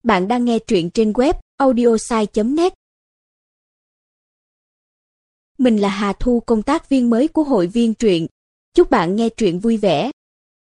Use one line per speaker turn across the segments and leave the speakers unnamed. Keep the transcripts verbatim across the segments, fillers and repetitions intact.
Bạn đang nghe truyện trên web audiosai chấm net. Mình là Hà Thu, công tác viên mới của hội viên truyện. Chúc bạn nghe truyện vui vẻ.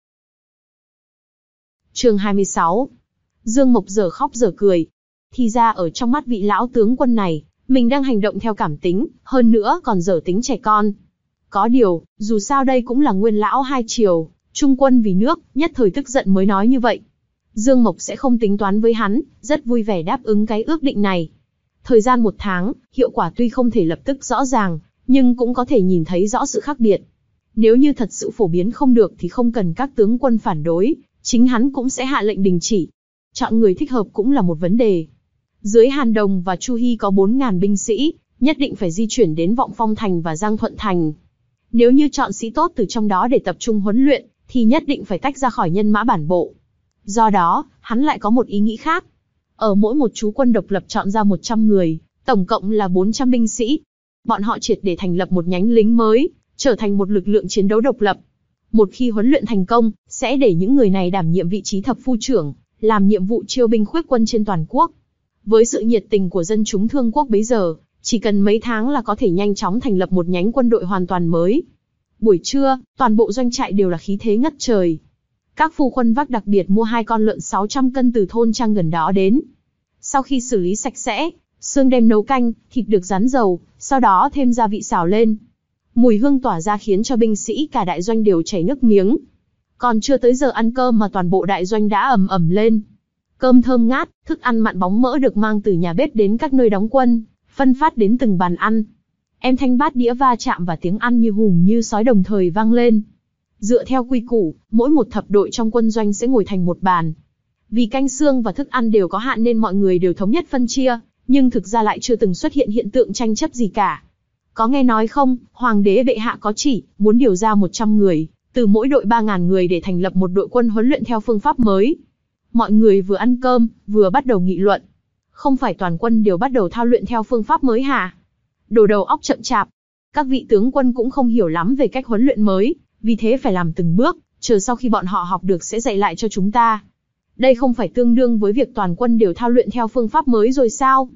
Chương hai mươi sáu. Dương Mộc giờ khóc giờ cười. Thì ra ở trong mắt vị lão tướng quân này, mình đang hành động theo cảm tính, hơn nữa còn dở tính trẻ con. Có điều, dù sao đây cũng là nguyên lão hai triều, trung quân vì nước, nhất thời tức giận mới nói như vậy. Dương Mộc sẽ không tính toán với hắn, rất vui vẻ đáp ứng cái ước định này. Thời gian một tháng, hiệu quả tuy không thể lập tức rõ ràng, nhưng cũng có thể nhìn thấy rõ sự khác biệt. Nếu như thật sự phổ biến không được thì không cần các tướng quân phản đối, chính hắn cũng sẽ hạ lệnh đình chỉ. Chọn người thích hợp cũng là một vấn đề. Dưới Hàn Đồng và Chu Hy có bốn nghìn binh sĩ, nhất định phải di chuyển đến Vọng Phong Thành và Giang Thuận Thành. Nếu như chọn sĩ tốt từ trong đó để tập trung huấn luyện, thì nhất định phải tách ra khỏi nhân mã bản bộ. Do đó, hắn lại có một ý nghĩ khác. Ở mỗi một chú quân độc lập chọn ra một trăm người, tổng cộng là bốn trăm binh sĩ. Bọn họ triệt để thành lập một nhánh lính mới, trở thành một lực lượng chiến đấu độc lập. Một khi huấn luyện thành công, sẽ để những người này đảm nhiệm vị trí thập phu trưởng, làm nhiệm vụ chiêu binh khuếch quân trên toàn quốc. Với sự nhiệt tình của dân chúng Thương Quốc bấy giờ, chỉ cần mấy tháng là có thể nhanh chóng thành lập một nhánh quân đội hoàn toàn mới. Buổi trưa, toàn bộ doanh trại đều là khí thế ngất trời. Các phu quân vác đặc biệt mua hai con lợn sáu trăm cân từ thôn trang gần đó đến. Sau khi xử lý sạch sẽ, xương đem nấu canh, thịt được rán dầu, sau đó thêm gia vị xào lên. Mùi hương tỏa ra khiến cho binh sĩ cả đại doanh đều chảy nước miếng. Còn chưa tới giờ ăn cơm mà toàn bộ đại doanh đã ầm ầm lên. Cơm thơm ngát, thức ăn mặn bóng mỡ được mang từ nhà bếp đến các nơi đóng quân, phân phát đến từng bàn ăn. Em thanh bát đĩa va chạm và tiếng ăn như hùm như sói đồng thời vang lên. Dựa theo quy củ, mỗi một thập đội trong quân doanh sẽ ngồi thành một bàn. Vì canh xương và thức ăn đều có hạn nên mọi người đều thống nhất phân chia, nhưng thực ra lại chưa từng xuất hiện hiện tượng tranh chấp gì cả. Có nghe nói không, Hoàng đế bệ hạ có chỉ, muốn điều ra một trăm người, từ mỗi đội ba nghìn người để thành lập một đội quân huấn luyện theo phương pháp mới. Mọi người vừa ăn cơm, vừa bắt đầu nghị luận. Không phải toàn quân đều bắt đầu thao luyện theo phương pháp mới hả? Đồ đầu óc chậm chạp. Các vị tướng quân cũng không hiểu lắm về cách huấn luyện mới, vì thế phải làm từng bước, chờ sau khi bọn họ học được sẽ dạy lại cho chúng ta. Đây không phải tương đương với việc toàn quân đều thao luyện theo phương pháp mới rồi sao?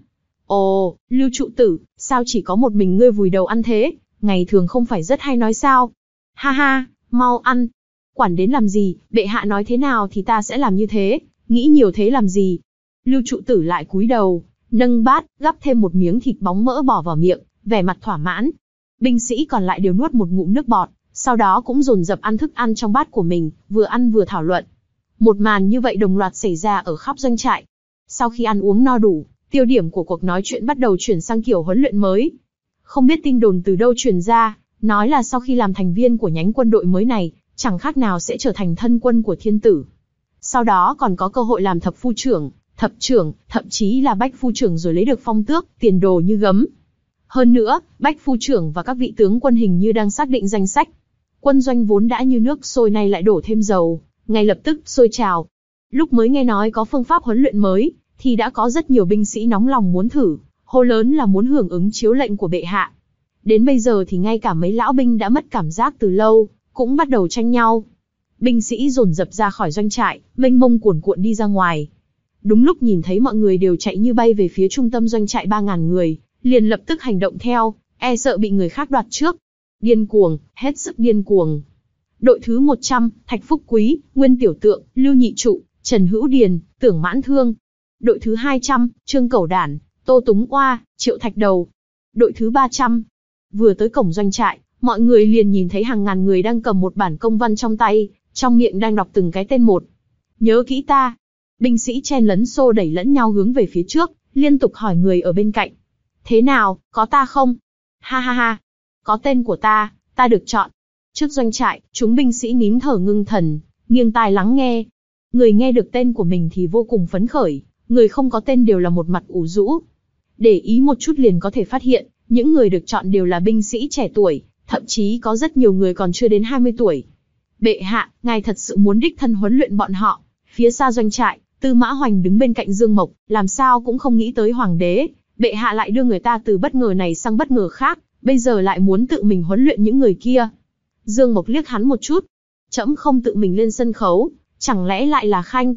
Ồ, Lưu trụ tử, sao chỉ có một mình ngươi vùi đầu ăn thế? Ngày thường không phải rất hay nói sao? Ha ha, mau ăn. Quản đến làm gì, bệ hạ nói thế nào thì ta sẽ làm như thế, nghĩ nhiều thế làm gì? Lưu trụ tử lại cúi đầu, nâng bát, gắp thêm một miếng thịt bóng mỡ bỏ vào miệng, vẻ mặt thỏa mãn. Binh sĩ còn lại đều nuốt một ngụm nước bọt, sau đó cũng dồn dập ăn thức ăn trong bát của mình, vừa ăn vừa thảo luận. Một màn như vậy đồng loạt xảy ra ở khắp doanh trại. Sau khi ăn uống no đủ, tiêu điểm của cuộc nói chuyện bắt đầu chuyển sang kiểu huấn luyện mới. Không biết tin đồn từ đâu truyền ra, nói là sau khi làm thành viên của nhánh quân đội mới này, chẳng khác nào sẽ trở thành thân quân của thiên tử. Sau đó còn có cơ hội làm thập phu trưởng, thập trưởng, thậm chí là bách phu trưởng rồi lấy được phong tước, tiền đồ như gấm. Hơn nữa, bách phu trưởng và các vị tướng quân hình như đang xác định danh sách. Quân doanh vốn đã như nước sôi nay lại đổ thêm dầu, ngay lập tức sôi trào. Lúc mới nghe nói có phương pháp huấn luyện mới, thì đã có rất nhiều binh sĩ nóng lòng muốn thử, hô lớn là muốn hưởng ứng chiếu lệnh của bệ hạ. Đến bây giờ thì ngay cả mấy lão binh đã mất cảm giác từ lâu, cũng bắt đầu tranh nhau. Binh sĩ dồn dập ra khỏi doanh trại, mênh mông cuồn cuộn đi ra ngoài. Đúng lúc nhìn thấy mọi người đều chạy như bay về phía trung tâm doanh trại ba nghìn người, liền lập tức hành động theo, e sợ bị người khác đoạt trước. Điên cuồng, hết sức điên cuồng. Đội thứ một trăm, Thạch Phúc Quý, Nguyên Tiểu Tượng, Lưu Nhị Trụ, Trần Hữu Điền, Tưởng Mãn Thương. Đội thứ hai trăm, Trương Cẩu Đản, Tô Túng Oa, Triệu Thạch Đầu. Đội thứ ba trăm. Vừa tới cổng doanh trại, mọi người liền nhìn thấy hàng ngàn người đang cầm một bản công văn trong tay, trong miệng đang đọc từng cái tên một. Nhớ kỹ ta. Binh sĩ chen lấn xô đẩy lẫn nhau hướng về phía trước, liên tục hỏi người ở bên cạnh. Thế nào, có ta không? Ha ha ha. Có tên của ta, ta được chọn. Trước doanh trại, chúng binh sĩ nín thở ngưng thần, nghiêng tai lắng nghe. Người nghe được tên của mình thì vô cùng phấn khởi, người không có tên đều là một mặt ủ rũ. Để ý một chút liền có thể phát hiện, những người được chọn đều là binh sĩ trẻ tuổi, thậm chí có rất nhiều người còn chưa đến hai mươi tuổi. Bệ hạ, ngài thật sự muốn đích thân huấn luyện bọn họ. Phía xa doanh trại, Tư Mã Hoành đứng bên cạnh Dương Mộc, làm sao cũng không nghĩ tới hoàng đế, bệ hạ lại đưa người ta từ bất ngờ này sang bất ngờ khác, bây giờ lại muốn tự mình huấn luyện những người kia. Dương Mộc liếc hắn một chút. Trẫm không tự mình lên sân khấu, chẳng lẽ lại là Khanh?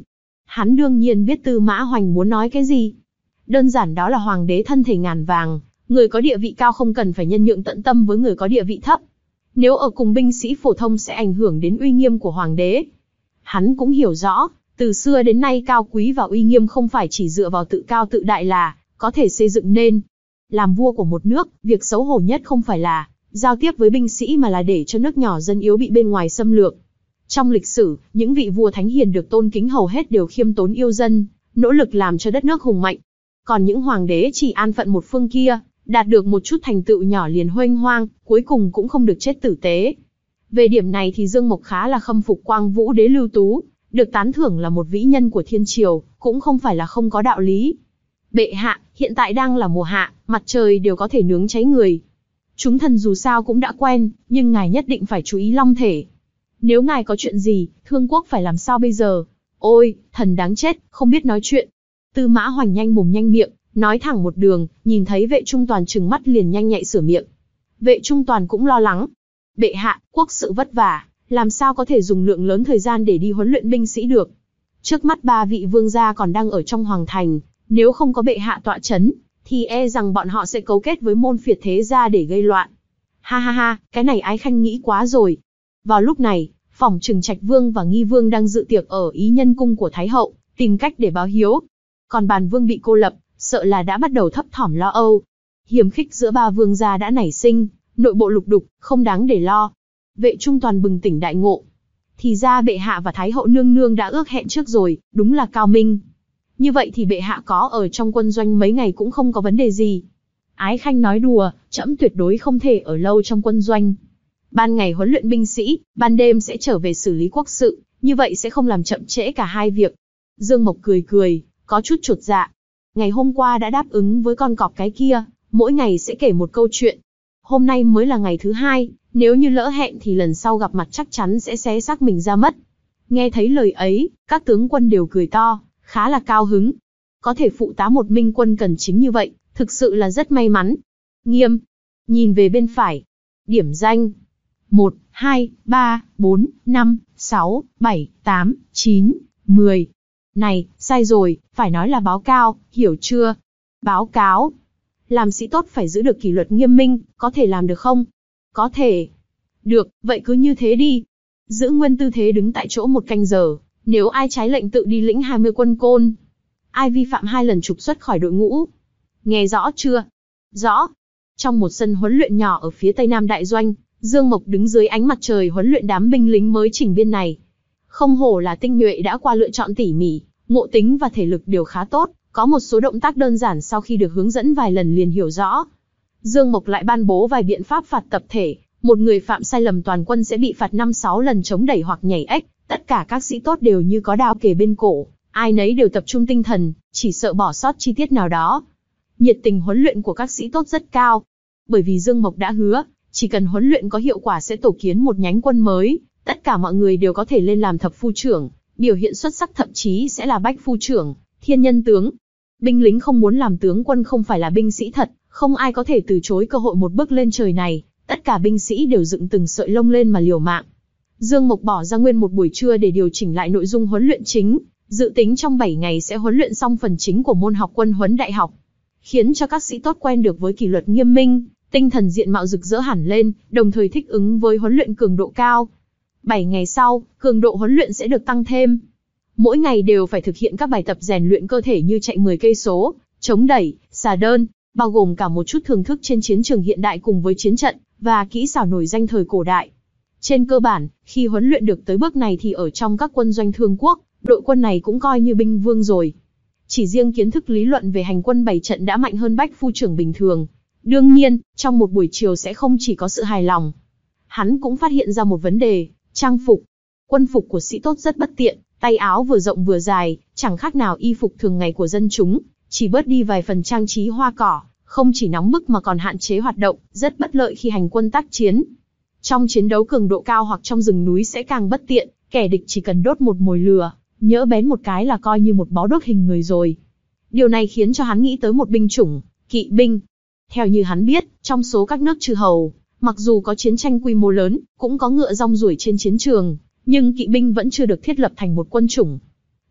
Hắn đương nhiên biết Tư Mã Hoành muốn nói cái gì. Đơn giản đó là hoàng đế thân thể ngàn vàng, người có địa vị cao không cần phải nhân nhượng tận tâm với người có địa vị thấp. Nếu ở cùng binh sĩ phổ thông sẽ ảnh hưởng đến uy nghiêm của hoàng đế. Hắn cũng hiểu rõ, từ xưa đến nay cao quý và uy nghiêm không phải chỉ dựa vào tự cao tự đại là có thể xây dựng nên. Làm vua của một nước, việc xấu hổ nhất không phải là giao tiếp với binh sĩ mà là để cho nước nhỏ dân yếu bị bên ngoài xâm lược. Trong lịch sử, những vị vua thánh hiền được tôn kính hầu hết đều khiêm tốn yêu dân, nỗ lực làm cho đất nước hùng mạnh. Còn những hoàng đế chỉ an phận một phương kia, đạt được một chút thành tựu nhỏ liền huênh hoang, cuối cùng cũng không được chết tử tế. Về điểm này thì Dương Mộc khá là khâm phục Quang Vũ đế Lưu Tú, được tán thưởng là một vĩ nhân của thiên triều, cũng không phải là không có đạo lý. Bệ hạ, hiện tại đang là mùa hạ, mặt trời đều có thể nướng cháy người. Chúng thần dù sao cũng đã quen, nhưng ngài nhất định phải chú ý long thể. Nếu ngài có chuyện gì, Thương Quốc phải làm sao bây giờ? Ôi, thần đáng chết, không biết nói chuyện. Tư Mã Hoành nhanh mồm nhanh miệng, nói thẳng một đường, nhìn thấy Vệ Trung Toàn trừng mắt liền nhanh nhạy sửa miệng. Vệ Trung Toàn cũng lo lắng. Bệ hạ, quốc sự vất vả, làm sao có thể dùng lượng lớn thời gian để đi huấn luyện binh sĩ được? Trước mắt ba vị vương gia còn đang ở trong hoàng thành, nếu không có bệ hạ tọa chấn, thì e rằng bọn họ sẽ cấu kết với môn phiệt thế gia để gây loạn. Ha ha ha, cái này Ái Khanh nghĩ quá rồi. Vào lúc này, phỏng chừng Trạch Vương và Nghi Vương đang dự tiệc ở Ý Nhân cung của Thái hậu, tìm cách để báo hiếu. Còn Bàn Vương bị cô lập, sợ là đã bắt đầu thấp thỏm lo âu. Hiềm khích giữa ba vương gia đã nảy sinh, nội bộ lục đục, không đáng để lo. Vệ Trung Toàn bừng tỉnh đại ngộ. Thì ra bệ hạ và Thái hậu nương nương đã ước hẹn trước rồi, đúng là cao minh. Như vậy thì bệ hạ có ở trong quân doanh mấy ngày cũng không có vấn đề gì. Ái Khanh nói đùa, trẫm tuyệt đối không thể ở lâu trong quân doanh. Ban ngày huấn luyện binh sĩ, ban đêm sẽ trở về xử lý quốc sự, như vậy sẽ không làm chậm trễ cả hai việc. Dương Mộc cười cười, có chút chột dạ. Ngày hôm qua đã đáp ứng với con cọp cái kia, mỗi ngày sẽ kể một câu chuyện. Hôm nay mới là ngày thứ hai, nếu như lỡ hẹn thì lần sau gặp mặt chắc chắn sẽ xé xác mình ra mất. Nghe thấy lời ấy, các tướng quân đều cười to, khá là cao hứng. Có thể phụ tá một minh quân cần chính như vậy, thực sự là rất may mắn. Nghiêm, nhìn về bên phải. Điểm danh. một, hai, ba, bốn, năm, sáu, bảy, tám, chín, mười. Này, sai rồi, phải nói là báo cao, hiểu chưa? Báo cáo. Làm sĩ tốt phải giữ được kỷ luật nghiêm minh, có thể làm được không? Có thể. Được, vậy cứ như thế đi. Giữ nguyên tư thế đứng tại chỗ một canh giờ, nếu ai trái lệnh tự đi lĩnh hai mươi quân côn. Ai vi phạm hai lần trục xuất khỏi đội ngũ. Nghe rõ chưa? Rõ. Trong một sân huấn luyện nhỏ ở phía tây nam đại doanh, Dương Mộc đứng dưới ánh mặt trời huấn luyện đám binh lính mới chỉnh biên này. Không hổ là tinh nhuệ đã qua lựa chọn tỉ mỉ, ngộ tính và thể lực đều khá tốt, có một số động tác đơn giản sau khi được hướng dẫn vài lần liền hiểu rõ. Dương Mộc lại ban bố vài biện pháp phạt tập thể, một người phạm sai lầm toàn quân sẽ bị phạt năm sáu lần chống đẩy hoặc nhảy ếch, tất cả các sĩ tốt đều như có đao kề bên cổ, ai nấy đều tập trung tinh thần, chỉ sợ bỏ sót chi tiết nào đó. Nhiệt tình huấn luyện của các sĩ tốt rất cao, bởi vì Dương Mộc đã hứa, chỉ cần huấn luyện có hiệu quả sẽ tổ kiến một nhánh quân mới, tất cả mọi người đều có thể lên làm thập phu trưởng, biểu hiện xuất sắc thậm chí sẽ là bách phu trưởng, thiên nhân tướng. Binh lính không muốn làm tướng quân không phải là binh sĩ thật, không ai có thể từ chối cơ hội một bước lên trời này, tất cả binh sĩ đều dựng từng sợi lông lên mà liều mạng. Dương Mộc bỏ ra nguyên một buổi trưa để điều chỉnh lại nội dung huấn luyện chính, dự tính trong bảy ngày sẽ huấn luyện xong phần chính của môn học quân huấn đại học, khiến cho các sĩ tốt quen được với kỷ luật nghiêm minh, tinh thần diện mạo rực rỡ hẳn lên, đồng thời thích ứng với huấn luyện cường độ cao. bảy ngày sau, cường độ huấn luyện sẽ được tăng thêm. Mỗi ngày đều phải thực hiện các bài tập rèn luyện cơ thể như chạy mười cây số, chống đẩy, xà đơn, bao gồm cả một chút thưởng thức trên chiến trường hiện đại cùng với chiến trận và kỹ xảo nổi danh thời cổ đại. Trên cơ bản, khi huấn luyện được tới bước này thì ở trong các quân doanh Thương Quốc, đội quân này cũng coi như binh vương rồi. Chỉ riêng kiến thức lý luận về hành quân bày trận đã mạnh hơn bách phu trưởng bình thường. Đương nhiên, trong một buổi chiều sẽ không chỉ có sự hài lòng. Hắn cũng phát hiện ra một vấn đề, trang phục. Quân phục của sĩ tốt rất bất tiện, tay áo vừa rộng vừa dài, chẳng khác nào y phục thường ngày của dân chúng, chỉ bớt đi vài phần trang trí hoa cỏ, không chỉ nóng bức mà còn hạn chế hoạt động, rất bất lợi khi hành quân tác chiến. Trong chiến đấu cường độ cao hoặc trong rừng núi sẽ càng bất tiện, kẻ địch chỉ cần đốt một mồi lửa, nhỡ bén một cái là coi như một bó đốt hình người rồi. Điều này khiến cho hắn nghĩ tới một binh chủng, kỵ binh. Theo như hắn biết, trong số các nước chư hầu, mặc dù có chiến tranh quy mô lớn, cũng có ngựa rong ruổi trên chiến trường, nhưng kỵ binh vẫn chưa được thiết lập thành một quân chủng.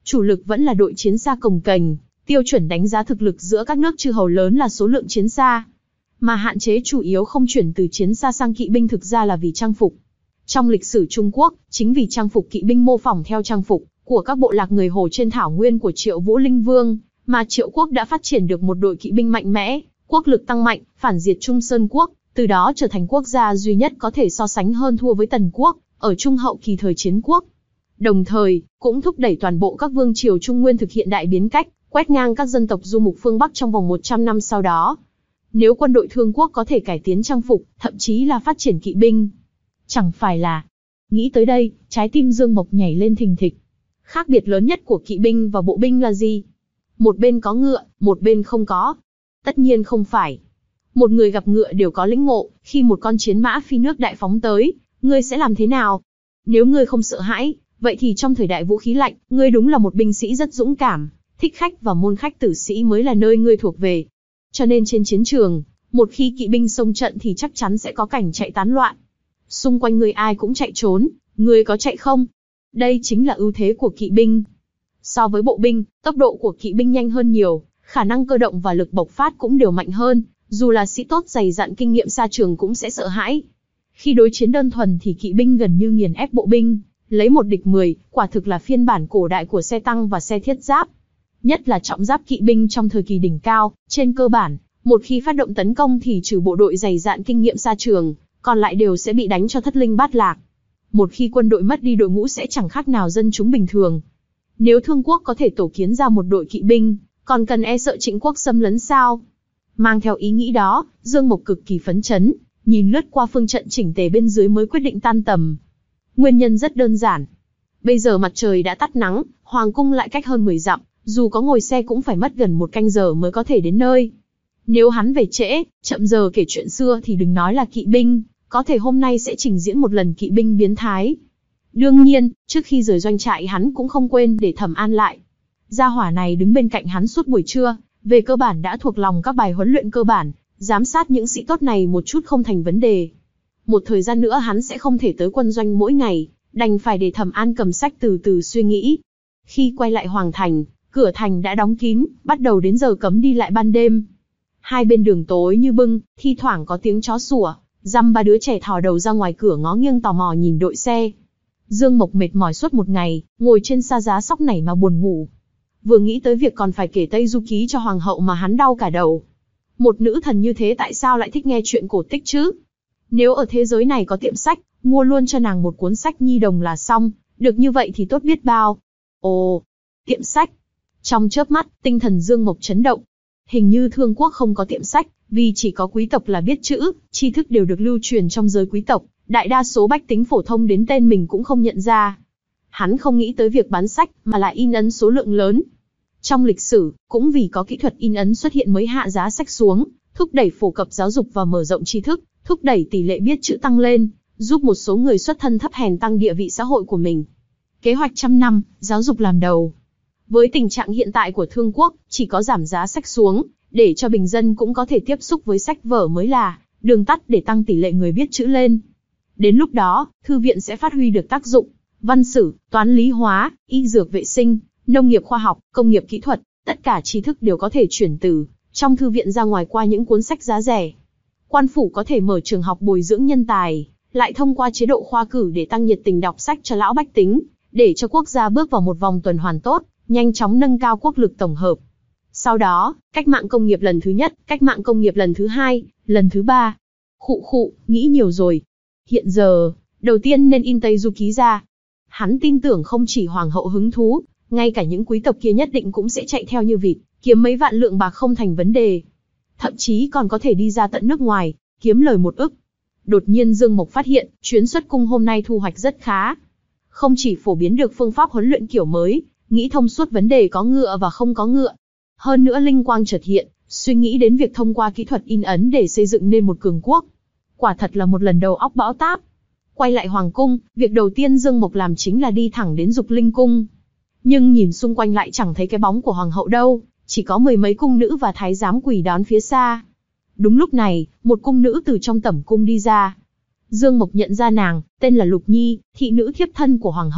chủ lực vẫn là đội chiến xa cồng kềnh, tiêu chuẩn đánh giá thực lực giữa các nước chư hầu lớn là số lượng chiến xa. Mà hạn chế chủ yếu không chuyển từ chiến xa sang kỵ binh thực ra là vì trang phục. Trong lịch sử Trung Quốc, chính vì trang phục kỵ binh mô phỏng theo trang phục của các bộ lạc người Hồ trên thảo nguyên của Triệu Vũ Linh Vương, mà Triệu Quốc đã phát triển được một đội kỵ binh mạnh mẽ, quốc lực tăng mạnh, phản diệt Trung Sơn Quốc, từ đó trở thành quốc gia duy nhất có thể so sánh hơn thua với Tần Quốc, ở trung hậu kỳ thời chiến quốc. Đồng thời, cũng thúc đẩy toàn bộ các vương triều Trung Nguyên thực hiện đại biến cách, quét ngang các dân tộc du mục phương Bắc trong vòng một trăm năm sau đó. Nếu quân đội Thương Quốc có thể cải tiến trang phục, thậm chí là phát triển kỵ binh, chẳng phải là... Nghĩ tới đây, trái tim Dương Mộc nhảy lên thình thịch. Khác biệt lớn nhất của kỵ binh và bộ binh là gì? Một bên có ngựa, một bên không có. Tất nhiên không phải. Một người gặp ngựa đều có lĩnh ngộ, khi một con chiến mã phi nước đại phóng tới, ngươi sẽ làm thế nào? Nếu ngươi không sợ hãi, vậy thì trong thời đại vũ khí lạnh, ngươi đúng là một binh sĩ rất dũng cảm, thích khách và môn khách tử sĩ mới là nơi ngươi thuộc về. Cho nên trên chiến trường, một khi kỵ binh xông trận thì chắc chắn sẽ có cảnh chạy tán loạn. Xung quanh ngươi ai cũng chạy trốn, ngươi có chạy không? Đây chính là ưu thế của kỵ binh. So với bộ binh, tốc độ của kỵ binh nhanh hơn nhiều, khả năng cơ động và lực bộc phát cũng đều mạnh hơn, dù là sĩ tốt dày dặn kinh nghiệm xa trường cũng sẽ sợ hãi. Khi đối chiến đơn thuần thì kỵ binh gần như nghiền ép bộ binh, lấy một địch mười, quả thực là phiên bản cổ đại của xe tăng và xe thiết giáp. Nhất là trọng giáp kỵ binh trong thời kỳ đỉnh cao, trên cơ bản, một khi phát động tấn công thì trừ bộ đội dày dạn kinh nghiệm xa trường, còn lại đều sẽ bị đánh cho thất linh bát lạc. Một khi quân đội mất đi đội ngũ sẽ chẳng khác nào dân chúng bình thường. Nếu Thương Quốc có thể tổ kiến ra một đội kỵ binh, còn cần e sợ Trịnh Quốc xâm lấn sao? Mang theo ý nghĩ đó, Dương Mộc cực kỳ phấn chấn, nhìn lướt qua phương trận chỉnh tề bên dưới mới quyết định tan tầm. Nguyên nhân rất đơn giản. Bây giờ mặt trời đã tắt nắng, Hoàng cung lại cách hơn mười dặm, dù có ngồi xe cũng phải mất gần một canh giờ mới có thể đến nơi. Nếu hắn về trễ, chậm giờ kể chuyện xưa thì đừng nói là kỵ binh, có thể hôm nay sẽ trình diễn một lần kỵ binh biến thái. Đương nhiên, trước khi rời doanh trại hắn cũng không quên để Thẩm An lại. Gia hỏa này đứng bên cạnh hắn suốt buổi trưa, về cơ bản đã thuộc lòng các bài huấn luyện cơ bản, giám sát những sĩ tốt này một chút không thành vấn đề. Một thời gian nữa hắn sẽ không thể tới quân doanh mỗi ngày, đành phải để Thẩm An cầm sách từ từ suy nghĩ. Khi quay lại Hoàng Thành, cửa thành đã đóng kín, bắt đầu đến giờ cấm đi lại ban đêm. Hai bên đường tối như bưng, thi thoảng có tiếng chó sủa, dăm ba đứa trẻ thò đầu ra ngoài cửa ngó nghiêng tò mò nhìn đội xe. Dương Mộc mệt mỏi suốt một ngày, ngồi trên sa giá sóc nảy mà buồn ngủ. Vừa nghĩ tới việc còn phải kể Tây Du Ký cho Hoàng hậu mà hắn đau cả đầu. Một nữ thần như thế tại sao lại thích nghe chuyện cổ tích chứ? Nếu ở thế giới này có tiệm sách, mua luôn cho nàng một cuốn sách nhi đồng là xong, được như vậy thì tốt biết bao. Ồ, tiệm sách. Trong chớp mắt, tinh thần Dương Mộc chấn động. Hình như Thương Quốc không có tiệm sách, vì chỉ có quý tộc là biết chữ, tri thức đều được lưu truyền trong giới quý tộc, đại đa số bách tính phổ thông đến tên mình cũng không nhận ra. Hắn không nghĩ tới việc bán sách, mà là in ấn số lượng lớn. Trong lịch sử, cũng vì có kỹ thuật in ấn xuất hiện mới hạ giá sách xuống, thúc đẩy phổ cập giáo dục và mở rộng tri thức, thúc đẩy tỷ lệ biết chữ tăng lên, giúp một số người xuất thân thấp hèn tăng địa vị xã hội của mình. Kế hoạch trăm năm, giáo dục làm đầu. Với tình trạng hiện tại của Thương Quốc, chỉ có giảm giá sách xuống, để cho bình dân cũng có thể tiếp xúc với sách vở mới là đường tắt để tăng tỷ lệ người biết chữ lên. Đến lúc đó, thư viện sẽ phát huy được tác dụng. Văn sử, toán lý hóa, y dược vệ sinh, nông nghiệp khoa học, công nghiệp kỹ thuật, tất cả tri thức đều có thể chuyển từ trong thư viện ra ngoài qua những cuốn sách giá rẻ. Quan phủ có thể mở trường học bồi dưỡng nhân tài, lại thông qua chế độ khoa cử để tăng nhiệt tình đọc sách cho lão bách tính, để cho quốc gia bước vào một vòng tuần hoàn tốt, nhanh chóng nâng cao quốc lực tổng hợp. Sau đó, cách mạng công nghiệp lần thứ nhất, cách mạng công nghiệp lần thứ hai, lần thứ ba. Khụ khụ, nghĩ nhiều rồi. Hiện giờ, đầu tiên nên in Tây Du Ký ra. Hắn tin tưởng không chỉ Hoàng hậu hứng thú, ngay cả những quý tộc kia nhất định cũng sẽ chạy theo như vịt, kiếm mấy vạn lượng bạc không thành vấn đề. Thậm chí còn có thể đi ra tận nước ngoài, kiếm lời một ức. Đột nhiên Dương Mộc phát hiện, chuyến xuất cung hôm nay thu hoạch rất khá. Không chỉ phổ biến được phương pháp huấn luyện kiểu mới, nghĩ thông suốt vấn đề có ngựa và không có ngựa. Hơn nữa linh quang chợt hiện, suy nghĩ đến việc thông qua kỹ thuật in ấn để xây dựng nên một cường quốc. Quả thật là một lần đầu óc bão táp. Quay lại Hoàng cung, việc đầu tiên Dương Mộc làm chính là đi thẳng đến Dục Linh cung. Nhưng nhìn xung quanh lại chẳng thấy cái bóng của Hoàng hậu đâu, chỉ có mười mấy cung nữ và thái giám quỳ đón phía xa. Đúng lúc này, một cung nữ từ trong tẩm cung đi ra. Dương Mộc nhận ra nàng, tên là Lục Nhi, thị nữ thiếp thân của Hoàng hậu,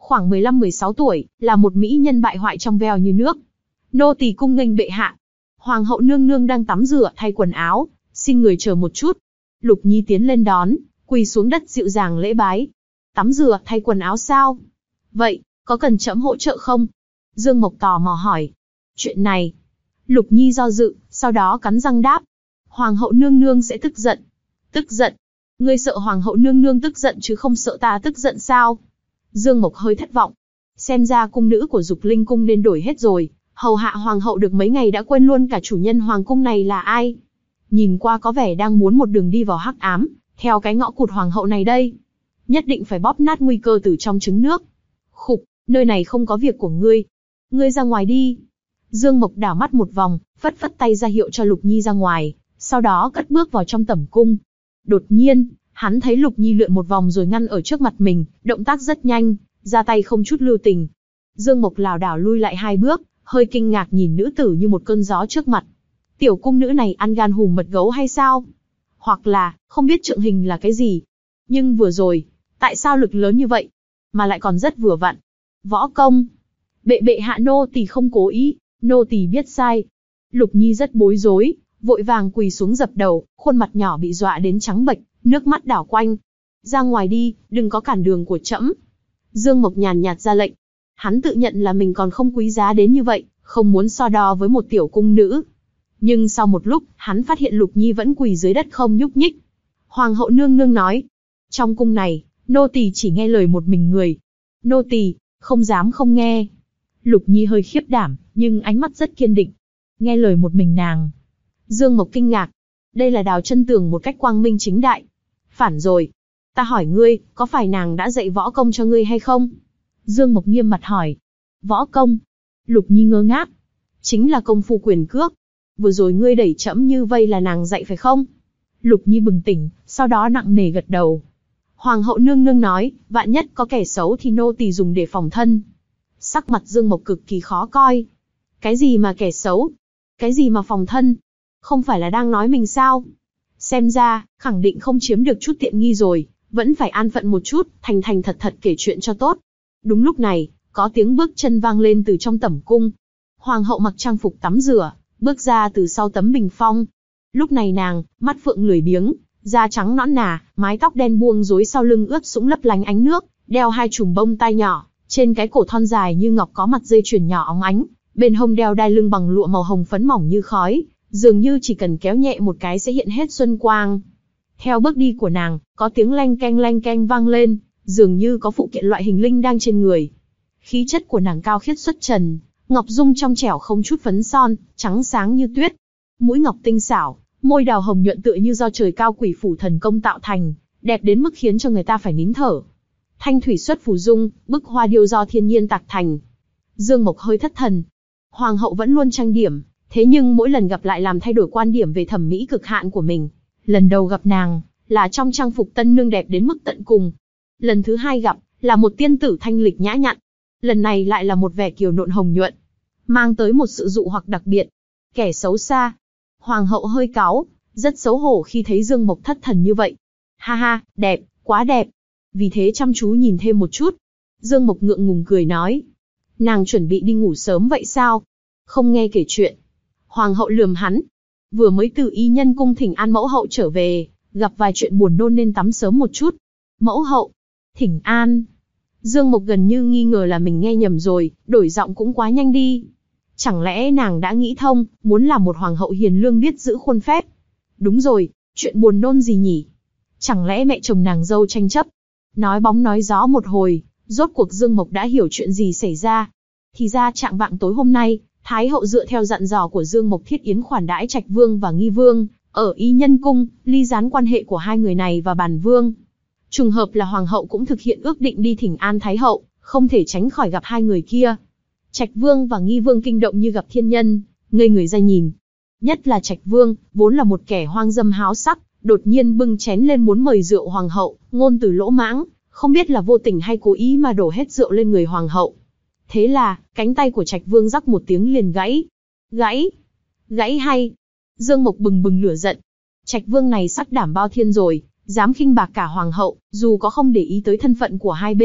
khoảng mười lăm mười sáu tuổi, là một mỹ nhân bại hoại trong veo như nước. Nô tỳ cung nghênh bệ hạ. Hoàng hậu nương nương đang tắm rửa thay quần áo, xin người chờ một chút. Lục Nhi tiến lên đón, quỳ xuống đất dịu dàng lễ bái. Tắm rửa thay quần áo sao? Vậy, có cần trẫm hỗ trợ không? Dương Mộc tò mò hỏi. Chuyện này. Lục Nhi do dự, sau đó cắn răng đáp. Hoàng hậu nương nương sẽ tức giận. Tức giận? Ngươi sợ hoàng hậu nương nương tức giận chứ không sợ ta tức giận sao? Dương Mộc hơi thất vọng. Xem ra cung nữ của Dục Linh cung nên đổi hết rồi, hầu hạ hoàng hậu được mấy ngày đã quên luôn cả chủ nhân hoàng cung này là ai. Nhìn qua có vẻ đang muốn một đường đi vào hắc ám, theo cái ngõ cụt hoàng hậu này đây. Nhất định phải bóp nát nguy cơ từ trong trứng nước. Khục, nơi này không có việc của ngươi. Ngươi ra ngoài đi. Dương Mộc đảo mắt một vòng, phất phất tay ra hiệu cho Lục Nhi ra ngoài, sau đó cất bước vào trong tẩm cung. Đột nhiên, hắn thấy Lục Nhi lượn một vòng rồi ngăn ở trước mặt mình, động tác rất nhanh, ra tay không chút lưu tình. Dương Mộc lảo đảo lui lại hai bước, hơi kinh ngạc nhìn nữ tử như một cơn gió trước mặt. Tiểu cung nữ này ăn gan hùm mật gấu hay sao? Hoặc là, không biết trượng hình là cái gì? Nhưng vừa rồi, tại sao lực lớn như vậy? Mà lại còn rất vừa vặn. Võ công. Bệ bệ hạ nô tỳ không cố ý, nô tỳ biết sai. Lục Nhi rất bối rối, vội vàng quỳ xuống dập đầu, khuôn mặt nhỏ bị dọa đến trắng bệch, nước mắt đảo quanh. Ra ngoài đi, đừng có cản đường của trẫm. Dương Mộc nhàn nhạt ra lệnh. Hắn tự nhận là mình còn không quý giá đến như vậy, không muốn so đo với một tiểu cung nữ. Nhưng sau một lúc, hắn phát hiện Lục Nhi vẫn quỳ dưới đất không nhúc nhích. Hoàng hậu nương nương nói, trong cung này, nô tỳ chỉ nghe lời một mình người. Nô tỳ không dám không nghe. Lục Nhi hơi khiếp đảm, nhưng ánh mắt rất kiên định. Nghe lời một mình nàng. Dương Mộc kinh ngạc. Đây là đào chân tường một cách quang minh chính đại. Phản rồi. Ta hỏi ngươi, có phải nàng đã dạy võ công cho ngươi hay không? Dương Mộc nghiêm mặt hỏi. Võ công? Lục Nhi ngơ ngác. Chính là công phu quyền cước. Vừa rồi ngươi đẩy trẫm như vây là nàng dạy phải không? Lục Nhi bừng tỉnh, sau đó nặng nề gật đầu. Hoàng hậu nương nương nói, vạn nhất có kẻ xấu thì nô tỳ dùng để phòng thân. Sắc mặt Dương Mộc cực kỳ khó coi. Cái gì mà kẻ xấu? Cái gì mà phòng thân? Không phải là đang nói mình sao? Xem ra, khẳng định không chiếm được chút tiện nghi rồi, vẫn phải an phận một chút, thành thành thật thật kể chuyện cho tốt. Đúng lúc này, có tiếng bước chân vang lên từ trong tẩm cung. Hoàng hậu mặc trang phục tắm rửa, bước ra từ sau tấm bình phong. Lúc này nàng, mắt phượng lười biếng, da trắng nõn nà, mái tóc đen buông rối sau lưng ướt sũng lấp lánh ánh nước, đeo hai chùm bông tai nhỏ, trên cái cổ thon dài như ngọc có mặt dây chuyền nhỏ óng ánh, bên hông đeo đai lưng bằng lụa màu hồng phấn mỏng như khói, dường như chỉ cần kéo nhẹ một cái sẽ hiện hết xuân quang. Theo bước đi của nàng, có tiếng leng keng leng keng vang lên, dường như có phụ kiện loại hình linh đang trên người. Khí chất của nàng cao khiết xuất trần, ngọc dung trong trẻo không chút phấn son, trắng sáng như tuyết. Mũi ngọc tinh xảo, môi đào hồng nhuận tựa như do trời cao quỷ phủ thần công tạo thành, đẹp đến mức khiến cho người ta phải nín thở. Thanh thủy xuất phù dung, bức hoa điêu do thiên nhiên tạc thành. Dương Mộc hơi thất thần. Hoàng hậu vẫn luôn trang điểm, thế nhưng mỗi lần gặp lại làm thay đổi quan điểm về thẩm mỹ cực hạn của mình. Lần đầu gặp nàng, là trong trang phục tân nương đẹp đến mức tận cùng. Lần thứ hai gặp, là một tiên tử thanh lịch nhã nhặn. Lần này lại là một vẻ kiều nộn hồng nhuận, mang tới một sự dụ hoặc đặc biệt. Kẻ xấu xa. Hoàng hậu hơi cáu, rất xấu hổ khi thấy Dương Mộc thất thần như vậy. Ha ha, đẹp, quá đẹp. Vì thế chăm chú nhìn thêm một chút. Dương Mộc ngượng ngùng cười nói. Nàng chuẩn bị đi ngủ sớm vậy sao? Không nghe kể chuyện. Hoàng hậu lườm hắn. Vừa mới từ y nhân cung thỉnh an mẫu hậu trở về, gặp vài chuyện buồn nôn nên tắm sớm một chút. Mẫu hậu? Thỉnh an? Dương Mộc gần như nghi ngờ là mình nghe nhầm rồi, đổi giọng cũng quá nhanh đi. Chẳng lẽ nàng đã nghĩ thông, muốn làm một hoàng hậu hiền lương biết giữ khuôn phép? Đúng rồi, chuyện buồn nôn gì nhỉ? Chẳng lẽ mẹ chồng nàng dâu tranh chấp? Nói bóng nói gió một hồi, rốt cuộc Dương Mộc đã hiểu chuyện gì xảy ra. Thì ra trạng vạng tối hôm nay, Thái hậu dựa theo dặn dò của Dương Mộc thiết yến khoản đãi Trạch Vương và Nghi Vương, ở Y Nhân Cung, ly gián quan hệ của hai người này và Bản Vương. Trùng hợp là Hoàng hậu cũng thực hiện ước định đi thỉnh an Thái hậu, không thể tránh khỏi gặp hai người kia. Trạch Vương và Nghi Vương kinh động như gặp thiên nhân, ngây người ra nhìn. Nhất là Trạch Vương, vốn là một kẻ hoang dâm háo sắc, đột nhiên bưng chén lên muốn mời rượu Hoàng hậu, ngôn từ lỗ mãng, không biết là vô tình hay cố ý mà đổ hết rượu lên người Hoàng hậu. Thế là, cánh tay của Trạch Vương rắc một tiếng liền gãy. Gãy? Gãy hay? Dương Mộc bừng bừng lửa giận. Trạch Vương này sắc đảm bao thiên rồi, dám khinh bạc cả Hoàng hậu, dù có không để ý tới thân phận của hai bên,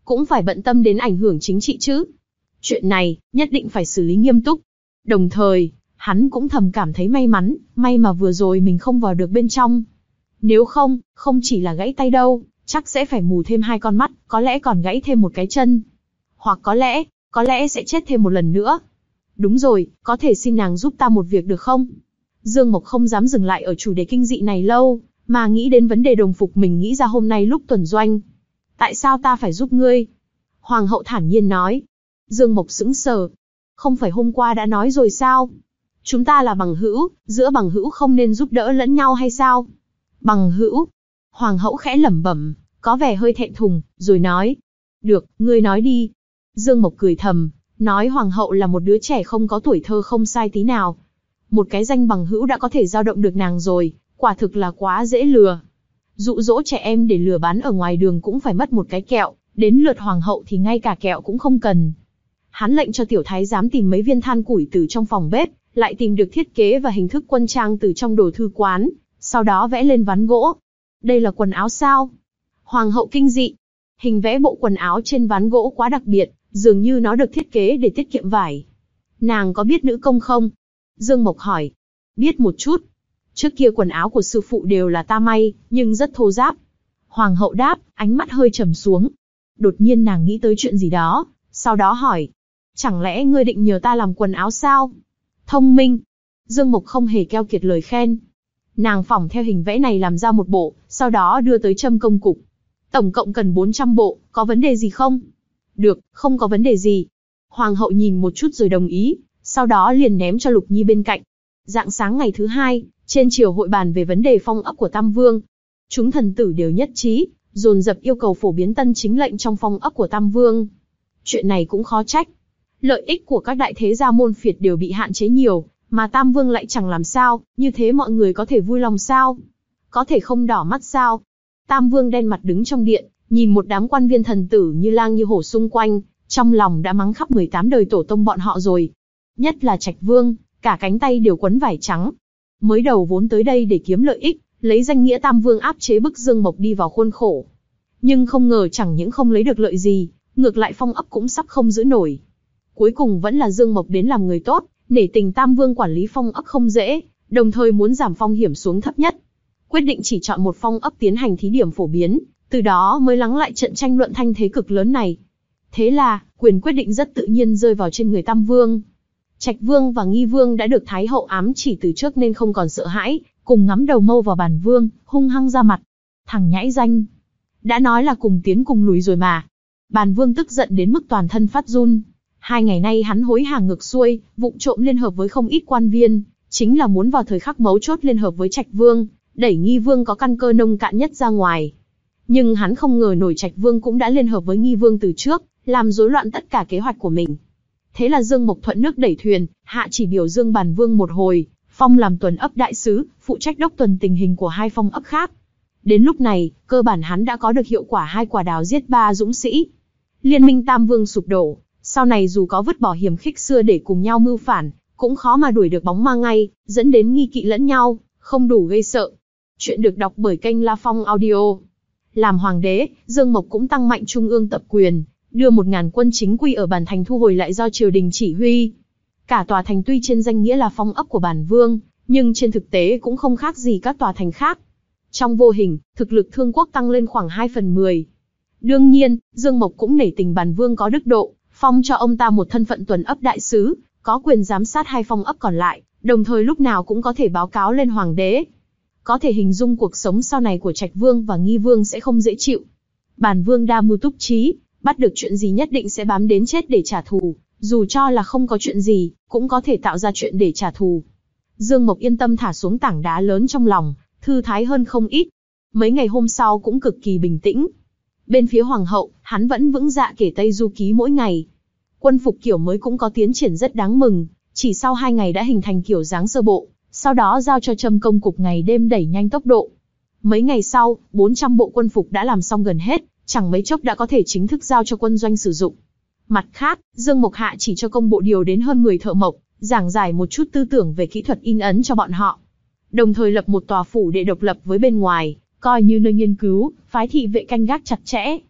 cũng phải bận tâm đến ảnh hưởng chính trị chứ. Chuyện này, nhất định phải xử lý nghiêm túc. Đồng thời, hắn cũng thầm cảm thấy may mắn, may mà vừa rồi mình không vào được bên trong. Nếu không, không chỉ là gãy tay đâu, chắc sẽ phải mù thêm hai con mắt, có lẽ còn gãy thêm một cái chân. Hoặc có lẽ, có lẽ sẽ chết thêm một lần nữa. Đúng rồi, có thể xin nàng giúp ta một việc được không? Dương Mộc không dám dừng lại ở chủ đề kinh dị này lâu, mà nghĩ đến vấn đề đồng phục mình nghĩ ra hôm nay lúc tuần doanh. Tại sao ta phải giúp ngươi? Hoàng hậu thản nhiên nói. Dương Mộc sững sờ. Không phải hôm qua đã nói rồi sao? Chúng ta là bằng hữu, giữa bằng hữu không nên giúp đỡ lẫn nhau hay sao? Bằng hữu? Hoàng hậu khẽ lẩm bẩm, có vẻ hơi thẹn thùng, rồi nói. Được, ngươi nói đi. Dương Mộc cười thầm, nói hoàng hậu là một đứa trẻ không có tuổi thơ không sai tí nào. Một cái danh bằng hữu đã có thể dao động được nàng rồi, quả thực là quá dễ lừa. Dụ dỗ trẻ em để lừa bán ở ngoài đường cũng phải mất một cái kẹo, đến lượt hoàng hậu thì ngay cả kẹo cũng không cần. Hắn lệnh cho tiểu thái giám tìm mấy viên than củi từ trong phòng bếp, lại tìm được thiết kế và hình thức quân trang từ trong đồ thư quán, sau đó vẽ lên ván gỗ. Đây là quần áo sao? Hoàng hậu kinh dị. Hình vẽ bộ quần áo trên ván gỗ quá đặc biệt, dường như nó được thiết kế để tiết kiệm vải. Nàng có biết nữ công không? Dương Mộc hỏi. Biết một chút. Trước kia quần áo của sư phụ đều là ta may, nhưng rất thô ráp. Hoàng hậu đáp, ánh mắt hơi trầm xuống. Đột nhiên nàng nghĩ tới chuyện gì đó, sau đó hỏi. Chẳng lẽ ngươi định nhờ ta làm quần áo sao? Thông minh. Dương Mộc không hề keo kiệt lời khen. Nàng phỏng theo hình vẽ này làm ra một bộ, sau đó đưa tới Trâm Công Cục. Tổng cộng cần bốn trăm bộ, có vấn đề gì không? Được, không có vấn đề gì. Hoàng hậu nhìn một chút rồi đồng ý, sau đó liền ném cho Lục Nhi bên cạnh. Rạng sáng ngày thứ hai, trên triều hội bàn về vấn đề phong ấp của Tam Vương. Chúng thần tử đều nhất trí, dồn dập yêu cầu phổ biến tân chính lệnh trong phong ấp của Tam Vương. Chuyện này cũng khó trách. Lợi ích của các đại thế gia môn phiệt đều bị hạn chế nhiều, mà Tam Vương lại chẳng làm sao, như thế mọi người có thể vui lòng sao? Có thể không đỏ mắt sao? Tam Vương đen mặt đứng trong điện, nhìn một đám quan viên thần tử như lang như hổ xung quanh, trong lòng đã mắng khắp mười tám đời tổ tông bọn họ rồi. Nhất là Trạch Vương, cả cánh tay đều quấn vải trắng. Mới đầu vốn tới đây để kiếm lợi ích, lấy danh nghĩa Tam Vương áp chế bức Dương Mộc đi vào khuôn khổ. Nhưng không ngờ chẳng những không lấy được lợi gì, ngược lại phong ấp cũng sắp không giữ nổi. Cuối cùng vẫn là Dương Mộc đến làm người tốt, nể tình Tam Vương quản lý phong ấp không dễ, đồng thời muốn giảm phong hiểm xuống thấp nhất. Quyết định chỉ chọn một phong ấp tiến hành thí điểm phổ biến, từ đó mới lắng lại trận tranh luận thanh thế cực lớn này. Thế là, quyền quyết định rất tự nhiên rơi vào trên người Tam Vương. Trạch Vương và Nghi Vương đã được Thái hậu ám chỉ từ trước nên không còn sợ hãi, cùng ngắm đầu mâu vào Bản Vương, hung hăng ra mặt. Thằng nhãi danh. Đã nói là cùng tiến cùng lùi rồi mà. Bản Vương tức giận đến mức toàn thân phát run. Hai ngày nay hắn hối hả ngược xuôi, vụng trộm liên hợp với không ít quan viên, chính là muốn vào thời khắc mấu chốt liên hợp với Trạch Vương, đẩy Nghi Vương có căn cơ nông cạn nhất ra ngoài. Nhưng hắn không ngờ nổi Trạch Vương cũng đã liên hợp với Nghi Vương từ trước, làm rối loạn tất cả kế hoạch của mình. Thế là Dương Mộc thuận nước đẩy thuyền, hạ chỉ biểu dương Bản Vương một hồi, phong làm tuần ấp đại sứ, phụ trách đốc tuần tình hình của hai phong ấp khác. Đến lúc này, cơ bản hắn đã có được hiệu quả hai quả đào giết ba dũng sĩ. Liên minh Tam Vương sụp đổ, sau này dù có vứt bỏ hiềm khích xưa để cùng nhau mưu phản, cũng khó mà đuổi được bóng ma ngay, dẫn đến nghi kỵ lẫn nhau, không đủ gây sợ. Chuyện được đọc bởi kênh La Phong Audio. Làm hoàng đế, Dương Mộc cũng tăng mạnh trung ương tập quyền, đưa một ngàn quân chính quy ở Bản Thành thu hồi lại do triều đình chỉ huy. Cả tòa thành tuy trên danh nghĩa là phong ấp của Bản Vương, nhưng trên thực tế cũng không khác gì các tòa thành khác. Trong vô hình, thực lực Thương Quốc tăng lên khoảng hai phần mười. Đương nhiên, Dương Mộc cũng nể tình Bản Vương có đức độ, phong cho ông ta một thân phận tuần ấp đại sứ, có quyền giám sát hai phong ấp còn lại, đồng thời lúc nào cũng có thể báo cáo lên hoàng đế. Có thể hình dung cuộc sống sau này của Trạch Vương và Nghi Vương sẽ không dễ chịu. Bản Vương đa mưu túc trí, bắt được chuyện gì nhất định sẽ bám đến chết để trả thù, dù cho là không có chuyện gì, cũng có thể tạo ra chuyện để trả thù. Dương Mộc yên tâm thả xuống tảng đá lớn trong lòng, thư thái hơn không ít. Mấy ngày hôm sau cũng cực kỳ bình tĩnh. Bên phía hoàng hậu, hắn vẫn vững dạ kể Tây Du Ký mỗi ngày. Quân phục kiểu mới cũng có tiến triển rất đáng mừng, chỉ sau hai ngày đã hình thành kiểu dáng sơ bộ, sau đó giao cho Trâm Công Cục ngày đêm đẩy nhanh tốc độ. Mấy ngày sau, bốn trăm bộ quân phục đã làm xong gần hết, chẳng mấy chốc đã có thể chính thức giao cho quân doanh sử dụng. Mặt khác, Dương Mộc hạ chỉ cho công bộ điều đến hơn mười thợ mộc, giảng giải một chút tư tưởng về kỹ thuật in ấn cho bọn họ. Đồng thời lập một tòa phủ để độc lập với bên ngoài, coi như nơi nghiên cứu, phái thị vệ canh gác chặt chẽ.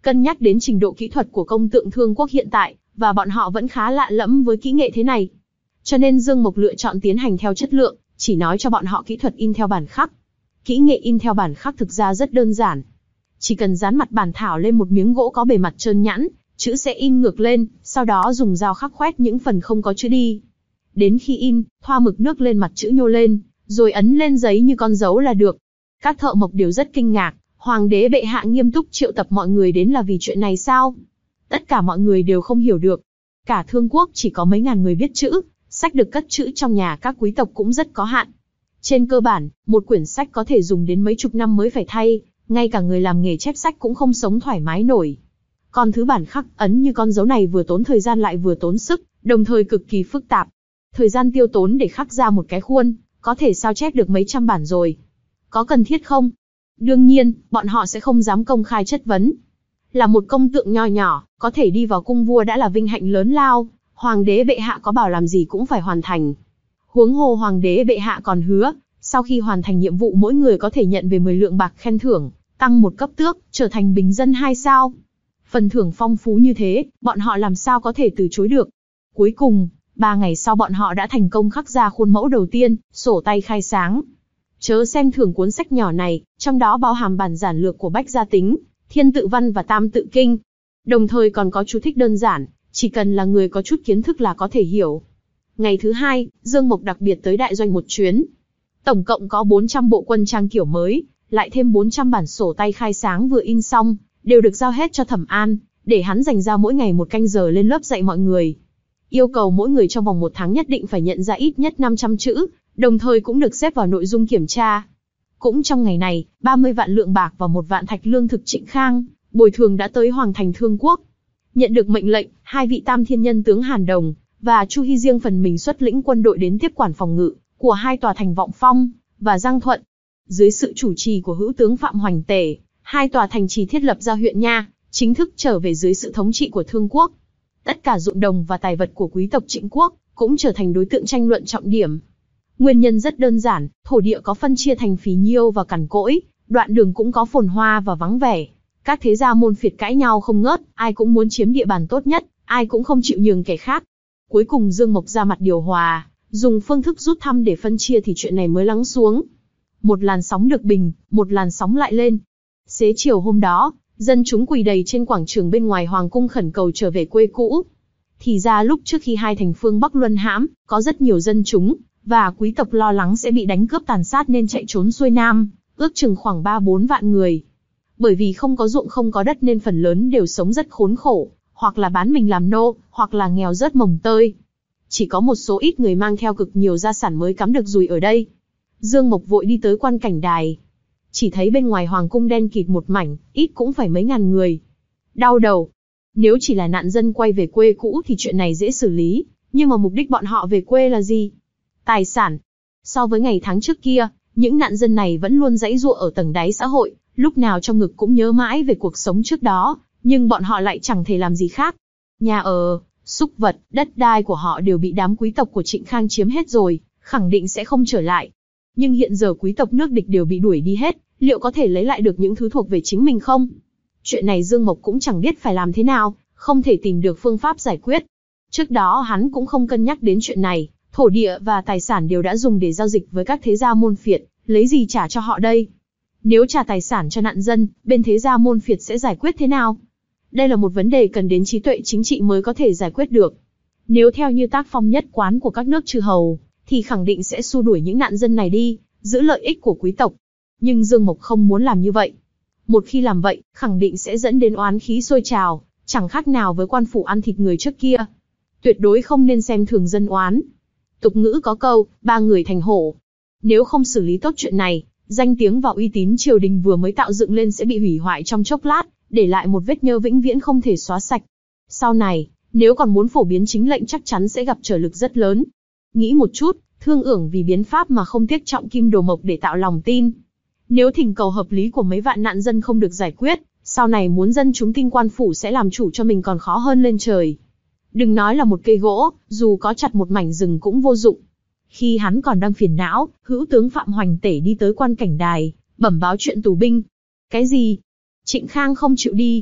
Cân nhắc đến trình độ kỹ thuật của công tượng Thương Quốc hiện tại, và bọn họ vẫn khá lạ lẫm với kỹ nghệ thế này. Cho nên Dương Mộc lựa chọn tiến hành theo chất lượng, chỉ nói cho bọn họ kỹ thuật in theo bản khắc. Kỹ nghệ in theo bản khắc thực ra rất đơn giản. Chỉ cần dán mặt bản thảo lên một miếng gỗ có bề mặt trơn nhẵn, chữ sẽ in ngược lên, sau đó dùng dao khắc khoét những phần không có chữ đi. Đến khi in, thoa mực nước lên mặt chữ nhô lên, rồi ấn lên giấy như con dấu là được. Các thợ mộc đều rất kinh ngạc, Hoàng đế bệ hạ nghiêm túc triệu tập mọi người đến là vì chuyện này sao? Tất cả mọi người đều không hiểu được. Cả Thương Quốc chỉ có mấy ngàn người biết chữ, sách được cất trữ trong nhà các quý tộc cũng rất có hạn. Trên cơ bản, một quyển sách có thể dùng đến mấy chục năm mới phải thay, ngay cả người làm nghề chép sách cũng không sống thoải mái nổi. Còn thứ bản khắc ấn như con dấu này vừa tốn thời gian lại vừa tốn sức, đồng thời cực kỳ phức tạp. Thời gian tiêu tốn để khắc ra một cái khuôn, có thể sao chép được mấy trăm bản rồi. Có cần thiết không? Đương nhiên, bọn họ sẽ không dám công khai chất vấn. Là một công tượng nho nhỏ, có thể đi vào cung vua đã là vinh hạnh lớn lao, Hoàng đế bệ hạ có bảo làm gì cũng phải hoàn thành. Huống hồ Hoàng đế bệ hạ còn hứa, sau khi hoàn thành nhiệm vụ mỗi người có thể nhận về mười lượng bạc khen thưởng, tăng một cấp tước, trở thành bình dân hai sao. Phần thưởng phong phú như thế, bọn họ làm sao có thể từ chối được. Cuối cùng, ba ngày sau bọn họ đã thành công khắc ra khuôn mẫu đầu tiên, sổ tay khai sáng. Chớ xem thường cuốn sách nhỏ này, trong đó bao hàm bản giản lược của Bách Gia Tính, Thiên Tự Văn và Tam Tự Kinh. Đồng thời còn có chú thích đơn giản, chỉ cần là người có chút kiến thức là có thể hiểu. Ngày thứ hai, Dương Mộc đặc biệt tới đại doanh một chuyến. Tổng cộng có bốn trăm bộ quân trang kiểu mới, lại thêm bốn trăm bản sổ tay khai sáng vừa in xong, đều được giao hết cho Thẩm An, để hắn dành ra mỗi ngày một canh giờ lên lớp dạy mọi người. Yêu cầu mỗi người trong vòng một tháng nhất định phải nhận ra ít nhất năm trăm chữ, đồng thời cũng được xếp vào nội dung kiểm tra. Cũng trong ngày này, ba mươi vạn lượng bạc và một vạn thạch lương thực Trịnh Khang, bồi thường đã tới Hoàng thành Thương Quốc. Nhận được mệnh lệnh, hai vị tam thiên nhân tướng Hàn Đồng và Chu Hy riêng phần mình xuất lĩnh quân đội đến tiếp quản phòng ngự của hai tòa thành Vọng Phong và Giang Thuận. Dưới sự chủ trì của hữu tướng Phạm Hoành Tể, hai tòa thành trì thiết lập ra huyện nha, chính thức trở về dưới sự thống trị của Thương Quốc. Tất cả ruộng đồng và tài vật của quý tộc Trịnh Quốc cũng trở thành đối tượng tranh luận trọng điểm. Nguyên nhân rất đơn giản, thổ địa có phân chia thành phì nhiêu và cằn cỗi, đoạn đường cũng có phồn hoa và vắng vẻ. Các thế gia môn phiệt cãi nhau không ngớt, ai cũng muốn chiếm địa bàn tốt nhất, ai cũng không chịu nhường kẻ khác. Cuối cùng Dương Mộc ra mặt điều hòa, dùng phương thức rút thăm để phân chia thì chuyện này mới lắng xuống. Một làn sóng được bình, một làn sóng lại lên. Xế chiều hôm đó, dân chúng quỳ đầy trên quảng trường bên ngoài hoàng cung khẩn cầu trở về quê cũ. Thì ra lúc trước khi hai thành phương Bắc luân hãm, có rất nhiều dân chúng và quý tộc lo lắng sẽ bị đánh cướp tàn sát nên chạy trốn xuôi nam, ước chừng khoảng ba bốn vạn người. Bởi vì không có ruộng không có đất nên phần lớn đều sống rất khốn khổ, hoặc là bán mình làm nô, hoặc là nghèo rớt mồng tơi. Chỉ có một số ít người mang theo cực nhiều gia sản mới cắm được dùi ở đây. Dương Mộc vội đi tới quan cảnh đài. Chỉ thấy bên ngoài hoàng cung đen kịt một mảnh, ít cũng phải mấy ngàn người. Đau đầu. Nếu chỉ là nạn dân quay về quê cũ thì chuyện này dễ xử lý, nhưng mà mục đích bọn họ về quê là gì? Tài sản. So với ngày tháng trước kia, những nạn dân này vẫn luôn giãy giụa ở tầng đáy xã hội, lúc nào trong ngực cũng nhớ mãi về cuộc sống trước đó, nhưng bọn họ lại chẳng thể làm gì khác. Nhà ở, súc vật, đất đai của họ đều bị đám quý tộc của Trịnh Khang chiếm hết rồi, khẳng định sẽ không trở lại. Nhưng hiện giờ quý tộc nước địch đều bị đuổi đi hết, liệu có thể lấy lại được những thứ thuộc về chính mình không? Chuyện này Dương Mộc cũng chẳng biết phải làm thế nào, không thể tìm được phương pháp giải quyết. Trước đó hắn cũng không cân nhắc đến chuyện này, thổ địa và tài sản đều đã dùng để giao dịch với các thế gia môn phiệt, lấy gì trả cho họ đây? Nếu trả tài sản cho nạn dân, bên thế gia môn phiệt sẽ giải quyết thế nào? Đây là một vấn đề cần đến trí tuệ chính trị mới có thể giải quyết được. Nếu theo như tác phong nhất quán của các nước chư hầu, thì khẳng định sẽ xua đuổi những nạn dân này đi, giữ lợi ích của quý tộc. Nhưng Dương Mộc không muốn làm như vậy. Một khi làm vậy, khẳng định sẽ dẫn đến oán khí sôi trào, chẳng khác nào với quan phủ ăn thịt người trước kia. Tuyệt đối không nên xem thường dân oán. Tục ngữ có câu, ba người thành hổ. Nếu không xử lý tốt chuyện này, danh tiếng và uy tín triều đình vừa mới tạo dựng lên sẽ bị hủy hoại trong chốc lát, để lại một vết nhơ vĩnh viễn không thể xóa sạch. Sau này, nếu còn muốn phổ biến chính lệnh chắc chắn sẽ gặp trở lực rất lớn. Nghĩ một chút, Thương Ưởng vì biến pháp mà không tiếc trọng kim đồ mộc để tạo lòng tin. Nếu thỉnh cầu hợp lý của mấy vạn nạn dân không được giải quyết, sau này muốn dân chúng tin quan phủ sẽ làm chủ cho mình còn khó hơn lên trời. Đừng nói là một cây gỗ, dù có chặt một mảnh rừng cũng vô dụng. Khi hắn còn đang phiền não, hữu tướng Phạm Hoành Tể đi tới quan cảnh đài, bẩm báo chuyện tù binh. Cái gì? Trịnh Khang không chịu đi.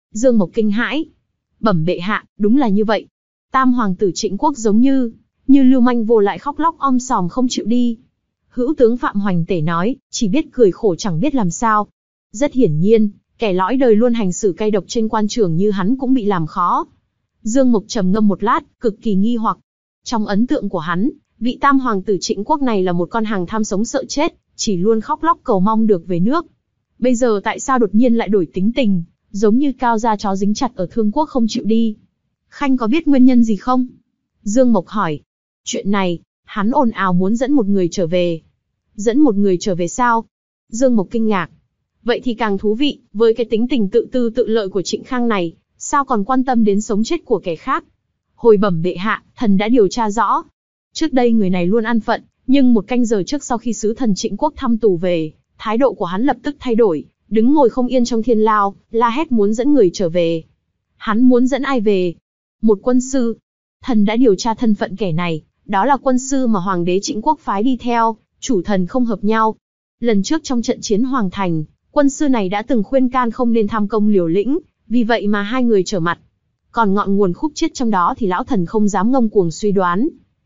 Dương Mộc kinh hãi. Bẩm bệ hạ, đúng là như vậy. Tam hoàng tử Trịnh Quốc giống như, như lưu manh vô lại khóc lóc om sòm không chịu đi. Hữu tướng Phạm Hoành Tể nói, chỉ biết cười khổ chẳng biết làm sao. Rất hiển nhiên, kẻ lõi đời luôn hành xử cay độc trên quan trường như hắn cũng bị làm khó. Dương Mộc trầm ngâm một lát, cực kỳ nghi hoặc. Trong ấn tượng của hắn, vị tam hoàng tử Trịnh Quốc này là một con hàng tham sống sợ chết, chỉ luôn khóc lóc cầu mong được về nước. Bây giờ tại sao đột nhiên lại đổi tính tình, giống như cao da chó dính chặt ở Thương Quốc không chịu đi? Khanh có biết nguyên nhân gì không? Dương Mộc hỏi. Chuyện này, hắn ồn ào muốn dẫn một người trở về. Dẫn một người trở về sao? Dương Mộc kinh ngạc. Vậy thì càng thú vị, với cái tính tình tự tư tự lợi của Trịnh Khang này, sao còn quan tâm đến sống chết của kẻ khác? Hồi bẩm bệ hạ, thần đã điều tra rõ. Trước đây người này luôn an phận, nhưng một canh giờ trước sau khi sứ thần Trịnh Quốc thăm tù về, thái độ của hắn lập tức thay đổi, đứng ngồi không yên trong thiên lao, la hét muốn dẫn người trở về. Hắn muốn dẫn ai về? Một quân sư. Thần đã điều tra thân phận kẻ này, đó là quân sư mà hoàng đế Trịnh Quốc phái đi theo, chủ thần không hợp nhau. Lần trước trong trận chiến Hoàng Thành, quân sư này đã từng khuyên can không nên tham công liều lĩnh, vì vậy mà hai người trở mặt. Còn ngọn nguồn khúc chiết trong đó thì lão thần không dám ngông cuồng suy đoán.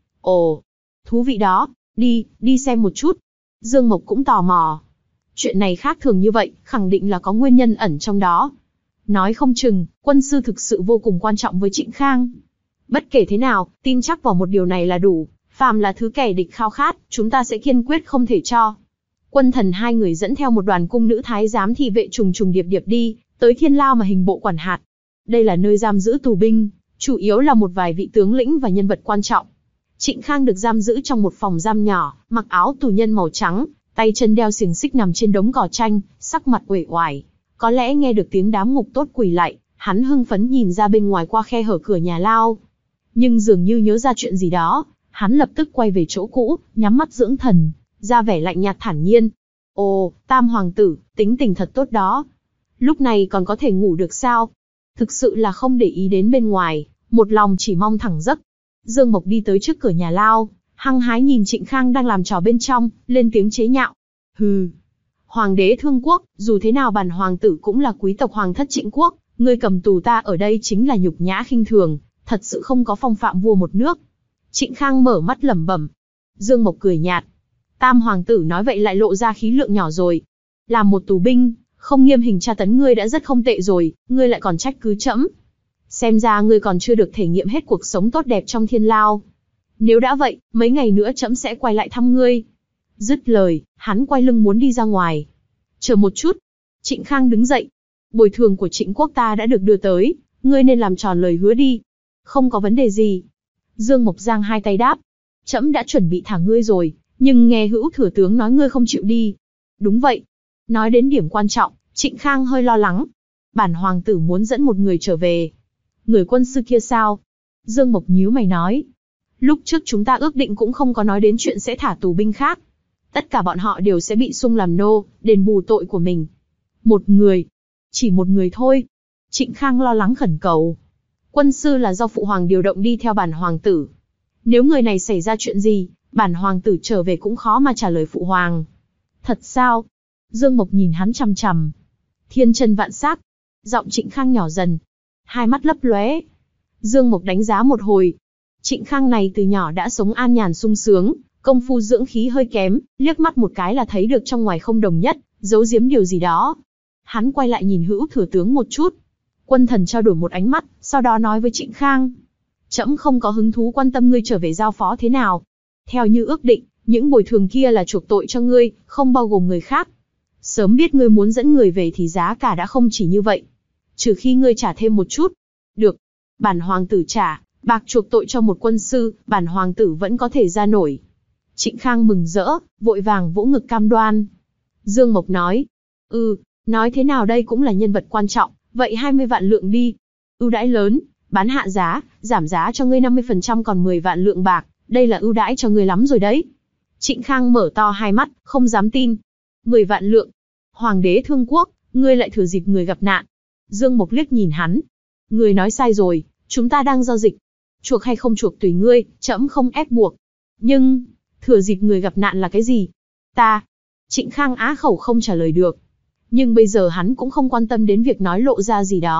Ồ, thú vị đó, đi, đi xem một chút. Dương Mộc cũng tò mò. Chuyện này khác thường như vậy, khẳng định là có nguyên nhân ẩn trong đó. Nói không chừng, quân sư thực sự vô cùng quan trọng với Trịnh Khang. Bất kể thế nào, tin chắc vào một điều này là đủ, phàm là thứ kẻ địch khao khát, chúng ta sẽ kiên quyết không thể cho. Quân thần hai người dẫn theo một đoàn cung nữ thái giám thị vệ trùng trùng điệp điệp đi, tới thiên lao mà hình bộ quản hạt. Đây là nơi giam giữ tù binh, chủ yếu là một vài vị tướng lĩnh và nhân vật quan trọng. Trịnh Khang được giam giữ trong một phòng giam nhỏ, mặc áo tù nhân màu trắng, tay chân đeo xiềng xích nằm trên đống cỏ tranh, sắc mặt uể oải. Có lẽ nghe được tiếng đám ngục tốt quỳ lạy, hắn hưng phấn nhìn ra bên ngoài qua khe hở cửa nhà lao. Nhưng dường như nhớ ra chuyện gì đó, hắn lập tức quay về chỗ cũ, nhắm mắt dưỡng thần, ra vẻ lạnh nhạt thản nhiên. Ồ, tam hoàng tử, tính tình thật tốt đó. Lúc này còn có thể ngủ được sao? Thực sự là không để ý đến bên ngoài, một lòng chỉ mong thẳng giấc. Dương Mộc đi tới trước cửa nhà lao, hăng hái nhìn Trịnh Khang đang làm trò bên trong, lên tiếng chế nhạo. Hừ, hoàng đế Thương Quốc, dù thế nào bản hoàng tử cũng là quý tộc hoàng thất Trịnh Quốc, ngươi cầm tù ta ở đây chính là nhục nhã khinh thường, thật sự không có phong phạm vua một nước. Trịnh Khang mở mắt lẩm bẩm. Dương Mộc cười nhạt. Tam hoàng tử nói vậy lại lộ ra khí lượng nhỏ rồi. Làm một tù binh, không nghiêm hình tra tấn ngươi đã rất không tệ rồi, ngươi lại còn trách cứ trẫm. Xem ra ngươi còn chưa được thể nghiệm hết cuộc sống tốt đẹp trong thiên lao. Nếu đã vậy, mấy ngày nữa trẫm sẽ quay lại thăm ngươi. Dứt lời, hắn quay lưng muốn đi ra ngoài. Chờ một chút. Trịnh Khang đứng dậy. Bồi thường của Trịnh Quốc ta đã được đưa tới, ngươi nên làm tròn lời hứa đi. Không có vấn đề gì. Dương Mộc giang hai tay đáp. Trẫm đã chuẩn bị thả ngươi rồi, nhưng nghe Hữu thừa tướng nói ngươi không chịu đi. Đúng vậy. Nói đến điểm quan trọng, Trịnh Khang hơi lo lắng. Bản hoàng tử muốn dẫn một người trở về. Người quân sư kia sao? Dương Mộc nhíu mày nói. Lúc trước chúng ta ước định cũng không có nói đến chuyện sẽ thả tù binh khác. Tất cả bọn họ đều sẽ bị sung làm nô, đền bù tội của mình. Một người. Chỉ một người thôi. Trịnh Khang lo lắng khẩn cầu. Quân sư là do phụ hoàng điều động đi theo bản hoàng tử. Nếu người này xảy ra chuyện gì, bản hoàng tử trở về cũng khó mà trả lời phụ hoàng. Thật sao? Dương Mộc nhìn hắn chằm chằm. Thiên chân vạn sắc. Giọng Trịnh Khang nhỏ dần. Hai mắt lấp lóe. Dương Mộc đánh giá một hồi. Trịnh Khang này từ nhỏ đã sống an nhàn sung sướng, công phu dưỡng khí hơi kém, liếc mắt một cái là thấy được trong ngoài không đồng nhất, giấu giếm điều gì đó. Hắn quay lại nhìn Hữu thừa tướng một chút. Quân thần trao đổi một ánh mắt, sau đó nói với Trịnh Khang. Trẫm không có hứng thú quan tâm ngươi trở về giao phó thế nào. Theo như ước định, những bồi thường kia là chuộc tội cho ngươi, không bao gồm người khác. Sớm biết ngươi muốn dẫn người về thì giá cả đã không chỉ như vậy. Trừ khi ngươi trả thêm một chút. Được. Bản hoàng tử trả, bạc chuộc tội cho một quân sư, bản hoàng tử vẫn có thể ra nổi. Trịnh Khang mừng rỡ, vội vàng vỗ ngực cam đoan. Dương Mộc nói. Ừ, nói thế nào đây cũng là nhân vật quan trọng, vậy hai mươi vạn lượng đi. Ưu đãi lớn, bán hạ giá, giảm giá cho ngươi năm mươi phần trăm còn mười vạn lượng bạc, đây là ưu đãi cho ngươi lắm rồi đấy. Trịnh Khang mở to hai mắt, không dám tin. mười vạn lượng. Hoàng đế Thương Quốc, ngươi lại thừa dịp người gặp nạn. Dương Mộc liếc nhìn hắn. Ngươi nói sai rồi, chúng ta đang giao dịch. Chuộc hay không chuộc tùy ngươi, trẫm không ép buộc. Nhưng, thừa dịp người gặp nạn là cái gì? Ta. Trịnh Khang á khẩu không trả lời được. Nhưng bây giờ hắn cũng không quan tâm đến việc nói lộ ra gì đó,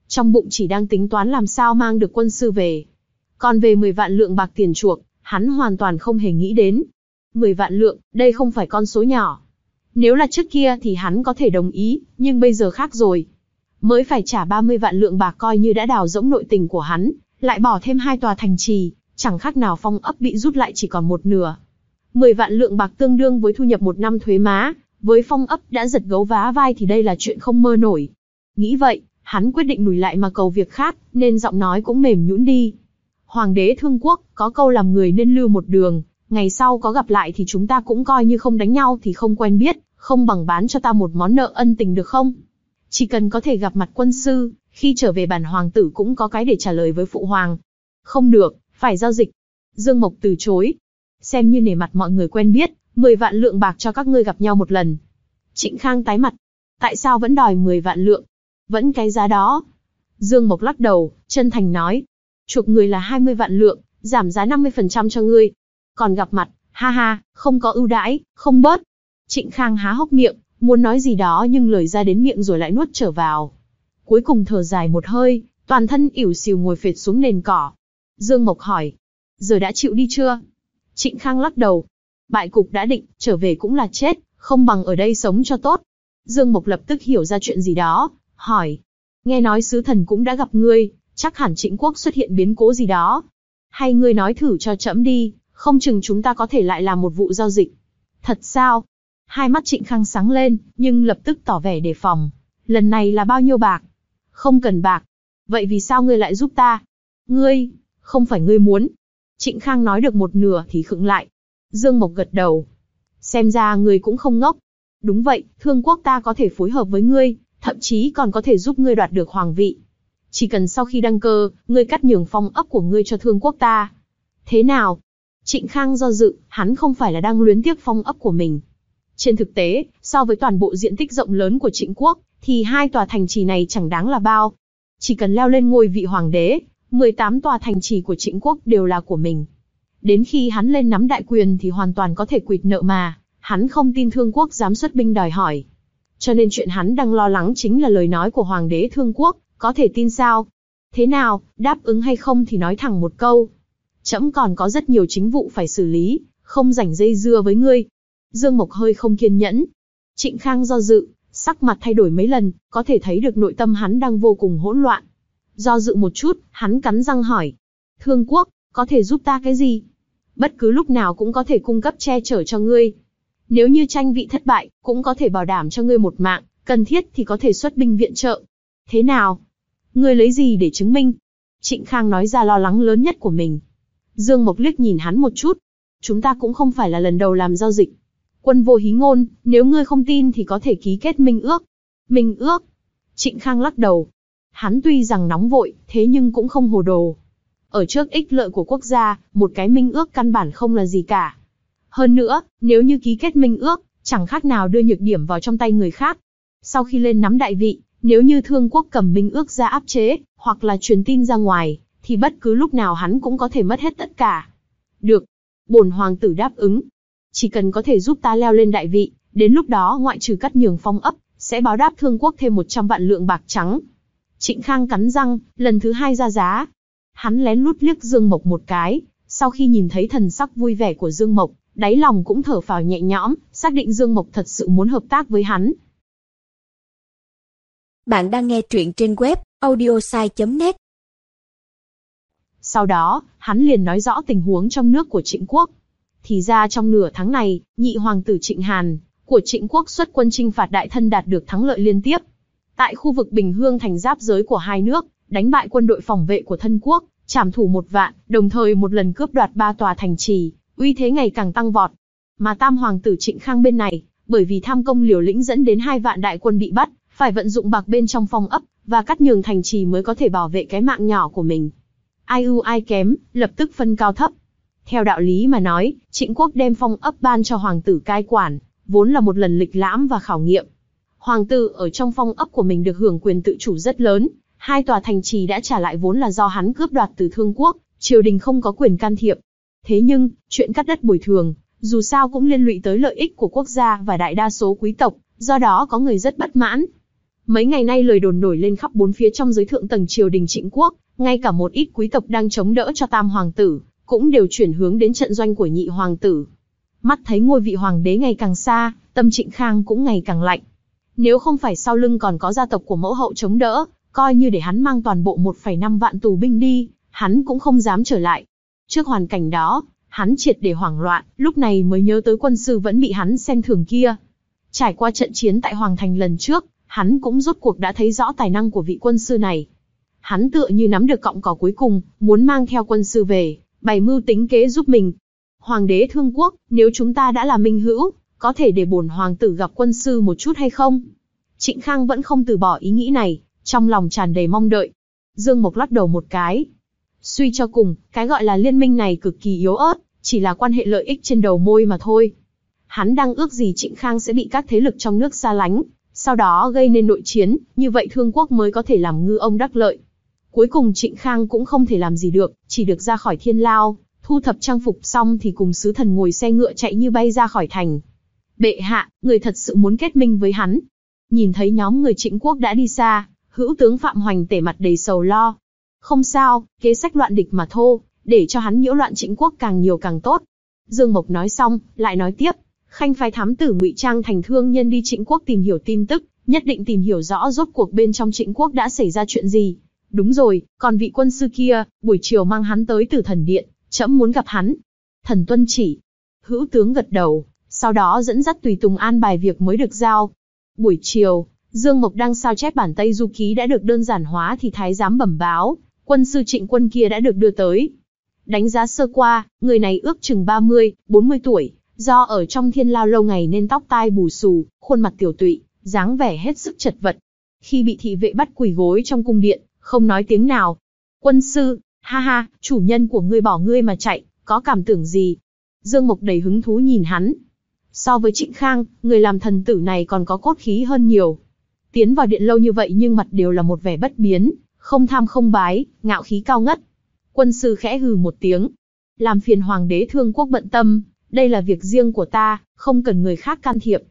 trong bụng chỉ đang tính toán làm sao mang được quân sư về. Còn về mười vạn lượng bạc tiền chuộc, hắn hoàn toàn không hề nghĩ đến. mười vạn lượng, đây không phải con số nhỏ. Nếu là trước kia thì hắn có thể đồng ý, nhưng bây giờ khác rồi. Mới phải trả ba mươi vạn lượng bạc coi như đã đào rỗng nội tình của hắn, lại bỏ thêm hai tòa thành trì, chẳng khác nào Phong ấp bị rút lại chỉ còn một nửa. mười vạn lượng bạc tương đương với thu nhập một năm thuế má, với Phong ấp đã giật gấu vá vai thì đây là chuyện không mơ nổi. Nghĩ vậy, hắn quyết định lùi lại mà cầu việc khác, nên giọng nói cũng mềm nhũn đi. Hoàng đế Thương Quốc, có câu làm người nên lưu một đường, ngày sau có gặp lại thì chúng ta cũng coi như không đánh nhau thì không quen biết, không bằng bán cho ta một món nợ ân tình được không? Chỉ cần có thể gặp mặt quân sư, khi trở về bản hoàng tử cũng có cái để trả lời với phụ hoàng. Không được, phải giao dịch. Dương Mộc từ chối. Xem như nể mặt mọi người quen biết, mười vạn lượng bạc cho các ngươi gặp nhau một lần. Trịnh Khang tái mặt. Tại sao vẫn đòi mười vạn lượng? Vẫn cái giá đó. Dương Mộc lắc đầu, chân thành nói. Chuộc người là hai mươi vạn lượng, giảm giá năm mươi phần trăm cho ngươi. Còn gặp mặt, ha ha, không có ưu đãi, không bớt. Trịnh Khang há hốc miệng, muốn nói gì đó nhưng lời ra đến miệng rồi lại nuốt trở vào. Cuối cùng thở dài một hơi, toàn thân ỉu xìu ngồi phệt xuống nền cỏ. Dương Mộc hỏi, giờ đã chịu đi chưa? Trịnh Khang lắc đầu. Bại cục đã định, trở về cũng là chết, không bằng ở đây sống cho tốt. Dương Mộc lập tức hiểu ra chuyện gì đó, hỏi. Nghe nói sứ thần cũng đã gặp ngươi, chắc hẳn Trịnh quốc xuất hiện biến cố gì đó. Hay ngươi nói thử cho trẫm đi, không chừng chúng ta có thể lại làm một vụ giao dịch. Thật sao? Hai mắt Trịnh Khang sáng lên, nhưng lập tức tỏ vẻ đề phòng. Lần này là bao nhiêu bạc? Không cần bạc. Vậy vì sao ngươi lại giúp ta? Ngươi, không phải ngươi muốn. Trịnh Khang nói được một nửa thì khựng lại. Dương Mộc gật đầu. Xem ra ngươi cũng không ngốc. Đúng vậy, Thương Quốc ta có thể phối hợp với ngươi, thậm chí còn có thể giúp ngươi đoạt được hoàng vị. Chỉ cần sau khi đăng cơ, ngươi cắt nhường Phong ấp của ngươi cho Thương Quốc ta. Thế nào? Trịnh Khang do dự, hắn không phải là đang luyến tiếc Phong ấp của mình. Trên thực tế, so với toàn bộ diện tích rộng lớn của Trịnh quốc, thì hai tòa thành trì này chẳng đáng là bao. Chỉ cần leo lên ngôi vị hoàng đế, mười tám tòa thành trì của Trịnh quốc đều là của mình. Đến khi hắn lên nắm đại quyền thì hoàn toàn có thể quỵt nợ mà, hắn không tin Thương Quốc dám xuất binh đòi hỏi. Cho nên chuyện hắn đang lo lắng chính là lời nói của hoàng đế Thương Quốc, có thể tin sao? Thế nào, đáp ứng hay không thì nói thẳng một câu. Trẫm còn có rất nhiều chính vụ phải xử lý, không rảnh dây dưa với ngươi. Dương Mộc hơi không kiên nhẫn. Trịnh Khang do dự, sắc mặt thay đổi mấy lần, có thể thấy được nội tâm hắn đang vô cùng hỗn loạn. Do dự một chút, hắn cắn răng hỏi. Thương Quốc, có thể giúp ta cái gì? Bất cứ lúc nào cũng có thể cung cấp che chở cho ngươi. Nếu như tranh vị thất bại, cũng có thể bảo đảm cho ngươi một mạng, cần thiết thì có thể xuất binh viện trợ. Thế nào? Ngươi lấy gì để chứng minh? Trịnh Khang nói ra lo lắng lớn nhất của mình. Dương Mộc liếc nhìn hắn một chút. Chúng ta cũng không phải là lần đầu làm giao dịch. Quân vô hí ngôn, nếu ngươi không tin thì có thể ký kết minh ước. Minh ước? Trịnh Khang lắc đầu. Hắn tuy rằng nóng vội, thế nhưng cũng không hồ đồ. Ở trước ích lợi của quốc gia, một cái minh ước căn bản không là gì cả. Hơn nữa, nếu như ký kết minh ước, chẳng khác nào đưa nhược điểm vào trong tay người khác. Sau khi lên nắm đại vị, nếu như Thương Quốc cầm minh ước ra áp chế, hoặc là truyền tin ra ngoài, thì bất cứ lúc nào hắn cũng có thể mất hết tất cả. Được. Bổn hoàng tử đáp ứng. Chỉ cần có thể giúp ta leo lên đại vị, đến lúc đó ngoại trừ cắt nhường Phong ấp, sẽ báo đáp Thương Quốc thêm một trăm vạn lượng bạc trắng. Trịnh Khang cắn răng, lần thứ hai ra giá. Hắn lén lút liếc Dương Mộc một cái, sau khi nhìn thấy thần sắc vui vẻ của Dương Mộc, đáy lòng cũng thở phào nhẹ nhõm, xác định Dương Mộc thật sự muốn hợp tác với hắn.
Bạn đang nghe truyện trên web audiosai chấm net.
Sau đó, hắn liền nói rõ tình huống trong nước của Trịnh quốc. Thì ra trong nửa tháng này, nhị hoàng tử Trịnh Hàn của Trịnh quốc xuất quân chinh phạt Đại Thân đạt được thắng lợi liên tiếp. Tại khu vực Bình Hương thành giáp giới của hai nước, đánh bại quân đội phòng vệ của Thân quốc, trảm thủ một vạn, đồng thời một lần cướp đoạt ba tòa thành trì, uy thế ngày càng tăng vọt. Mà tam hoàng tử Trịnh Khang bên này, bởi vì tham công liều lĩnh dẫn đến hai vạn đại quân bị bắt, phải vận dụng bạc bên trong Phong ấp và cắt nhường thành trì mới có thể bảo vệ cái mạng nhỏ của mình. Ai ưu ai kém, lập tức phân cao thấp. Theo đạo lý mà nói, Trịnh quốc đem Phong ấp ban cho hoàng tử cai quản, vốn là một lần lịch lãm và khảo nghiệm. Hoàng tử ở trong Phong ấp của mình được hưởng quyền tự chủ rất lớn, hai tòa thành trì đã trả lại vốn là do hắn cướp đoạt từ Thương quốc, triều đình không có quyền can thiệp. Thế nhưng, chuyện cắt đất bồi thường, dù sao cũng liên lụy tới lợi ích của quốc gia và đại đa số quý tộc, do đó có người rất bất mãn. Mấy ngày nay lời đồn nổi lên khắp bốn phía trong giới thượng tầng triều đình Trịnh quốc, ngay cả một ít quý tộc đang chống đỡ cho tam hoàng tử, cũng đều chuyển hướng đến trận doanh của nhị hoàng tử. Mắt thấy ngôi vị hoàng đế ngày càng xa, tâm Trịnh Khang cũng ngày càng lạnh. Nếu không phải sau lưng còn có gia tộc của mẫu hậu chống đỡ, coi như để hắn mang toàn bộ một phẩy năm vạn tù binh đi, hắn cũng không dám trở lại. Trước hoàn cảnh đó, hắn triệt để hoảng loạn, lúc này mới nhớ tới quân sư vẫn bị hắn xem thường kia. Trải qua trận chiến tại Hoàng Thành lần trước, hắn cũng rốt cuộc đã thấy rõ tài năng của vị quân sư này. Hắn tựa như nắm được cọng cỏ cuối cùng, muốn mang theo quân sư về, bày mưu tính kế giúp mình. Hoàng đế thương quốc, nếu chúng ta đã là minh hữu, có thể để bổn hoàng tử gặp quân sư một chút hay không? Trịnh Khang vẫn không từ bỏ ý nghĩ này, trong lòng tràn đầy mong đợi. Dương Mộc lắc đầu một cái. Suy cho cùng, cái gọi là liên minh này cực kỳ yếu ớt, chỉ là quan hệ lợi ích trên đầu môi mà thôi. Hắn đang ước gì Trịnh Khang sẽ bị các thế lực trong nước xa lánh, sau đó gây nên nội chiến, như vậy thương quốc mới có thể làm ngư ông đắc lợi. Cuối cùng Trịnh Khang cũng không thể làm gì được, chỉ được ra khỏi thiên lao, thu thập trang phục xong thì cùng sứ thần ngồi xe ngựa chạy như bay ra khỏi thành. Bệ hạ, người thật sự muốn kết minh với hắn. Nhìn thấy nhóm người Trịnh quốc đã đi xa, hữu tướng Phạm Hoành tể mặt đầy sầu lo. Không sao, kế sách loạn địch mà thô, để cho hắn nhiễu loạn Trịnh quốc càng nhiều càng tốt. Dương Mộc nói xong, lại nói tiếp, khanh phái thám tử ngụy trang thành thương nhân đi Trịnh quốc tìm hiểu tin tức, nhất định tìm hiểu rõ rốt cuộc bên trong Trịnh quốc đã xảy ra chuyện gì. Đúng rồi, còn vị quân sư kia, buổi chiều mang hắn tới Tử Thần Điện, trẫm muốn gặp hắn. Thần tuân chỉ. Hữu tướng gật đầu, sau đó dẫn dắt tùy tùng an bài việc mới được giao. Buổi chiều, Dương Mộc đang sao chép bản Tây Du Ký đã được đơn giản hóa thì thái giám bẩm báo, quân sư Trịnh Quân kia đã được đưa tới. Đánh giá sơ qua, người này ước chừng ba mươi, bốn mươi tuổi, do ở trong thiên lao lâu ngày nên tóc tai bù xù, khuôn mặt tiểu tụy, dáng vẻ hết sức chật vật. Khi bị thị vệ bắt quỳ gối trong cung điện, không nói tiếng nào. Quân sư, ha ha, chủ nhân của ngươi bỏ ngươi mà chạy, có cảm tưởng gì? Dương Mộc đầy hứng thú nhìn hắn. So với Trịnh Khang, người làm thần tử này còn có cốt khí hơn nhiều. Tiến vào điện lâu như vậy nhưng mặt đều là một vẻ bất biến, không tham không bái, ngạo khí cao ngất. Quân sư khẽ hừ một tiếng. Làm phiền hoàng đế thương quốc bận tâm, đây là việc riêng của ta, không cần người khác can thiệp.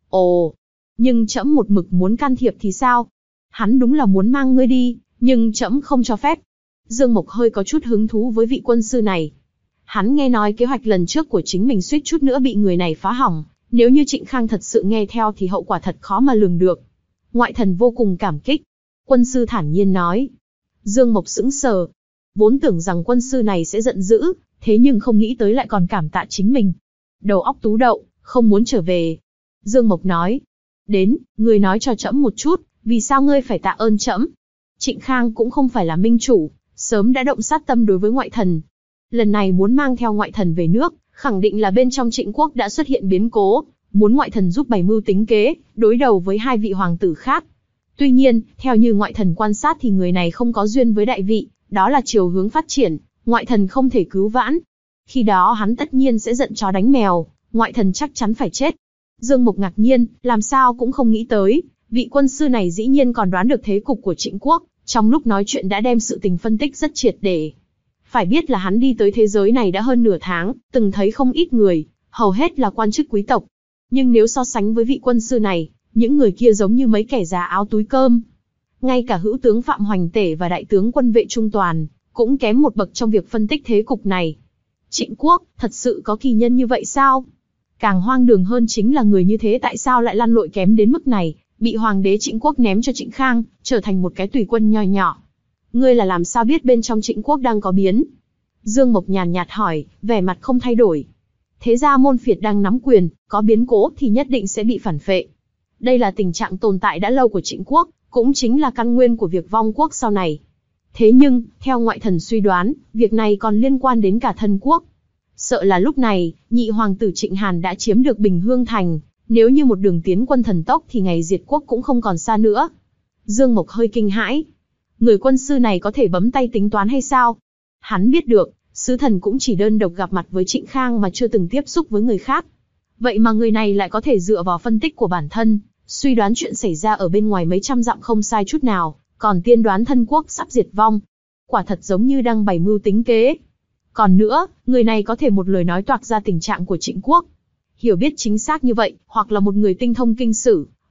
Ồ, nhưng trẫm một mực muốn can thiệp thì sao? Hắn đúng là muốn mang ngươi đi, nhưng trẫm không cho phép. Dương Mộc hơi có chút hứng thú với vị quân sư này. Hắn nghe nói kế hoạch lần trước của chính mình suýt chút nữa bị người này phá hỏng, nếu như Trịnh Khang thật sự nghe theo thì hậu quả thật khó mà lường được. Ngoại thần vô cùng cảm kích. Quân sư thản nhiên nói. Dương Mộc sững sờ. Vốn tưởng rằng quân sư này sẽ giận dữ, thế nhưng không nghĩ tới lại còn cảm tạ chính mình. Đầu óc tú đậu, không muốn trở về. Dương Mộc nói. Đến, ngươi nói cho trẫm một chút, vì sao ngươi phải tạ ơn trẫm? Trịnh Khang cũng không phải là minh chủ, sớm đã động sát tâm đối với ngoại thần. Lần này muốn mang theo ngoại thần về nước, khẳng định là bên trong Trịnh quốc đã xuất hiện biến cố, muốn ngoại thần giúp bày mưu tính kế, đối đầu với hai vị hoàng tử khác. Tuy nhiên, theo như ngoại thần quan sát thì người này không có duyên với đại vị, đó là chiều hướng phát triển, ngoại thần không thể cứu vãn. Khi đó hắn tất nhiên sẽ giận chó đánh mèo, ngoại thần chắc chắn phải chết. Dương Mộc ngạc nhiên, làm sao cũng không nghĩ tới, vị quân sư này dĩ nhiên còn đoán được thế cục của Trịnh quốc, trong lúc nói chuyện đã đem sự tình phân tích rất triệt để. Phải biết là hắn đi tới thế giới này đã hơn nửa tháng, từng thấy không ít người, hầu hết là quan chức quý tộc. Nhưng nếu so sánh với vị quân sư này, những người kia giống như mấy kẻ già áo túi cơm. Ngay cả hữu tướng Phạm Hoành Tể và đại tướng Quân Vệ Trung Toàn, cũng kém một bậc trong việc phân tích thế cục này. Trịnh quốc, thật sự có kỳ nhân như vậy sao? Càng hoang đường hơn chính là người như thế tại sao lại lăn lội kém đến mức này, bị hoàng đế Trịnh quốc ném cho Trịnh Khang, trở thành một cái tùy quân nho nhỏ. Ngươi là làm sao biết bên trong Trịnh quốc đang có biến? Dương Mộc nhàn nhạt hỏi, vẻ mặt không thay đổi. Thế ra môn phiệt đang nắm quyền, có biến cố thì nhất định sẽ bị phản phệ. Đây là tình trạng tồn tại đã lâu của Trịnh quốc, cũng chính là căn nguyên của việc vong quốc sau này. Thế nhưng, theo ngoại thần suy đoán, việc này còn liên quan đến cả thân quốc. Sợ là lúc này, nhị hoàng tử Trịnh Hàn đã chiếm được Bình Hương Thành, nếu như một đường tiến quân thần tốc thì ngày diệt quốc cũng không còn xa nữa. Dương Mộc hơi kinh hãi. Người quân sư này có thể bấm tay tính toán hay sao? Hắn biết được, sứ thần cũng chỉ đơn độc gặp mặt với Trịnh Khang mà chưa từng tiếp xúc với người khác. Vậy mà người này lại có thể dựa vào phân tích của bản thân, suy đoán chuyện xảy ra ở bên ngoài mấy trăm dặm không sai chút nào, còn tiên đoán thân quốc sắp diệt vong. Quả thật giống như đang bày mưu tính kế. Còn nữa, người này có thể một lời nói toạc ra tình trạng của Trịnh quốc. Hiểu biết chính xác như vậy, hoặc là một người tinh thông kinh sử,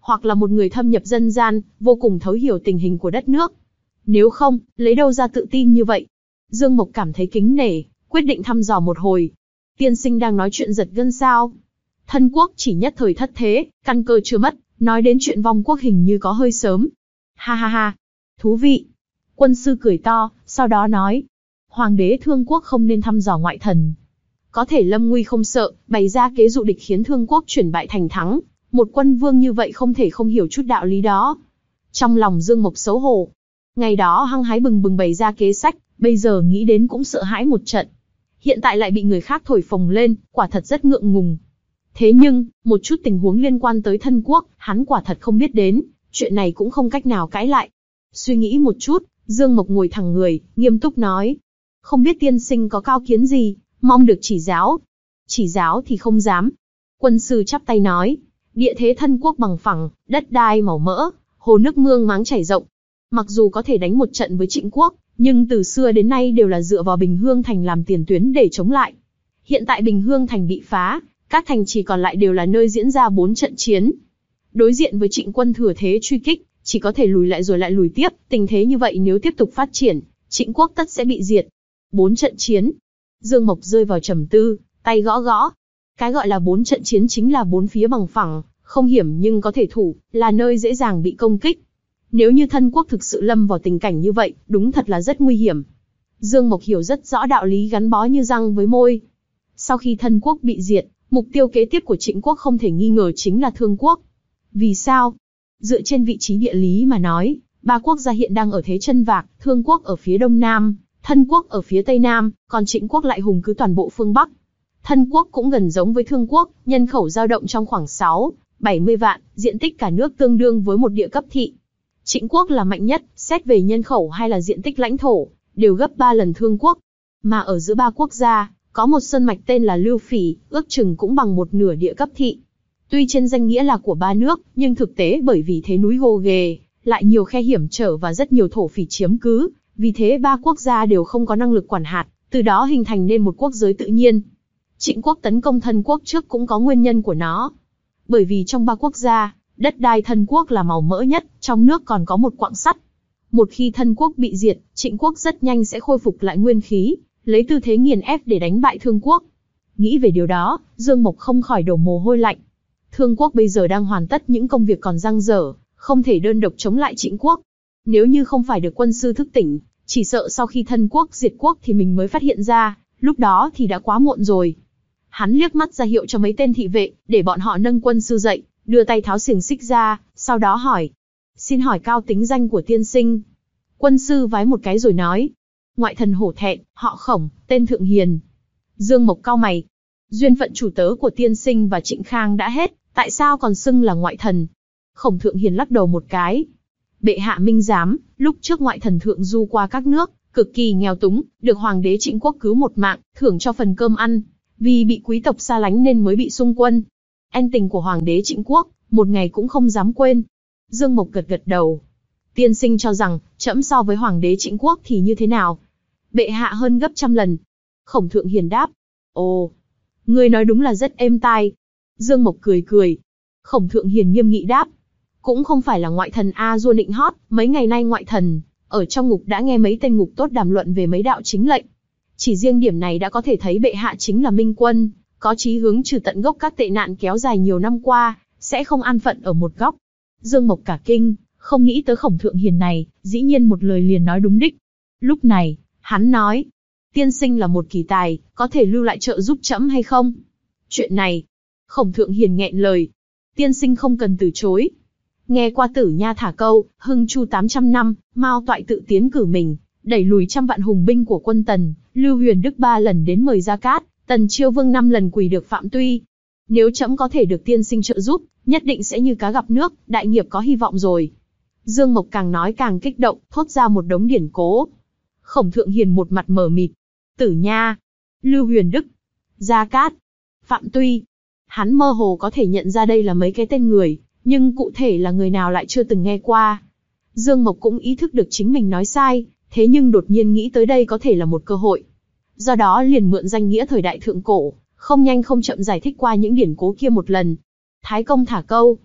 hoặc là một người thâm nhập dân gian, vô cùng thấu hiểu tình hình của đất nước. Nếu không, lấy đâu ra tự tin như vậy? Dương Mộc cảm thấy kính nể, quyết định thăm dò một hồi. Tiên sinh đang nói chuyện giật gân sao? Thân quốc chỉ nhất thời thất thế, căn cơ chưa mất, nói đến chuyện vong quốc hình như có hơi sớm. Ha ha ha, thú vị. Quân sư cười to, sau đó nói. Hoàng đế Thương Quốc không nên thăm dò ngoại thần. Có thể lâm nguy không sợ, bày ra kế dụ địch khiến Thương Quốc chuyển bại thành thắng. Một quân vương như vậy không thể không hiểu chút đạo lý đó. Trong lòng Dương Mộc xấu hổ. Ngày đó hăng hái bừng bừng bày ra kế sách, bây giờ nghĩ đến cũng sợ hãi một trận. Hiện tại lại bị người khác thổi phồng lên, quả thật rất ngượng ngùng. Thế nhưng, một chút tình huống liên quan tới thân quốc, hắn quả thật không biết đến, chuyện này cũng không cách nào cãi lại. Suy nghĩ một chút, Dương Mộc ngồi thẳng người, nghiêm túc nói. Không biết tiên sinh có cao kiến gì, mong được chỉ giáo. Chỉ giáo thì không dám. Quân sư chắp tay nói, địa thế thân quốc bằng phẳng, đất đai màu mỡ, hồ nước mương máng chảy rộng. Mặc dù có thể đánh một trận với Trịnh quốc, nhưng từ xưa đến nay đều là dựa vào Bình Hương Thành làm tiền tuyến để chống lại. Hiện tại Bình Hương Thành bị phá, các thành trì còn lại đều là nơi diễn ra bốn trận chiến. Đối diện với Trịnh quân thừa thế truy kích, chỉ có thể lùi lại rồi lại lùi tiếp, tình thế như vậy nếu tiếp tục phát triển, Trịnh quốc tất sẽ bị diệt. Bốn trận chiến. Dương Mộc rơi vào trầm tư, tay gõ gõ. Cái gọi là bốn trận chiến chính là bốn phía bằng phẳng, không hiểm nhưng có thể thủ, là nơi dễ dàng bị công kích. Nếu như thân quốc thực sự lâm vào tình cảnh như vậy, đúng thật là rất nguy hiểm. Dương Mộc hiểu rất rõ đạo lý gắn bó như răng với môi. Sau khi thân quốc bị diệt, mục tiêu kế tiếp của Trịnh quốc không thể nghi ngờ chính là Thương quốc. Vì sao? Dựa trên vị trí địa lý mà nói, ba quốc gia hiện đang ở thế chân vạc, Thương quốc ở phía đông nam, Thân quốc ở phía tây nam, còn Trịnh quốc lại hùng cứ toàn bộ phương bắc. Thân quốc cũng gần giống với Thương quốc, nhân khẩu dao động trong khoảng sáu, bảy mươi vạn, diện tích cả nước tương đương với một địa cấp thị. Trịnh quốc là mạnh nhất, xét về nhân khẩu hay là diện tích lãnh thổ, đều gấp ba lần Thương quốc. Mà ở giữa ba quốc gia, có một sơn mạch tên là Lưu Phỉ, ước chừng cũng bằng một nửa địa cấp thị. Tuy trên danh nghĩa là của ba nước, nhưng thực tế bởi vì thế núi gồ ghề, lại nhiều khe hiểm trở và rất nhiều thổ phỉ chiếm cứ, vì thế ba quốc gia đều không có năng lực quản hạt, từ đó hình thành nên một quốc giới tự nhiên. Trịnh quốc tấn công Thân quốc trước cũng có nguyên nhân của nó. Bởi vì trong ba quốc gia, đất đai Thân quốc là màu mỡ nhất, trong nước còn có một quặng sắt. Một khi Thân quốc bị diệt, Trịnh quốc rất nhanh sẽ khôi phục lại nguyên khí, lấy tư thế nghiền ép để đánh bại Thương quốc. Nghĩ về điều đó, Dương Mộc không khỏi đổ mồ hôi lạnh. Thương quốc bây giờ đang hoàn tất những công việc còn dang dở, không thể đơn độc chống lại Trịnh quốc. Nếu như không phải được quân sư thức tỉnh, chỉ sợ sau khi Thân quốc diệt quốc thì mình mới phát hiện ra, lúc đó thì đã quá muộn rồi. Hắn liếc mắt ra hiệu cho mấy tên thị vệ, để bọn họ nâng quân sư dậy, đưa tay tháo xiềng xích ra, sau đó hỏi. Xin hỏi cao tính danh của tiên sinh. Quân sư vái một cái rồi nói. Ngoại thần Hổ Thẹn, họ Khổng, tên Thượng Hiền. Dương Mộc cau mày. Duyên phận chủ tớ của tiên sinh và Trịnh Khang đã hết, tại sao còn xưng là ngoại thần? Khổng Thượng Hiền lắc đầu một cái. Bệ hạ minh giám, lúc trước ngoại thần thượng du qua các nước, cực kỳ nghèo túng, được hoàng đế Trịnh quốc cứu một mạng, thưởng cho phần cơm ăn. Vì bị quý tộc xa lánh nên mới bị xung quân. Ân tình của hoàng đế Trịnh quốc, một ngày cũng không dám quên. Dương Mộc gật gật đầu. Tiên sinh cho rằng, trẫm so với hoàng đế Trịnh quốc thì như thế nào? Bệ hạ hơn gấp trăm lần. Khổng Thượng Hiền đáp. Ồ, người nói đúng là rất êm tai. Dương Mộc cười cười. Khổng Thượng Hiền nghiêm nghị đáp. Cũng không phải là ngoại thần A Dua nịnh hót, mấy ngày nay ngoại thần, ở trong ngục đã nghe mấy tên ngục tốt đàm luận về mấy đạo chính lệnh. Chỉ riêng điểm này đã có thể thấy bệ hạ chính là minh quân, có chí hướng trừ tận gốc các tệ nạn kéo dài nhiều năm qua, sẽ không an phận ở một góc. Dương Mộc cả kinh, không nghĩ tới Khổng Thượng Hiền này, dĩ nhiên một lời liền nói đúng đích. Lúc này, hắn nói, tiên sinh là một kỳ tài, có thể lưu lại trợ giúp trẫm hay không? Chuyện này, Khổng Thượng Hiền nghẹn lời, tiên sinh không cần từ chối. Nghe qua Tử Nha thả câu, hưng chu tám trăm năm, Mao Toại tự tiến cử mình, đẩy lùi trăm vạn hùng binh của quân Tần, Lưu Huyền Đức ba lần đến mời Gia Cát, Tần Chiêu Vương năm lần quỳ được Phạm Tuy. Nếu trẫm có thể được tiên sinh trợ giúp, nhất định sẽ như cá gặp nước, đại nghiệp có hy vọng rồi. Dương Mộc càng nói càng kích động, thốt ra một đống điển cố. Khổng Thượng Hiền một mặt mờ mịt. Tử Nha, Lưu Huyền Đức, Gia Cát, Phạm Tuy. Hắn mơ hồ có thể nhận ra đây là mấy cái tên người, nhưng cụ thể là người nào lại chưa từng nghe qua. Dương Mộc cũng ý thức được chính mình nói sai, thế nhưng đột nhiên nghĩ tới đây có thể là một cơ hội. Do đó liền mượn danh nghĩa thời đại thượng cổ, không nhanh không chậm giải thích qua những điển cố kia một lần. Thái công thả câu.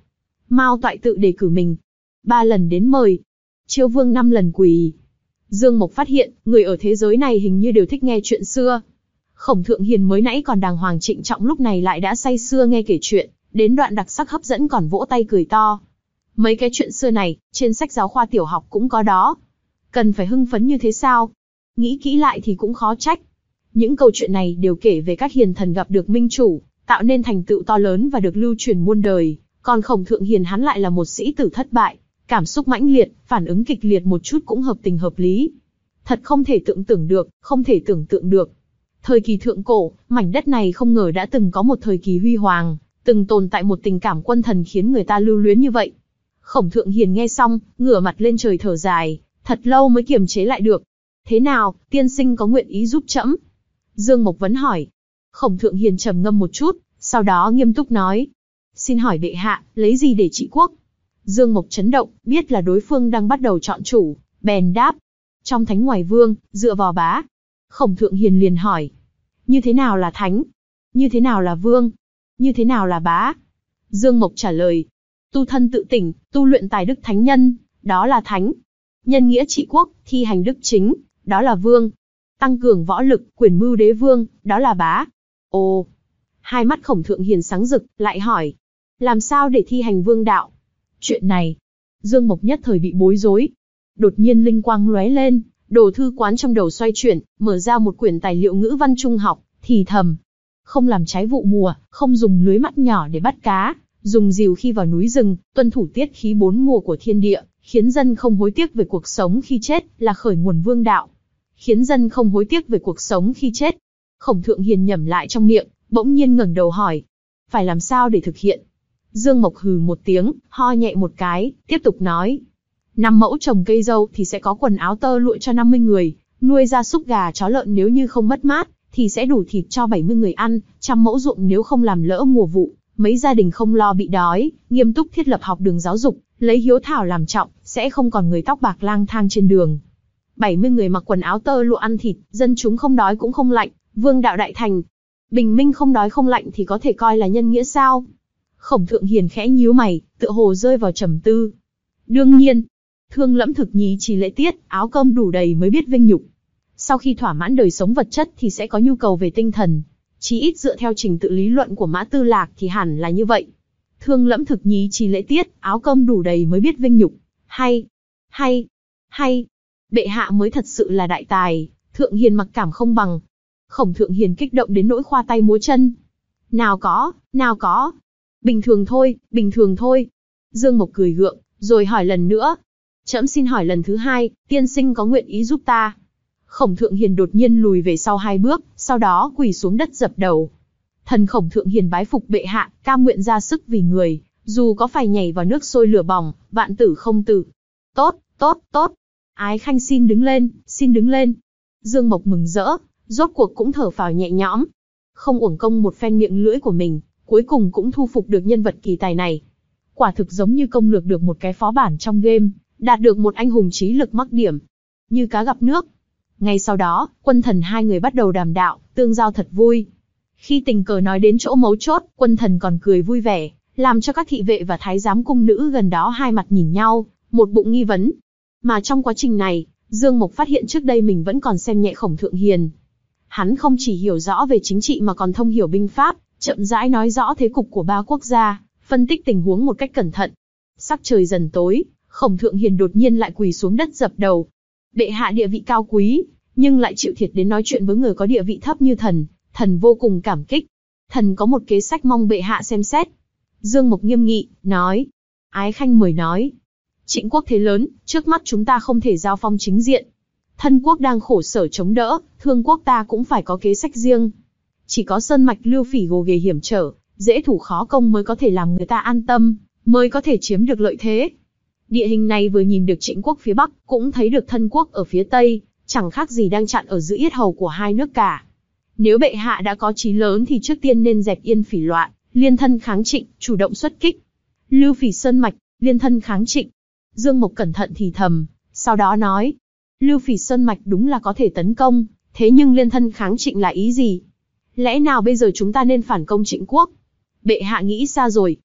Mao Toại tự đề cử mình. Ba lần đến mời. Chiêu vương năm lần quỳ. Dương Mộc phát hiện, người ở thế giới này hình như đều thích nghe chuyện xưa. Khổng Thượng Hiền mới nãy còn đàng hoàng trịnh trọng lúc này lại đã say sưa nghe kể chuyện, đến đoạn đặc sắc hấp dẫn còn vỗ tay cười to. Mấy cái chuyện xưa này, trên sách giáo khoa tiểu học cũng có đó. Cần phải hưng phấn như thế sao? Nghĩ kỹ lại thì cũng khó trách. Những câu chuyện này đều kể về các hiền thần gặp được minh chủ, tạo nên thành tựu to lớn và được lưu truyền muôn đời. Còn Khổng Thượng Hiền hắn lại là một sĩ tử thất bại, cảm xúc mãnh liệt, phản ứng kịch liệt một chút cũng hợp tình hợp lý. Thật không thể tưởng tượng được, không thể tưởng tượng được. Thời kỳ thượng cổ, mảnh đất này không ngờ đã từng có một thời kỳ huy hoàng, từng tồn tại một tình cảm quân thần khiến người ta lưu luyến như vậy. Khổng Thượng Hiền nghe xong, ngửa mặt lên trời thở dài, thật lâu mới kiềm chế lại được. Thế nào, tiên sinh có nguyện ý giúp trẫm? Dương Mộc vấn hỏi. Khổng Thượng Hiền trầm ngâm một chút, sau đó nghiêm túc nói. Xin hỏi bệ hạ, lấy gì để trị quốc? Dương Mộc chấn động, biết là đối phương đang bắt đầu chọn chủ, bèn đáp. Trong thánh ngoài vương, dựa vào bá. Khổng Thượng Hiền liền hỏi. Như thế nào là thánh? Như thế nào là vương? Như thế nào là bá? Dương Mộc trả lời. Tu thân tự tỉnh, tu luyện tài đức thánh nhân, đó là thánh. Nhân nghĩa trị quốc, thi hành đức chính, đó là vương. Tăng cường võ lực, quyền mưu đế vương, đó là bá. Ồ! Hai mắt Khổng Thượng Hiền sáng rực, lại hỏi. Làm sao để thi hành vương đạo? Chuyện này, Dương Mộc nhất thời bị bối rối. Đột nhiên linh quang lóe lên, đồ thư quán trong đầu xoay chuyển, mở ra một quyển tài liệu ngữ văn trung học, thì thầm. Không làm trái vụ mùa, không dùng lưới mắt nhỏ để bắt cá, dùng rìu khi vào núi rừng, tuân thủ tiết khí bốn mùa của thiên địa, khiến dân không hối tiếc về cuộc sống khi chết, là khởi nguồn vương đạo. Khiến dân không hối tiếc về cuộc sống khi chết. Khổng Thượng Hiền nhẩm lại trong miệng, bỗng nhiên ngẩng đầu hỏi. Phải làm sao để thực hiện? Dương Mộc hừ một tiếng, ho nhẹ một cái, tiếp tục nói. Năm mẫu trồng cây dâu thì sẽ có quần áo tơ lụa cho năm mươi người, nuôi gia súc gà chó lợn nếu như không mất mát, thì sẽ đủ thịt cho bảy mươi người ăn, trăm mẫu ruộng nếu không làm lỡ mùa vụ, mấy gia đình không lo bị đói, nghiêm túc thiết lập học đường giáo dục, lấy hiếu thảo làm trọng, sẽ không còn người tóc bạc lang thang trên đường. bảy mươi người mặc quần áo tơ lụa ăn thịt, dân chúng không đói cũng không lạnh, vương đạo đại thành. Bình minh không đói không lạnh thì có thể coi là nhân nghĩa sao? Khổng Thượng Hiền khẽ nhíu mày, tựa hồ rơi vào trầm tư. Đương nhiên, thương lẫm thực nhí chỉ lễ tiết, áo cơm đủ đầy mới biết vinh nhục. Sau khi thỏa mãn đời sống vật chất thì sẽ có nhu cầu về tinh thần. Chí ít dựa theo trình tự lý luận của Mã Tư Lạc thì hẳn là như vậy. Thương lẫm thực nhí chỉ lễ tiết, áo cơm đủ đầy mới biết vinh nhục. Hay, hay, hay. Bệ hạ mới thật sự là đại tài, Thượng Hiền mặc cảm không bằng. Khổng Thượng Hiền kích động đến nỗi khoa tay múa chân. Nào có, nào có. Bình thường thôi, bình thường thôi. Dương Mộc cười gượng, rồi hỏi lần nữa. Trẫm xin hỏi lần thứ hai, tiên sinh có nguyện ý giúp ta? Khổng Thượng Hiền đột nhiên lùi về sau hai bước, sau đó quỳ xuống đất dập đầu. Thần Khổng Thượng Hiền bái phục bệ hạ, cam nguyện ra sức vì người, dù có phải nhảy vào nước sôi lửa bỏng, vạn tử không tử. Tốt, tốt, tốt. Ái Khanh xin đứng lên, xin đứng lên. Dương Mộc mừng rỡ, rốt cuộc cũng thở phào nhẹ nhõm. Không uổng công một phen miệng lưỡi của mình, cuối cùng cũng thu phục được nhân vật kỳ tài này. Quả thực giống như công lược được một cái phó bản trong game, đạt được một anh hùng trí lực mắc điểm. Như cá gặp nước. Ngay sau đó, quân thần hai người bắt đầu đàm đạo, tương giao thật vui. Khi tình cờ nói đến chỗ mấu chốt, quân thần còn cười vui vẻ, làm cho các thị vệ và thái giám cung nữ gần đó hai mặt nhìn nhau, một bụng nghi vấn. Mà trong quá trình này, Dương Mộc phát hiện trước đây mình vẫn còn xem nhẹ Khổng Thượng Hiền. Hắn không chỉ hiểu rõ về chính trị mà còn thông hiểu binh pháp, chậm rãi nói rõ thế cục của ba quốc gia, phân tích tình huống một cách cẩn thận. Sắc trời dần tối, Khổng Thượng Hiền đột nhiên lại quỳ xuống đất dập đầu. Bệ hạ địa vị cao quý, nhưng lại chịu thiệt đến nói chuyện với người có địa vị thấp như thần, thần vô cùng cảm kích. Thần có một kế sách mong bệ hạ xem xét. Dương Mộc nghiêm nghị, nói. Ái Khanh mời nói. Trịnh quốc thế lớn, trước mắt chúng ta không thể giao phong chính diện. Thân quốc đang khổ sở chống đỡ, thương quốc ta cũng phải có kế sách riêng. Chỉ có sơn mạch Lưu Phỉ gồ ghề hiểm trở, dễ thủ khó công mới có thể làm người ta an tâm, mới có thể chiếm được lợi thế. Địa hình này vừa nhìn được Trịnh quốc phía bắc, cũng thấy được thân quốc ở phía tây, chẳng khác gì đang chặn ở giữa yết hầu của hai nước cả. Nếu bệ hạ đã có chí lớn thì trước tiên nên dẹp yên Phỉ loạn, liên thân kháng Trịnh, chủ động xuất kích. Lưu Phỉ sơn mạch, liên thân kháng Trịnh. Dương Mộc cẩn thận thì thầm, sau đó nói. Lưu Phỉ sơn mạch đúng là có thể tấn công, thế nhưng liên thân kháng Trịnh là ý gì? Lẽ nào bây giờ chúng ta nên phản công Trịnh quốc? Bệ hạ nghĩ xa rồi.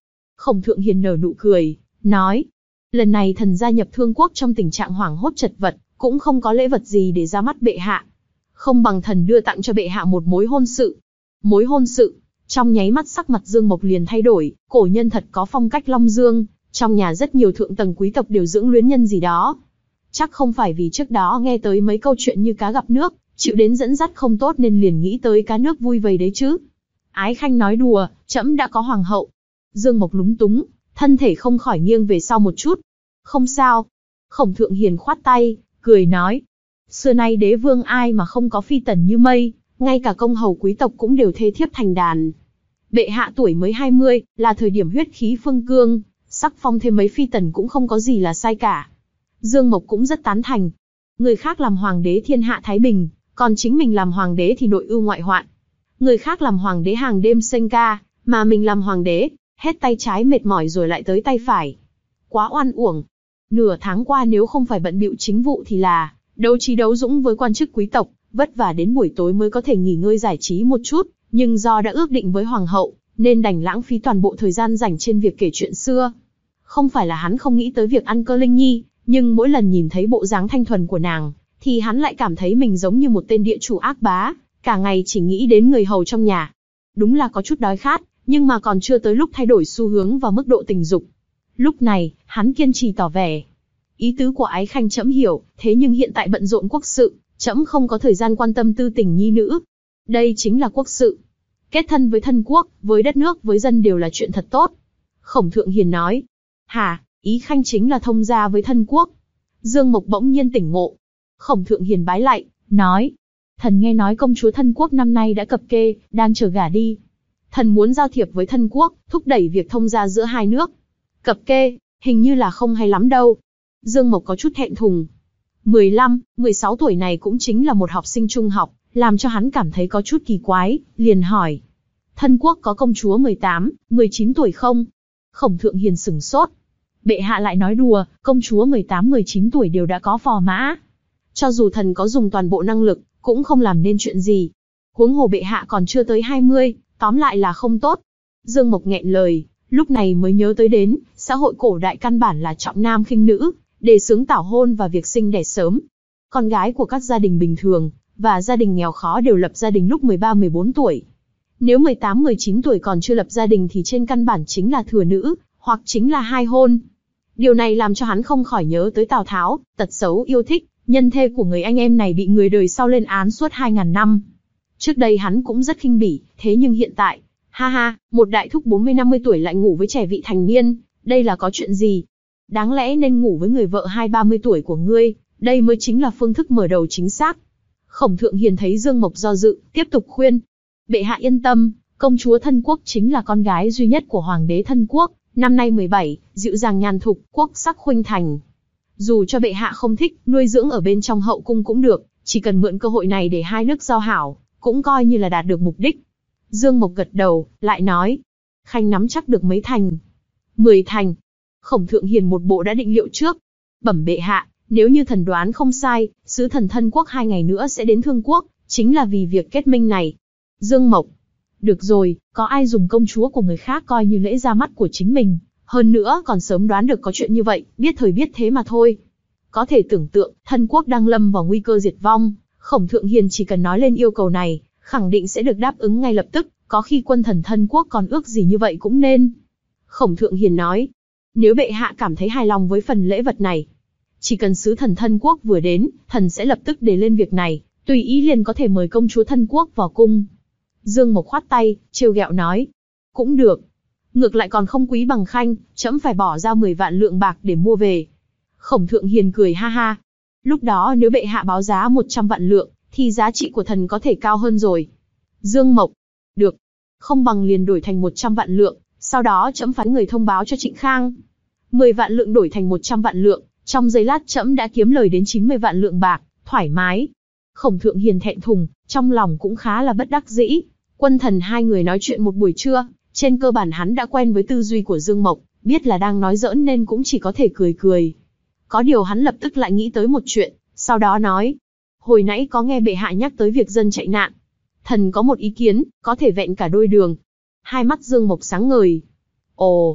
Khổng Thượng Hiền nở nụ cười, nói, lần này thần gia nhập Thương Quốc trong tình trạng hoảng hốt chật vật, cũng không có lễ vật gì để ra mắt bệ hạ. Không bằng thần đưa tặng cho bệ hạ một mối hôn sự. Mối hôn sự? Trong nháy mắt sắc mặt Dương Mộc liền thay đổi, cổ nhân thật có phong cách Long Dương, trong nhà rất nhiều thượng tầng quý tộc đều dưỡng luyến nhân gì đó. Chắc không phải vì trước đó nghe tới mấy câu chuyện như cá gặp nước, chịu đến dẫn dắt không tốt nên liền nghĩ tới cá nước vui vầy đấy chứ. Ái Khanh nói đùa, trẫm đã có hoàng hậu. Dương Mộc lúng túng, thân thể không khỏi nghiêng về sau một chút. Không sao. Khổng Thượng Hiền khoát tay, cười nói. Xưa nay đế vương ai mà không có phi tần như mây, ngay cả công hầu quý tộc cũng đều thê thiếp thành đàn. Bệ hạ tuổi mới hai mươi, là thời điểm huyết khí phương cương, sắc phong thêm mấy phi tần cũng không có gì là sai cả. Dương Mộc cũng rất tán thành. Người khác làm hoàng đế thiên hạ thái bình, còn chính mình làm hoàng đế thì nội ưu ngoại hoạn. Người khác làm hoàng đế hàng đêm sinh ca, mà mình làm hoàng đế, hết tay trái mệt mỏi rồi lại tới tay phải. Quá oan uổng. Nửa tháng qua nếu không phải bận bịu chính vụ thì là đấu trí đấu dũng với quan chức quý tộc, vất vả đến buổi tối mới có thể nghỉ ngơi giải trí một chút, nhưng do đã ước định với hoàng hậu, nên đành lãng phí toàn bộ thời gian dành trên việc kể chuyện xưa. Không phải là hắn không nghĩ tới việc ăn cơ Linh Nhi, nhưng mỗi lần nhìn thấy bộ dáng thanh thuần của nàng, thì hắn lại cảm thấy mình giống như một tên địa chủ ác bá, cả ngày chỉ nghĩ đến người hầu trong nhà. Đúng là có chút đói khát, nhưng mà còn chưa tới lúc thay đổi xu hướng và mức độ tình dục. Lúc này, hắn kiên trì tỏ vẻ. Ý tứ của Ái Khanh trẫm hiểu, thế nhưng hiện tại bận rộn quốc sự, trẫm không có thời gian quan tâm tư tình nhi nữ. Đây chính là quốc sự. Kết thân với thân quốc, với đất nước, với dân đều là chuyện thật tốt. Khổng Thượng Hiền nói. Hả, ý Khanh chính là thông gia với thân quốc. Dương Mộc bỗng nhiên tỉnh ngộ. Khổng Thượng Hiền bái lạy, nói. Thần nghe nói công chúa thân quốc năm nay đã cập kê, đang chờ gả đi. Thần muốn giao thiệp với thân quốc, thúc đẩy việc thông gia giữa hai nước. Cập kê, hình như là không hay lắm đâu. Dương Mộc có chút thẹn thùng. mười lăm, mười sáu tuổi này cũng chính là một học sinh trung học, làm cho hắn cảm thấy có chút kỳ quái, liền hỏi. Thân quốc có công chúa mười tám, mười chín tuổi không? Khổng Thượng Hiền sửng sốt. Bệ hạ lại nói đùa, công chúa mười tám mười chín tuổi đều đã có phò mã. Cho dù thần có dùng toàn bộ năng lực, cũng không làm nên chuyện gì. Huống hồ bệ hạ còn chưa tới hai mươi, tóm lại là không tốt. Dương Mộc nghẹn lời, lúc này mới nhớ tới đến, xã hội cổ đại căn bản là trọng nam khinh nữ, đề xướng tảo hôn và việc sinh đẻ sớm. Con gái của các gia đình bình thường, và gia đình nghèo khó đều lập gia đình lúc mười ba mười bốn tuổi. Nếu mười tám mười chín tuổi còn chưa lập gia đình thì trên căn bản chính là thừa nữ, hoặc chính là hai hôn. Điều này làm cho hắn không khỏi nhớ tới Tào Tháo, tật xấu yêu thích, nhân thê của người anh em này bị người đời sau lên án suốt hai ngàn năm. Trước đây hắn cũng rất khinh bỉ, thế nhưng hiện tại, ha ha, một đại thúc bốn mươi năm mươi tuổi lại ngủ với trẻ vị thành niên, đây là có chuyện gì? Đáng lẽ nên ngủ với người vợ hai ba mươi tuổi của ngươi, đây mới chính là phương thức mở đầu chính xác. Khổng Thượng Hiền thấy Dương Mộc do dự, tiếp tục khuyên. Bệ hạ yên tâm, công chúa thân quốc chính là con gái duy nhất của hoàng đế thân quốc, năm nay mười bảy, dịu dàng nhàn thục, quốc sắc khuynh thành. Dù cho bệ hạ không thích, nuôi dưỡng ở bên trong hậu cung cũng được, chỉ cần mượn cơ hội này để hai nước giao hảo, cũng coi như là đạt được mục đích. Dương Mộc gật đầu, lại nói. Khanh nắm chắc được mấy thành? Mười thành. Khổng Thượng Hiền một bộ đã định liệu trước. Bẩm bệ hạ, nếu như thần đoán không sai, sứ thần thân quốc hai ngày nữa sẽ đến Thương Quốc, chính là vì việc kết minh này. Dương Mộc. Được rồi, có ai dùng công chúa của người khác coi như lễ ra mắt của chính mình, hơn nữa còn sớm đoán được có chuyện như vậy, biết thời biết thế mà thôi. Có thể tưởng tượng, thân quốc đang lâm vào nguy cơ diệt vong, Khổng Thượng Hiền chỉ cần nói lên yêu cầu này, khẳng định sẽ được đáp ứng ngay lập tức, có khi quân thần thân quốc còn ước gì như vậy cũng nên. Khổng Thượng Hiền nói, nếu bệ hạ cảm thấy hài lòng với phần lễ vật này, chỉ cần sứ thần thân quốc vừa đến, thần sẽ lập tức đề lên việc này, tùy ý liền có thể mời công chúa thân quốc vào cung. Dương Mộc khoát tay, trêu ghẹo nói, cũng được. Ngược lại còn không quý bằng Khanh, trẫm phải bỏ ra mười vạn lượng bạc để mua về. Khổng Thượng Hiền cười ha ha. Lúc đó nếu bệ hạ báo giá một trăm vạn lượng, thì giá trị của thần có thể cao hơn rồi. Dương Mộc, được. Không bằng liền đổi thành một trăm vạn lượng, sau đó trẫm phái người thông báo cho Trịnh Khang. mười vạn lượng đổi thành một trăm vạn lượng, trong giây lát trẫm đã kiếm lời đến chín mươi vạn lượng bạc, thoải mái. Khổng Thượng Hiền thẹn thùng, trong lòng cũng khá là bất đắc dĩ. Quân thần hai người nói chuyện một buổi trưa, trên cơ bản hắn đã quen với tư duy của Dương Mộc, biết là đang nói giỡn nên cũng chỉ có thể cười cười. Có điều hắn lập tức lại nghĩ tới một chuyện, sau đó nói, hồi nãy có nghe bệ hạ nhắc tới việc dân chạy nạn. Thần có một ý kiến, có thể vẹn cả đôi đường. Hai mắt Dương Mộc sáng ngời. Ồ,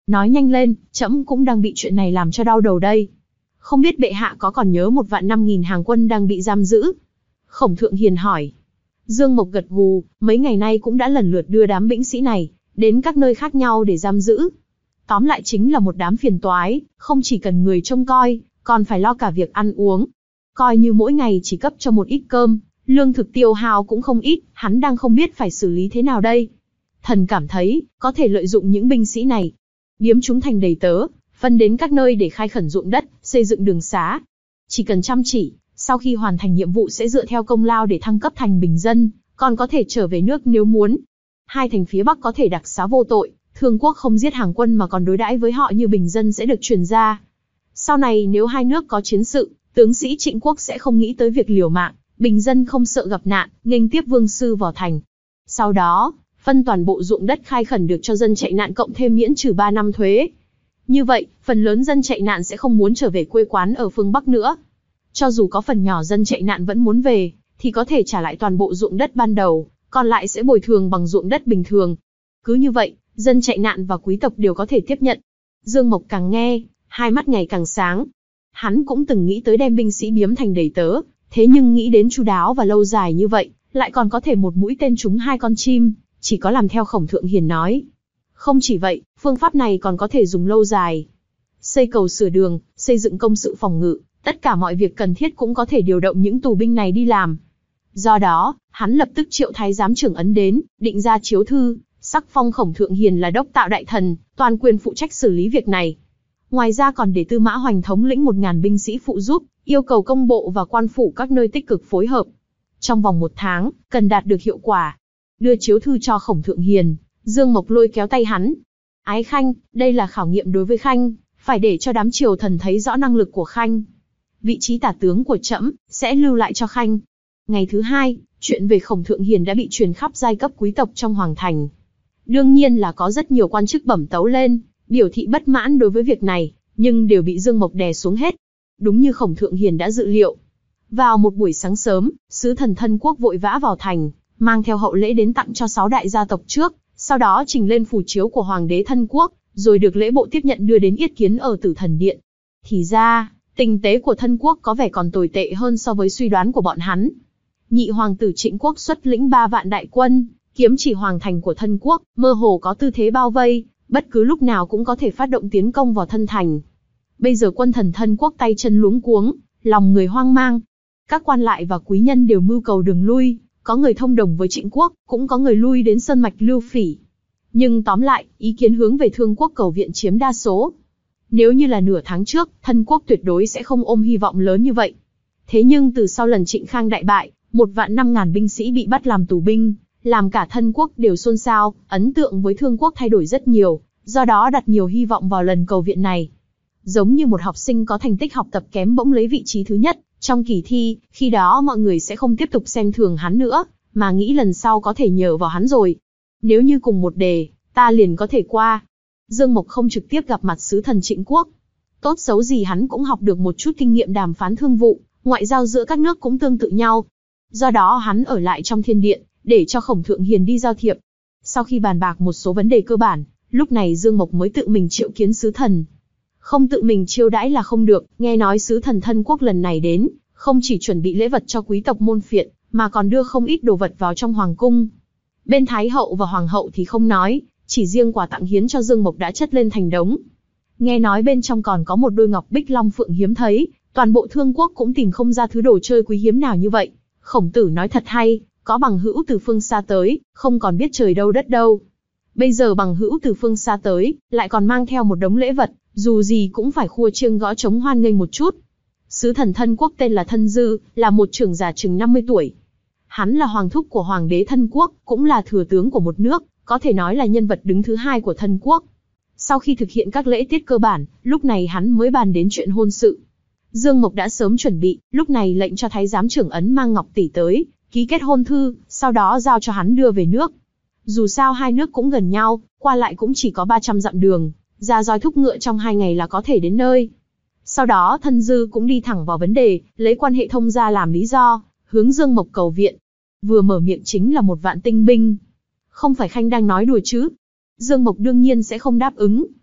Nói nhanh lên, trẫm cũng đang bị chuyện này làm cho đau đầu đây. Không biết bệ hạ có còn nhớ một vạn năm nghìn hàng quân đang bị giam giữ? Khổng Thượng Hiền hỏi. Dương Mộc gật gù, mấy ngày nay cũng đã lần lượt đưa đám binh sĩ này đến các nơi khác nhau để giam giữ. Tóm lại chính là một đám phiền toái, không chỉ cần người trông coi, còn phải lo cả việc ăn uống. Coi như mỗi ngày chỉ cấp cho một ít cơm, lương thực tiêu hao cũng không ít, hắn đang không biết phải xử lý thế nào đây. Thần cảm thấy, có thể lợi dụng những binh sĩ này, biếm chúng thành đầy tớ, phân đến các nơi để khai khẩn ruộng đất, xây dựng đường xá. Chỉ cần chăm chỉ, sau khi hoàn thành nhiệm vụ sẽ dựa theo công lao để thăng cấp thành bình dân, còn có thể trở về nước nếu muốn. Hai thành phía Bắc có thể đặc xá vô tội, Thương Quốc không giết hàng quân mà còn đối đãi với họ như bình dân sẽ được truyền ra. Sau này nếu hai nước có chiến sự, tướng sĩ Trịnh Quốc sẽ không nghĩ tới việc liều mạng, bình dân không sợ gặp nạn, nghênh tiếp vương sư vào thành. Sau đó, phân toàn bộ ruộng đất khai khẩn được cho dân chạy nạn cộng thêm miễn trừ ba năm thuế. Như vậy, phần lớn dân chạy nạn sẽ không muốn trở về quê quán ở phương Bắc nữa. Cho dù có phần nhỏ dân chạy nạn vẫn muốn về, thì có thể trả lại toàn bộ ruộng đất ban đầu, còn lại sẽ bồi thường bằng ruộng đất bình thường. Cứ như vậy, dân chạy nạn và quý tộc đều có thể tiếp nhận. Dương Mộc càng nghe, hai mắt ngày càng sáng. Hắn cũng từng nghĩ tới đem binh sĩ biếm thành đầy tớ, thế nhưng nghĩ đến chu đáo và lâu dài như vậy, lại còn có thể một mũi tên trúng hai con chim, chỉ có làm theo Khổng Thượng Hiền nói. Không chỉ vậy, phương pháp này còn có thể dùng lâu dài. Xây cầu sửa đường, xây dựng công sự phòng ngự, tất cả mọi việc cần thiết cũng có thể điều động những tù binh này đi làm. Do đó, hắn lập tức triệu thái giám trưởng ấn đến, định ra chiếu thư, sắc phong Khổng Thượng Hiền là đốc tạo đại thần, toàn quyền phụ trách xử lý việc này. Ngoài ra còn để Tư Mã Hoành thống lĩnh một ngàn binh sĩ phụ giúp, yêu cầu công bộ và quan phủ các nơi tích cực phối hợp. Trong vòng một tháng, cần đạt được hiệu quả. Đưa chiếu thư cho Khổng Thượng Hiền, Dương Mộc lôi kéo tay hắn. Ái Khanh, đây là khảo nghiệm đối với Khanh, phải để cho đám triều thần thấy rõ năng lực của Khanh. Vị trí tả tướng của trẫm sẽ lưu lại cho Khanh. Ngày thứ hai, chuyện về Khổng Thượng Hiền đã bị truyền khắp giai cấp quý tộc trong hoàng thành. Đương nhiên là có rất nhiều quan chức bẩm tấu lên, biểu thị bất mãn đối với việc này, nhưng đều bị Dương Mộc đè xuống hết. Đúng như Khổng Thượng Hiền đã dự liệu. Vào một buổi sáng sớm, sứ thần Thân Quốc vội vã vào thành, mang theo hậu lễ đến tặng cho sáu đại gia tộc trước, sau đó trình lên phù chiếu của Hoàng đế Thân Quốc, rồi được lễ bộ tiếp nhận đưa đến yết kiến ở Tử Thần Điện. Thì ra, tình tế của Thân Quốc có vẻ còn tồi tệ hơn so với suy đoán của bọn hắn. Nhị hoàng tử Trịnh Quốc xuất lĩnh ba vạn đại quân, kiếm chỉ hoàng thành của Thân Quốc, mơ hồ có tư thế bao vây, bất cứ lúc nào cũng có thể phát động tiến công vào thân thành. Bây giờ quân thần Thân Quốc tay chân luống cuống, lòng người hoang mang. Các quan lại và quý nhân đều mưu cầu đường lui, có người thông đồng với Trịnh Quốc, cũng có người lui đến sơn mạch Lưu Phỉ. Nhưng tóm lại, ý kiến hướng về Thương Quốc cầu viện chiếm đa số. Nếu như là nửa tháng trước, Thân Quốc tuyệt đối sẽ không ôm hy vọng lớn như vậy. Thế nhưng từ sau lần Trịnh Khang đại bại, một vạn năm ngàn binh sĩ bị bắt làm tù binh, làm cả Thân Quốc đều xôn xao, ấn tượng với Thương Quốc thay đổi rất nhiều, do đó đặt nhiều hy vọng vào lần cầu viện này. Giống như một học sinh có thành tích học tập kém bỗng lấy vị trí thứ nhất trong kỳ thi, khi đó mọi người sẽ không tiếp tục xem thường hắn nữa, mà nghĩ lần sau có thể nhờ vào hắn rồi. Nếu như cùng một đề, ta liền có thể qua. Dương Mộc không trực tiếp gặp mặt sứ thần Trịnh Quốc. Tốt xấu gì hắn cũng học được một chút kinh nghiệm đàm phán thương vụ, ngoại giao giữa các nước cũng tương tự nhau. Do đó hắn ở lại trong thiên điện, để cho Khổng Thượng Hiền đi giao thiệp. Sau khi bàn bạc một số vấn đề cơ bản, lúc này Dương Mộc mới tự mình triệu kiến sứ thần. Không tự mình chiêu đãi là không được, nghe nói sứ thần Thân Quốc lần này đến, không chỉ chuẩn bị lễ vật cho quý tộc môn phiệt, mà còn đưa không ít đồ vật vào trong hoàng cung. Bên Thái hậu và Hoàng hậu thì không nói, chỉ riêng quà tặng hiến cho Dương Mộc đã chất lên thành đống. Nghe nói bên trong còn có một đôi ngọc bích long phượng hiếm thấy, toàn bộ Thương Quốc cũng tìm không ra thứ đồ chơi quý hiếm nào như vậy. Khổng tử nói thật hay, có bằng hữu từ phương xa tới, không còn biết trời đâu đất đâu. Bây giờ bằng hữu từ phương xa tới, lại còn mang theo một đống lễ vật, dù gì cũng phải khua chiêng gõ trống hoan nghênh một chút. Sứ thần Thân Quốc tên là Thân Dư, là một trưởng giả chừng năm mươi tuổi. Hắn là hoàng thúc của Hoàng đế Thân Quốc, cũng là thừa tướng của một nước, có thể nói là nhân vật đứng thứ hai của Thân Quốc. Sau khi thực hiện các lễ tiết cơ bản, lúc này hắn mới bàn đến chuyện hôn sự. Dương Mộc đã sớm chuẩn bị, lúc này lệnh cho thái giám trưởng ấn mang ngọc tỷ tới, ký kết hôn thư, sau đó giao cho hắn đưa về nước. Dù sao hai nước cũng gần nhau, qua lại cũng chỉ có ba trăm dặm đường, ra roi thúc ngựa trong hai ngày là có thể đến nơi. Sau đó Thân Dư cũng đi thẳng vào vấn đề, lấy quan hệ thông gia làm lý do, hướng Dương Mộc cầu viện. Vừa mở miệng chính là một vạn tinh binh. Không phải Khanh đang nói đùa chứ? Dương Mộc đương nhiên sẽ không đáp ứng.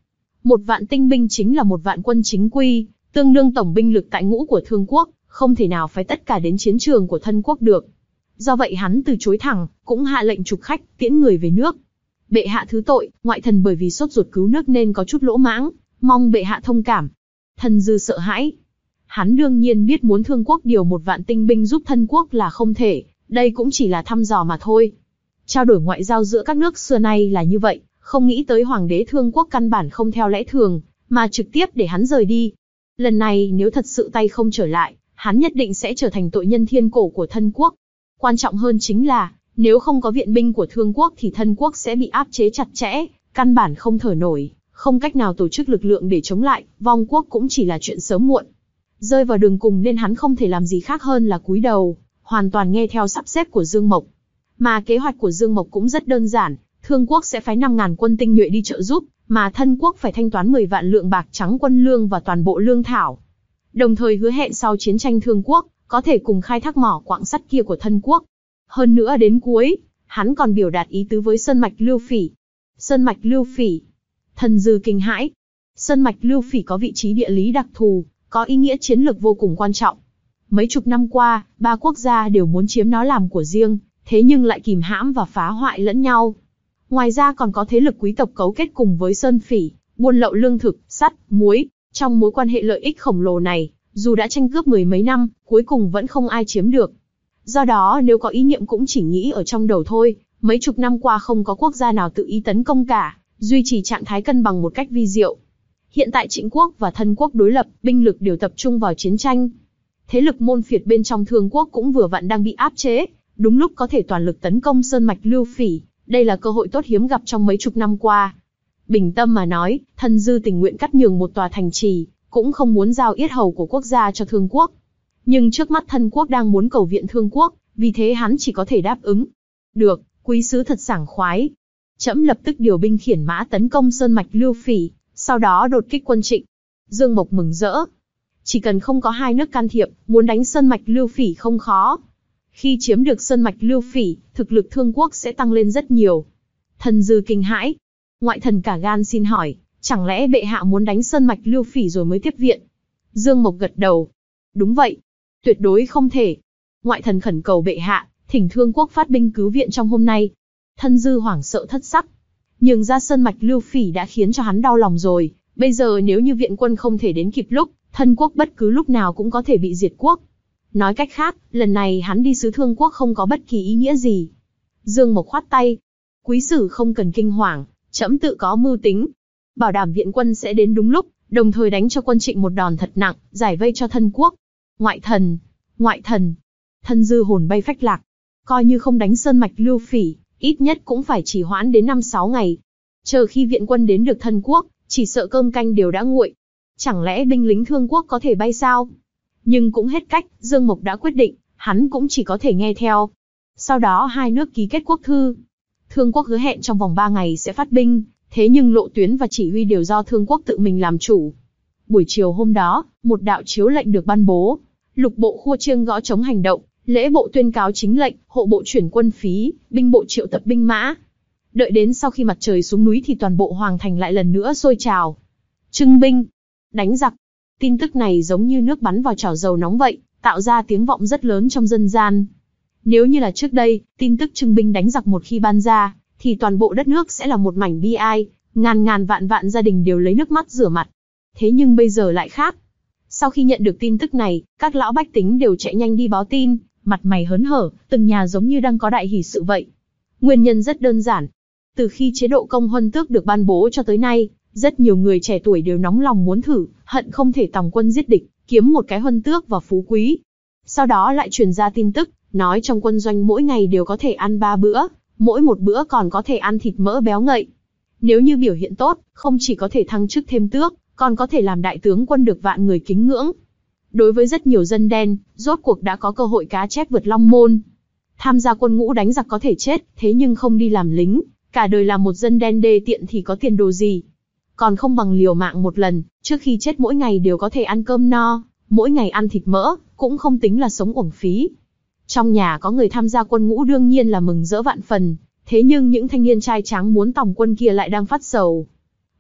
Một vạn tinh binh chính là một vạn quân chính quy, tương đương tổng binh lực tại ngũ của Thương quốc, không thể nào phái tất cả đến chiến trường của thân quốc được. Do vậy hắn từ chối thẳng, cũng hạ lệnh trục khách, tiễn người về nước. Bệ hạ thứ tội, ngoại thần bởi vì sốt ruột cứu nước nên có chút lỗ mãng, mong bệ hạ thông cảm. Thân Dư sợ hãi. Hắn đương nhiên biết muốn Thương quốc điều một vạn tinh binh giúp thân quốc là không thể, đây cũng chỉ là thăm dò mà thôi. Trao đổi ngoại giao giữa các nước xưa nay là như vậy, không nghĩ tới hoàng đế Thương quốc căn bản không theo lẽ thường, mà trực tiếp để hắn rời đi. Lần này nếu thật sự tay không trở lại, hắn nhất định sẽ trở thành tội nhân thiên cổ của thân quốc. Quan trọng hơn chính là, nếu không có viện binh của Thương quốc thì thân quốc sẽ bị áp chế chặt chẽ, căn bản không thở nổi, không cách nào tổ chức lực lượng để chống lại, vong quốc cũng chỉ là chuyện sớm muộn. Rơi vào đường cùng nên hắn không thể làm gì khác hơn là cúi đầu, hoàn toàn nghe theo sắp xếp của Dương Mộc. Mà kế hoạch của Dương Mộc cũng rất đơn giản, Thương quốc sẽ phái năm ngàn quân tinh nhuệ đi trợ giúp, mà thân quốc phải thanh toán mười vạn lượng bạc trắng quân lương và toàn bộ lương thảo. Đồng thời hứa hẹn sau chiến tranh Thương quốc, có thể cùng khai thác mỏ quặng sắt kia của thân quốc. Hơn nữa đến cuối, hắn còn biểu đạt ý tứ với Sơn Mạch Lưu Phỉ. Sơn Mạch Lưu Phỉ. Thần Dư kinh hãi. Sơn Mạch Lưu Phỉ có vị trí địa lý đặc thù, có ý nghĩa chiến lược vô cùng quan trọng. Mấy chục năm qua, ba quốc gia đều muốn chiếm nó làm của riêng, thế nhưng lại kìm hãm và phá hoại lẫn nhau. Ngoài ra còn có thế lực quý tộc cấu kết cùng với Sơn Phỉ, buôn lậu lương thực, sắt, muối. Trong mối quan hệ lợi ích khổng lồ này, dù đã tranh cướp mười mấy năm, cuối cùng vẫn không ai chiếm được. Do đó nếu có ý niệm cũng chỉ nghĩ ở trong đầu thôi, mấy chục năm qua không có quốc gia nào tự ý tấn công cả, duy trì trạng thái cân bằng một cách vi diệu. Hiện tại Trịnh quốc và thân quốc đối lập, binh lực đều tập trung vào chiến tranh. Thế lực môn phiệt bên trong Thương quốc cũng vừa vặn đang bị áp chế, đúng lúc có thể toàn lực tấn công Sơn Mạch Lưu Phỉ, đây là cơ hội tốt hiếm gặp trong mấy chục năm qua. Bình tâm mà nói, Thân Dư tình nguyện cắt nhường một tòa thành trì, cũng không muốn giao yết hầu của quốc gia cho Thương quốc. Nhưng trước mắt thân quốc đang muốn cầu viện Thương quốc, vì thế hắn chỉ có thể đáp ứng. Được, quý sứ thật sảng khoái. Trẫm lập tức điều binh khiển mã tấn công Sơn Mạch Lưu Phỉ, sau đó đột kích quân Trịnh. Dương Mộc mừng rỡ. Chỉ cần không có hai nước can thiệp, muốn đánh Sơn Mạch Lưu Phỉ không khó. Khi chiếm được Sơn Mạch Lưu Phỉ, thực lực Thương quốc sẽ tăng lên rất nhiều. Thần Dư kinh hãi. Ngoại thần cả gan xin hỏi, chẳng lẽ bệ hạ muốn đánh Sơn Mạch Lưu Phỉ rồi mới tiếp viện? Dương Mộc gật đầu. Đúng vậy. Tuyệt đối không thể. Ngoại thần khẩn cầu bệ hạ, thỉnh Thương quốc phát binh cứu viện trong hôm nay. Thân Dư hoảng sợ thất sắc. Nhường ra Sơn Mạch Lưu Phỉ đã khiến cho hắn đau lòng rồi. Bây giờ nếu như viện quân không thể đến kịp lúc, thân quốc bất cứ lúc nào cũng có thể bị diệt quốc. Nói cách khác, lần này hắn đi sứ Thương quốc không có bất kỳ ý nghĩa gì. Dương Mộc khoát tay. Quý sử không cần kinh hoàng, trẫm tự có mưu tính. Bảo đảm viện quân sẽ đến đúng lúc, đồng thời đánh cho quân Trịnh một đòn thật nặng, giải vây cho thân quốc. Ngoại thần, ngoại thần. Thân Dư hồn bay phách lạc. Coi như không đánh Sơn Mạch Lưu Phỉ, ít nhất cũng phải trì hoãn đến năm sáu ngày. Chờ khi viện quân đến được thân quốc, chỉ sợ cơm canh đều đã nguội. Chẳng lẽ binh lính Thương quốc có thể bay sao? Nhưng cũng hết cách, Dương Mộc đã quyết định, hắn cũng chỉ có thể nghe theo. Sau đó hai nước ký kết quốc thư. Thương quốc hứa hẹn trong vòng ba ngày sẽ phát binh, thế nhưng lộ tuyến và chỉ huy đều do Thương quốc tự mình làm chủ. Buổi chiều hôm đó, một đạo chiếu lệnh được ban bố. Lục bộ khua chiêng gõ trống hành động, lễ bộ tuyên cáo chính lệnh, hộ bộ chuyển quân phí, binh bộ triệu tập binh mã. Đợi đến sau khi mặt trời xuống núi thì toàn bộ hoàng thành lại lần nữa sôi trào. Trưng binh, đánh giặc. Tin tức này giống như nước bắn vào chảo dầu nóng vậy, tạo ra tiếng vọng rất lớn trong dân gian. Nếu như là trước đây, tin tức trưng binh đánh giặc một khi ban ra, thì toàn bộ đất nước sẽ là một mảnh bi ai, ngàn ngàn vạn vạn gia đình đều lấy nước mắt rửa mặt. Thế nhưng bây giờ lại khác. Sau khi nhận được tin tức này, các lão bách tính đều chạy nhanh đi báo tin, mặt mày hớn hở, từng nhà giống như đang có đại hỷ sự vậy. Nguyên nhân rất đơn giản. Từ khi chế độ công huân tước được ban bố cho tới nay, rất nhiều người trẻ tuổi đều nóng lòng muốn thử, hận không thể tòng quân giết địch, kiếm một cái huân tước và phú quý. Sau đó lại truyền ra tin tức, nói trong quân doanh mỗi ngày đều có thể ăn ba bữa, mỗi một bữa còn có thể ăn thịt mỡ béo ngậy. Nếu như biểu hiện tốt, không chỉ có thể thăng chức thêm tước, còn có thể làm đại tướng quân được vạn người kính ngưỡng. Đối với rất nhiều dân đen, rốt cuộc đã có cơ hội cá chép vượt long môn. Tham gia quân ngũ đánh giặc có thể chết, thế nhưng không đi làm lính, cả đời làm một dân đen đê tiện thì có tiền đồ gì. Còn không bằng liều mạng một lần, trước khi chết mỗi ngày đều có thể ăn cơm no, mỗi ngày ăn thịt mỡ, cũng không tính là sống uổng phí. Trong nhà có người tham gia quân ngũ đương nhiên là mừng rỡ vạn phần, thế nhưng những thanh niên trai tráng muốn tòng quân kia lại đang phát sầu.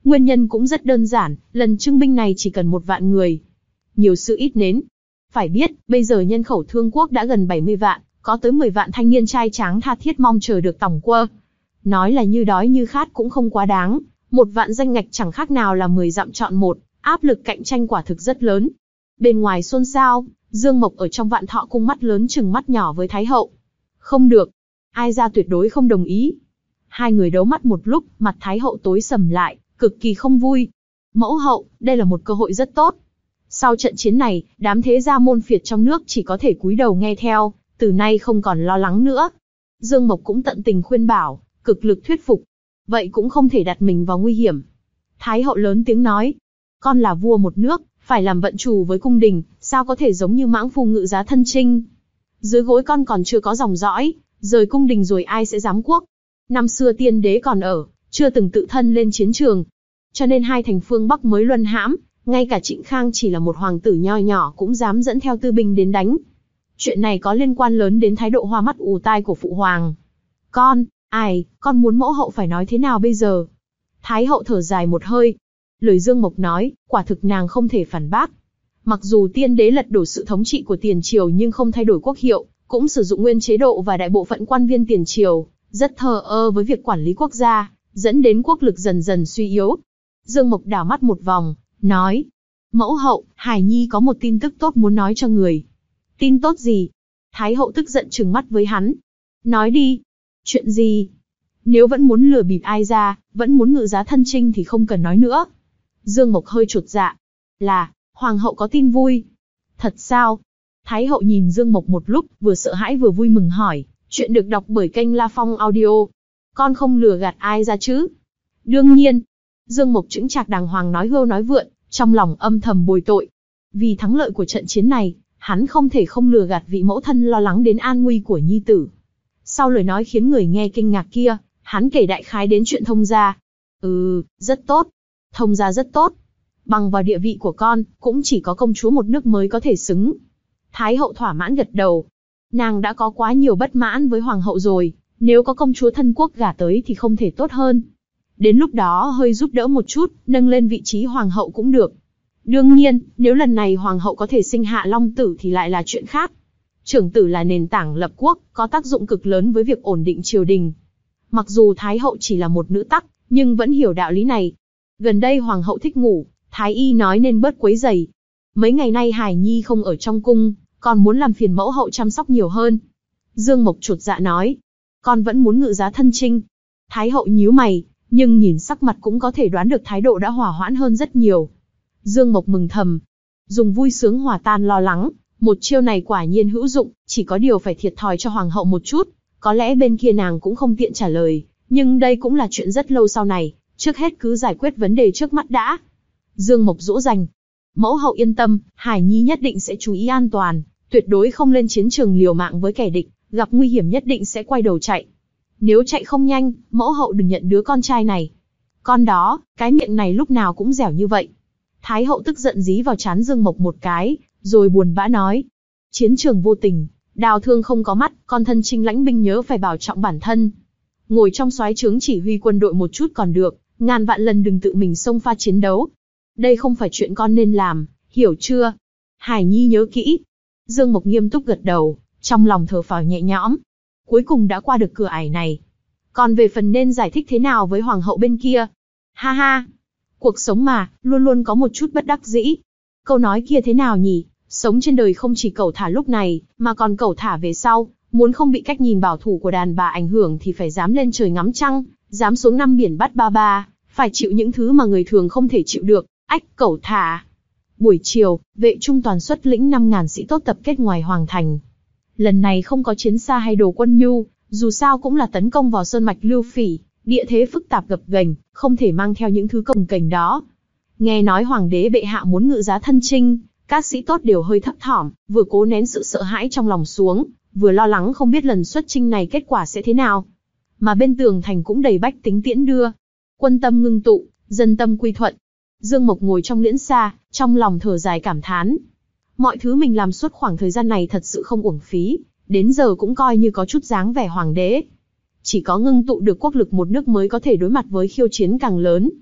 Nguyên nhân cũng rất đơn giản, lần trưng binh này chỉ cần một vạn người. Nhiều sự ít nến. Phải biết, bây giờ nhân khẩu Thương quốc đã gần bảy mươi vạn, có tới mười vạn thanh niên trai tráng tha thiết mong chờ được tổng quơ. Nói là như đói như khát cũng không quá đáng, một vạn danh ngạch chẳng khác nào là mười dặm chọn một, áp lực cạnh tranh quả thực rất lớn. Bên ngoài xôn xao, Dương Mộc ở trong Vạn Thọ cung mắt lớn chừng mắt nhỏ với Thái hậu. Không được, ai ra tuyệt đối không đồng ý. Hai người đấu mắt một lúc, mặt Thái hậu tối sầm lại, cực kỳ không vui. Mẫu hậu, đây là một cơ hội rất tốt. Sau trận chiến này, đám thế gia môn phiệt trong nước chỉ có thể cúi đầu nghe theo, từ nay không còn lo lắng nữa. Dương Mộc cũng tận tình khuyên bảo, cực lực thuyết phục. Vậy cũng không thể đặt mình vào nguy hiểm. Thái hậu lớn tiếng nói, con là vua một nước, phải làm vận chủ với cung đình, sao có thể giống như mãng phu ngự giá thân chinh. Dưới gối con còn chưa có dòng dõi, rời cung đình rồi ai sẽ giám quốc. Năm xưa tiên đế còn ở, chưa từng tự thân lên chiến trường. Cho nên hai thành phương Bắc mới luân hãm, ngay cả Trịnh Khang chỉ là một hoàng tử nho nhỏ cũng dám dẫn theo tư binh đến đánh. Chuyện này có liên quan lớn đến thái độ hoa mắt ù tai của phụ hoàng. Con, ai, con muốn mẫu hậu phải nói thế nào bây giờ? Thái hậu thở dài một hơi. Lời Dương Mộc nói, quả thực nàng không thể phản bác. Mặc dù tiên đế lật đổ sự thống trị của tiền triều nhưng không thay đổi quốc hiệu, cũng sử dụng nguyên chế độ và đại bộ phận quan viên tiền triều, rất thờ ơ với việc quản lý quốc gia, dẫn đến quốc lực dần dần suy yếu. Dương Mộc đảo mắt một vòng, nói, mẫu hậu, Hải Nhi có một tin tức tốt muốn nói cho người. Tin tốt gì? Thái hậu tức giận trừng mắt với hắn. Nói đi. Chuyện gì? Nếu vẫn muốn lừa bịp ai ra, vẫn muốn ngự giá thân chinh thì không cần nói nữa. Dương Mộc hơi chột dạ. Là, hoàng hậu có tin vui. Thật sao? Thái hậu nhìn Dương Mộc một lúc, vừa sợ hãi vừa vui mừng hỏi. Chuyện được đọc bởi kênh La Phong Audio. Con không lừa gạt ai ra chứ? Đương nhiên. Dương Mộc chững chạc đàng hoàng nói hưu nói vượn, trong lòng âm thầm bồi tội. Vì thắng lợi của trận chiến này, hắn không thể không lừa gạt vị mẫu thân lo lắng đến an nguy của nhi tử. Sau lời nói khiến người nghe kinh ngạc kia, hắn kể đại khái đến chuyện thông gia. Ừ, rất tốt. Thông gia rất tốt. Bằng vào địa vị của con, cũng chỉ có công chúa một nước mới có thể xứng. Thái hậu thỏa mãn gật đầu. Nàng đã có quá nhiều bất mãn với hoàng hậu rồi, nếu có công chúa thân quốc gả tới thì không thể tốt hơn. Đến lúc đó hơi giúp đỡ một chút, nâng lên vị trí hoàng hậu cũng được. Đương nhiên, nếu lần này hoàng hậu có thể sinh hạ long tử thì lại là chuyện khác. Trưởng tử là nền tảng lập quốc, có tác dụng cực lớn với việc ổn định triều đình. Mặc dù Thái hậu chỉ là một nữ tắc, nhưng vẫn hiểu đạo lý này. Gần đây hoàng hậu thích ngủ, Thái y nói nên bớt quấy rầy. Mấy ngày nay Hải Nhi không ở trong cung, còn muốn làm phiền mẫu hậu chăm sóc nhiều hơn. Dương Mộc chột dạ nói, con vẫn muốn ngự giá thân chinh. Thái hậu nhíu mày, nhưng nhìn sắc mặt cũng có thể đoán được thái độ đã hòa hoãn hơn rất nhiều. Dương Mộc mừng thầm, dùng vui sướng hòa tan lo lắng, một chiêu này quả nhiên hữu dụng, chỉ có điều phải thiệt thòi cho hoàng hậu một chút, có lẽ bên kia nàng cũng không tiện trả lời, nhưng đây cũng là chuyện rất lâu sau này, trước hết cứ giải quyết vấn đề trước mắt đã. Dương Mộc dỗ dành, mẫu hậu yên tâm, Hải Nhi nhất định sẽ chú ý an toàn, tuyệt đối không lên chiến trường liều mạng với kẻ địch, gặp nguy hiểm nhất định sẽ quay đầu chạy. Nếu chạy không nhanh, mẫu hậu đừng nhận đứa con trai này. Con đó, cái miệng này lúc nào cũng dẻo như vậy. Thái hậu tức giận dí vào trán Dương Mộc một cái, rồi buồn bã nói. Chiến trường vô tình, đào thương không có mắt, con thân chinh lãnh binh nhớ phải bảo trọng bản thân. Ngồi trong soái trướng chỉ huy quân đội một chút còn được, ngàn vạn lần đừng tự mình xông pha chiến đấu. Đây không phải chuyện con nên làm, hiểu chưa? Hải Nhi nhớ kỹ. Dương Mộc nghiêm túc gật đầu, trong lòng thở phào nhẹ nhõm. Cuối cùng đã qua được cửa ải này. Còn về phần nên giải thích thế nào với hoàng hậu bên kia? Ha ha! Cuộc sống mà, luôn luôn có một chút bất đắc dĩ. Câu nói kia thế nào nhỉ? Sống trên đời không chỉ cẩu thả lúc này, mà còn cẩu thả về sau. Muốn không bị cách nhìn bảo thủ của đàn bà ảnh hưởng thì phải dám lên trời ngắm trăng, dám xuống năm biển bắt ba ba, phải chịu những thứ mà người thường không thể chịu được. Ách, cẩu thả! Buổi chiều, vệ trung toàn xuất lĩnh năm ngàn sĩ tốt tập kết ngoài hoàng thành. Lần này không có chiến xa hay đồ quân nhu, dù sao cũng là tấn công vào sơn mạch Lưu Phỉ, địa thế phức tạp gập ghềnh, không thể mang theo những thứ cồng kềnh đó. Nghe nói hoàng đế bệ hạ muốn ngự giá thân chinh, các sĩ tốt đều hơi thấp thỏm, vừa cố nén sự sợ hãi trong lòng xuống, vừa lo lắng không biết lần xuất chinh này kết quả sẽ thế nào. Mà bên tường thành cũng đầy bách tính tiễn đưa. Quân tâm ngưng tụ, dân tâm quy thuận. Dương Mộc ngồi trong liễn xa, trong lòng thở dài cảm thán. Mọi thứ mình làm suốt khoảng thời gian này thật sự không uổng phí, đến giờ cũng coi như có chút dáng vẻ hoàng đế. Chỉ có ngưng tụ được quốc lực một nước mới có thể đối mặt với khiêu chiến càng lớn.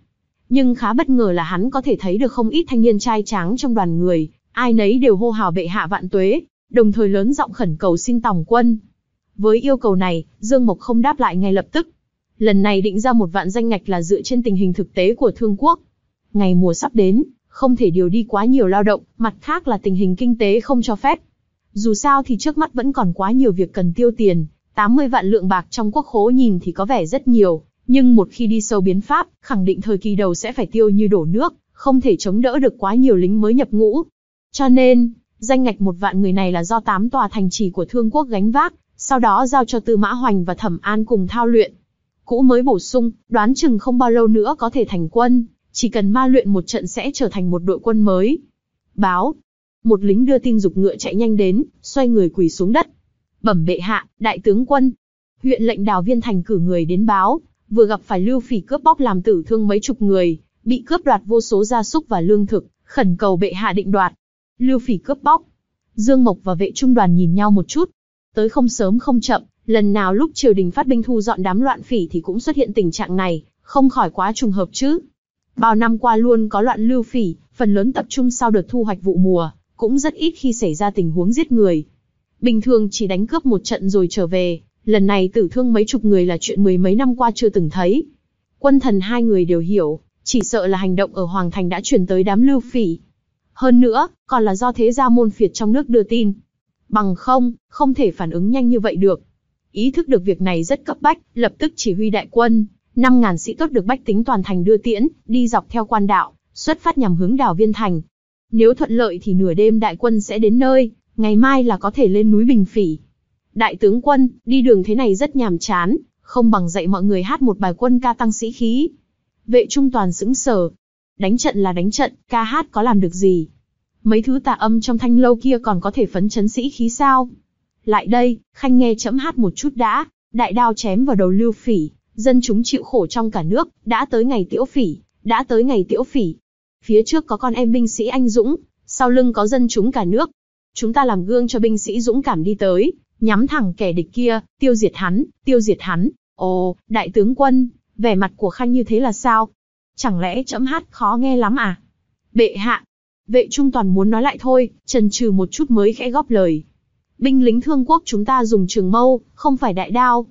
Nhưng khá bất ngờ là hắn có thể thấy được không ít thanh niên trai tráng trong đoàn người, ai nấy đều hô hào bệ hạ vạn tuế, đồng thời lớn giọng khẩn cầu xin tòng quân. Với yêu cầu này, Dương Mộc không đáp lại ngay lập tức. Lần này định ra một vạn danh ngạch là dựa trên tình hình thực tế của Thương Quốc. Ngày mùa sắp đến, không thể điều đi quá nhiều lao động, mặt khác là tình hình kinh tế không cho phép. Dù sao thì trước mắt vẫn còn quá nhiều việc cần tiêu tiền, tám mươi vạn lượng bạc trong quốc khố nhìn thì có vẻ rất nhiều, nhưng một khi đi sâu biến pháp, khẳng định thời kỳ đầu sẽ phải tiêu như đổ nước, không thể chống đỡ được quá nhiều lính mới nhập ngũ. Cho nên, danh ngạch một vạn người này là do tám tòa thành trì của Thương Quốc gánh vác, sau đó giao cho Tư Mã Hoành và Thẩm An cùng thao luyện. Cũ mới bổ sung, đoán chừng không bao lâu nữa có thể thành quân, chỉ cần ma luyện một trận sẽ trở thành một đội quân mới. Báo. Một lính đưa tin giục ngựa chạy nhanh đến, xoay người quỳ xuống đất. Bẩm bệ hạ, đại tướng quân. Huyện lệnh Đào Viên Thành cử người đến báo, vừa gặp phải Lưu Phỉ cướp bóc làm tử thương mấy chục người, bị cướp đoạt vô số gia súc và lương thực, khẩn cầu bệ hạ định đoạt. Lưu Phỉ cướp bóc. Dương Mộc và vệ trung đoàn nhìn nhau một chút. Tới không sớm không chậm, lần nào lúc triều đình phát binh thu dọn đám loạn phỉ thì cũng xuất hiện tình trạng này, không khỏi quá trùng hợp chứ. Bao năm qua luôn có loạn Lưu Phỉ, phần lớn tập trung sau đợt thu hoạch vụ mùa, cũng rất ít khi xảy ra tình huống giết người. Bình thường chỉ đánh cướp một trận rồi trở về, lần này tử thương mấy chục người là chuyện mười mấy năm qua chưa từng thấy. Quân thần hai người đều hiểu, chỉ sợ là hành động ở Hoàng Thành đã truyền tới đám Lưu Phỉ. Hơn nữa, còn là do thế gia môn phiệt trong nước đưa tin. Bằng không, không thể phản ứng nhanh như vậy được. Ý thức được việc này rất cấp bách, lập tức chỉ huy đại quân, năm ngàn sĩ tốt được bách tính toàn thành đưa tiễn, đi dọc theo quan đạo, xuất phát nhằm hướng Đào Viên Thành. Nếu thuận lợi thì nửa đêm đại quân sẽ đến nơi, ngày mai là có thể lên núi Bình Phỉ. Đại tướng quân, đi đường thế này rất nhàm chán, không bằng dạy mọi người hát một bài quân ca tăng sĩ khí. Vệ trung toàn sững sờ. Đánh trận là đánh trận, ca hát có làm được gì? Mấy thứ tà âm trong thanh lâu kia còn có thể phấn chấn sĩ khí sao? Lại đây, khanh nghe trẫm hát một chút đã. Đại đao chém vào đầu Lưu Phỉ, dân chúng chịu khổ trong cả nước, đã tới ngày tiễu phỉ, đã tới ngày tiễu phỉ. Phía trước có con em binh sĩ anh dũng, sau lưng có dân chúng cả nước. Chúng ta làm gương cho binh sĩ dũng cảm đi tới, nhắm thẳng kẻ địch kia, tiêu diệt hắn, tiêu diệt hắn. Ồ, đại tướng quân, vẻ mặt của khanh như thế là sao? Chẳng lẽ trẫm hát khó nghe lắm à? Bệ hạ. Vệ trung toàn muốn nói lại thôi, chần chừ một chút mới khẽ góp lời. Binh lính Thương Quốc chúng ta dùng trường mâu, không phải đại đao.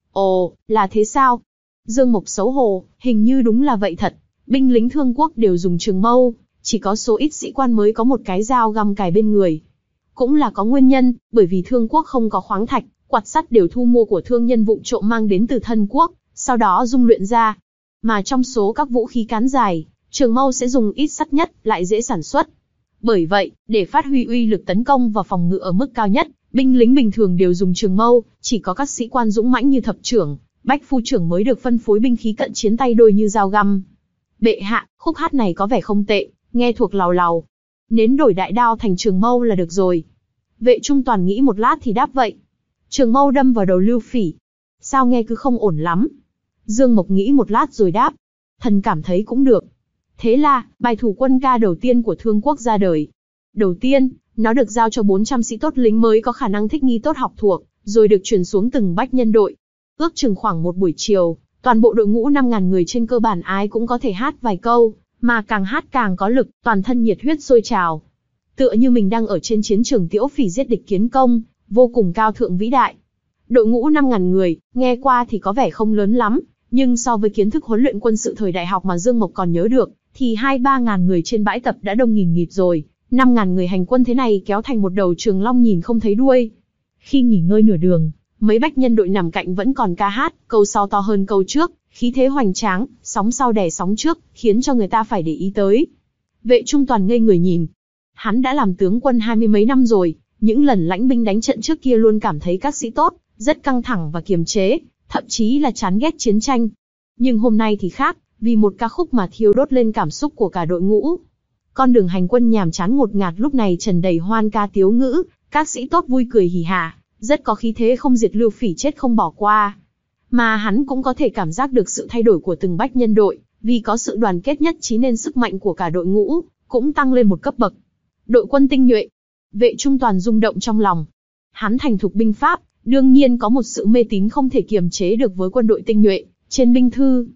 Ồ, là thế sao? Dương Mộc xấu hổ, hình như đúng là vậy thật. Binh lính Thương Quốc đều dùng trường mâu, chỉ có số ít sĩ quan mới có một cái dao găm cài bên người. Cũng là có nguyên nhân, bởi vì Thương Quốc không có khoáng thạch, quạt sắt đều thu mua của thương nhân vụng trộm mang đến từ thân quốc, sau đó dung luyện ra. Mà trong số các vũ khí cán dài, trường mâu sẽ dùng ít sắt nhất, lại dễ sản xuất. Bởi vậy, để phát huy uy lực tấn công và phòng ngự ở mức cao nhất, binh lính bình thường đều dùng trường mâu, chỉ có các sĩ quan dũng mãnh như thập trưởng, bách phu trưởng mới được phân phối binh khí cận chiến tay đôi như dao găm. Bệ hạ, khúc hát này có vẻ không tệ, nghe thuộc làu làu. Nến đổi đại đao thành trường mâu là được rồi. Vệ trung toàn nghĩ một lát thì đáp vậy. Trường mâu đâm vào đầu Lưu Phỉ. Sao nghe cứ không ổn lắm? Dương Mộc nghĩ một lát rồi đáp. Thần cảm thấy cũng được. Thế là, bài thủ quân ca đầu tiên của Thương Quốc ra đời. Đầu tiên, nó được giao cho bốn trăm sĩ tốt lính mới có khả năng thích nghi tốt học thuộc, rồi được truyền xuống từng bách nhân đội. Ước chừng khoảng một buổi chiều, toàn bộ đội ngũ năm ngàn người trên cơ bản ai cũng có thể hát vài câu, mà càng hát càng có lực, toàn thân nhiệt huyết sôi trào. Tựa như mình đang ở trên chiến trường Tiễu Phỉ giết địch kiến công, vô cùng cao thượng vĩ đại. Đội ngũ năm ngàn người, nghe qua thì có vẻ không lớn lắm, nhưng so với kiến thức huấn luyện quân sự thời đại học mà Dương Mộc còn nhớ được, thì hai ba ngàn người trên bãi tập đã đông nghìn nghịt rồi, năm ngàn người hành quân thế này kéo thành một đầu trường long nhìn không thấy đuôi. Khi nghỉ ngơi nửa đường, mấy bách nhân đội nằm cạnh vẫn còn ca hát, câu sau to hơn câu trước, khí thế hoành tráng, sóng sau đè sóng trước, khiến cho người ta phải để ý tới. Vệ trung toàn ngây người nhìn. Hắn đã làm tướng quân hai mươi mấy năm rồi, những lần lãnh binh đánh trận trước kia luôn cảm thấy các sĩ tốt rất căng thẳng và kiềm chế, thậm chí là chán ghét chiến tranh. Nhưng hôm nay thì khác, vì một ca khúc mà thiêu đốt lên cảm xúc của cả đội ngũ. Con đường hành quân nhàm chán ngột ngạt lúc này tràn đầy hoan ca tiếu ngữ, các sĩ tốt vui cười hỉ hả, rất có khí thế không diệt Lưu Phỉ chết không bỏ qua. Mà hắn cũng có thể cảm giác được sự thay đổi của từng bách nhân đội, vì có sự đoàn kết nhất trí nên sức mạnh của cả đội ngũ cũng tăng lên một cấp bậc. Đội quân tinh nhuệ. Vệ trung toàn rung động trong lòng. Hắn thành thục binh pháp, đương nhiên có một sự mê tín không thể kiềm chế được với quân đội tinh nhuệ. Trên binh thư,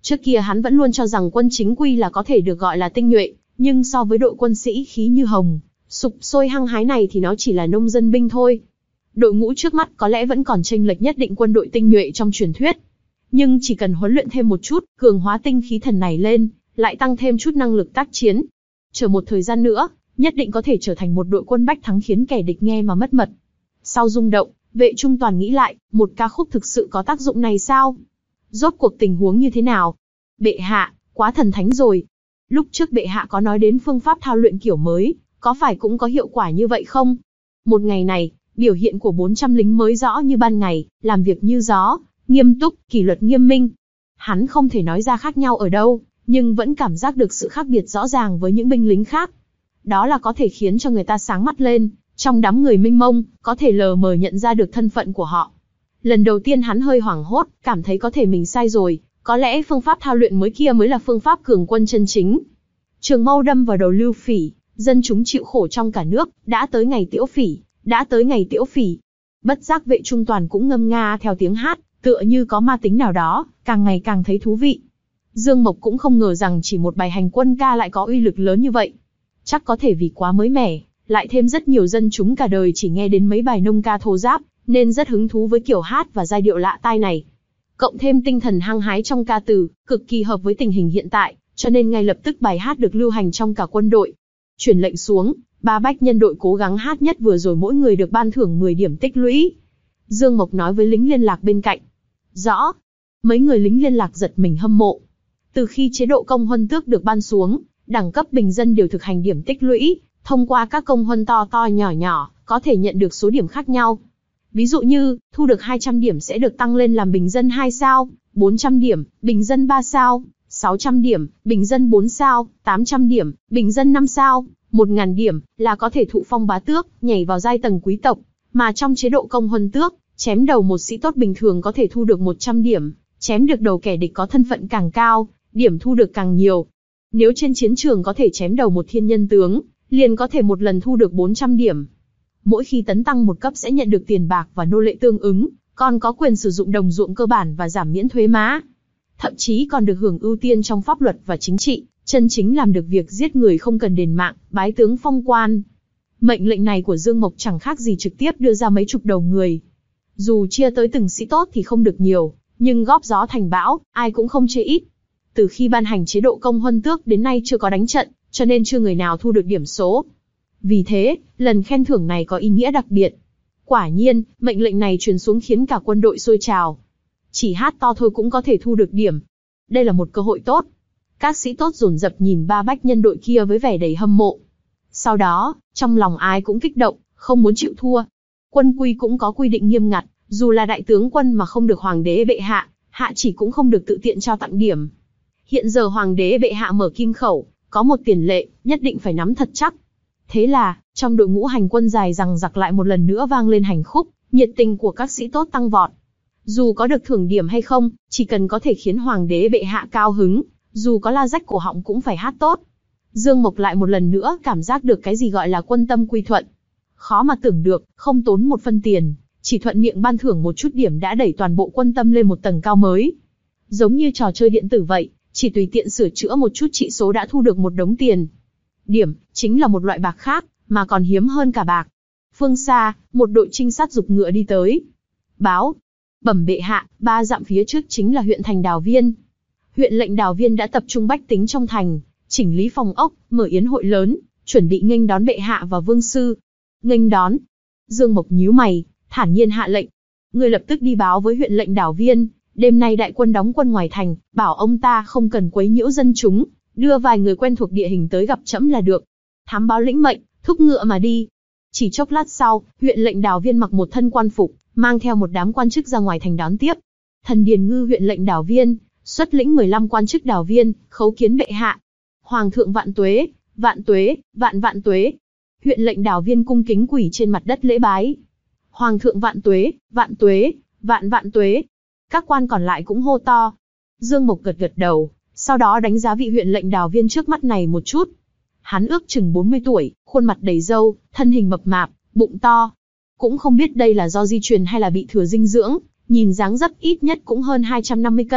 Trước kia hắn vẫn luôn cho rằng quân chính quy là có thể được gọi là tinh nhuệ, nhưng so với đội quân sĩ khí như hồng, sục sôi hăng hái này thì nó chỉ là nông dân binh thôi. Đội ngũ trước mắt có lẽ vẫn còn chênh lệch nhất định quân đội tinh nhuệ trong truyền thuyết. Nhưng chỉ cần huấn luyện thêm một chút, cường hóa tinh khí thần này lên, lại tăng thêm chút năng lực tác chiến. Chờ một thời gian nữa, nhất định có thể trở thành một đội quân bách thắng khiến kẻ địch nghe mà mất mật. Sau rung động, Vệ Trung Toàn nghĩ lại, một ca khúc thực sự có tác dụng này sao? Rốt cuộc tình huống như thế nào? Bệ hạ, quá thần thánh rồi. Lúc trước bệ hạ có nói đến phương pháp thao luyện kiểu mới, có phải cũng có hiệu quả như vậy không? Một ngày này, biểu hiện của bốn trăm lính mới rõ như ban ngày, làm việc như gió, nghiêm túc, kỷ luật nghiêm minh. Hắn không thể nói ra khác nhau ở đâu, nhưng vẫn cảm giác được sự khác biệt rõ ràng với những binh lính khác. Đó là có thể khiến cho người ta sáng mắt lên, trong đám người mênh mông, có thể lờ mờ nhận ra được thân phận của họ. Lần đầu tiên hắn hơi hoảng hốt, cảm thấy có thể mình sai rồi, có lẽ phương pháp thao luyện mới kia mới là phương pháp cường quân chân chính. Trường mâu đâm vào đầu Lưu Phỉ, dân chúng chịu khổ trong cả nước, đã tới ngày tiễu phỉ, đã tới ngày tiễu phỉ. Bất giác Vệ Trung Toàn cũng ngâm nga theo tiếng hát, tựa như có ma tính nào đó, càng ngày càng thấy thú vị. Dương Mộc cũng không ngờ rằng chỉ một bài hành quân ca lại có uy lực lớn như vậy. Chắc có thể vì quá mới mẻ, lại thêm rất nhiều dân chúng cả đời chỉ nghe đến mấy bài nông ca thô ráp, nên rất hứng thú với kiểu hát và giai điệu lạ tai này. Cộng thêm tinh thần hăng hái trong ca từ, cực kỳ hợp với tình hình hiện tại, cho nên ngay lập tức bài hát được lưu hành trong cả quân đội. Truyền lệnh xuống, ba bách nhân đội cố gắng hát nhất vừa rồi mỗi người được ban thưởng mười điểm tích lũy. Dương Mộc nói với lính liên lạc bên cạnh. Rõ. Mấy người lính liên lạc giật mình hâm mộ. Từ khi chế độ công huân tước được ban xuống, đẳng cấp bình dân đều thực hành điểm tích lũy, thông qua các công huân to to nhỏ nhỏ, có thể nhận được số điểm khác nhau. Ví dụ như, thu được hai trăm điểm sẽ được tăng lên làm bình dân hai sao, bốn trăm điểm, bình dân ba sao, sáu trăm điểm, bình dân bốn sao, tám trăm điểm, bình dân năm sao, một nghìn điểm, là có thể thụ phong bá tước, nhảy vào giai tầng quý tộc. Mà trong chế độ công huân tước, chém đầu một sĩ tốt bình thường có thể thu được một trăm điểm, chém được đầu kẻ địch có thân phận càng cao, điểm thu được càng nhiều. Nếu trên chiến trường có thể chém đầu một thiên nhân tướng, liền có thể một lần thu được bốn trăm điểm. Mỗi khi tấn tăng một cấp sẽ nhận được tiền bạc và nô lệ tương ứng, còn có quyền sử dụng đồng ruộng cơ bản và giảm miễn thuế má. Thậm chí còn được hưởng ưu tiên trong pháp luật và chính trị, chân chính làm được việc giết người không cần đền mạng, bái tướng phong quan. Mệnh lệnh này của Dương Mộc chẳng khác gì trực tiếp đưa ra mấy chục đầu người. Dù chia tới từng sĩ tốt thì không được nhiều, nhưng góp gió thành bão, ai cũng không chê ít. Từ khi ban hành chế độ công huân tước đến nay chưa có đánh trận, cho nên chưa người nào thu được điểm số. Vì thế, lần khen thưởng này có ý nghĩa đặc biệt. Quả nhiên, mệnh lệnh này truyền xuống khiến cả quân đội sôi trào. Chỉ hát to thôi cũng có thể thu được điểm. Đây là một cơ hội tốt. Các sĩ tốt dồn dập nhìn ba bách nhân đội kia với vẻ đầy hâm mộ. Sau đó, trong lòng ai cũng kích động, không muốn chịu thua. Quân quy cũng có quy định nghiêm ngặt, dù là đại tướng quân mà không được hoàng đế bệ hạ, hạ chỉ cũng không được tự tiện trao tặng điểm. Hiện giờ hoàng đế bệ hạ mở kim khẩu, có một tiền lệ, nhất định phải nắm thật chắc. Thế là, trong đội ngũ hành quân dài dằng dặc lại một lần nữa vang lên hành khúc, nhiệt tình của các sĩ tốt tăng vọt. Dù có được thưởng điểm hay không, chỉ cần có thể khiến hoàng đế bệ hạ cao hứng, dù có la rách cổ họng cũng phải hát tốt. Dương Mộc lại một lần nữa cảm giác được cái gì gọi là quân tâm quy thuận. Khó mà tưởng được, không tốn một phân tiền, chỉ thuận miệng ban thưởng một chút điểm đã đẩy toàn bộ quân tâm lên một tầng cao mới. Giống như trò chơi điện tử vậy, chỉ tùy tiện sửa chữa một chút trị số đã thu được một đống tiền. Điểm, chính là một loại bạc khác, mà còn hiếm hơn cả bạc. Phương xa, một đội trinh sát giục ngựa đi tới. Báo, bẩm bệ hạ, ba dặm phía trước chính là huyện thành Đào Viên. Huyện lệnh Đào Viên đã tập trung bách tính trong thành, chỉnh lý phòng ốc, mở yến hội lớn, chuẩn bị nghênh đón bệ hạ và vương sư. Nghênh đón. Dương Mộc nhíu mày, thản nhiên hạ lệnh. Người lập tức đi báo với huyện lệnh Đào Viên, đêm nay đại quân đóng quân ngoài thành, bảo ông ta không cần quấy nhiễu dân chúng, đưa vài người quen thuộc địa hình tới gặp trẫm là được. Thám báo lĩnh mệnh, thúc ngựa mà đi. Chỉ chốc lát sau, huyện lệnh Đào Viên mặc một thân quan phục, mang theo một đám quan chức ra ngoài thành đón tiếp. Thần Điền Ngư huyện lệnh Đào Viên, xuất lĩnh mười lăm quan chức Đào Viên, khấu kiến bệ hạ. Hoàng thượng vạn tuế, vạn tuế, vạn vạn tuế. Huyện lệnh Đào Viên cung kính quỳ trên mặt đất lễ bái. Hoàng thượng vạn tuế, vạn tuế, vạn vạn tuế. Các quan còn lại cũng hô to. Dương Mộc gật gật đầu, sau đó đánh giá vị huyện lệnh Đào Viên trước mắt này một chút. Hắn ước chừng bốn mươi tuổi, khuôn mặt đầy râu, thân hình mập mạp, bụng to. Cũng không biết đây là do di truyền hay là bị thừa dinh dưỡng, nhìn dáng dấp ít nhất cũng hơn hai trăm năm mươi cân,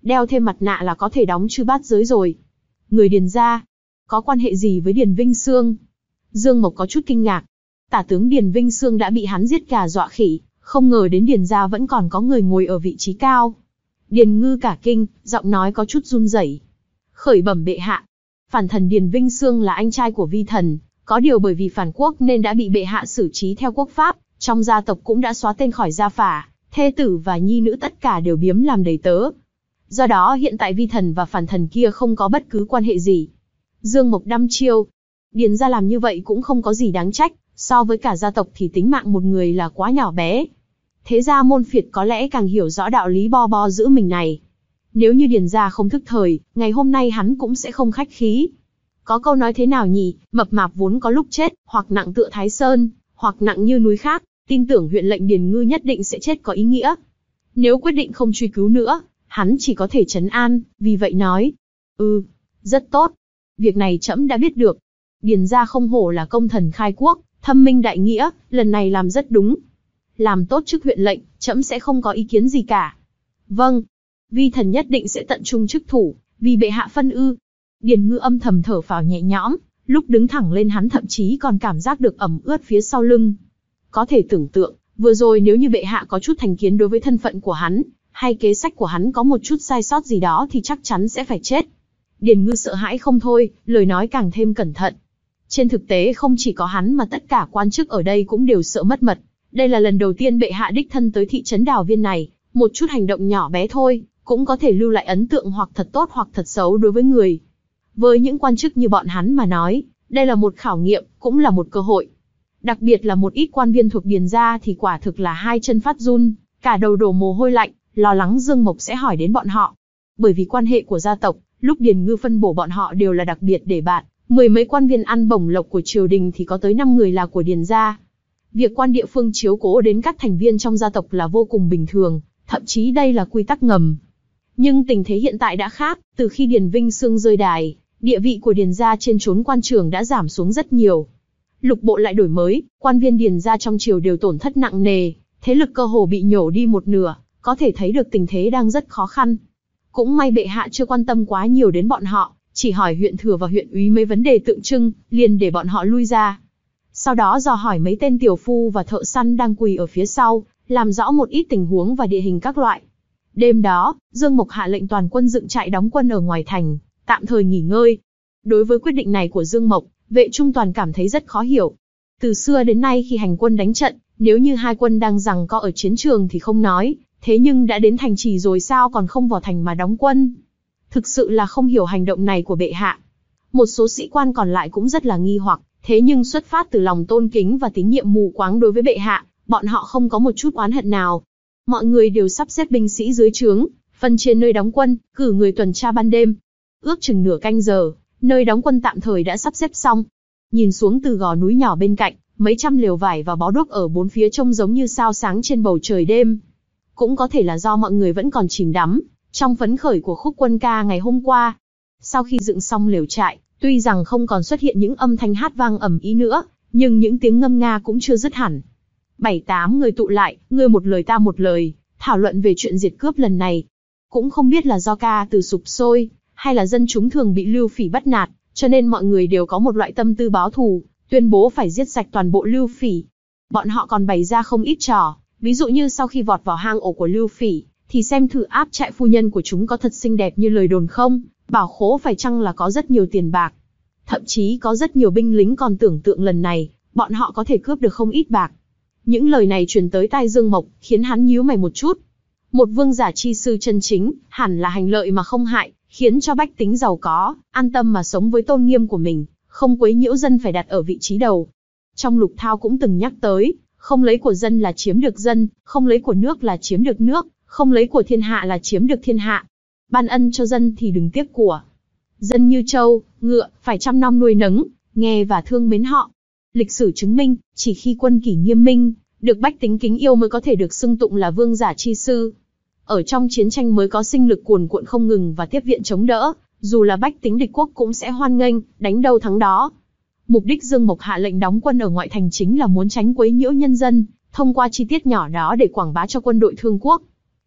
đeo thêm mặt nạ là có thể đóng chư bát giới rồi. Người Điền gia, có quan hệ gì với Điền Vinh Xương? Dương Mộc có chút kinh ngạc. Tả tướng Điền Vinh Xương đã bị hắn giết gà dọa khỉ, không ngờ đến Điền gia vẫn còn có người ngồi ở vị trí cao. Điền Ngư cả kinh, giọng nói có chút run rẩy. Khởi bẩm bệ hạ, phản thần Điền Vinh Xương là anh trai của Vi thần, có điều bởi vì phản quốc nên đã bị bệ hạ xử trí theo quốc pháp, trong gia tộc cũng đã xóa tên khỏi gia phả, thê tử và nhi nữ tất cả đều biếm làm đầy tớ. Do đó hiện tại Vi thần và phản thần kia không có bất cứ quan hệ gì. Dương Mộc đăm chiêu. Điền gia làm như vậy cũng không có gì đáng trách, so với cả gia tộc thì tính mạng một người là quá nhỏ bé. Thế gia môn phiệt có lẽ càng hiểu rõ đạo lý bo bo giữ mình này. Nếu như Điền gia không thức thời, ngày hôm nay hắn cũng sẽ không khách khí. Có câu nói thế nào nhỉ, mập mạp vốn có lúc chết, hoặc nặng tựa Thái Sơn, hoặc nặng như núi khác, tin tưởng huyện lệnh Điền Ngư nhất định sẽ chết có ý nghĩa. Nếu quyết định không truy cứu nữa, hắn chỉ có thể trấn an, vì vậy nói. Ừ, rất tốt. Việc này trẫm đã biết được. Điền gia không hổ là công thần khai quốc, thâm minh đại nghĩa, lần này làm rất đúng. Làm tốt chức huyện lệnh, trẫm sẽ không có ý kiến gì cả. Vâng, Vi thần nhất định sẽ tận trung chức thủ, vì bệ hạ phân ư. Điền Ngư âm thầm thở phào nhẹ nhõm, lúc đứng thẳng lên hắn thậm chí còn cảm giác được ẩm ướt phía sau lưng. Có thể tưởng tượng, vừa rồi nếu như bệ hạ có chút thành kiến đối với thân phận của hắn, hay kế sách của hắn có một chút sai sót gì đó thì chắc chắn sẽ phải chết. Điền Ngư sợ hãi không thôi, lời nói càng thêm cẩn thận. Trên thực tế không chỉ có hắn mà tất cả quan chức ở đây cũng đều sợ mất mật. Đây là lần đầu tiên bệ hạ đích thân tới thị trấn Đào Viên này, một chút hành động nhỏ bé thôi, cũng có thể lưu lại ấn tượng hoặc thật tốt hoặc thật xấu đối với người. Với những quan chức như bọn hắn mà nói, đây là một khảo nghiệm, cũng là một cơ hội. Đặc biệt là một ít quan viên thuộc Điền gia thì quả thực là hai chân phát run, cả đầu đổ mồ hôi lạnh, lo lắng Dương Mộc sẽ hỏi đến bọn họ. Bởi vì quan hệ của gia tộc, lúc Điền Ngư phân bổ bọn họ đều là đặc biệt để bạn, mười mấy quan viên ăn bổng lộc của triều đình thì có tới năm người là của Điền gia. Việc quan địa phương chiếu cố đến các thành viên trong gia tộc là vô cùng bình thường, thậm chí đây là quy tắc ngầm. Nhưng tình thế hiện tại đã khác, từ khi Điền Vinh Xương rơi đài, địa vị của Điền gia trên chốn quan trường đã giảm xuống rất nhiều. Lục bộ lại đổi mới, quan viên Điền gia trong triều đều tổn thất nặng nề, thế lực cơ hồ bị nhổ đi một nửa, có thể thấy được tình thế đang rất khó khăn. Cũng may bệ hạ chưa quan tâm quá nhiều đến bọn họ, chỉ hỏi huyện thừa và huyện úy mấy vấn đề tượng trưng, liền để bọn họ lui ra. Sau đó dò hỏi mấy tên tiểu phu và thợ săn đang quỳ ở phía sau, làm rõ một ít tình huống và địa hình các loại. Đêm đó, Dương Mộc hạ lệnh toàn quân dựng trại đóng quân ở ngoài thành, tạm thời nghỉ ngơi. Đối với quyết định này của Dương Mộc, Vệ Trung Toàn cảm thấy rất khó hiểu. Từ xưa đến nay khi hành quân đánh trận, nếu như hai quân đang giằng co ở chiến trường thì không nói, thế nhưng đã đến thành trì rồi sao còn không vào thành mà đóng quân? Thực sự là không hiểu hành động này của bệ hạ. Một số sĩ quan còn lại cũng rất là nghi hoặc, thế nhưng xuất phát từ lòng tôn kính và tín nhiệm mù quáng đối với bệ hạ, bọn họ không có một chút oán hận nào. Mọi người đều sắp xếp binh sĩ dưới trướng, phân chia nơi đóng quân, cử người tuần tra ban đêm. Ước chừng nửa canh giờ, nơi đóng quân tạm thời đã sắp xếp xong. Nhìn xuống từ gò núi nhỏ bên cạnh, mấy trăm lều vải và bó đuốc ở bốn phía trông giống như sao sáng trên bầu trời đêm. Cũng có thể là do mọi người vẫn còn chìm đắm trong phấn khởi của khúc quân ca ngày hôm qua. Sau khi dựng xong lều trại, tuy rằng không còn xuất hiện những âm thanh hát vang ầm ĩ nữa, nhưng những tiếng ngâm nga cũng chưa dứt hẳn. Bảy tám người tụ lại, ngươi một lời ta một lời, thảo luận về chuyện diệt cướp lần này. Cũng không biết là do ca từ sụp sôi, hay là dân chúng thường bị Lưu Phỉ bắt nạt, cho nên mọi người đều có một loại tâm tư báo thù, tuyên bố phải giết sạch toàn bộ Lưu Phỉ. Bọn họ còn bày ra không ít trò, ví dụ như sau khi vọt vào hang ổ của Lưu Phỉ, thì xem thử áp trại phu nhân của chúng có thật xinh đẹp như lời đồn không, bảo khố phải chăng là có rất nhiều tiền bạc. Thậm chí có rất nhiều binh lính còn tưởng tượng lần này, bọn họ có thể cướp được không ít bạc. Những lời này truyền tới tai Dương Mộc, khiến hắn nhíu mày một chút. Một vương giả chi sư chân chính, hẳn là hành lợi mà không hại, khiến cho bách tính giàu có, an tâm mà sống với tôn nghiêm của mình, không quấy nhiễu dân phải đặt ở vị trí đầu. Trong Lục Thao cũng từng nhắc tới, không lấy của dân là chiếm được dân, không lấy của nước là chiếm được nước, không lấy của thiên hạ là chiếm được thiên hạ. Ban ân cho dân thì đừng tiếc của. Dân như trâu, ngựa, phải trăm năm nuôi nấng, nghe và thương mến họ. Lịch sử chứng minh, chỉ khi quân kỷ nghiêm minh, được bách tính kính yêu mới có thể được xưng tụng là vương giả chi sư. Ở trong chiến tranh mới có sinh lực cuồn cuộn không ngừng và tiếp viện chống đỡ, dù là bách tính địch quốc cũng sẽ hoan nghênh, đánh đâu thắng đó. Mục đích Dương Mộc hạ lệnh đóng quân ở ngoại thành chính là muốn tránh quấy nhiễu nhân dân, thông qua chi tiết nhỏ đó để quảng bá cho quân đội thương quốc.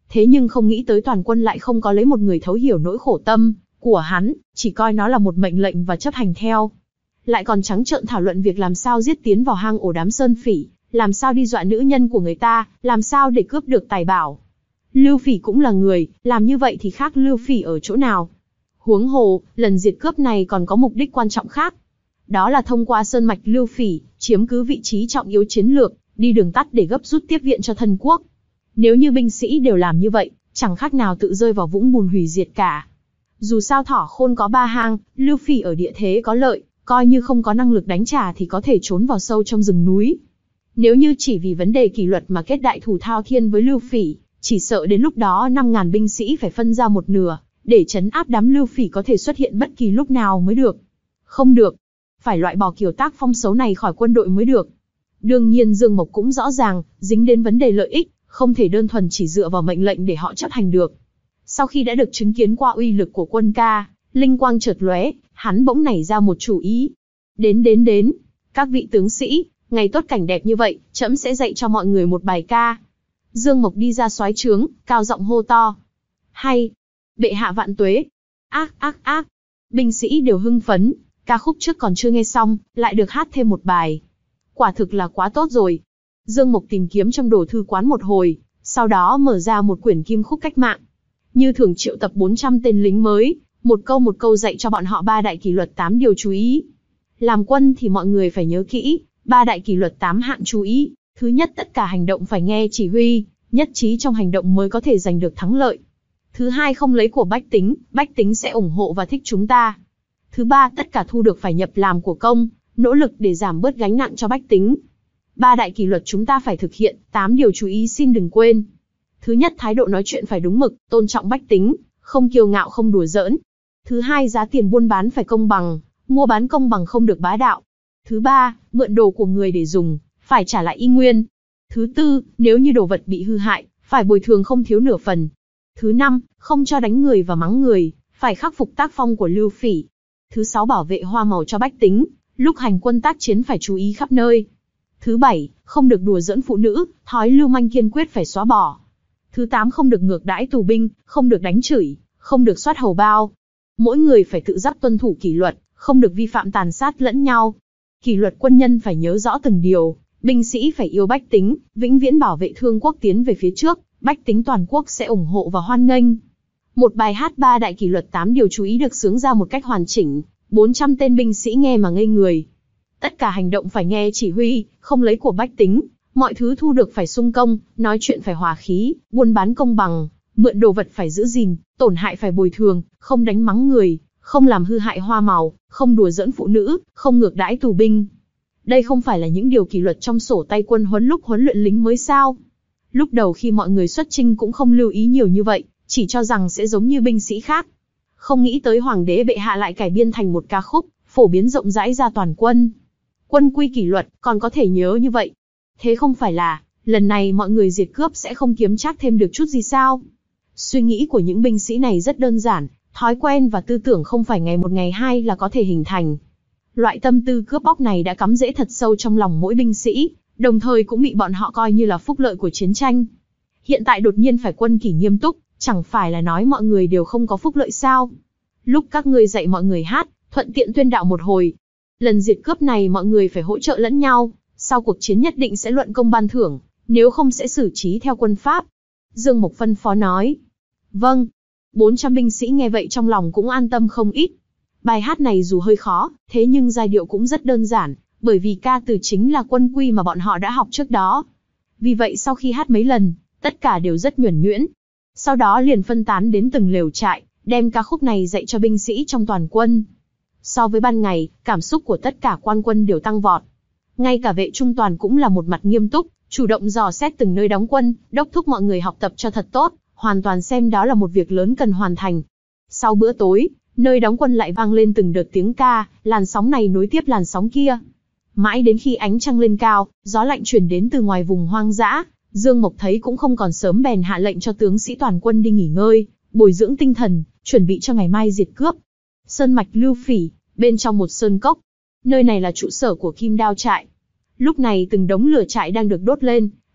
thế nhưng không nghĩ tới toàn quân lại không có lấy một người thấu hiểu nỗi khổ tâm của hắn, chỉ coi nó là một mệnh lệnh và chấp hành theo. Lại còn trắng trợn thảo luận việc làm sao giết tiến vào hang ổ đám sơn phỉ, làm sao đi dọa nữ nhân của người ta, làm sao để cướp được tài bảo. Lưu Phỉ cũng là người, làm như vậy thì khác Lưu Phỉ ở chỗ nào? Huống hồ, lần diệt cướp này còn có mục đích quan trọng khác. Đó là thông qua sơn mạch Lưu Phỉ, chiếm cứ vị trí trọng yếu chiến lược, đi đường tắt để gấp rút tiếp viện cho thân quốc. Nếu như binh sĩ đều làm như vậy, chẳng khác nào tự rơi vào vũng bùn hủy diệt cả. Dù sao Thỏ Khôn có ba hang, Lưu Phỉ ở địa thế có lợi, coi như không có năng lực đánh trả thì có thể trốn vào sâu trong rừng núi. Nếu như chỉ vì vấn đề kỷ luật mà kết đại thù thao thiên với Lưu Phỉ, chỉ sợ đến lúc đó năm ngàn binh sĩ phải phân ra một nửa, để trấn áp đám Lưu Phỉ có thể xuất hiện bất kỳ lúc nào mới được. Không được, phải loại bỏ kiểu tác phong xấu này khỏi quân đội mới được. Đương nhiên Dương Mộc cũng rõ ràng, dính đến vấn đề lợi ích, không thể đơn thuần chỉ dựa vào mệnh lệnh để họ chấp hành được. Sau khi đã được chứng kiến qua uy lực của quân ca, linh quang chợt lóe, hắn bỗng nảy ra một chủ ý. Đến đến đến, các vị tướng sĩ, ngày tốt cảnh đẹp như vậy, trẫm sẽ dạy cho mọi người một bài ca. Dương Mộc đi ra soái trướng, cao giọng hô to. Hay, bệ hạ vạn tuế. Ác ác ác, binh sĩ đều hưng phấn, ca khúc trước còn chưa nghe xong, lại được hát thêm một bài. Quả thực là quá tốt rồi. Dương Mộc tìm kiếm trong đồ thư quán một hồi, sau đó mở ra một quyển kim khúc cách mạng. Như thường triệu tập bốn trăm tên lính mới, một câu một câu dạy cho bọn họ ba đại kỷ luật tám điều chú ý. Làm quân thì mọi người phải nhớ kỹ, ba đại kỷ luật tám hạng chú ý. Thứ nhất, tất cả hành động phải nghe chỉ huy, nhất trí trong hành động mới có thể giành được thắng lợi. Thứ hai, không lấy của bách tính, bách tính sẽ ủng hộ và thích chúng ta. Thứ ba, tất cả thu được phải nhập làm của công, nỗ lực để giảm bớt gánh nặng cho bách tính. Ba đại kỷ luật chúng ta phải thực hiện, tám điều chú ý xin đừng quên. Thứ nhất, thái độ nói chuyện phải đúng mực, tôn trọng bách tính, không kiêu ngạo không đùa giỡn. Thứ hai, giá tiền buôn bán phải công bằng, mua bán công bằng không được bá đạo. Thứ ba, mượn đồ của người để dùng, phải trả lại y nguyên. Thứ tư, nếu như đồ vật bị hư hại, phải bồi thường không thiếu nửa phần. Thứ năm, không cho đánh người và mắng người, phải khắc phục tác phong của Lưu Phỉ. Thứ sáu, bảo vệ hoa màu cho bách tính, lúc hành quân tác chiến phải chú ý khắp nơi. Thứ bảy, không được đùa giỡn phụ nữ, thói lưu manh kiên quyết phải xóa bỏ. Thứ tám, không được ngược đãi tù binh, không được đánh chửi, không được soát hầu bao. Mỗi người phải tự giác tuân thủ kỷ luật, không được vi phạm tàn sát lẫn nhau. Kỷ luật quân nhân phải nhớ rõ từng điều, binh sĩ phải yêu bách tính, vĩnh viễn bảo vệ thương quốc tiến về phía trước, bách tính toàn quốc sẽ ủng hộ và hoan nghênh. Một bài hát ba đại kỷ luật tám điều chú ý được xướng ra một cách hoàn chỉnh, bốn trăm tên binh sĩ nghe mà ngây người. Tất cả hành động phải nghe chỉ huy, không lấy của bách tính, mọi thứ thu được phải sung công, nói chuyện phải hòa khí, buôn bán công bằng, mượn đồ vật phải giữ gìn, tổn hại phải bồi thường, không đánh mắng người, không làm hư hại hoa màu, không đùa giỡn phụ nữ, không ngược đãi tù binh. Đây không phải là những điều kỷ luật trong sổ tay quân huấn lúc huấn luyện lính mới sao? Lúc đầu khi mọi người xuất chinh cũng không lưu ý nhiều như vậy, chỉ cho rằng sẽ giống như binh sĩ khác. Không nghĩ tới hoàng đế bệ hạ lại cải biên thành một ca khúc, phổ biến rộng rãi ra toàn quân. Quân quy kỷ luật, còn có thể nhớ như vậy. Thế không phải là, lần này mọi người diệt cướp sẽ không kiếm trác thêm được chút gì sao? Suy nghĩ của những binh sĩ này rất đơn giản, thói quen và tư tưởng không phải ngày một ngày hai là có thể hình thành. Loại tâm tư cướp bóc này đã cắm rễ thật sâu trong lòng mỗi binh sĩ, đồng thời cũng bị bọn họ coi như là phúc lợi của chiến tranh. Hiện tại đột nhiên phải quân kỷ nghiêm túc, chẳng phải là nói mọi người đều không có phúc lợi sao? Lúc các ngươi dạy mọi người hát, thuận tiện tuyên đạo một hồi. Lần diệt cướp này mọi người phải hỗ trợ lẫn nhau, sau cuộc chiến nhất định sẽ luận công ban thưởng, nếu không sẽ xử trí theo quân pháp. Dương Mộc phân phó nói. Vâng. bốn trăm binh sĩ nghe vậy trong lòng cũng an tâm không ít. Bài hát này dù hơi khó, thế nhưng giai điệu cũng rất đơn giản, bởi vì ca từ chính là quân quy mà bọn họ đã học trước đó. Vì vậy sau khi hát mấy lần, tất cả đều rất nhuần nhuyễn. Sau đó liền phân tán đến từng lều trại, đem ca khúc này dạy cho binh sĩ trong toàn quân. So với ban ngày, cảm xúc của tất cả quan quân đều tăng vọt. Ngay cả vệ trung toàn cũng là một mặt nghiêm túc, chủ động dò xét từng nơi đóng quân, đốc thúc mọi người học tập cho thật tốt, hoàn toàn xem đó là một việc lớn cần hoàn thành. Sau bữa tối, nơi đóng quân lại vang lên từng đợt tiếng ca, làn sóng này nối tiếp làn sóng kia. Mãi đến khi ánh trăng lên cao, gió lạnh truyền đến từ ngoài vùng hoang dã, Dương Mộc thấy cũng không còn sớm bèn hạ lệnh cho tướng sĩ toàn quân đi nghỉ ngơi, bồi dưỡng tinh thần, chuẩn bị cho ngày mai diệt cướp. Sơn mạch Lưu Phỉ, bên trong một sơn cốc. Nơi này là trụ sở của Kim Đao trại. Lúc này từng đống lửa trại đang được đốt lên,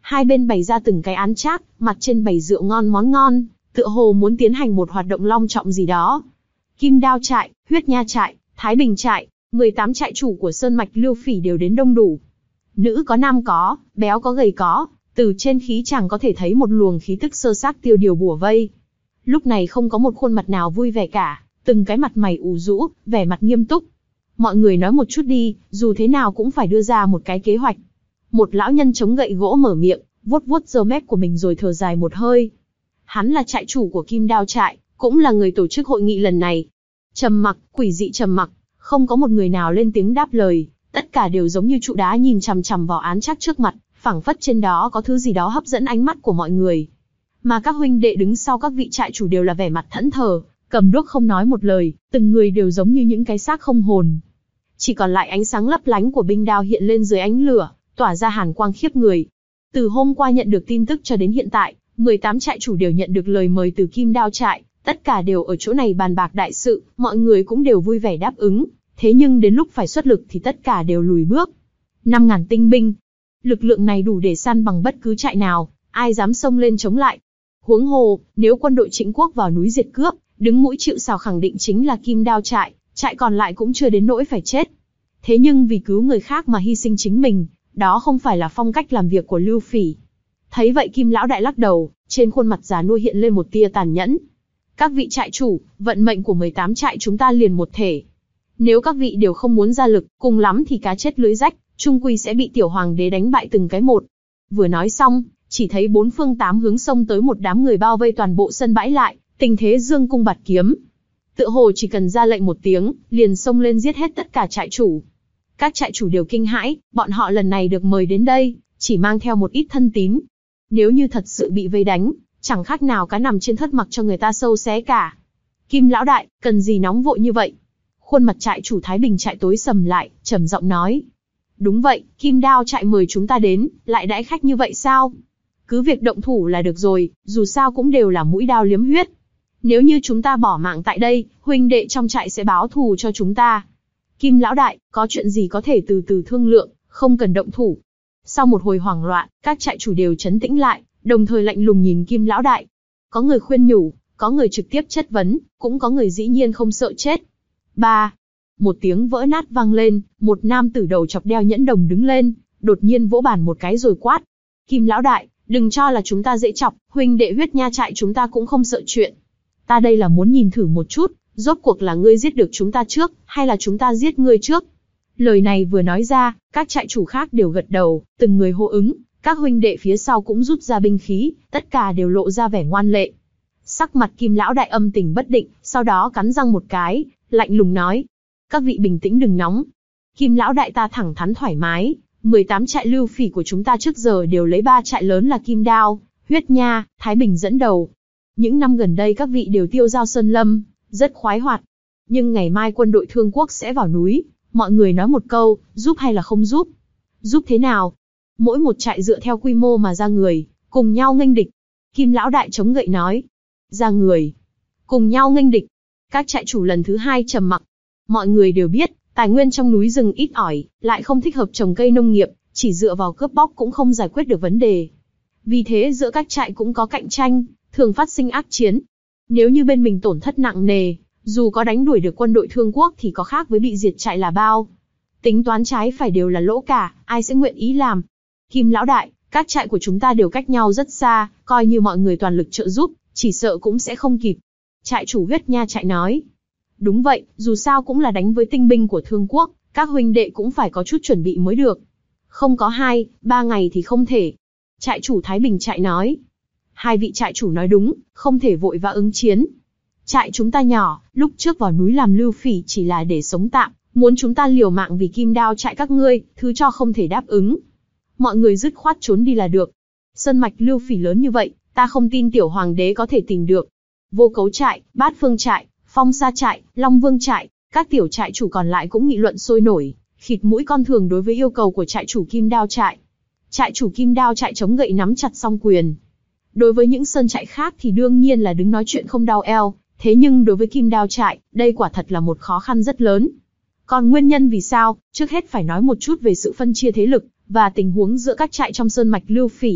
Hai bên bày ra từng cái án trác, mặt trên bày rượu ngon món ngon, tựa hồ muốn tiến hành một hoạt động long trọng gì đó. Kim Đao trại, Huyết Nha trại, Thái Bình trại, mười tám trại chủ của sơn mạch Lưu Phỉ đều đến đông đủ. Nữ có nam có, béo có gầy có, từ trên khí chàng có thể thấy một luồng khí tức sơ xác tiêu điều bủa vây. Lúc này không có một khuôn mặt nào vui vẻ cả, từng cái mặt mày ủ rũ, vẻ mặt nghiêm túc. Mọi người nói một chút đi, dù thế nào cũng phải đưa ra một cái kế hoạch. Một lão nhân chống gậy gỗ mở miệng, vuốt vuốt râu mép của mình rồi thở dài một hơi. Hắn là trại chủ của Kim Đao trại, cũng là người tổ chức hội nghị lần này. Trầm mặc, quỷ dị trầm mặc, không có một người nào lên tiếng đáp lời, tất cả đều giống như trụ đá nhìn chằm chằm vào án trác trước mặt, phảng phất trên đó có thứ gì đó hấp dẫn ánh mắt của mọi người. Mà các huynh đệ đứng sau các vị trại chủ đều là vẻ mặt thẫn thờ, cầm đuốc không nói một lời, từng người đều giống như những cái xác không hồn. Chỉ còn lại ánh sáng lấp lánh của binh đao hiện lên dưới ánh lửa, tỏa ra hàn quang khiếp người. Từ hôm qua nhận được tin tức cho đến hiện tại, mười tám trại chủ đều nhận được lời mời từ Kim Đao trại, tất cả đều ở chỗ này bàn bạc đại sự, mọi người cũng đều vui vẻ đáp ứng. Thế nhưng đến lúc phải xuất lực thì tất cả đều lùi bước. năm ngàn tinh binh. Lực lượng này đủ để săn bằng bất cứ trại nào, ai dám xông lên chống lại. Huống hồ, nếu quân đội Trịnh quốc vào núi diệt cướp, đứng mũi chịu sào khẳng định chính là Kim Đao trại, trại còn lại cũng chưa đến nỗi phải chết. Thế nhưng vì cứu người khác mà hy sinh chính mình, đó không phải là phong cách làm việc của Lưu Phỉ. Thấy vậy Kim lão đại lắc đầu, trên khuôn mặt già nua hiện lên một tia tàn nhẫn. Các vị trại chủ, vận mệnh của mười tám trại chúng ta liền một thể. Nếu các vị đều không muốn ra lực, cùng lắm thì cá chết lưới rách, chung quy sẽ bị tiểu hoàng đế đánh bại từng cái một. Vừa nói xong, chỉ thấy bốn phương tám hướng xông tới một đám người bao vây toàn bộ sân bãi lại, tình thế dương cung bạt kiếm. Tựa hồ chỉ cần ra lệnh một tiếng, liền xông lên giết hết tất cả trại chủ. Các trại chủ đều kinh hãi, bọn họ lần này được mời đến đây, chỉ mang theo một ít thân tín. Nếu như thật sự bị vây đánh, chẳng khác nào cá nằm trên thớt mặc cho người ta sâu xé cả. Kim lão đại, cần gì nóng vội như vậy? Khuôn mặt trại chủ Thái Bình trại tối sầm lại, trầm giọng nói. Đúng vậy, Kim Đao trại mời chúng ta đến, lại đãi khách như vậy sao? Cứ việc động thủ là được rồi, dù sao cũng đều là mũi đao liếm huyết. Nếu như chúng ta bỏ mạng tại đây, huynh đệ trong trại sẽ báo thù cho chúng ta. Kim lão đại, có chuyện gì có thể từ từ thương lượng, không cần động thủ. Sau một hồi hoảng loạn, các trại chủ đều trấn tĩnh lại, đồng thời lạnh lùng nhìn Kim lão đại. Có người khuyên nhủ, có người trực tiếp chất vấn, cũng có người dĩ nhiên không sợ chết. Ba. Một tiếng vỡ nát vang lên, một nam tử đầu chọc đeo nhẫn đồng đứng lên, đột nhiên vỗ bàn một cái rồi quát. Kim lão đại, đừng cho là chúng ta dễ chọc, huynh đệ Huyết Nha trại chúng ta cũng không sợ chuyện. Ta đây là muốn nhìn thử một chút, rốt cuộc là ngươi giết được chúng ta trước, hay là chúng ta giết ngươi trước. Lời này vừa nói ra, các trại chủ khác đều gật đầu, từng người hô ứng, các huynh đệ phía sau cũng rút ra binh khí, tất cả đều lộ ra vẻ ngoan lệ. Sắc mặt Kim lão đại âm tình bất định, sau đó cắn răng một cái, lạnh lùng nói. Các vị bình tĩnh đừng nóng. Kim lão đại ta thẳng thắn thoải mái, mười tám trại Lưu Phỉ của chúng ta trước giờ đều lấy ba trại lớn là Kim Đao, Huyết Nha, Thái Bình dẫn đầu. Những năm gần đây các vị đều tiêu dao sơn lâm, rất khoái hoạt. Nhưng ngày mai quân đội Thương Quốc sẽ vào núi, mọi người nói một câu, giúp hay là không giúp? Giúp thế nào? Mỗi một trại dựa theo quy mô mà ra người, cùng nhau nghênh địch. Kim lão đại chống gậy nói. Ra người, cùng nhau nghênh địch. Các trại chủ lần thứ hai trầm mặc. Mọi người đều biết, tài nguyên trong núi rừng ít ỏi, lại không thích hợp trồng cây nông nghiệp, chỉ dựa vào cướp bóc cũng không giải quyết được vấn đề. Vì thế giữa các trại cũng có cạnh tranh, thường phát sinh ác chiến. Nếu như bên mình tổn thất nặng nề, dù có đánh đuổi được quân đội Thương Quốc thì có khác với bị diệt trại là bao. Tính toán trái phải đều là lỗ cả, ai sẽ nguyện ý làm. Kim lão đại, các trại của chúng ta đều cách nhau rất xa, coi như mọi người toàn lực trợ giúp, chỉ sợ cũng sẽ không kịp. Trại chủ Huyết Nha trại nói. Đúng vậy, dù sao cũng là đánh với tinh binh của Thương Quốc, các huynh đệ cũng phải có chút chuẩn bị mới được. Không có hai, ba ngày thì không thể. Trại chủ Thái Bình trại nói. Hai vị trại chủ nói đúng, không thể vội vã ứng chiến. Trại chúng ta nhỏ, lúc trước vào núi làm Lưu Phỉ chỉ là để sống tạm, muốn chúng ta liều mạng vì Kim Đao trại các ngươi, thứ cho không thể đáp ứng. Mọi người dứt khoát trốn đi là được. Sơn mạch Lưu Phỉ lớn như vậy, ta không tin tiểu hoàng đế có thể tìm được. Vô Cấu trại, Bát Phương trại, Phong Sa trại, Long Vương trại, các tiểu trại chủ còn lại cũng nghị luận sôi nổi, khịt mũi con thường đối với yêu cầu của trại chủ Kim Đao trại. Trại chủ Kim Đao trại chống gậy nắm chặt song quyền. Đối với những sơn trại khác thì đương nhiên là đứng nói chuyện không đau eo, thế nhưng đối với Kim Đao trại, đây quả thật là một khó khăn rất lớn. Còn nguyên nhân vì sao, trước hết phải nói một chút về sự phân chia thế lực và tình huống giữa các trại trong sơn mạch Lưu Phỉ.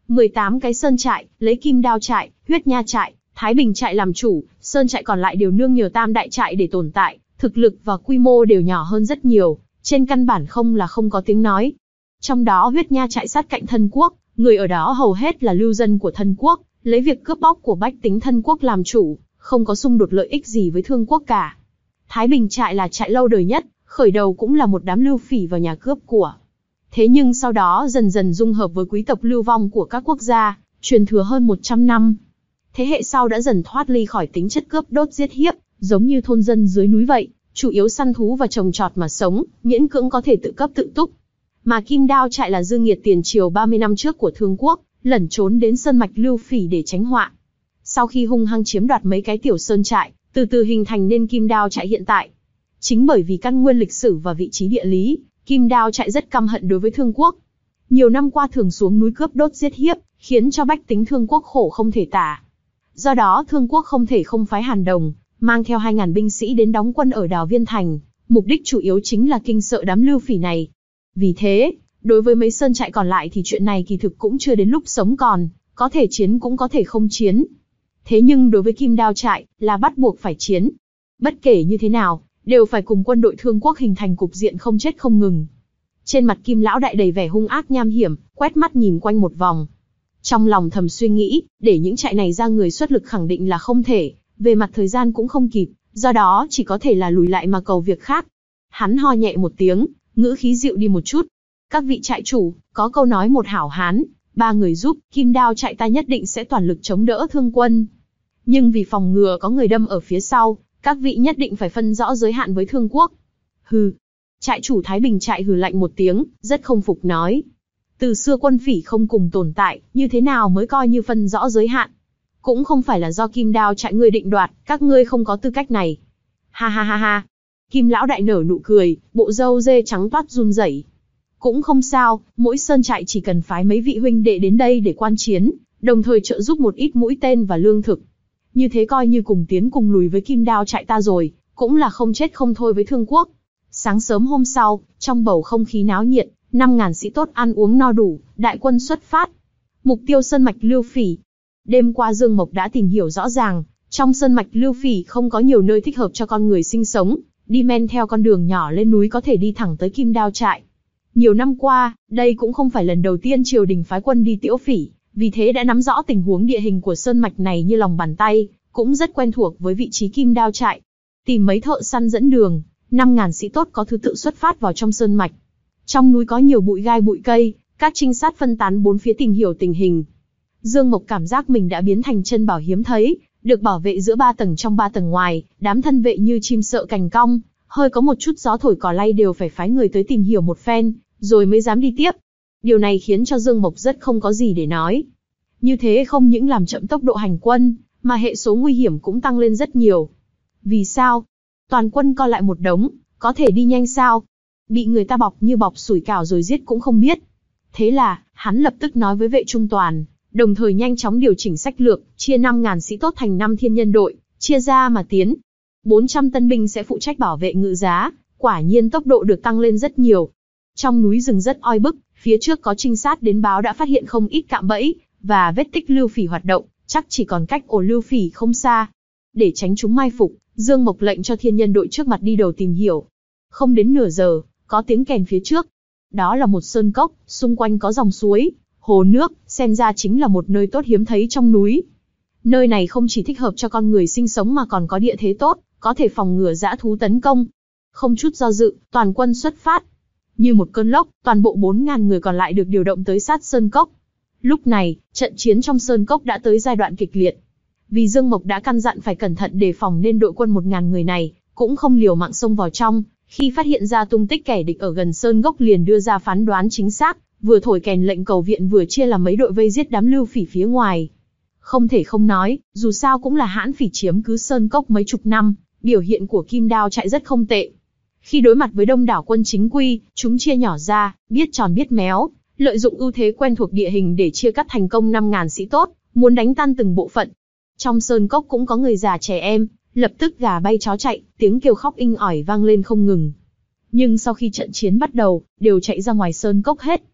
mười tám cái sơn trại, lấy Kim Đao trại, Huyết Nha trại, Thái Bình trại làm chủ, sơn trại còn lại đều nương nhờ Tam đại trại để tồn tại, thực lực và quy mô đều nhỏ hơn rất nhiều, trên căn bản không là không có tiếng nói. Trong đó Huyết Nha trại sát cạnh Thân Quốc, người ở đó hầu hết là lưu dân của Thân Quốc, lấy việc cướp bóc của bách tính Thân Quốc làm chủ, không có xung đột lợi ích gì với Thương Quốc cả. Thái Bình trại là trại lâu đời nhất, khởi đầu cũng là một đám lưu phỉ vào nhà cướp của. Thế nhưng sau đó dần dần dung hợp với quý tộc lưu vong của các quốc gia, truyền thừa hơn một trăm năm. Thế hệ sau đã dần thoát ly khỏi tính chất cướp đốt giết hiếp, giống như thôn dân dưới núi vậy, chủ yếu săn thú và trồng trọt mà sống, miễn cưỡng có thể tự cấp tự túc. Mà Kim Đao trại là dương nghiệt tiền triều ba mươi năm trước của Thương Quốc, lẩn trốn đến sơn mạch lưu phỉ để tránh họa. Sau khi hung hăng chiếm đoạt mấy cái tiểu sơn trại, từ từ hình thành nên Kim Đao trại hiện tại. Chính bởi vì căn nguyên lịch sử và vị trí địa lý, Kim Đao trại rất căm hận đối với Thương Quốc. Nhiều năm qua thường xuống núi cướp đốt giết hiếp, khiến cho bách tính Thương Quốc khổ không thể tả. Do đó Thương Quốc không thể không phái Hàn Đồng, mang theo hai nghìn binh sĩ đến đóng quân ở đảo Viên Thành, mục đích chủ yếu chính là kinh sợ đám lưu phỉ này. Vì thế, đối với mấy sơn trại còn lại thì chuyện này kỳ thực cũng chưa đến lúc sống còn, có thể chiến cũng có thể không chiến. Thế nhưng đối với Kim Đao trại, là bắt buộc phải chiến. Bất kể như thế nào, đều phải cùng quân đội Thương Quốc hình thành cục diện không chết không ngừng. Trên mặt Kim lão đại đầy vẻ hung ác nham hiểm, quét mắt nhìn quanh một vòng. Trong lòng thầm suy nghĩ, để những trại này ra người xuất lực khẳng định là không thể, về mặt thời gian cũng không kịp, do đó chỉ có thể là lùi lại mà cầu việc khác. Hắn ho nhẹ một tiếng, ngữ khí dịu đi một chút. Các vị trại chủ, có câu nói một hảo hán, ba người giúp, Kim Đao trại ta nhất định sẽ toàn lực chống đỡ Thương quân. Nhưng vì phòng ngừa có người đâm ở phía sau, các vị nhất định phải phân rõ giới hạn với Thương Quốc. Hừ. Trại chủ Thái Bình trại hừ lạnh một tiếng, rất không phục nói. Từ xưa quân phỉ không cùng tồn tại, như thế nào mới coi như phân rõ giới hạn? Cũng không phải là do Kim Đao trại ngươi định đoạt, các ngươi không có tư cách này. Ha ha ha ha. Kim lão đại nở nụ cười, bộ râu dê trắng toát run rẩy. Cũng không sao, mỗi sơn trại chỉ cần phái mấy vị huynh đệ đến đây để quan chiến, đồng thời trợ giúp một ít mũi tên và lương thực. Như thế coi như cùng tiến cùng lùi với Kim Đao trại ta rồi, cũng là không chết không thôi với Thương Quốc. Sáng sớm hôm sau, trong bầu không khí náo nhiệt, năm ngàn sĩ tốt ăn uống no đủ, đại quân xuất phát. Mục tiêu sơn mạch lưu phỉ. Đêm qua Dương Mộc đã tìm hiểu rõ ràng, trong sơn mạch lưu phỉ không có nhiều nơi thích hợp cho con người sinh sống, đi men theo con đường nhỏ lên núi có thể đi thẳng tới Kim Đao trại. Nhiều năm qua, đây cũng không phải lần đầu tiên triều đình phái quân đi tiễu phỉ, vì thế đã nắm rõ tình huống địa hình của sơn mạch này như lòng bàn tay, cũng rất quen thuộc với vị trí Kim Đao trại. Tìm mấy thợ săn dẫn đường, năm ngàn sĩ tốt có thứ tự xuất phát vào trong sơn mạch. Trong núi có nhiều bụi gai bụi cây, các trinh sát phân tán bốn phía tìm hiểu tình hình. Dương Mộc cảm giác mình đã biến thành chân bảo hiếm thấy, được bảo vệ giữa ba tầng trong ba tầng ngoài, đám thân vệ như chim sợ cành cong, hơi có một chút gió thổi cỏ lay đều phải phái người tới tìm hiểu một phen, rồi mới dám đi tiếp. Điều này khiến cho Dương Mộc rất không có gì để nói. Như thế không những làm chậm tốc độ hành quân, mà hệ số nguy hiểm cũng tăng lên rất nhiều. Vì sao? Toàn quân co lại một đống, có thể đi nhanh sao? Bị người ta bọc như bọc sủi cảo rồi giết cũng không biết. Thế là, hắn lập tức nói với vệ trung toàn, đồng thời nhanh chóng điều chỉnh sách lược, chia năm ngàn sĩ tốt thành năm thiên nhân đội, chia ra mà tiến. bốn trăm tân binh sẽ phụ trách bảo vệ ngự giá, quả nhiên tốc độ được tăng lên rất nhiều. Trong núi rừng rất oi bức, phía trước có trinh sát đến báo đã phát hiện không ít cạm bẫy, và vết tích lưu phỉ hoạt động, chắc chỉ còn cách ổ lưu phỉ không xa. Để tránh chúng mai phục, Dương Mộc lệnh cho thiên nhân đội trước mặt đi đầu tìm hiểu. Không đến nửa giờ, có tiếng kèn phía trước. Đó là một sơn cốc, xung quanh có dòng suối, hồ nước, xem ra chính là một nơi tốt hiếm thấy trong núi. Nơi này không chỉ thích hợp cho con người sinh sống mà còn có địa thế tốt, có thể phòng ngừa dã thú tấn công. Không chút do dự, toàn quân xuất phát. Như một cơn lốc, toàn bộ bốn ngàn người còn lại được điều động tới sát sơn cốc. Lúc này, trận chiến trong sơn cốc đã tới giai đoạn kịch liệt. Vì Dương Mộc đã căn dặn phải cẩn thận đề phòng nên đội quân một ngàn người này cũng không liều mạng xông vào trong. Khi phát hiện ra tung tích kẻ địch ở gần sơn cốc liền đưa ra phán đoán chính xác, vừa thổi kèn lệnh cầu viện vừa chia làm mấy đội vây giết đám lưu phỉ phía ngoài. Không thể không nói, dù sao cũng là hãn phỉ chiếm cứ sơn cốc mấy chục năm, biểu hiện của Kim Đao trại rất không tệ. Khi đối mặt với đông đảo quân chính quy, chúng chia nhỏ ra, biết tròn biết méo, lợi dụng ưu thế quen thuộc địa hình để chia cắt thành công năm ngàn sĩ tốt, muốn đánh tan từng bộ phận. Trong sơn cốc cũng có người già trẻ em, lập tức gà bay chó chạy, tiếng kêu khóc inh ỏi vang lên không ngừng. Nhưng sau khi trận chiến bắt đầu, đều chạy ra ngoài sơn cốc hết.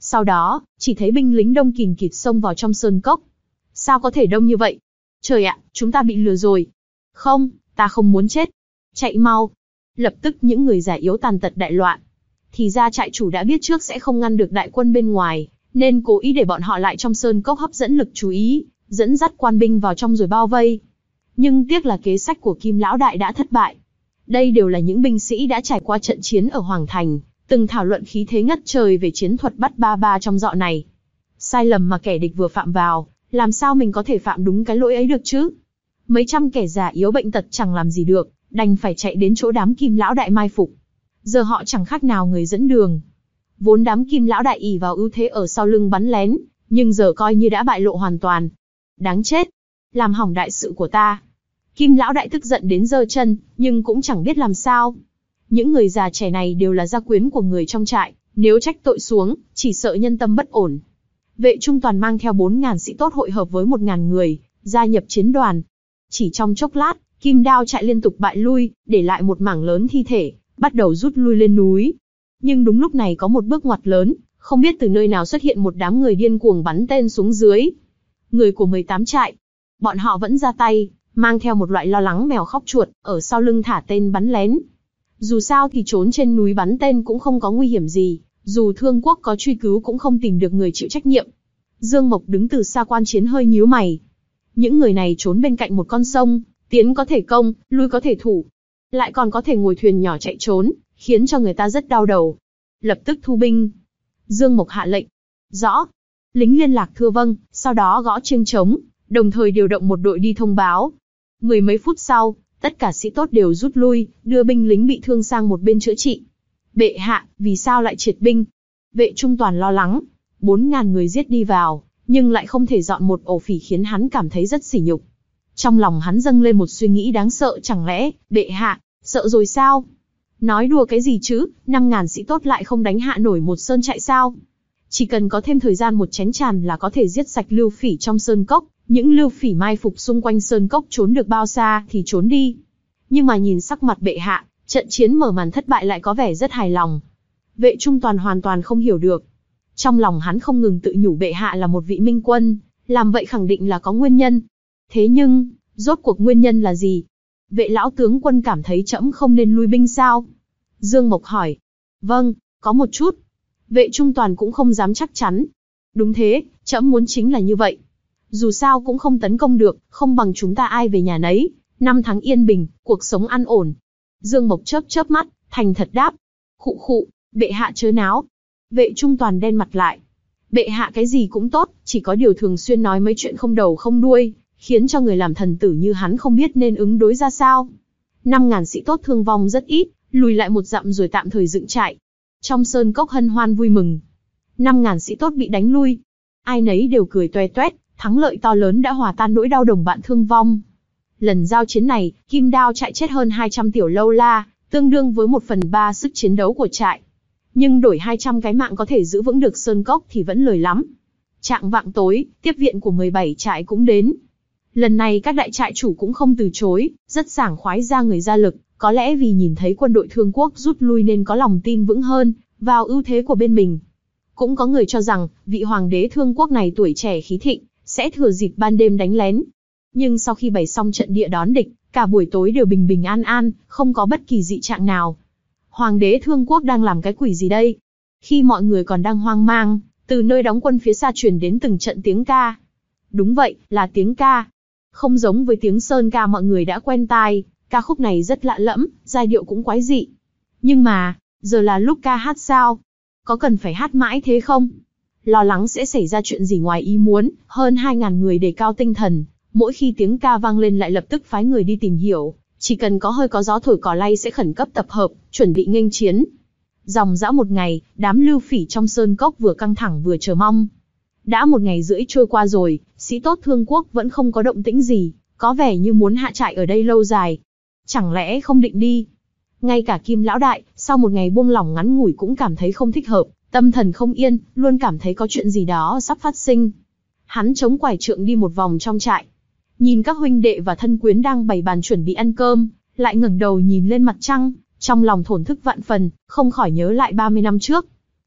Sau đó, chỉ thấy binh lính đông kìn kịt xông vào trong sơn cốc. Sao có thể đông như vậy? Trời ạ, chúng ta bị lừa rồi. Không, ta không muốn chết. Chạy mau. Lập tức những người già yếu tàn tật đại loạn. Thì ra trại chủ đã biết trước sẽ không ngăn được đại quân bên ngoài, nên cố ý để bọn họ lại trong sơn cốc hấp dẫn lực chú ý, dẫn dắt quan binh vào trong rồi bao vây. Nhưng tiếc là kế sách của Kim Lão Đại đã thất bại. Đây đều là những binh sĩ đã trải qua trận chiến ở Hoàng Thành, từng thảo luận khí thế ngất trời về chiến thuật bắt ba ba trong dọ này. Sai lầm mà kẻ địch vừa phạm vào, làm sao mình có thể phạm đúng cái lỗi ấy được chứ? Mấy trăm kẻ già yếu bệnh tật chẳng làm gì được, đành phải chạy đến chỗ đám Kim Lão Đại mai phục. Giờ họ chẳng khác nào người dẫn đường. Vốn đám Kim Lão Đại ỷ vào ưu thế ở sau lưng bắn lén, nhưng giờ coi như đã bại lộ hoàn toàn. Đáng chết! Làm hỏng đại sự của ta. Kim Lão Đại tức giận đến giơ chân, nhưng cũng chẳng biết làm sao. Những người già trẻ này đều là gia quyến của người trong trại, nếu trách tội xuống, chỉ sợ nhân tâm bất ổn. Vệ Trung Toàn mang theo bốn ngàn sĩ tốt hội hợp với một ngàn người, gia nhập chiến đoàn. Chỉ trong chốc lát, Kim Đao trại liên tục bại lui, để lại một mảng lớn thi thể, bắt đầu rút lui lên núi. Nhưng đúng lúc này có một bước ngoặt lớn, không biết từ nơi nào xuất hiện một đám người điên cuồng bắn tên xuống dưới. Người của mười tám trại. Bọn họ vẫn ra tay, mang theo một loại lo lắng mèo khóc chuột, ở sau lưng thả tên bắn lén. Dù sao thì trốn trên núi bắn tên cũng không có nguy hiểm gì, dù Thương Quốc có truy cứu cũng không tìm được người chịu trách nhiệm. Dương Mộc đứng từ xa quan chiến hơi nhíu mày. Những người này trốn bên cạnh một con sông, tiến có thể công, lui có thể thủ, lại còn có thể ngồi thuyền nhỏ chạy trốn, khiến cho người ta rất đau đầu. Lập tức thu binh. Dương Mộc hạ lệnh. Rõ. Lính liên lạc thưa vâng, sau đó gõ chiêng trống, đồng thời điều động một đội đi thông báo. Mười mấy phút sau, tất cả sĩ tốt đều rút lui, đưa binh lính bị thương sang một bên chữa trị. Bệ hạ, vì sao lại triệt binh? Vệ Trung Toàn lo lắng. Bốn ngàn người giết đi vào, nhưng lại không thể dọn một ổ phỉ khiến hắn cảm thấy rất sỉ nhục. Trong lòng hắn dâng lên một suy nghĩ đáng sợ, chẳng lẽ, bệ hạ, sợ rồi sao? Nói đùa cái gì chứ, năm ngàn sĩ tốt lại không đánh hạ nổi một sơn trại sao? Chỉ cần có thêm thời gian một chén tràn là có thể giết sạch lưu phỉ trong sơn cốc, những lưu phỉ mai phục xung quanh sơn cốc trốn được bao xa thì trốn đi. Nhưng mà nhìn sắc mặt bệ hạ, trận chiến mở màn thất bại lại có vẻ rất hài lòng. Vệ Trung Toàn hoàn toàn không hiểu được. Trong lòng hắn không ngừng tự nhủ bệ hạ là một vị minh quân, làm vậy khẳng định là có nguyên nhân. Thế nhưng, rốt cuộc nguyên nhân là gì? Vệ lão tướng quân cảm thấy trẫm không nên lui binh sao? Dương Mộc hỏi. Vâng, có một chút. Vệ Trung Toàn cũng không dám chắc chắn. Đúng thế, trẫm muốn chính là như vậy. Dù sao cũng không tấn công được, không bằng chúng ta ai về nhà nấy, năm tháng yên bình, cuộc sống an ổn. Dương Mộc chớp chớp mắt, thành thật đáp. Khụ khụ, bệ hạ chớ náo. Vệ Trung Toàn đen mặt lại. Bệ hạ cái gì cũng tốt, chỉ có điều thường xuyên nói mấy chuyện không đầu không đuôi, khiến cho người làm thần tử như hắn không biết nên ứng đối ra sao. Năm ngàn sĩ tốt thương vong rất ít, lùi lại một dặm rồi tạm thời dựng trại. Trong sơn cốc hân hoan vui mừng. Năm ngàn sĩ tốt bị đánh lui. Ai nấy đều cười toe toét, thắng lợi to lớn đã hòa tan nỗi đau đồng bạn thương vong. Lần giao chiến này, Kim Đao trại chết hơn hai trăm tiểu lâu la, tương đương với một phần ba sức chiến đấu của trại. Nhưng đổi hai trăm cái mạng có thể giữ vững được sơn cốc thì vẫn lời lắm. Trạng vạng tối, tiếp viện của mười bảy trại cũng đến. Lần này các đại trại chủ cũng không từ chối, rất sảng khoái ra người ra lực, có lẽ vì nhìn thấy quân đội Thương Quốc rút lui nên có lòng tin vững hơn vào ưu thế của bên mình. Cũng có người cho rằng, vị hoàng đế Thương Quốc này tuổi trẻ khí thịnh, sẽ thừa dịp ban đêm đánh lén. Nhưng sau khi bày xong trận địa đón địch, cả buổi tối đều bình bình an an, không có bất kỳ dị trạng nào. Hoàng đế Thương Quốc đang làm cái quỷ gì đây? Khi mọi người còn đang hoang mang, từ nơi đóng quân phía xa truyền đến từng trận tiếng ca. Đúng vậy, là tiếng ca. Không giống với tiếng sơn ca mọi người đã quen tai, ca khúc này rất lạ lẫm, giai điệu cũng quái dị. Nhưng mà, giờ là lúc ca hát sao? Có cần phải hát mãi thế không? Lo lắng sẽ xảy ra chuyện gì ngoài ý muốn, hơn hai ngàn người đề cao tinh thần, mỗi khi tiếng ca vang lên lại lập tức phái người đi tìm hiểu, chỉ cần có hơi có gió thổi cỏ lay sẽ khẩn cấp tập hợp, chuẩn bị nghênh chiến. Dòng dã một ngày, đám lưu phỉ trong sơn cốc vừa căng thẳng vừa chờ mong. Đã một ngày rưỡi trôi qua rồi, sĩ tốt Thương Quốc vẫn không có động tĩnh gì, có vẻ như muốn hạ trại ở đây lâu dài. Chẳng lẽ không định đi? Ngay cả Kim Lão Đại, sau một ngày buông lỏng ngắn ngủi cũng cảm thấy không thích hợp, tâm thần không yên, luôn cảm thấy có chuyện gì đó sắp phát sinh. Hắn chống quải trượng đi một vòng trong trại, nhìn các huynh đệ và thân quyến đang bày bàn chuẩn bị ăn cơm, lại ngẩng đầu nhìn lên mặt trăng, trong lòng thổn thức vạn phần, không khỏi nhớ lại ba mươi năm trước.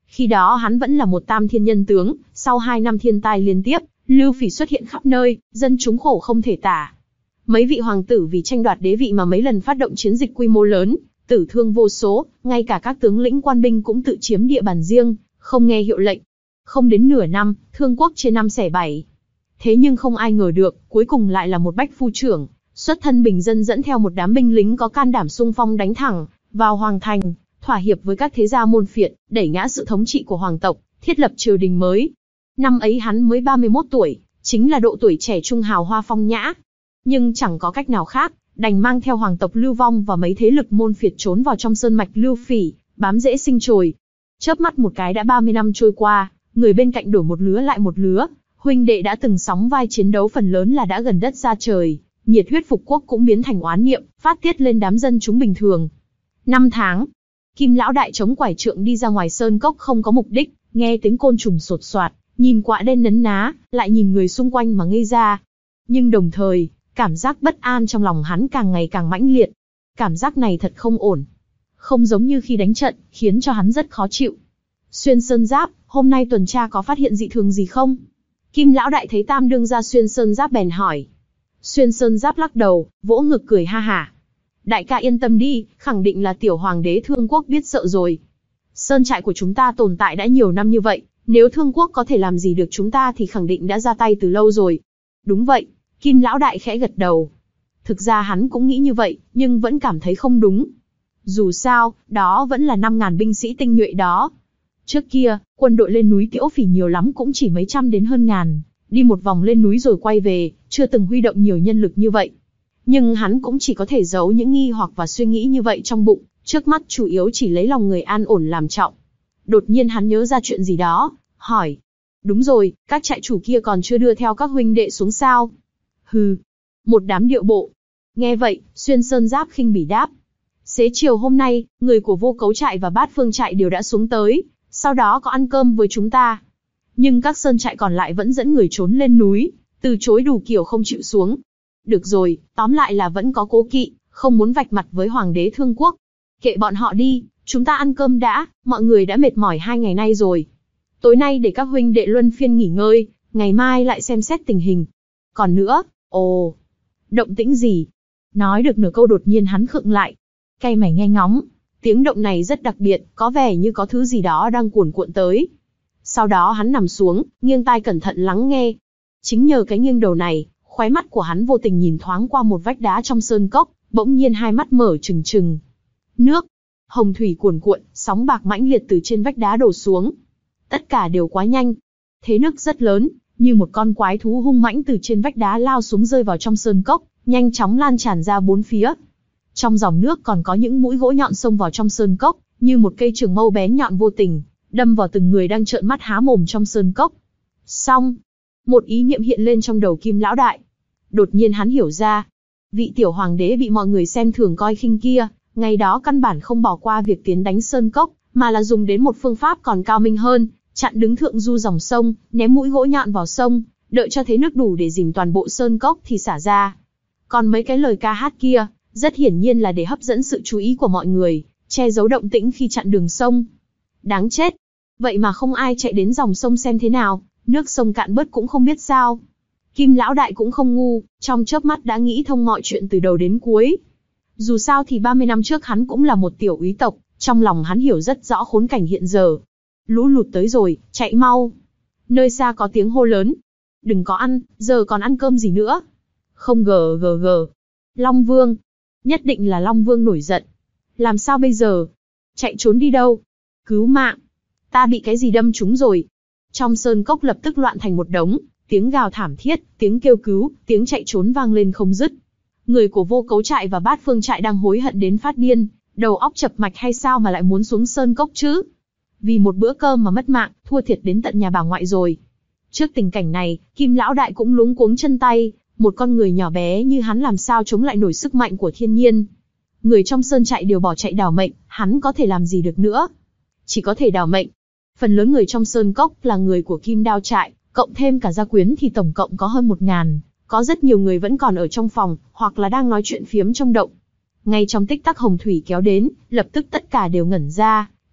Khi đó hắn vẫn là một tam thiên nhân tướng, sau hai năm thiên tai liên tiếp, lưu phỉ xuất hiện khắp nơi, dân chúng khổ không thể tả. Mấy vị hoàng tử vì tranh đoạt đế vị mà mấy lần phát động chiến dịch quy mô lớn, tử thương vô số, ngay cả các tướng lĩnh quan binh cũng tự chiếm địa bàn riêng, không nghe hiệu lệnh. Không đến nửa năm, Thương quốc chia năm xẻ bảy. Thế nhưng không ai ngờ được, cuối cùng lại là một bách phu trưởng, xuất thân bình dân dẫn theo một đám binh lính có can đảm xung phong đánh thẳng vào hoàng thành, thỏa hiệp với các thế gia môn phiệt, đẩy ngã sự thống trị của hoàng tộc, thiết lập triều đình mới. Năm ấy hắn mới ba mươi mốt tuổi, chính là độ tuổi trẻ trung hào hoa phong nhã. Nhưng chẳng có cách nào khác, đành mang theo hoàng tộc Lưu Vong và mấy thế lực môn phiệt trốn vào trong sơn mạch Lưu Phỉ, bám rễ sinh trồi. Chớp mắt một cái đã ba mươi năm trôi qua, người bên cạnh đổi một lứa lại một lứa, huynh đệ đã từng sóng vai chiến đấu phần lớn là đã gần đất xa trời, nhiệt huyết phục quốc cũng biến thành oán niệm, phát tiết lên đám dân chúng bình thường. Năm tháng, Kim lão đại chống quải trượng đi ra ngoài sơn cốc không có mục đích, nghe tiếng côn trùng sột soạt, nhìn quạ đen nấn ná, lại nhìn người xung quanh mà ngây ra. Nhưng đồng thời, cảm giác bất an trong lòng hắn càng ngày càng mãnh liệt. Cảm giác này thật không ổn. Không giống như khi đánh trận, khiến cho hắn rất khó chịu. Xuyên Sơn Giáp, hôm nay tuần tra có phát hiện dị thường gì không? Kim lão đại thấy Tam đương ra Xuyên Sơn Giáp bèn hỏi. Xuyên Sơn Giáp lắc đầu, vỗ ngực cười ha hả. Đại ca yên tâm đi, khẳng định là tiểu hoàng đế Thương quốc biết sợ rồi. Sơn trại của chúng ta tồn tại đã nhiều năm như vậy, nếu Thương quốc có thể làm gì được chúng ta thì khẳng định đã ra tay từ lâu rồi. Đúng vậy, Kim lão đại khẽ gật đầu. Thực ra hắn cũng nghĩ như vậy, nhưng vẫn cảm thấy không đúng. Dù sao, đó vẫn là năm ngàn binh sĩ tinh nhuệ đó. Trước kia, quân đội lên núi Tiễu Phỉ nhiều lắm cũng chỉ mấy trăm đến hơn ngàn, đi một vòng lên núi rồi quay về, chưa từng huy động nhiều nhân lực như vậy. Nhưng hắn cũng chỉ có thể giấu những nghi hoặc và suy nghĩ như vậy trong bụng, trước mắt chủ yếu chỉ lấy lòng người an ổn làm trọng. Đột nhiên hắn nhớ ra chuyện gì đó, hỏi. Đúng rồi, các trại chủ kia còn chưa đưa theo các huynh đệ xuống sao? Hừ, một đám điệu bộ. Nghe vậy, Xuyên Sơn Giáp khinh bỉ đáp. Xế chiều hôm nay, người của Vô Cấu trại và Bát Phương trại đều đã xuống tới, sau đó có ăn cơm với chúng ta. Nhưng các sơn trại còn lại vẫn dẫn người trốn lên núi, từ chối đủ kiểu không chịu xuống. Được rồi, tóm lại là vẫn có cố kỵ, không muốn vạch mặt với hoàng đế Thương quốc. Kệ bọn họ đi, chúng ta ăn cơm đã, mọi người đã mệt mỏi hai ngày nay rồi. Tối nay để các huynh đệ luân phiên nghỉ ngơi, ngày mai lại xem xét tình hình. Còn nữa, ồ, động tĩnh gì? Nói được nửa câu đột nhiên hắn khựng lại. Cay mày nghe ngóng, tiếng động này rất đặc biệt, có vẻ như có thứ gì đó đang cuồn cuộn tới. Sau đó hắn nằm xuống, nghiêng tai cẩn thận lắng nghe. Chính nhờ cái nghiêng đầu này, khóe mắt của hắn vô tình nhìn thoáng qua một vách đá trong sơn cốc, bỗng nhiên hai mắt mở trừng trừng. Nước, hồng thủy cuồn cuộn, sóng bạc mãnh liệt từ trên vách đá đổ xuống. Tất cả đều quá nhanh. Thế nước rất lớn, như một con quái thú hung mãnh từ trên vách đá lao xuống rơi vào trong sơn cốc, nhanh chóng lan tràn ra bốn phía. Trong dòng nước còn có những mũi gỗ nhọn xông vào trong sơn cốc, như một cây trường mâu bén nhọn vô tình, đâm vào từng người đang trợn mắt há mồm trong sơn cốc. Xong, một ý niệm hiện lên trong đầu Kim lão đại. Đột nhiên hắn hiểu ra, vị tiểu hoàng đế bị mọi người xem thường coi khinh kia, ngày đó căn bản không bỏ qua việc tiến đánh sơn cốc, mà là dùng đến một phương pháp còn cao minh hơn, chặn đứng thượng du dòng sông, ném mũi gỗ nhọn vào sông, đợi cho thế nước đủ để dìm toàn bộ sơn cốc thì xả ra. Còn mấy cái lời ca hát kia, rất hiển nhiên là để hấp dẫn sự chú ý của mọi người, che giấu động tĩnh khi chặn đường sông. Đáng chết! Vậy mà không ai chạy đến dòng sông xem thế nào, nước sông cạn bớt cũng không biết sao. Kim lão đại cũng không ngu, trong chớp mắt đã nghĩ thông mọi chuyện từ đầu đến cuối. Dù sao thì ba mươi năm trước hắn cũng là một tiểu úy tộc, trong lòng hắn hiểu rất rõ khốn cảnh hiện giờ. Lũ lụt tới rồi, chạy mau! Nơi xa có tiếng hô lớn. Đừng có ăn, giờ còn ăn cơm gì nữa? Không gờ gờ gờ. Long Vương! Nhất định là Long Vương nổi giận. Làm sao bây giờ? Chạy trốn đi đâu? Cứu mạng! Ta bị cái gì đâm trúng rồi? Trong sơn cốc lập tức loạn thành một đống, tiếng gào thảm thiết, tiếng kêu cứu, tiếng chạy trốn vang lên không dứt. Người của Vô Cấu trại và Bát Phương trại đang hối hận đến phát điên, đầu óc chập mạch hay sao mà lại muốn xuống sơn cốc chứ? Vì một bữa cơm mà mất mạng, thua thiệt đến tận nhà bà ngoại rồi. Trước tình cảnh này, Kim lão đại cũng luống cuống chân tay, một con người nhỏ bé như hắn làm sao chống lại nổi sức mạnh của thiên nhiên. Người trong sơn trại đều bỏ chạy đào mệnh, hắn có thể làm gì được nữa? Chỉ có thể đào mệnh. Phần lớn người trong sơn cốc là người của Kim Đao trại, cộng thêm cả gia quyến thì tổng cộng có hơn một ngàn. Có rất nhiều người vẫn còn ở trong phòng, hoặc là đang nói chuyện phiếm trong động. Ngay trong tích tắc hồng thủy kéo đến, lập tức tất cả đều ngẩn ra,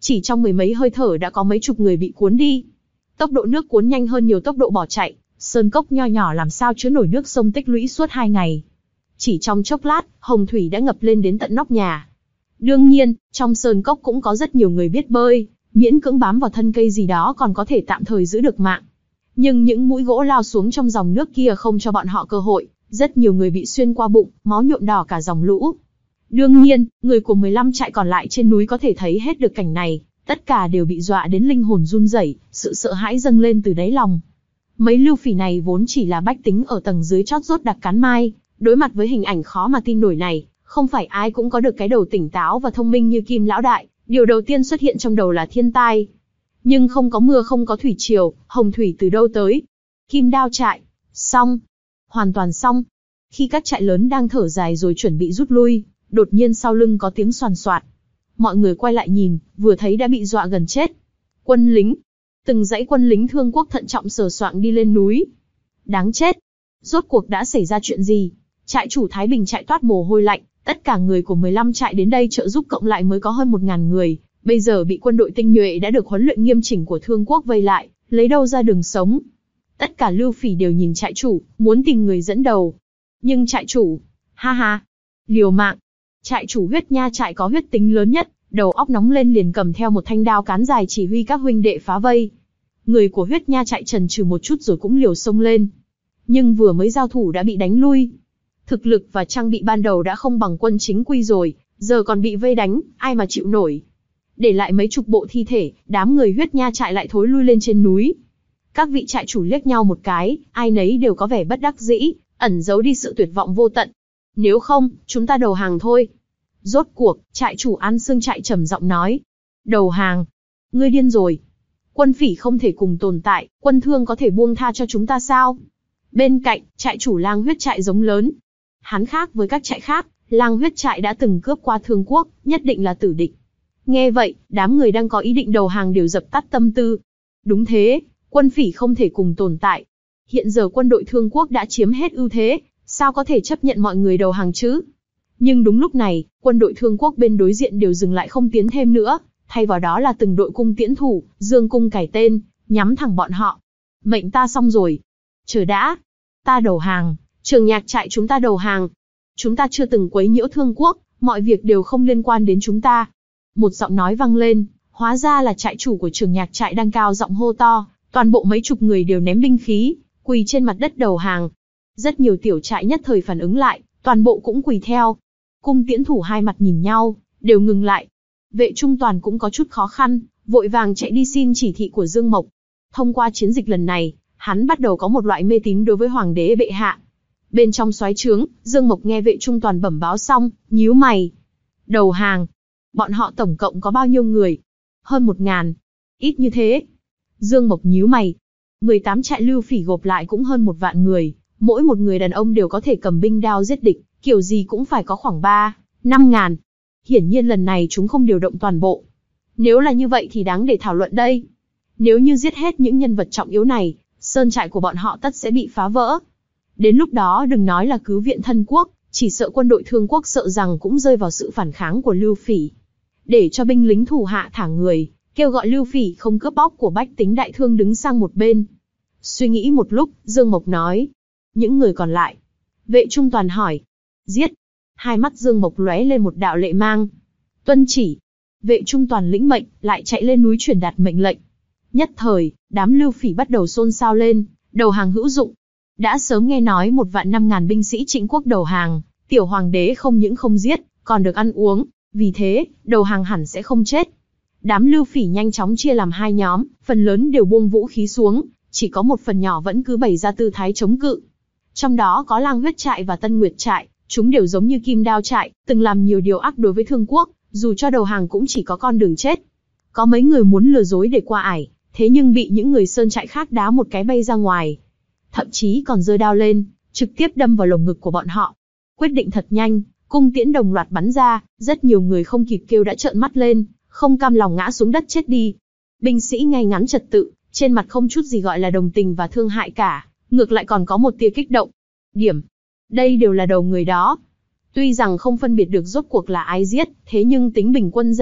Chỉ trong mười mấy hơi thở đã có mấy chục người bị cuốn đi. Tốc độ nước cuốn nhanh hơn nhiều tốc độ bỏ chạy, sơn cốc nho nhỏ làm sao chứa nổi nước sông tích lũy suốt hai ngày. Chỉ trong chốc lát, hồng thủy đã ngập lên đến tận nóc nhà. Đương nhiên, trong sơn cốc cũng có rất nhiều người biết bơi, miễn cưỡng bám vào thân cây gì đó còn có thể tạm thời giữ được mạng. Nhưng những mũi gỗ lao xuống trong dòng nước kia không cho bọn họ cơ hội, rất nhiều người bị xuyên qua bụng, máu nhuộm đỏ cả dòng lũ. Đương nhiên, người của mười lăm trại còn lại trên núi có thể thấy hết được cảnh này, tất cả đều bị dọa đến linh hồn run rẩy, sự sợ hãi dâng lên từ đáy lòng. Mấy lưu phỉ này vốn chỉ là bách tính ở tầng dưới chót rốt đặc cán mai, đối mặt với hình ảnh khó mà tin nổi này, không phải ai cũng có được cái đầu tỉnh táo và thông minh như Kim lão đại, điều đầu tiên xuất hiện trong đầu là thiên tai. Nhưng không có mưa không có thủy triều, hồng thủy từ đâu tới? Kim đao trại, xong, hoàn toàn xong. Khi các trại lớn đang thở dài rồi chuẩn bị rút lui, đột nhiên sau lưng có tiếng xoàn xoạt. Mọi người quay lại nhìn, vừa thấy đã bị dọa gần chết. Quân lính, từng dãy quân lính Thương Quốc thận trọng sờ soạng đi lên núi. Đáng chết, rốt cuộc đã xảy ra chuyện gì? Trại chủ Thái Bình trại toát mồ hôi lạnh, tất cả người của mười lăm trại đến đây trợ giúp cộng lại mới có hơn một ngàn người, bây giờ bị quân đội tinh nhuệ đã được huấn luyện nghiêm chỉnh của Thương Quốc vây lại, lấy đâu ra đường sống? Tất cả lưu phỉ đều nhìn trại chủ, muốn tìm người dẫn đầu. Nhưng trại chủ, ha ha, liều mạng. Trại chủ Huyết Nha trại có huyết tính lớn nhất, đầu óc nóng lên liền cầm theo một thanh đao cán dài chỉ huy các huynh đệ phá vây. Người của Huyết Nha trại chần chừ một chút rồi cũng liều xông lên. Nhưng vừa mới giao thủ đã bị đánh lui. Thực lực và trang bị ban đầu đã không bằng quân chính quy rồi, giờ còn bị vây đánh, ai mà chịu nổi. Để lại mấy chục bộ thi thể, đám người Huyết Nha trại lại thối lui lên trên núi. Các vị trại chủ liếc nhau một cái, ai nấy đều có vẻ bất đắc dĩ, ẩn giấu đi sự tuyệt vọng vô tận. Nếu không, chúng ta đầu hàng thôi. Rốt cuộc, trại chủ An Sương trại trầm giọng nói. Đầu hàng? Ngươi điên rồi. Quân phỉ không thể cùng tồn tại, quân Thương có thể buông tha cho chúng ta sao? Bên cạnh, trại chủ Lang Huyết trại giống lớn. Hắn khác với các trại khác, Lang Huyết trại đã từng cướp qua Thương Quốc, nhất định là tử địch. Nghe vậy, đám người đang có ý định đầu hàng đều dập tắt tâm tư. Đúng thế, quân phỉ không thể cùng tồn tại. Hiện giờ quân đội Thương Quốc đã chiếm hết ưu thế, sao có thể chấp nhận mọi người đầu hàng chứ? Nhưng đúng lúc này, quân đội Thương Quốc bên đối diện đều dừng lại không tiến thêm nữa, thay vào đó là từng đội cung tiễn thủ, dương cung cài tên, nhắm thẳng bọn họ. Mệnh ta xong rồi. Chờ đã. Ta đầu hàng, Trường Nhạc trại chúng ta đầu hàng. Chúng ta chưa từng quấy nhiễu Thương Quốc, mọi việc đều không liên quan đến chúng ta. Một giọng nói vang lên, hóa ra là trại chủ của Trường Nhạc trại đang cao giọng hô to, toàn bộ mấy chục người đều ném binh khí, quỳ trên mặt đất đầu hàng. Rất nhiều tiểu trại nhất thời phản ứng lại, toàn bộ cũng quỳ theo. Cung tiễn thủ hai mặt nhìn nhau, đều ngừng lại. Vệ Trung Toàn cũng có chút khó khăn, vội vàng chạy đi xin chỉ thị của Dương Mộc. Thông qua chiến dịch lần này, hắn bắt đầu có một loại mê tín đối với Hoàng đế bệ hạ. Bên trong soái trướng, Dương Mộc nghe Vệ Trung Toàn bẩm báo xong, nhíu mày. Đầu hàng. Bọn họ tổng cộng có bao nhiêu người? Hơn một ngàn. Ít như thế. Dương Mộc nhíu mày. mười tám trại lưu phỉ gộp lại cũng hơn một vạn người, mỗi một người đàn ông đều có thể cầm binh đao giết địch, kiểu gì cũng phải có khoảng ba, năm ngàn. Hiển nhiên lần này chúng không điều động toàn bộ. Nếu là như vậy thì đáng để thảo luận đây. Nếu như giết hết những nhân vật trọng yếu này, sơn trại của bọn họ tất sẽ bị phá vỡ. Đến lúc đó đừng nói là cứu viện thân quốc, chỉ sợ quân đội Thương Quốc sợ rằng cũng rơi vào sự phản kháng của lưu phỉ. Để cho binh lính thủ hạ thả người, kêu gọi lưu phỉ không cướp bóc của bách tính đại thương đứng sang một bên. Suy nghĩ một lúc, Dương Mộc nói. Những người còn lại. Vệ Trung Toàn hỏi. Giết. Hai mắt Dương Mộc lóe lên một đạo lệ mang. Tuân chỉ. Vệ Trung Toàn lĩnh mệnh, lại chạy lên núi truyền đạt mệnh lệnh. Nhất thời, đám lưu phỉ bắt đầu xôn xao lên, đầu hàng hữu dụng. Đã sớm nghe nói một vạn năm ngàn binh sĩ Trịnh quốc đầu hàng, tiểu hoàng đế không những không giết, còn được ăn uống, vì thế, đầu hàng hẳn sẽ không chết. Đám lưu phỉ nhanh chóng chia làm hai nhóm, phần lớn đều buông vũ khí xuống, chỉ có một phần nhỏ vẫn cứ bày ra tư thái chống cự. Trong đó có Lang Huyết trại và Tân Nguyệt trại, chúng đều giống như Kim Đao trại, từng làm nhiều điều ác đối với Thương Quốc, dù cho đầu hàng cũng chỉ có con đường chết. Có mấy người muốn lừa dối để qua ải, thế nhưng bị những người sơn trại khác đá một cái bay ra ngoài. Thậm chí còn giơ đao lên, trực tiếp đâm vào lồng ngực của bọn họ. Quyết định thật nhanh, cung tiễn đồng loạt bắn ra, rất nhiều người không kịp kêu đã trợn mắt lên, không cam lòng ngã xuống đất chết đi. Binh sĩ ngay ngắn trật tự, trên mặt không chút gì gọi là đồng tình và thương hại cả, ngược lại còn có một tia kích động. Điểm. Đây đều là đầu người đó. Tuy rằng không phân biệt được rốt cuộc là ai giết, thế nhưng tính bình quân ra,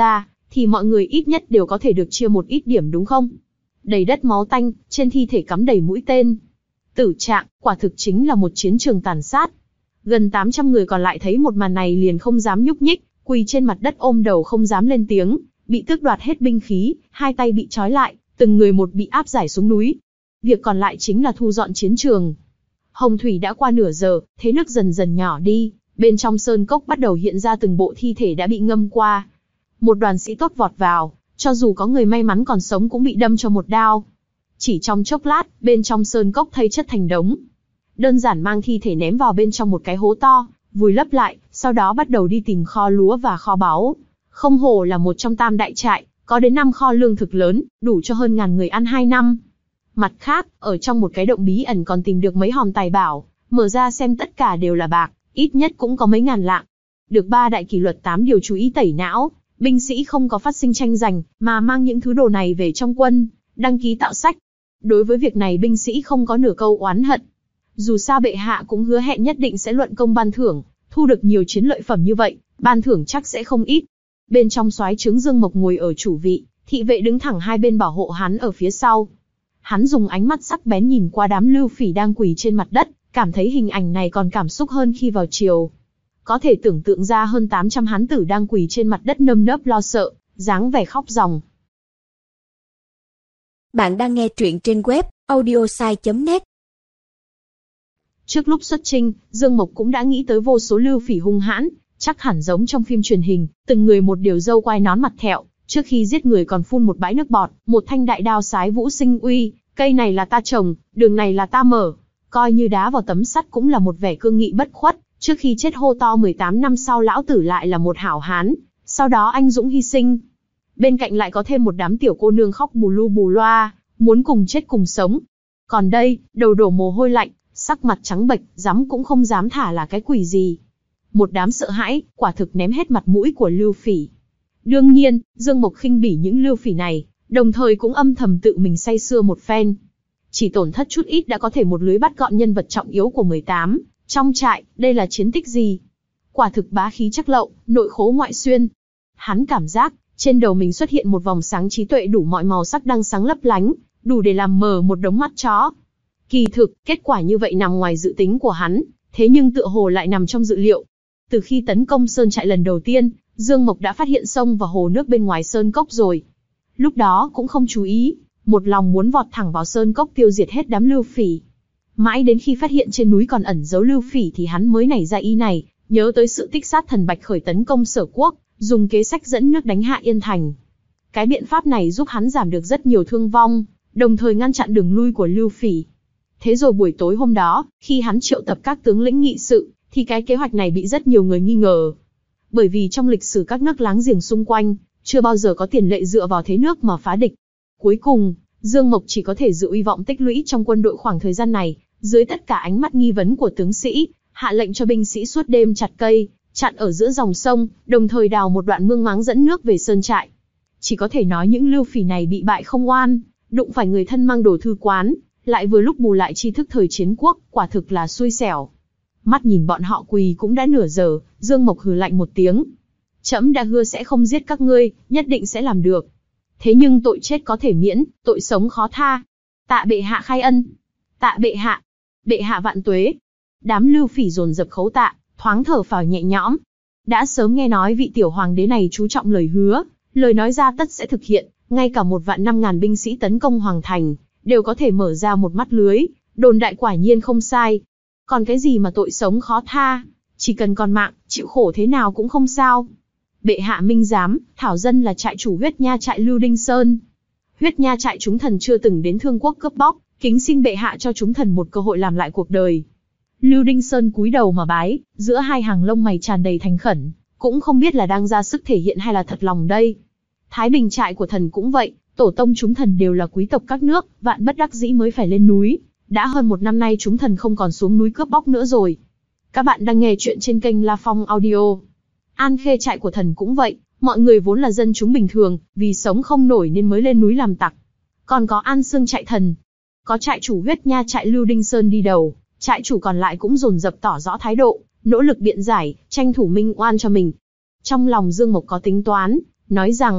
thì mọi người ít nhất đều có thể được chia một ít điểm đúng không? Đầy đất máu tanh, trên thi thể cắm đầy mũi tên. Tử trạng, quả thực chính là một chiến trường tàn sát. Gần tám trăm người còn lại thấy một màn này liền không dám nhúc nhích, quỳ trên mặt đất ôm đầu không dám lên tiếng, bị tước đoạt hết binh khí, hai tay bị trói lại, từng người một bị áp giải xuống núi. Việc còn lại chính là thu dọn chiến trường. Hồng thủy đã qua nửa giờ, thế nước dần dần nhỏ đi, bên trong sơn cốc bắt đầu hiện ra từng bộ thi thể đã bị ngâm qua. Một đoàn sĩ tốt vọt vào, cho dù có người may mắn còn sống cũng bị đâm cho một đao. Chỉ trong chốc lát, bên trong sơn cốc thây chất thành đống. Đơn giản mang thi thể ném vào bên trong một cái hố to, vùi lấp lại, sau đó bắt đầu đi tìm kho lúa và kho báu. Không hổ là một trong tam đại trại, có đến năm kho lương thực lớn, đủ cho hơn ngàn người ăn hai năm. Mặt khác, ở trong một cái động bí ẩn còn tìm được mấy hòm tài bảo, mở ra xem tất cả đều là bạc, ít nhất cũng có mấy ngàn lạng. Được ba đại kỷ luật tám điều chú ý tẩy não, binh sĩ không có phát sinh tranh giành, mà mang những thứ đồ này về trong quân, đăng ký tạo sách. Đối với việc này binh sĩ không có nửa câu oán hận. Dù sao bệ hạ cũng hứa hẹn nhất định sẽ luận công ban thưởng, thu được nhiều chiến lợi phẩm như vậy, ban thưởng chắc sẽ không ít. Bên trong soái trướng Dương Mộc ngồi ở chủ vị, thị vệ đứng thẳng hai bên bảo hộ hắn ở phía sau. Hắn dùng ánh mắt sắc bén nhìn qua đám lưu phỉ đang quỳ trên mặt đất, cảm thấy hình ảnh này còn cảm xúc hơn khi vào triều. Có thể tưởng tượng ra hơn tám trăm hán tử đang quỳ trên mặt đất nơm nớp lo sợ, dáng vẻ khóc ròng.
Bạn đang nghe truyện trên web audiosai chấm net.
Trước lúc xuất chinh, Dương Mộc cũng đã nghĩ tới vô số lưu phỉ hung hãn, chắc hẳn giống trong phim truyền hình, từng người một đều râu quai nón mặt thẹo, trước khi giết người còn phun một bãi nước bọt, một thanh đại đao sái vũ sinh uy, cây này là ta trồng, đường này là ta mở, coi như đá vào tấm sắt cũng là một vẻ cương nghị bất khuất. Trước khi chết hô to mười tám năm sau lão tử lại là một hảo hán, sau đó anh dũng hy sinh. Bên cạnh lại có thêm một đám tiểu cô nương khóc bù lu bù loa, muốn cùng chết cùng sống. Còn đây, đầu đổ mồ hôi lạnh, sắc mặt trắng bệch, dám cũng không dám thả là cái quỷ gì. Một đám sợ hãi, quả thực ném hết mặt mũi của lưu phỉ. Đương nhiên, Dương Mộc khinh bỉ những lưu phỉ này, đồng thời cũng âm thầm tự mình say sưa một phen. Chỉ tổn thất chút ít đã có thể một lưới bắt gọn nhân vật trọng yếu của mười tám. Trong trại, đây là chiến tích gì? Quả thực bá khí chắc lậu, nội khố ngoại xuyên. Hắn cảm giác, trên đầu mình xuất hiện một vòng sáng trí tuệ đủ mọi màu sắc đang sáng lấp lánh, đủ để làm mờ một đống mắt chó. Kỳ thực, kết quả như vậy nằm ngoài dự tính của hắn, thế nhưng tựa hồ lại nằm trong dự liệu. Từ khi tấn công sơn trại lần đầu tiên, Dương Mộc đã phát hiện sông và hồ nước bên ngoài sơn cốc rồi. Lúc đó cũng không chú ý, một lòng muốn vọt thẳng vào sơn cốc tiêu diệt hết đám lưu phỉ. Mãi đến khi phát hiện trên núi còn ẩn giấu lưu phỉ thì hắn mới nảy ra ý này, nhớ tới sự tích sát thần Bạch Khởi tấn công Sở Quốc, dùng kế sách dẫn nước đánh hạ Yên Thành. Cái biện pháp này giúp hắn giảm được rất nhiều thương vong, đồng thời ngăn chặn đường lui của lưu phỉ. Thế rồi buổi tối hôm đó, khi hắn triệu tập các tướng lĩnh nghị sự, thì cái kế hoạch này bị rất nhiều người nghi ngờ. Bởi vì trong lịch sử các nước láng giềng xung quanh, chưa bao giờ có tiền lệ dựa vào thế nước mà phá địch. Cuối cùng, Dương Mộc chỉ có thể dự uy vọng tích lũy trong quân đội khoảng thời gian này, dưới tất cả ánh mắt nghi vấn của tướng sĩ, hạ lệnh cho binh sĩ suốt đêm chặt cây, chặn ở giữa dòng sông, đồng thời đào một đoạn mương máng dẫn nước về sơn trại. Chỉ có thể nói những lưu phỉ này bị bại không oan, đụng phải người thân mang đồ thư quán, lại vừa lúc bù lại tri thức thời chiến quốc, quả thực là xui xẻo. Mắt nhìn bọn họ quỳ cũng đã nửa giờ, Dương Mộc hừ lạnh một tiếng. Trẫm đã hứa sẽ không giết các ngươi, nhất định sẽ làm được. Thế nhưng tội chết có thể miễn, tội sống khó tha. Tạ bệ hạ khai ân. Tạ bệ hạ. Bệ hạ vạn tuế. Đám lưu phỉ dồn dập khấu tạ, thoáng thở phào nhẹ nhõm. Đã sớm nghe nói vị tiểu hoàng đế này chú trọng lời hứa, lời nói ra tất sẽ thực hiện, ngay cả một vạn năm ngàn binh sĩ tấn công hoàng thành, đều có thể mở ra một mắt lưới, đồn đại quả nhiên không sai. Còn cái gì mà tội sống khó tha, chỉ cần còn mạng, chịu khổ thế nào cũng không sao. Bệ hạ minh giám, thảo dân là trại chủ Huyết Nha trại Lưu Đinh Sơn. Huyết Nha trại chúng thần chưa từng đến Thương Quốc cướp bóc, kính xin bệ hạ cho chúng thần một cơ hội làm lại cuộc đời. Lưu Đinh Sơn cúi đầu mà bái, giữa hai hàng lông mày tràn đầy thành khẩn, cũng không biết là đang ra sức thể hiện hay là thật lòng đây. Thái Bình trại của thần cũng vậy, tổ tông chúng thần đều là quý tộc các nước, vạn bất đắc dĩ mới phải lên núi. Đã hơn một năm nay chúng thần không còn xuống núi cướp bóc nữa rồi. Các bạn đang nghe chuyện trên kênh La Phong Audio. An Khê trại của thần cũng vậy, mọi người vốn là dân chúng bình thường, vì sống không nổi nên mới lên núi làm tặc. Còn có An Sương trại thần, có trại chủ Huyết Nha trại Lưu Đinh Sơn đi đầu, trại chủ còn lại cũng dồn dập tỏ rõ thái độ, nỗ lực biện giải, tranh thủ minh oan cho mình. Trong lòng Dương Mộc có tính toán, nói rằng,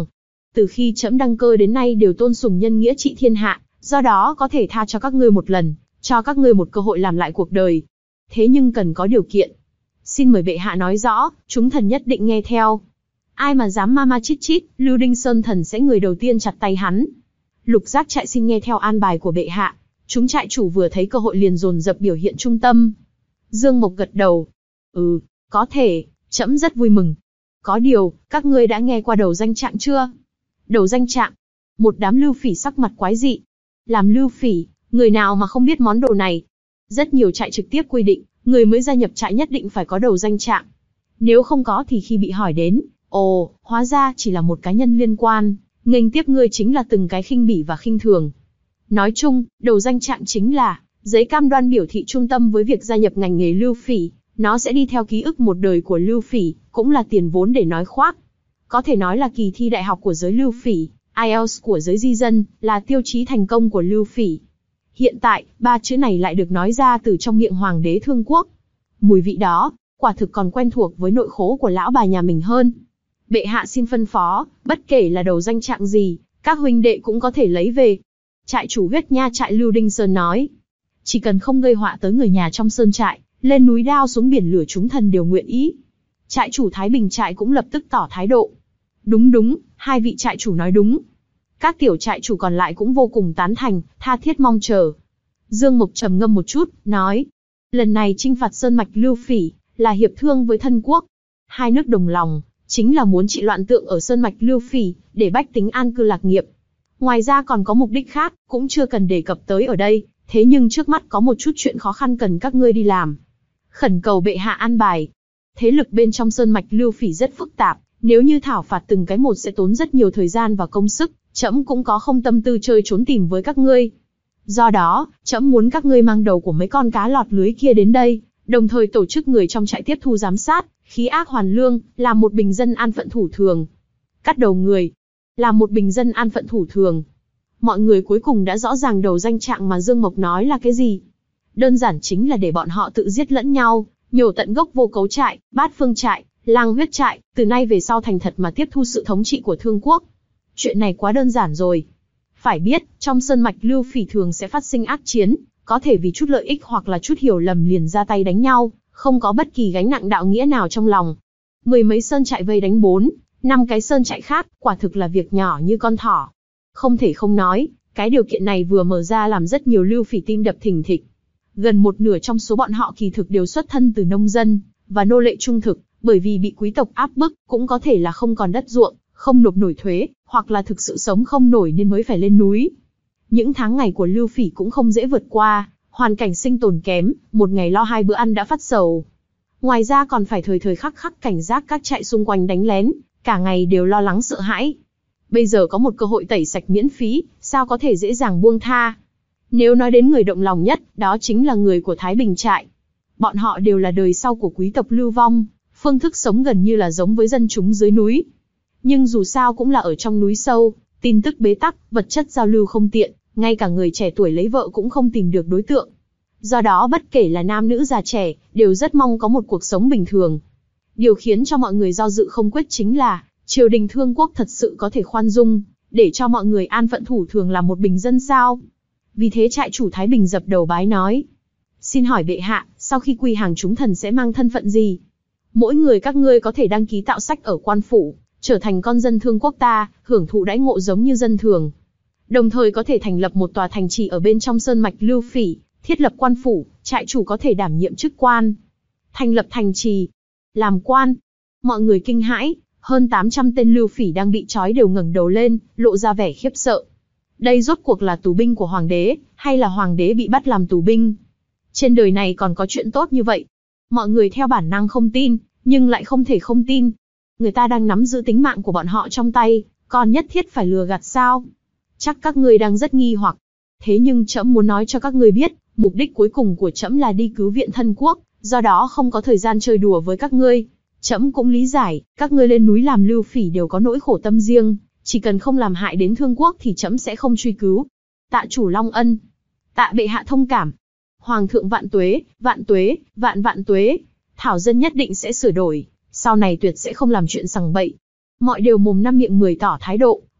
Từ khi trẫm đăng cơ đến nay đều tôn sùng nhân nghĩa trị thiên hạ, do đó có thể tha cho các ngươi một lần, cho các ngươi một cơ hội làm lại cuộc đời. Thế nhưng cần có điều kiện. Xin mời bệ hạ nói rõ, chúng thần nhất định nghe theo. Ai mà dám ma ma chít chít, Lưu Đinh Sơn thần sẽ người đầu tiên chặt tay hắn. Lục Giác trại xin nghe theo an bài của bệ hạ. Chúng trại chủ vừa thấy cơ hội liền dồn dập biểu hiện trung tâm. Dương Mộc gật đầu. Ừ, có thể, trẫm rất vui mừng. Có điều, các ngươi đã nghe qua đầu danh trạng chưa? Đầu danh trạng? Một đám lưu phỉ sắc mặt quái dị. Làm lưu phỉ, người nào mà không biết món đồ này? Rất nhiều trại trực tiếp quy định, người mới gia nhập trại nhất định phải có đầu danh trạng. Nếu không có thì khi bị hỏi đến, ồ, hóa ra chỉ là một cá nhân liên quan, nghênh tiếp ngươi chính là từng cái khinh bỉ và khinh thường. Nói chung, đầu danh trạng chính là giấy cam đoan biểu thị trung tâm với việc gia nhập ngành nghề lưu phỉ, nó sẽ đi theo ký ức một đời của lưu phỉ, cũng là tiền vốn để nói khoác. Có thể nói là kỳ thi đại học của giới lưu phỉ, ai eo của giới di dân, là tiêu chí thành công của lưu phỉ. Hiện tại, ba chữ này lại được nói ra từ trong miệng hoàng đế Thương Quốc. Mùi vị đó, quả thực còn quen thuộc với nội khố của lão bà nhà mình hơn. Bệ hạ xin phân phó, bất kể là đầu danh trạng gì, các huynh đệ cũng có thể lấy về. Trại chủ Huyết Nha trại Lưu Đinh Sơn nói. Chỉ cần không gây họa tới người nhà trong sơn trại, lên núi đao xuống biển lửa chúng thần đều nguyện ý. Trại chủ Thái Bình trại cũng lập tức tỏ thái độ. Đúng đúng, hai vị trại chủ nói đúng. Các tiểu trại chủ còn lại cũng vô cùng tán thành, tha thiết mong chờ. Dương Mộc trầm ngâm một chút, nói. Lần này chinh phạt sơn mạch lưu phỉ, là hiệp thương với thân quốc. Hai nước đồng lòng, chính là muốn trị loạn tượng ở sơn mạch lưu phỉ, để bách tính an cư lạc nghiệp. Ngoài ra còn có mục đích khác, cũng chưa cần đề cập tới ở đây, thế nhưng trước mắt có một chút chuyện khó khăn cần các ngươi đi làm. Khẩn cầu bệ hạ an bài. Thế lực bên trong sơn mạch lưu phỉ rất phức tạp, nếu như thảo phạt từng cái một sẽ tốn rất nhiều thời gian và công sức, trẫm cũng có không tâm tư chơi trốn tìm với các ngươi. Do đó, trẫm muốn các ngươi mang đầu của mấy con cá lọt lưới kia đến đây, đồng thời tổ chức người trong trại tiếp thu giám sát, khí ác hoàn lương, làm một bình dân an phận thủ thường. Cắt đầu người, làm một bình dân an phận thủ thường. Mọi người cuối cùng đã rõ ràng đầu danh trạng mà Dương Mộc nói là cái gì. Đơn giản chính là để bọn họ tự giết lẫn nhau, nhổ tận gốc vô cấu trại, bát phương trại, lang huyết trại, từ nay về sau thành thật mà tiếp thu sự thống trị của Thương Quốc. Chuyện này quá đơn giản rồi. Phải biết, trong sơn mạch lưu phỉ thường sẽ phát sinh ác chiến, có thể vì chút lợi ích hoặc là chút hiểu lầm liền ra tay đánh nhau, không có bất kỳ gánh nặng đạo nghĩa nào trong lòng. Mười mấy sơn trại vây đánh bốn, năm cái sơn trại khác, quả thực là việc nhỏ như con thỏ. Không thể không nói, cái điều kiện này vừa mở ra làm rất nhiều lưu phỉ tim đập thình thịch. Gần một nửa trong số bọn họ kỳ thực đều xuất thân từ nông dân và nô lệ trung thực, bởi vì bị quý tộc áp bức, cũng có thể là không còn đất ruộng, không nộp nổi thuế, hoặc là thực sự sống không nổi nên mới phải lên núi. Những tháng ngày của lưu phỉ cũng không dễ vượt qua, hoàn cảnh sinh tồn kém, một ngày lo hai bữa ăn đã phát sầu. Ngoài ra còn phải thời thời khắc khắc cảnh giác các trại xung quanh đánh lén, cả ngày đều lo lắng sợ hãi. Bây giờ có một cơ hội tẩy sạch miễn phí, sao có thể dễ dàng buông tha. Nếu nói đến người động lòng nhất, đó chính là người của Thái Bình trại. Bọn họ đều là đời sau của quý tộc lưu vong, phương thức sống gần như là giống với dân chúng dưới núi. Nhưng dù sao cũng là ở trong núi sâu, tin tức bế tắc, vật chất giao lưu không tiện, ngay cả người trẻ tuổi lấy vợ cũng không tìm được đối tượng. Do đó bất kể là nam nữ già trẻ, đều rất mong có một cuộc sống bình thường. Điều khiến cho mọi người do dự không quyết chính là, triều đình Thương Quốc thật sự có thể khoan dung, để cho mọi người an phận thủ thường làm một bình dân sao? Vì thế trại chủ Thái Bình dập đầu bái nói. Xin hỏi bệ hạ, sau khi quy hàng chúng thần sẽ mang thân phận gì? Mỗi người các ngươi có thể đăng ký tạo sách ở quan phủ, trở thành con dân Thương Quốc ta, hưởng thụ đãi ngộ giống như dân thường. Đồng thời có thể thành lập một tòa thành trì ở bên trong sơn mạch lưu phỉ, thiết lập quan phủ, trại chủ có thể đảm nhiệm chức quan. Thành lập thành trì, làm quan. Mọi người kinh hãi, hơn tám trăm tên lưu phỉ đang bị trói đều ngẩng đầu lên, lộ ra vẻ khiếp sợ. Đây rốt cuộc là tù binh của hoàng đế, hay là hoàng đế bị bắt làm tù binh? Trên đời này còn có chuyện tốt như vậy. Mọi người theo bản năng không tin, nhưng lại không thể không tin. Người ta đang nắm giữ tính mạng của bọn họ trong tay, còn nhất thiết phải lừa gạt sao? Chắc các ngươi đang rất nghi hoặc. Thế nhưng trẫm muốn nói cho các ngươi biết, mục đích cuối cùng của trẫm là đi cứu viện thân quốc, do đó không có thời gian chơi đùa với các ngươi. Trẫm cũng lý giải, các ngươi lên núi làm lưu phỉ đều có nỗi khổ tâm riêng, chỉ cần không làm hại đến Thương Quốc thì trẫm sẽ không truy cứu. Tạ chủ Long ân, tạ bệ hạ thông cảm. Hoàng thượng vạn tuế, vạn tuế, vạn vạn tuế. Thảo dân nhất định sẽ sửa đổi, sau này tuyệt sẽ không làm chuyện sằng bậy. Mọi đều mồm năm miệng mười tỏ thái độ,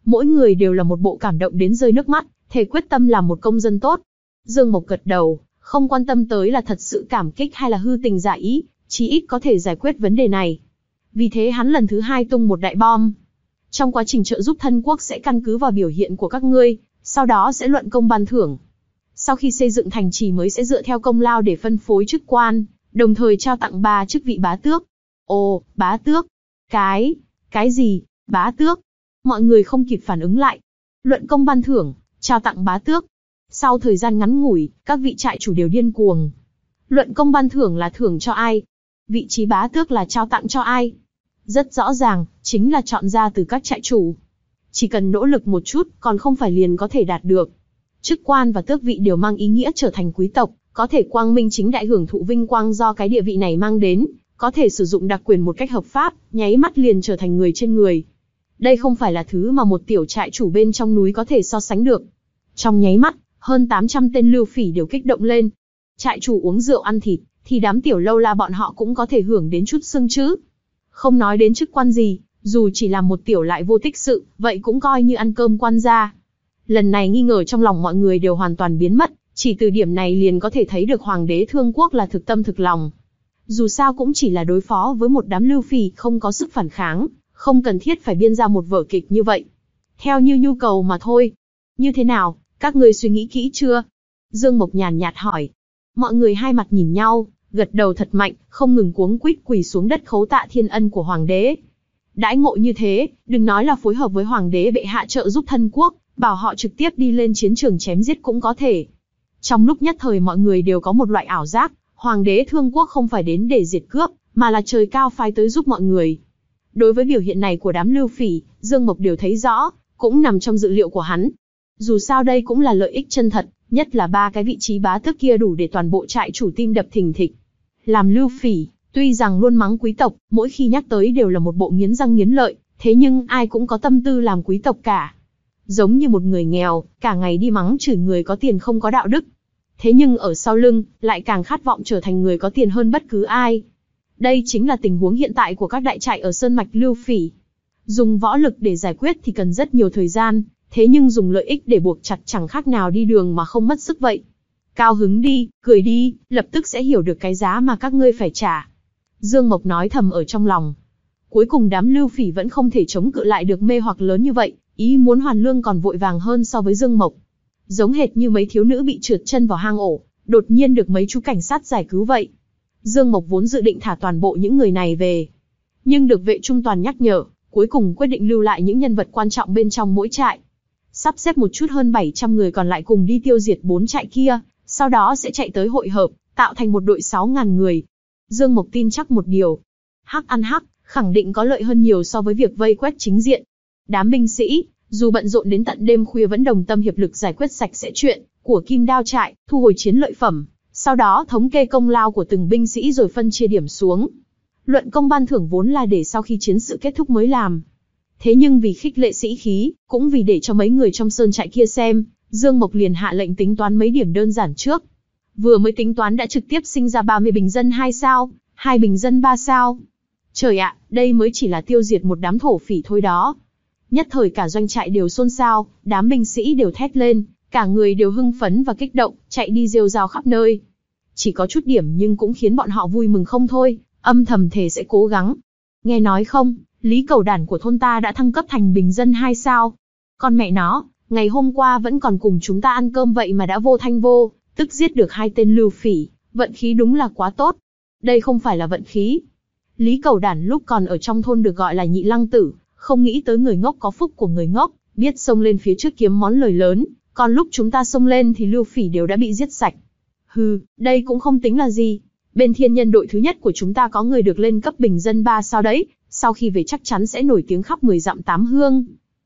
Mỗi người đều là một bộ cảm động đến rơi nước mắt, thề quyết tâm làm một công dân tốt. Dương Mộc gật đầu, không quan tâm tới là thật sự cảm kích hay là hư tình giả ý, chí ít có thể giải quyết vấn đề này. Vì thế hắn lần thứ hai tung một đại bom. Trong quá trình trợ giúp thân quốc sẽ căn cứ vào biểu hiện của các ngươi, sau đó sẽ luận công ban thưởng. Sau khi xây dựng thành trì mới sẽ dựa theo công lao để phân phối chức quan, đồng thời trao tặng ba chức vị bá tước. Ồ, bá tước? Cái, cái gì, bá tước? Mọi người không kịp phản ứng lại. Luận công ban thưởng, trao tặng bá tước. Sau thời gian ngắn ngủi, các vị trại chủ đều điên cuồng. Luận công ban thưởng là thưởng cho ai? Vị trí bá tước là trao tặng cho ai? Rất rõ ràng, chính là chọn ra từ các trại chủ. Chỉ cần nỗ lực một chút, còn không phải liền có thể đạt được. Chức quan và tước vị đều mang ý nghĩa trở thành quý tộc, có thể quang minh chính đại hưởng thụ vinh quang do cái địa vị này mang đến, có thể sử dụng đặc quyền một cách hợp pháp, nháy mắt liền trở thành người trên người. Đây không phải là thứ mà một tiểu trại chủ bên trong núi có thể so sánh được. Trong nháy mắt, hơn tám trăm tên lưu phỉ đều kích động lên. Trại chủ uống rượu ăn thịt, thì đám tiểu lâu la bọn họ cũng có thể hưởng đến chút xương chứ. Không nói đến chức quan gì, dù chỉ là một tiểu lại vô tích sự, vậy cũng coi như ăn cơm quan gia. Lần này nghi ngờ trong lòng mọi người đều hoàn toàn biến mất, chỉ từ điểm này liền có thể thấy được hoàng đế Thương Quốc là thực tâm thực lòng. Dù sao cũng chỉ là đối phó với một đám lưu phỉ không có sức phản kháng, không cần thiết phải biên ra một vở kịch như vậy. Theo như nhu cầu mà thôi. Như thế nào, các ngươi suy nghĩ kỹ chưa? Dương Mộc nhàn nhạt hỏi. Mọi người hai mặt nhìn nhau, gật đầu thật mạnh, không ngừng cuống quýt quỳ xuống đất khấu tạ thiên ân của hoàng đế. Đãi ngộ như thế, đừng nói là phối hợp với hoàng đế bệ hạ trợ giúp thân quốc, bảo họ trực tiếp đi lên chiến trường chém giết cũng có thể. Trong lúc nhất thời mọi người đều có một loại ảo giác, hoàng đế Thương Quốc không phải đến để diệt cướp, mà là trời cao phái tới giúp mọi người. Đối với biểu hiện này của đám lưu phỉ, Dương Mộc đều thấy rõ, cũng nằm trong dự liệu của hắn. Dù sao đây cũng là lợi ích chân thật, nhất là ba cái vị trí bá tước kia đủ để toàn bộ trại chủ tim đập thình thịch. Làm lưu phỉ, tuy rằng luôn mắng quý tộc, mỗi khi nhắc tới đều là một bộ nghiến răng nghiến lợi, thế nhưng ai cũng có tâm tư làm quý tộc cả. Giống như một người nghèo, cả ngày đi mắng chửi người có tiền không có đạo đức. Thế nhưng ở sau lưng, lại càng khát vọng trở thành người có tiền hơn bất cứ ai. Đây chính là tình huống hiện tại của các đại trại ở Sơn Mạch lưu phỉ. Dùng võ lực để giải quyết thì cần rất nhiều thời gian, thế nhưng dùng lợi ích để buộc chặt chẳng khác nào đi đường mà không mất sức vậy. Cao hứng đi, cười đi, lập tức sẽ hiểu được cái giá mà các ngươi phải trả. Dương Mộc nói thầm ở trong lòng. Cuối cùng đám lưu phỉ vẫn không thể chống cự lại được mê hoặc lớn như vậy, ý muốn hoàn lương còn vội vàng hơn so với Dương Mộc. Giống hệt như mấy thiếu nữ bị trượt chân vào hang ổ, đột nhiên được mấy chú cảnh sát giải cứu vậy. Dương Mộc vốn dự định thả toàn bộ những người này về, nhưng được vệ trung toàn nhắc nhở, cuối cùng quyết định lưu lại những nhân vật quan trọng bên trong mỗi trại. Sắp xếp một chút hơn bảy trăm người còn lại cùng đi tiêu diệt bốn trại kia, sau đó sẽ chạy tới hội hợp, tạo thành một đội sáu nghìn người. Dương Mộc tin chắc một điều, hắc ăn hắc, khẳng định có lợi hơn nhiều so với việc vây quét chính diện. Đám binh sĩ, dù bận rộn đến tận đêm khuya vẫn đồng tâm hiệp lực giải quyết sạch sẽ chuyện của Kim Đao trại, thu hồi chiến lợi phẩm, sau đó thống kê công lao của từng binh sĩ rồi phân chia điểm xuống. Luận công ban thưởng vốn là để sau khi chiến sự kết thúc mới làm. Thế nhưng vì khích lệ sĩ khí, cũng vì để cho mấy người trong sơn trại kia xem, Dương Mộc liền hạ lệnh tính toán mấy điểm đơn giản trước. Vừa mới tính toán đã trực tiếp sinh ra ba mươi bình dân hai sao, hai bình dân ba sao. Trời ạ, đây mới chỉ là tiêu diệt một đám thổ phỉ thôi đó. Nhất thời cả doanh trại đều xôn xao, đám binh sĩ đều thét lên, cả người đều hưng phấn và kích động, chạy đi rêu rao khắp nơi. Chỉ có chút điểm nhưng cũng khiến bọn họ vui mừng không thôi, âm thầm thề sẽ cố gắng. Nghe nói không, Lý Cầu Đản của thôn ta đã thăng cấp thành bình dân hai sao. Con mẹ nó, ngày hôm qua vẫn còn cùng chúng ta ăn cơm vậy mà đã vô thanh vô, tức giết được hai tên lưu phỉ, vận khí đúng là quá tốt. Đây không phải là vận khí. Lý Cầu Đản lúc còn ở trong thôn được gọi là nhị lăng tử, không nghĩ tới người ngốc có phúc của người ngốc, biết xông lên phía trước kiếm món lời lớn, còn lúc chúng ta xông lên thì lưu phỉ đều đã bị giết sạch. Hừ, đây cũng không tính là gì. Bên thiên nhân đội thứ nhất của chúng ta có người được lên cấp bình dân ba sao đấy, sau khi về chắc chắn sẽ nổi tiếng khắp mười dặm tám hương.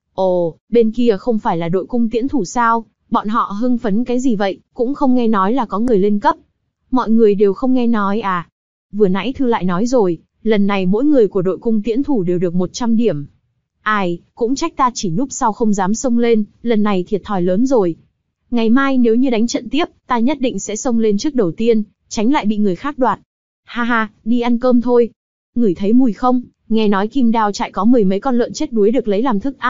Ồ, bên kia không phải là đội cung tiễn thủ sao, bọn họ hưng phấn cái gì vậy, cũng không nghe nói là có người lên cấp. Mọi người đều không nghe nói à? Vừa nãy Thư lại nói rồi, lần này mỗi người của đội cung tiễn thủ đều được một trăm điểm. Ai, cũng trách ta chỉ núp sau không dám xông lên, lần này thiệt thòi lớn rồi. Ngày mai nếu như đánh trận tiếp, ta nhất định sẽ xông lên trước đầu tiên, tránh lại bị người khác đoạt. Ha ha, đi ăn cơm thôi. Ngửi thấy mùi không? Nghe nói Kim Đao trại có mười mấy con lợn chết đuối được lấy làm thức ăn,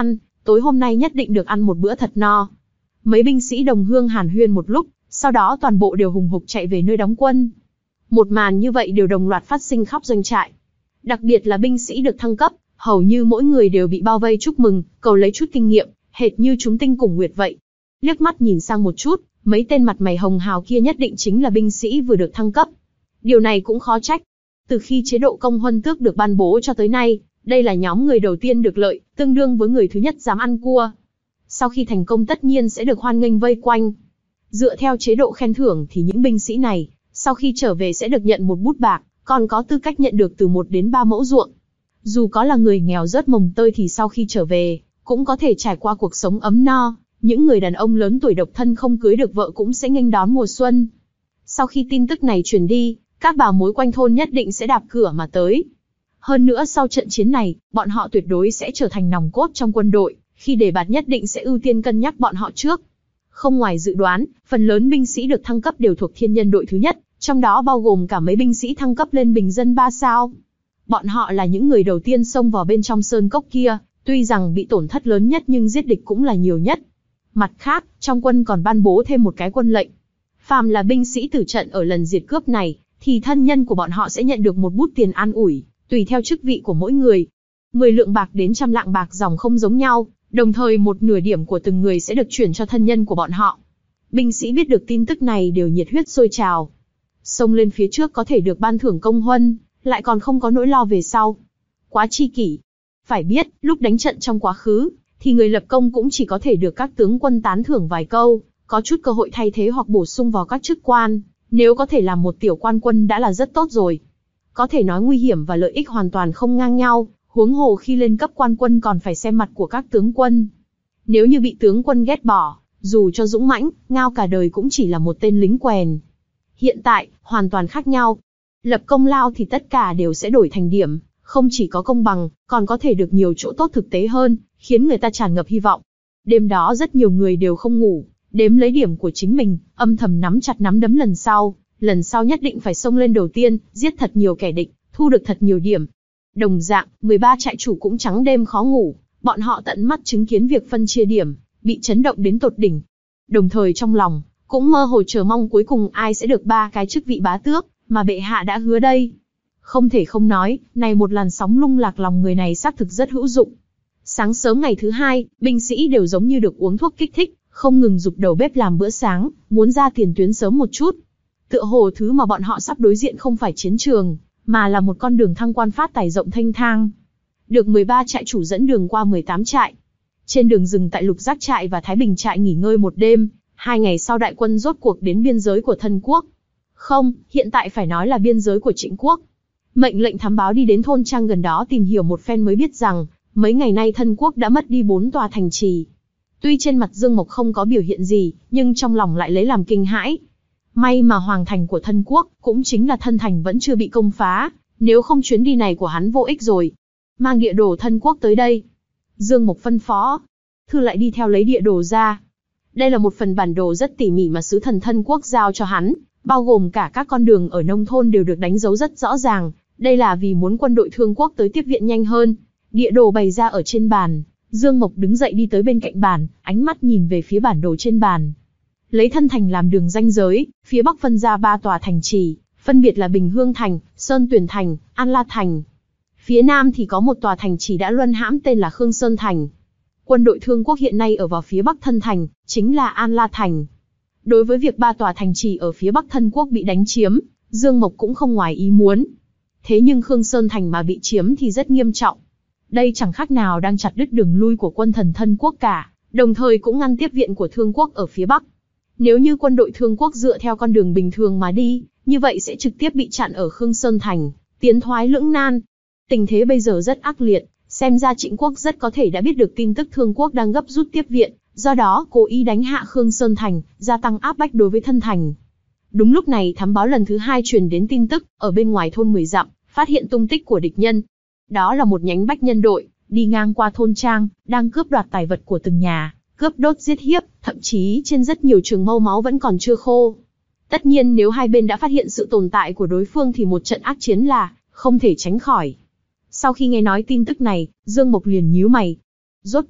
tối hôm nay nhất định được ăn một bữa thật no. Mấy binh sĩ đồng hương hàn huyên một lúc, sau đó toàn bộ đều hùng hục chạy về nơi đóng quân. Một màn như vậy đều đồng loạt phát sinh khắp doanh trại. Đặc biệt là binh sĩ được thăng cấp, hầu như mỗi người đều bị bao vây chúc mừng, cầu lấy chút kinh nghiệm, hệt như chúng tinh cùng nguyệt vậy. Liếc mắt nhìn sang một chút, mấy tên mặt mày hồng hào kia nhất định chính là binh sĩ vừa được thăng cấp. Điều này cũng khó trách. Từ khi chế độ công huân tước được ban bố cho tới nay, đây là nhóm người đầu tiên được lợi, tương đương với người thứ nhất dám ăn cua. Sau khi thành công tất nhiên sẽ được hoan nghênh vây quanh. Dựa theo chế độ khen thưởng thì những binh sĩ này, sau khi trở về sẽ được nhận một bút bạc, còn có tư cách nhận được từ một đến ba mẫu ruộng. Dù có là người nghèo rớt mồng tơi thì sau khi trở về, cũng có thể trải qua cuộc sống ấm no. Những người đàn ông lớn tuổi độc thân không cưới được vợ cũng sẽ nghênh đón mùa xuân. Sau khi tin tức này truyền đi, các bà mối quanh thôn nhất định sẽ đạp cửa mà tới. Hơn nữa sau trận chiến này, bọn họ tuyệt đối sẽ trở thành nòng cốt trong quân đội, khi đề bạt nhất định sẽ ưu tiên cân nhắc bọn họ trước. Không ngoài dự đoán, phần lớn binh sĩ được thăng cấp đều thuộc thiên nhân đội thứ nhất, trong đó bao gồm cả mấy binh sĩ thăng cấp lên bình dân ba sao. Bọn họ là những người đầu tiên xông vào bên trong sơn cốc kia, tuy rằng bị tổn thất lớn nhất nhưng giết địch cũng là nhiều nhất. Mặt khác, trong quân còn ban bố thêm một cái quân lệnh. Phàm là binh sĩ tử trận ở lần diệt cướp này, thì thân nhân của bọn họ sẽ nhận được một bút tiền an ủi, tùy theo chức vị của mỗi người. mười lượng bạc đến trăm lạng bạc dòng không giống nhau, đồng thời một nửa điểm của từng người sẽ được chuyển cho thân nhân của bọn họ. Binh sĩ biết được tin tức này đều nhiệt huyết sôi trào. Xông lên phía trước có thể được ban thưởng công huân, lại còn không có nỗi lo về sau. Quá chi kỷ. Phải biết, lúc đánh trận trong quá khứ, thì người lập công cũng chỉ có thể được các tướng quân tán thưởng vài câu, có chút cơ hội thay thế hoặc bổ sung vào các chức quan. Nếu có thể làm một tiểu quan quân đã là rất tốt rồi. Có thể nói nguy hiểm và lợi ích hoàn toàn không ngang nhau, huống hồ khi lên cấp quan quân còn phải xem mặt của các tướng quân. Nếu như bị tướng quân ghét bỏ, dù cho dũng mãnh, ngao cả đời cũng chỉ là một tên lính quèn. Hiện tại, hoàn toàn khác nhau. Lập công lao thì tất cả đều sẽ đổi thành điểm, không chỉ có công bằng, còn có thể được nhiều chỗ tốt thực tế hơn, khiến người ta tràn ngập hy vọng. Đêm đó rất nhiều người đều không ngủ, đếm lấy điểm của chính mình, âm thầm nắm chặt nắm đấm lần sau, lần sau nhất định phải xông lên đầu tiên, giết thật nhiều kẻ địch, thu được thật nhiều điểm. Đồng dạng, mười ba trại chủ cũng trắng đêm khó ngủ, bọn họ tận mắt chứng kiến việc phân chia điểm, bị chấn động đến tột đỉnh. Đồng thời trong lòng, cũng mơ hồ chờ mong cuối cùng ai sẽ được ba cái chức vị bá tước, mà bệ hạ đã hứa đây. Không thể không nói, này một làn sóng lung lạc lòng người này xác thực rất hữu dụng. Sáng sớm ngày thứ hai, binh sĩ đều giống như được uống thuốc kích thích, không ngừng giục đầu bếp làm bữa sáng, muốn ra tiền tuyến sớm một chút. Tựa hồ thứ mà bọn họ sắp đối diện không phải chiến trường, mà là một con đường thăng quan phát tài rộng thênh thang. Được mười ba trại chủ dẫn đường qua mười tám trại. Trên đường dừng tại Lục Giác trại và Thái Bình trại nghỉ ngơi một đêm, hai ngày sau đại quân rốt cuộc đến biên giới của Thân quốc. Không, hiện tại phải nói là biên giới của Trịnh quốc. Mệnh lệnh thám báo đi đến thôn trang gần đó tìm hiểu một phen mới biết rằng, mấy ngày nay Thân quốc đã mất đi bốn tòa thành trì. Tuy trên mặt Dương Mộc không có biểu hiện gì, nhưng trong lòng lại lấy làm kinh hãi. May mà hoàng thành của Thân quốc, cũng chính là Thân thành vẫn chưa bị công phá, nếu không chuyến đi này của hắn vô ích rồi. Mang địa đồ Thân quốc tới đây. Dương Mộc phân phó. Thư lại đi theo lấy địa đồ ra. Đây là một phần bản đồ rất tỉ mỉ mà sứ thần Thân quốc giao cho hắn, bao gồm cả các con đường ở nông thôn đều được đánh dấu rất rõ ràng. Đây là vì muốn quân đội Thương quốc tới tiếp viện nhanh hơn. Địa đồ bày ra ở trên bàn. Dương Mộc đứng dậy đi tới bên cạnh bàn, ánh mắt nhìn về phía bản đồ trên bàn. Lấy Thân thành làm đường ranh giới, phía bắc phân ra ba tòa thành trì, phân biệt là Bình Hương thành, Sơn Tuyền thành, An La thành. Phía nam thì có một tòa thành trì đã luân hãm tên là Khương Sơn thành. Quân đội Thương quốc hiện nay ở vào phía bắc Thân thành, chính là An La thành. Đối với việc ba tòa thành trì ở phía bắc Thân quốc bị đánh chiếm, Dương Mộc cũng không ngoài ý muốn. Thế nhưng Khương Sơn thành mà bị chiếm thì rất nghiêm trọng. Đây chẳng khác nào đang chặt đứt đường lui của quân thần Thân quốc cả, đồng thời cũng ngăn tiếp viện của Thương quốc ở phía bắc. Nếu như quân đội Thương quốc dựa theo con đường bình thường mà đi, như vậy sẽ trực tiếp bị chặn ở Khương Sơn thành, tiến thoái lưỡng nan. Tình thế bây giờ rất ác liệt, xem ra Trịnh quốc rất có thể đã biết được tin tức Thương quốc đang gấp rút tiếp viện, do đó cố ý đánh hạ Khương Sơn thành, gia tăng áp bách đối với Thân thành. Đúng lúc này thám báo lần thứ hai truyền đến tin tức, ở bên ngoài thôn mười dặm, phát hiện tung tích của địch nhân. Đó là một nhánh bách nhân đội, đi ngang qua thôn trang, đang cướp đoạt tài vật của từng nhà, cướp đốt giết hiếp, thậm chí trên rất nhiều trường mâu máu vẫn còn chưa khô. Tất nhiên nếu hai bên đã phát hiện sự tồn tại của đối phương thì một trận ác chiến là không thể tránh khỏi. Sau khi nghe nói tin tức này, Dương Mộc liền nhíu mày. Rốt cục,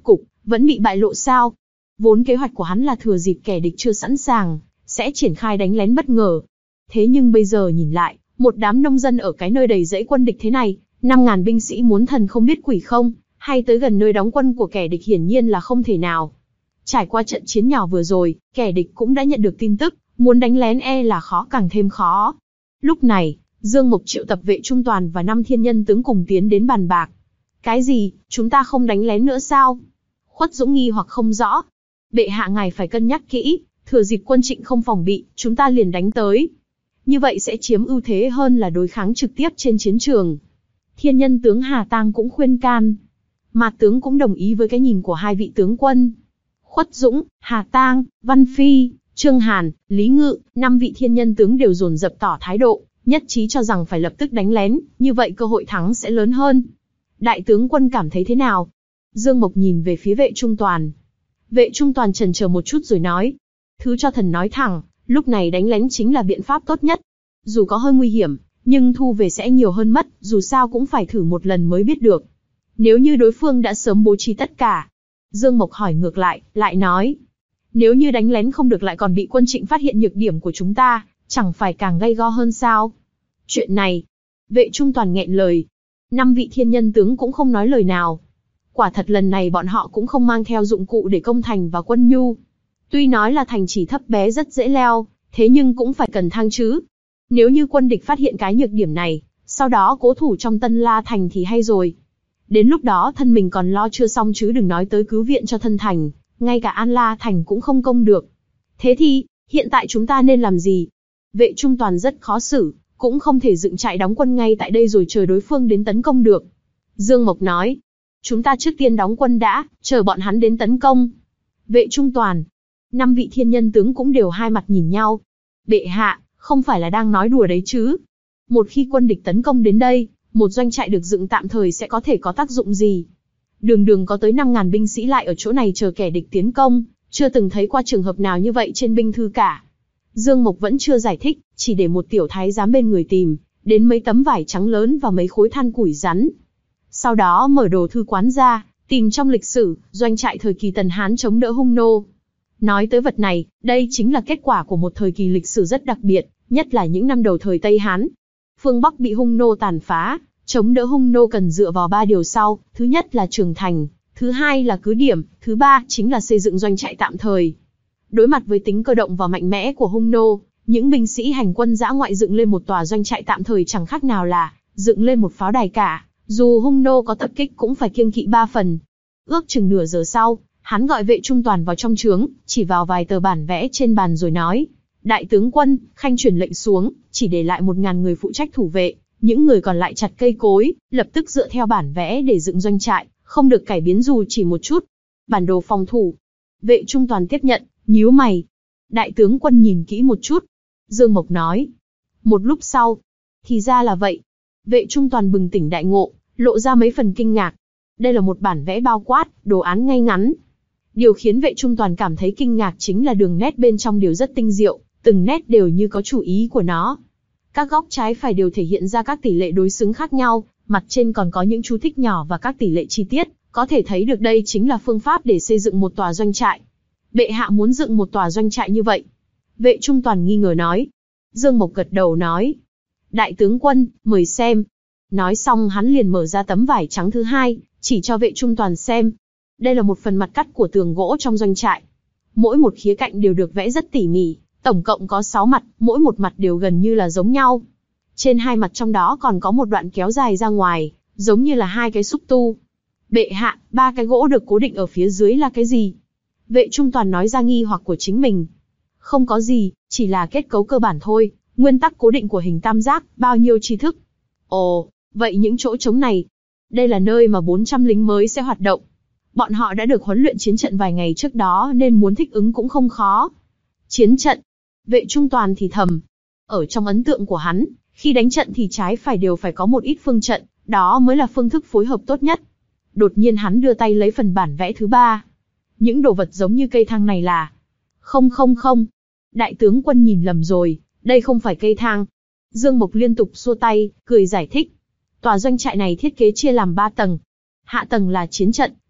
vẫn bị bại lộ sao? Vốn kế hoạch của hắn là thừa dịp kẻ địch chưa sẵn sàng, sẽ triển khai đánh lén bất ngờ. Thế nhưng bây giờ nhìn lại, một đám nông dân ở cái nơi đầy rẫy quân địch thế này, năm ngàn binh sĩ muốn thần không biết quỷ không, hay tới gần nơi đóng quân của kẻ địch hiển nhiên là không thể nào. Trải qua trận chiến nhỏ vừa rồi, kẻ địch cũng đã nhận được tin tức, muốn đánh lén e là khó càng thêm khó. Lúc này, Dương Mộc triệu tập Vệ Trung Toàn và năm thiên nhân tướng cùng tiến đến bàn bạc. Cái gì, chúng ta không đánh lén nữa sao? Khuất Dũng nghi hoặc không rõ. Bệ hạ ngài phải cân nhắc kỹ, thừa dịp quân Trịnh không phòng bị, chúng ta liền đánh tới. Như vậy sẽ chiếm ưu thế hơn là đối kháng trực tiếp trên chiến trường. Thiên nhân tướng Hà Tang cũng khuyên can. Mạt tướng cũng đồng ý với cái nhìn của hai vị tướng quân. Khuất Dũng, Hà Tang, Văn Phi, Trương Hàn, Lý Ngự, năm vị thiên nhân tướng đều dồn dập tỏ thái độ, nhất trí cho rằng phải lập tức đánh lén, như vậy cơ hội thắng sẽ lớn hơn. Đại tướng quân cảm thấy thế nào? Dương Mộc nhìn về phía Vệ Trung Toàn. Vệ Trung Toàn chần chờ một chút rồi nói. Thứ cho thần nói thẳng, lúc này đánh lén chính là biện pháp tốt nhất. Dù có hơi nguy hiểm, nhưng thu về sẽ nhiều hơn mất, dù sao cũng phải thử một lần mới biết được. Nếu như đối phương đã sớm bố trí tất cả. Dương Mộc hỏi ngược lại, lại nói. Nếu như đánh lén không được lại còn bị quân Trịnh phát hiện nhược điểm của chúng ta, chẳng phải càng gay go hơn sao? Chuyện này, Vệ Trung Toàn nghẹn lời. Năm vị thiên nhân tướng cũng không nói lời nào. Quả thật lần này bọn họ cũng không mang theo dụng cụ để công thành và quân nhu. Tuy nói là thành trì thấp bé rất dễ leo, thế nhưng cũng phải cần thang chứ. Nếu như quân địch phát hiện cái nhược điểm này, sau đó cố thủ trong Tân La Thành thì hay rồi. Đến lúc đó thân mình còn lo chưa xong chứ đừng nói tới cứu viện cho thân thành, ngay cả An La Thành cũng không công được. Thế thì, hiện tại chúng ta nên làm gì? Vệ Trung Toàn rất khó xử, cũng không thể dựng trại đóng quân ngay tại đây rồi chờ đối phương đến tấn công được. Dương Mộc nói, chúng ta trước tiên đóng quân đã, chờ bọn hắn đến tấn công. Vệ Trung Toàn, năm vị thiên nhân tướng cũng đều hai mặt nhìn nhau. Bệ hạ, không phải là đang nói đùa đấy chứ? Một khi quân địch tấn công đến đây, một doanh trại được dựng tạm thời sẽ có thể có tác dụng gì? Đường đường có tới năm ngàn binh sĩ lại ở chỗ này chờ kẻ địch tiến công, chưa từng thấy qua trường hợp nào như vậy trên binh thư cả. Dương Mộc vẫn chưa giải thích, chỉ để một tiểu thái giám bên người tìm, đến mấy tấm vải trắng lớn và mấy khối than củi rắn. Sau đó mở đồ thư quán ra, tìm trong lịch sử, doanh trại thời kỳ Tần Hán chống đỡ Hung nô. Nói tới vật này, đây chính là kết quả của một thời kỳ lịch sử rất đặc biệt, nhất là những năm đầu thời Tây Hán. Phương Bắc bị Hung nô tàn phá, chống đỡ Hung nô cần dựa vào ba điều sau, thứ nhất là trường thành, thứ hai là cứ điểm, thứ ba chính là xây dựng doanh trại tạm thời. Đối mặt với tính cơ động và mạnh mẽ của Hung nô, những binh sĩ hành quân dã ngoại dựng lên một tòa doanh trại tạm thời chẳng khác nào là dựng lên một pháo đài cả, dù Hung nô có tập kích cũng phải kiêng kỵ ba phần. Ước chừng nửa giờ sau, hắn gọi Vệ Trung Toàn vào trong trướng, chỉ vào vài tờ bản vẽ trên bàn rồi nói: Đại tướng quân, khanh truyền lệnh xuống, chỉ để lại một ngàn người phụ trách thủ vệ, những người còn lại chặt cây cối, lập tức dựa theo bản vẽ để dựng doanh trại, không được cải biến dù chỉ một chút. Bản đồ phòng thủ. Vệ Trung Toàn tiếp nhận, nhíu mày. Đại tướng quân nhìn kỹ một chút. Dương Mộc nói. Một lúc sau. Thì ra là vậy. Vệ Trung Toàn bừng tỉnh đại ngộ, lộ ra mấy phần kinh ngạc. Đây là một bản vẽ bao quát, đồ án ngay ngắn. Điều khiến Vệ Trung Toàn cảm thấy kinh ngạc chính là đường nét bên trong đều rất tinh diệu, từng nét đều như có chủ ý của nó. Các góc trái phải đều thể hiện ra các tỷ lệ đối xứng khác nhau, mặt trên còn có những chú thích nhỏ và các tỷ lệ chi tiết, có thể thấy được đây chính là phương pháp để xây dựng một tòa doanh trại. Bệ hạ muốn dựng một tòa doanh trại như vậy. Vệ Trung Toàn nghi ngờ nói. Dương Mộc gật đầu nói. Đại tướng quân, mời xem. Nói xong hắn liền mở ra tấm vải trắng thứ hai, chỉ cho Vệ Trung Toàn xem. Đây là một phần mặt cắt của tường gỗ trong doanh trại. Mỗi một khía cạnh đều được vẽ rất tỉ mỉ, tổng cộng có sáu mặt, mỗi một mặt đều gần như là giống nhau. Trên hai mặt trong đó còn có một đoạn kéo dài ra ngoài, giống như là hai cái xúc tu. Bệ hạ, ba cái gỗ được cố định ở phía dưới là cái gì? Vệ Trung Toàn nói ra nghi hoặc của chính mình. Không có gì, chỉ là kết cấu cơ bản thôi, nguyên tắc cố định của hình tam giác, bao nhiêu tri thức. Ồ, vậy những chỗ trống này, đây là nơi mà bốn trăm lính mới sẽ hoạt động. Bọn họ đã được huấn luyện chiến trận vài ngày trước đó nên muốn thích ứng cũng không khó. Chiến trận. Vệ Trung Toàn thì thầm. Ở trong ấn tượng của hắn, khi đánh trận thì trái phải đều phải có một ít phương trận, đó mới là phương thức phối hợp tốt nhất. Đột nhiên hắn đưa tay lấy phần bản vẽ thứ ba. Những đồ vật giống như cây thang này là... Không không không. Đại tướng quân nhìn lầm rồi, đây không phải cây thang. Dương Mộc liên tục xua tay, cười giải thích. Tòa doanh trại này thiết kế chia làm ba tầng. Hạ tầng là chiến trận,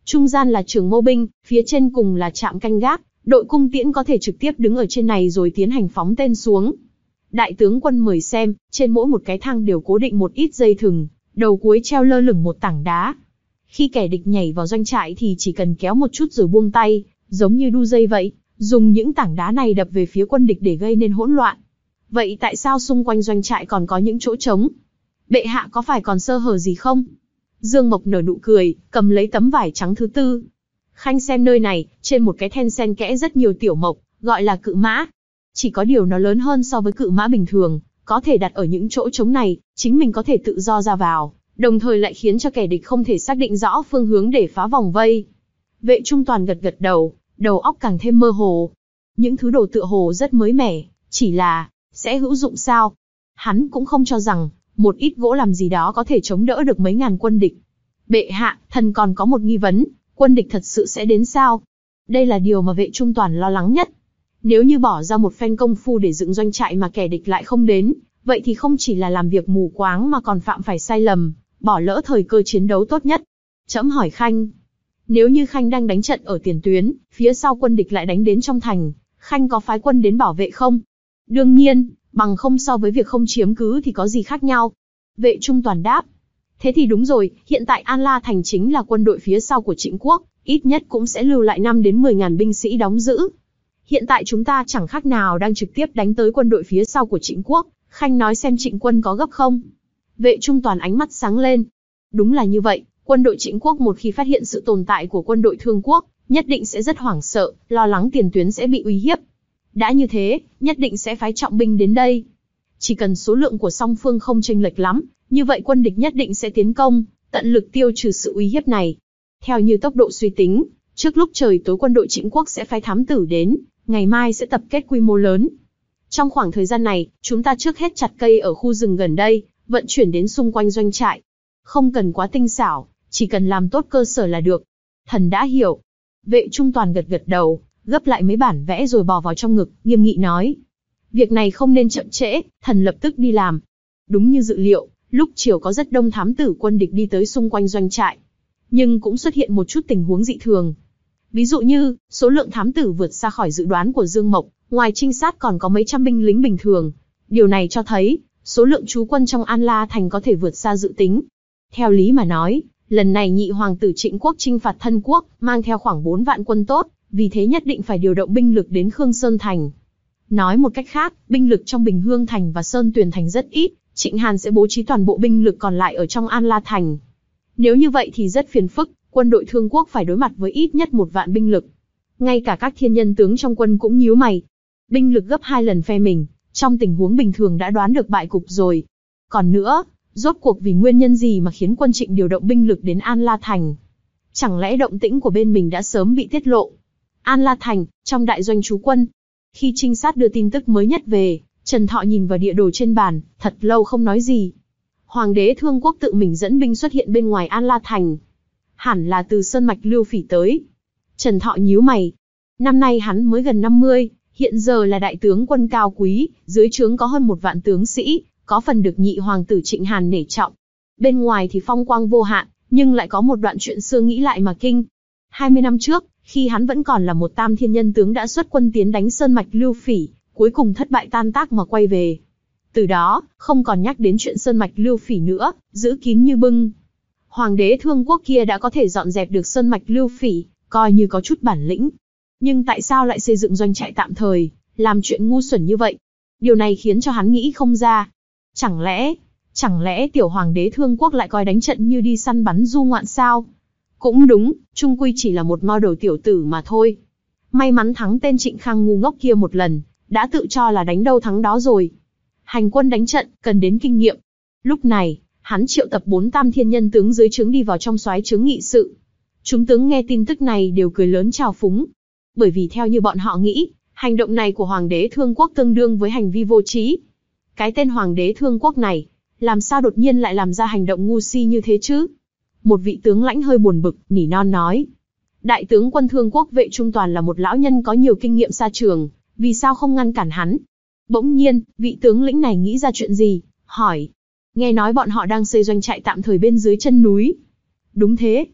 Trung gian là trường mâu binh, phía trên cùng là trạm canh gác, đội cung tiễn có thể trực tiếp đứng ở trên này rồi tiến hành phóng tên xuống. Đại tướng quân mời xem, trên mỗi một cái thang đều cố định một ít dây thừng, đầu cuối treo lơ lửng một tảng đá. Khi kẻ địch nhảy vào doanh trại thì chỉ cần kéo một chút rồi buông tay, giống như đu dây vậy, dùng những tảng đá này đập về phía quân địch để gây nên hỗn loạn. Vậy tại sao xung quanh doanh trại còn có những chỗ trống? Bệ hạ có phải còn sơ hở gì không? Dương Mộc nở nụ cười, cầm lấy tấm vải trắng thứ tư. Khanh xem nơi này, trên một cái then xen kẽ rất nhiều tiểu mộc, gọi là cự mã. Chỉ có điều nó lớn hơn so với cự mã bình thường, có thể đặt ở những chỗ trống này, chính mình có thể tự do ra vào, đồng thời lại khiến cho kẻ địch không thể xác định rõ phương hướng để phá vòng vây. Vệ Trung Toàn gật gật đầu, đầu óc càng thêm mơ hồ. Những thứ đồ tựa hồ rất mới mẻ, chỉ là, sẽ hữu dụng sao? Hắn cũng không cho rằng, một ít gỗ làm gì đó có thể chống đỡ được mấy ngàn quân địch. Bệ hạ, thần còn có một nghi vấn, quân địch thật sự sẽ đến sao? Đây là điều mà Vệ Trung Toàn lo lắng nhất. Nếu như bỏ ra một phen công phu để dựng doanh trại mà kẻ địch lại không đến, vậy thì không chỉ là làm việc mù quáng mà còn phạm phải sai lầm, bỏ lỡ thời cơ chiến đấu tốt nhất. Trẫm hỏi Khanh, nếu như Khanh đang đánh trận ở tiền tuyến, phía sau quân địch lại đánh đến trong thành, Khanh có phái quân đến bảo vệ không? Đương nhiên, bằng không so với việc không chiếm cứ thì có gì khác nhau? Vệ Trung Toàn đáp. Thế thì đúng rồi, hiện tại An La Thành chính là quân đội phía sau của Trịnh quốc, ít nhất cũng sẽ lưu lại năm đến mười ngàn binh sĩ đóng giữ. Hiện tại chúng ta chẳng khác nào đang trực tiếp đánh tới quân đội phía sau của Trịnh quốc, Khanh nói xem Trịnh quân có gấp không? Vệ Trung Toàn ánh mắt sáng lên. Đúng là như vậy, quân đội Trịnh quốc một khi phát hiện sự tồn tại của quân đội Thương quốc, nhất định sẽ rất hoảng sợ, lo lắng tiền tuyến sẽ bị uy hiếp. Đã như thế, nhất định sẽ phái trọng binh đến đây. Chỉ cần số lượng của song phương không chênh lệch lắm, như vậy quân địch nhất định sẽ tiến công, tận lực tiêu trừ sự uy hiếp này. Theo như tốc độ suy tính, trước lúc trời tối quân đội Trịnh quốc sẽ phái thám tử đến, ngày mai sẽ tập kết quy mô lớn. Trong khoảng thời gian này, chúng ta trước hết chặt cây ở khu rừng gần đây, vận chuyển đến xung quanh doanh trại. Không cần quá tinh xảo, chỉ cần làm tốt cơ sở là được. Thần đã hiểu. Vệ Trung Toàn gật gật đầu, gấp lại mấy bản vẽ rồi bò vào trong ngực, nghiêm nghị nói. Việc này không nên chậm trễ, thần lập tức đi làm. Đúng như dự liệu, lúc chiều có rất đông thám tử quân địch đi tới xung quanh doanh trại. Nhưng cũng xuất hiện một chút tình huống dị thường. Ví dụ như, số lượng thám tử vượt xa khỏi dự đoán của Dương Mộc, ngoài trinh sát còn có mấy trăm binh lính bình thường. Điều này cho thấy, số lượng trú quân trong An La Thành có thể vượt xa dự tính. Theo lý mà nói, lần này nhị hoàng tử Trịnh quốc chinh phạt Thân quốc, mang theo khoảng bốn vạn quân tốt, vì thế nhất định phải điều động binh lực đến Khương Sơn Thành. Nói một cách khác, binh lực trong Bình Hương Thành và Sơn Tuyền Thành rất ít, Trịnh Hàn sẽ bố trí toàn bộ binh lực còn lại ở trong An La Thành. Nếu như vậy thì rất phiền phức, quân đội Thương quốc phải đối mặt với ít nhất một vạn binh lực. Ngay cả các thiên nhân tướng trong quân cũng nhíu mày. Binh lực gấp hai lần phe mình, trong tình huống bình thường đã đoán được bại cục rồi. Còn nữa, rốt cuộc vì nguyên nhân gì mà khiến quân Trịnh điều động binh lực đến An La Thành? Chẳng lẽ động tĩnh của bên mình đã sớm bị tiết lộ? An La Thành, trong đại doanh trú quân. Khi trinh sát đưa tin tức mới nhất về, Trần Thọ nhìn vào địa đồ trên bàn, thật lâu không nói gì. Hoàng đế Thương quốc tự mình dẫn binh xuất hiện bên ngoài An La Thành. Hẳn là từ Sơn Mạch Lưu Phỉ tới. Trần Thọ nhíu mày. Năm nay hắn mới gần năm mươi, hiện giờ là đại tướng quân cao quý, dưới trướng có hơn một vạn tướng sĩ, có phần được nhị hoàng tử Trịnh Hàn nể trọng. Bên ngoài thì phong quang vô hạn, nhưng lại có một đoạn chuyện xưa nghĩ lại mà kinh. hai mươi năm trước, khi hắn vẫn còn là một tam thiên nhân tướng đã xuất quân tiến đánh Sơn Mạch Lưu Phỉ, cuối cùng thất bại tan tác mà quay về. Từ đó, không còn nhắc đến chuyện Sơn Mạch Lưu Phỉ nữa, giữ kín như bưng. Hoàng đế Thương quốc kia đã có thể dọn dẹp được Sơn Mạch Lưu Phỉ, coi như có chút bản lĩnh. Nhưng tại sao lại xây dựng doanh trại tạm thời, làm chuyện ngu xuẩn như vậy? Điều này khiến cho hắn nghĩ không ra. Chẳng lẽ, chẳng lẽ tiểu hoàng đế Thương quốc lại coi đánh trận như đi săn bắn du ngoạn sao? Cũng đúng, chung quy chỉ là một mo đầu tiểu tử mà thôi. May mắn thắng tên Trịnh Khang ngu ngốc kia một lần, đã tự cho là đánh đâu thắng đó rồi. Hành quân đánh trận, cần đến kinh nghiệm. Lúc này, hắn triệu tập bốn tam thiên nhân tướng dưới trướng đi vào trong soái trướng nghị sự. Chúng tướng nghe tin tức này đều cười lớn chào phúng. Bởi vì theo như bọn họ nghĩ, hành động này của Hoàng đế Thương quốc tương đương với hành vi vô trí. Cái tên Hoàng đế Thương quốc này, làm sao đột nhiên lại làm ra hành động ngu si như thế chứ? Một vị tướng lãnh hơi buồn bực, nỉ non nói. Đại tướng quân Thương quốc Vệ Trung Toàn là một lão nhân có nhiều kinh nghiệm xa trường, vì sao không ngăn cản hắn? Bỗng nhiên, vị tướng lĩnh này nghĩ ra chuyện gì, hỏi. Nghe nói bọn họ đang xây doanh trại tạm thời bên dưới chân núi. Đúng thế.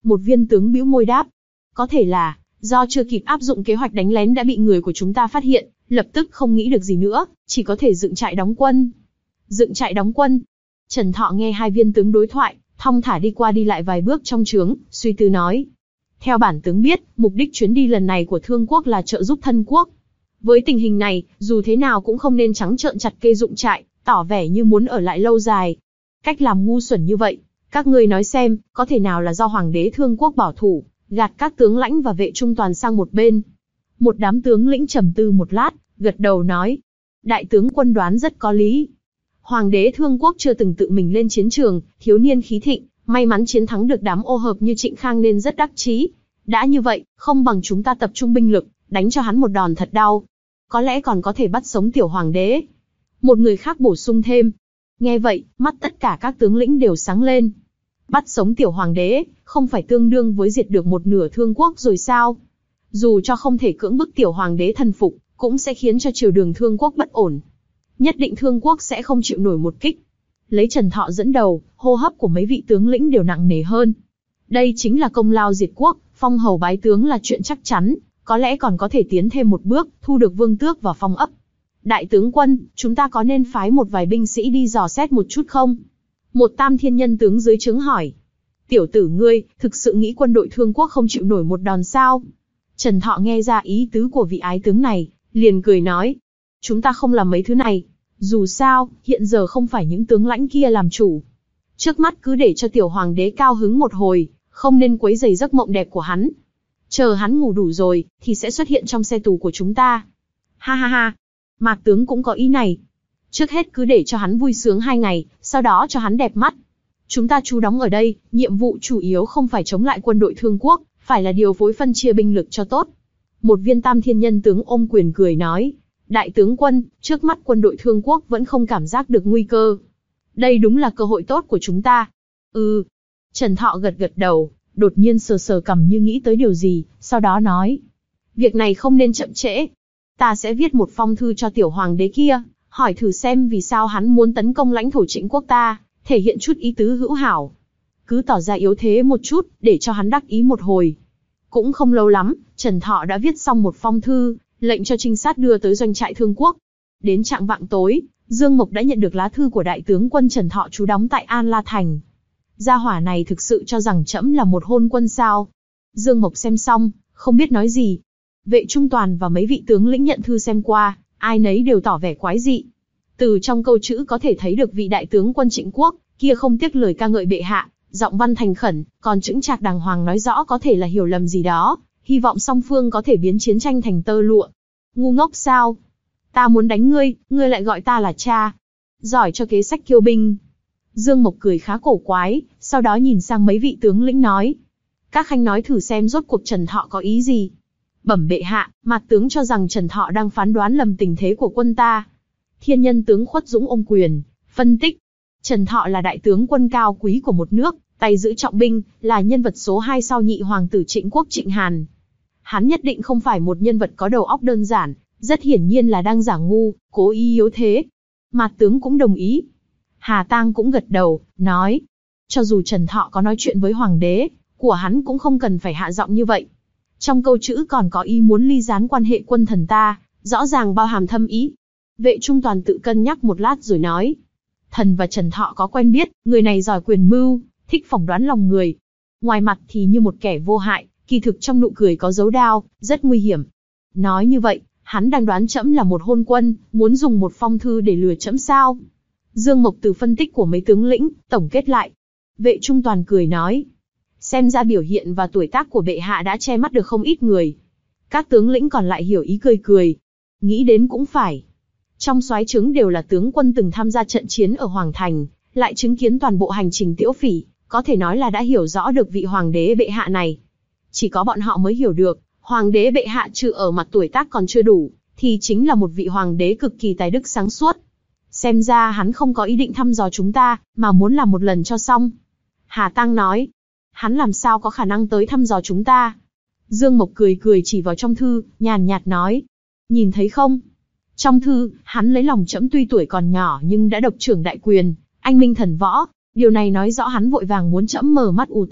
Một viên tướng bĩu môi đáp. Có thể là, do chưa kịp áp dụng kế hoạch đánh lén đã bị người của chúng ta phát hiện, lập tức không nghĩ được gì nữa, chỉ có thể dựng trại đóng quân. Dựng trại đóng quân. Trần Thọ nghe hai viên tướng đối thoại, thong thả đi qua đi lại vài bước trong trướng, suy tư nói. Theo bản tướng biết, mục đích chuyến đi lần này của Thương quốc là trợ giúp thân quốc. Với tình hình này, dù thế nào cũng không nên trắng trợn chặt cây dụng trại, tỏ vẻ như muốn ở lại lâu dài. Cách làm ngu xuẩn như vậy, các ngươi nói xem, có thể nào là do Hoàng đế Thương quốc bảo thủ, gạt các tướng lãnh và vệ trung toàn sang một bên. Một đám tướng lĩnh trầm tư một lát, gật đầu nói. Đại tướng quân đoán rất có lý. Hoàng đế Thương quốc chưa từng tự mình lên chiến trường, thiếu niên khí thịnh, may mắn chiến thắng được đám ô hợp như Trịnh Khang nên rất đắc chí. Đã như vậy, không bằng chúng ta tập trung binh lực, đánh cho hắn một đòn thật đau. Có lẽ còn có thể bắt sống tiểu hoàng đế. Một người khác bổ sung thêm. Nghe vậy, mắt tất cả các tướng lĩnh đều sáng lên. Bắt sống tiểu hoàng đế, không phải tương đương với diệt được một nửa Thương quốc rồi sao? Dù cho không thể cưỡng bức tiểu hoàng đế thần phục, cũng sẽ khiến cho triều đường Thương quốc bất ổn. Nhất định Thương quốc sẽ không chịu nổi một kích. Lấy Trần Thọ dẫn đầu, hô hấp của mấy vị tướng lĩnh đều nặng nề hơn. Đây chính là công lao diệt quốc, phong hầu bái tướng là chuyện chắc chắn, có lẽ còn có thể tiến thêm một bước, thu được vương tước và phong ấp. Đại tướng quân, chúng ta có nên phái một vài binh sĩ đi dò xét một chút không? Một tam thiên nhân tướng dưới trướng hỏi. Tiểu tử ngươi, thực sự nghĩ quân đội Thương quốc không chịu nổi một đòn sao? Trần Thọ nghe ra ý tứ của vị ái tướng này, liền cười nói. Chúng ta không làm mấy thứ này. Dù sao, hiện giờ không phải những tướng lãnh kia làm chủ. Trước mắt cứ để cho tiểu hoàng đế cao hứng một hồi, không nên quấy rầy giấc mộng đẹp của hắn. Chờ hắn ngủ đủ rồi, thì sẽ xuất hiện trong xe tù của chúng ta. Ha ha ha, Mạc tướng cũng có ý này. Trước hết cứ để cho hắn vui sướng hai ngày, sau đó cho hắn đẹp mắt. Chúng ta trú đóng ở đây, nhiệm vụ chủ yếu không phải chống lại quân đội Thương quốc, phải là điều phối phân chia binh lực cho tốt. Một viên tam thiên nhân tướng ôm quyền cười nói. Đại tướng quân, trước mắt quân đội Thương quốc vẫn không cảm giác được nguy cơ. Đây đúng là cơ hội tốt của chúng ta. Ừ. Trần Thọ gật gật đầu, đột nhiên sờ sờ cằm như nghĩ tới điều gì, sau đó nói. Việc này không nên chậm trễ. Ta sẽ viết một phong thư cho tiểu hoàng đế kia, hỏi thử xem vì sao hắn muốn tấn công lãnh thổ Trịnh quốc ta, thể hiện chút ý tứ hữu hảo. Cứ tỏ ra yếu thế một chút, để cho hắn đắc ý một hồi. Cũng không lâu lắm, Trần Thọ đã viết xong một phong thư, lệnh cho trinh sát đưa tới doanh trại Thương quốc. Đến trạng vạng tối, Dương Mộc đã nhận được lá thư của đại tướng quân Trần Thọ trú đóng tại An La Thành. Gia hỏa này thực sự cho rằng trẫm là một hôn quân sao? Dương Mộc xem xong, không biết nói gì. Vệ Trung Toàn và mấy vị tướng lĩnh nhận thư xem qua, ai nấy đều tỏ vẻ quái dị. Từ trong câu chữ có thể thấy được vị đại tướng quân Trịnh quốc kia không tiếc lời ca ngợi bệ hạ, giọng văn thành khẩn, còn chững chạc đàng hoàng nói rõ có thể là hiểu lầm gì đó, hy vọng song phương có thể biến chiến tranh thành tơ lụa. Ngu ngốc sao? Ta muốn đánh ngươi, ngươi lại gọi ta là cha. Giỏi cho kế sách kiêu binh. Dương Mộc cười khá cổ quái, sau đó nhìn sang mấy vị tướng lĩnh nói. Các khanh nói thử xem rốt cuộc Trần Thọ có ý gì. Bẩm bệ hạ, Mạc tướng cho rằng Trần Thọ đang phán đoán lầm tình thế của quân ta. Thiên nhân tướng Khuất Dũng ôm quyền, phân tích. Trần Thọ là đại tướng quân cao quý của một nước, tay giữ trọng binh, là nhân vật số hai sau nhị hoàng tử Trịnh quốc Trịnh Hàn. Hắn nhất định không phải một nhân vật có đầu óc đơn giản, rất hiển nhiên là đang giả ngu, cố ý yếu thế. Mạc tướng cũng đồng ý. Hà Tang cũng gật đầu, nói. Cho dù Trần Thọ có nói chuyện với hoàng đế, của hắn cũng không cần phải hạ giọng như vậy. Trong câu chữ còn có ý muốn ly gián quan hệ quân thần ta, rõ ràng bao hàm thâm ý. Vệ Trung Toàn tự cân nhắc một lát rồi nói. Thần và Trần Thọ có quen biết, người này giỏi quyền mưu, thích phỏng đoán lòng người. Ngoài mặt thì như một kẻ vô hại, kỳ thực trong nụ cười có dấu đao, rất nguy hiểm. Nói như vậy, hắn đang đoán trẫm là một hôn quân, muốn dùng một phong thư để lừa trẫm sao? Dương Mộc từ phân tích của mấy tướng lĩnh, tổng kết lại. Vệ Trung Toàn cười nói. Xem ra biểu hiện và tuổi tác của bệ hạ đã che mắt được không ít người. Các tướng lĩnh còn lại hiểu ý cười cười. Nghĩ đến cũng phải. Trong soái trướng đều là tướng quân từng tham gia trận chiến ở Hoàng Thành, lại chứng kiến toàn bộ hành trình Tiễu Phỉ, có thể nói là đã hiểu rõ được vị hoàng đế bệ hạ này. Chỉ có bọn họ mới hiểu được, hoàng đế bệ hạ trừ ở mặt tuổi tác còn chưa đủ, thì chính là một vị hoàng đế cực kỳ tài đức sáng suốt. Xem ra hắn không có ý định thăm dò chúng ta, mà muốn làm một lần cho xong. Hà Tang nói, hắn làm sao có khả năng tới thăm dò chúng ta? Dương Mộc cười cười chỉ vào trong thư, nhàn nhạt nói, nhìn thấy không? Trong thư, hắn lấy lòng trẫm tuy tuổi còn nhỏ nhưng đã độc trưởng đại quyền, anh minh thần võ, điều này nói rõ hắn vội vàng muốn trẫm mở mắt ù tai,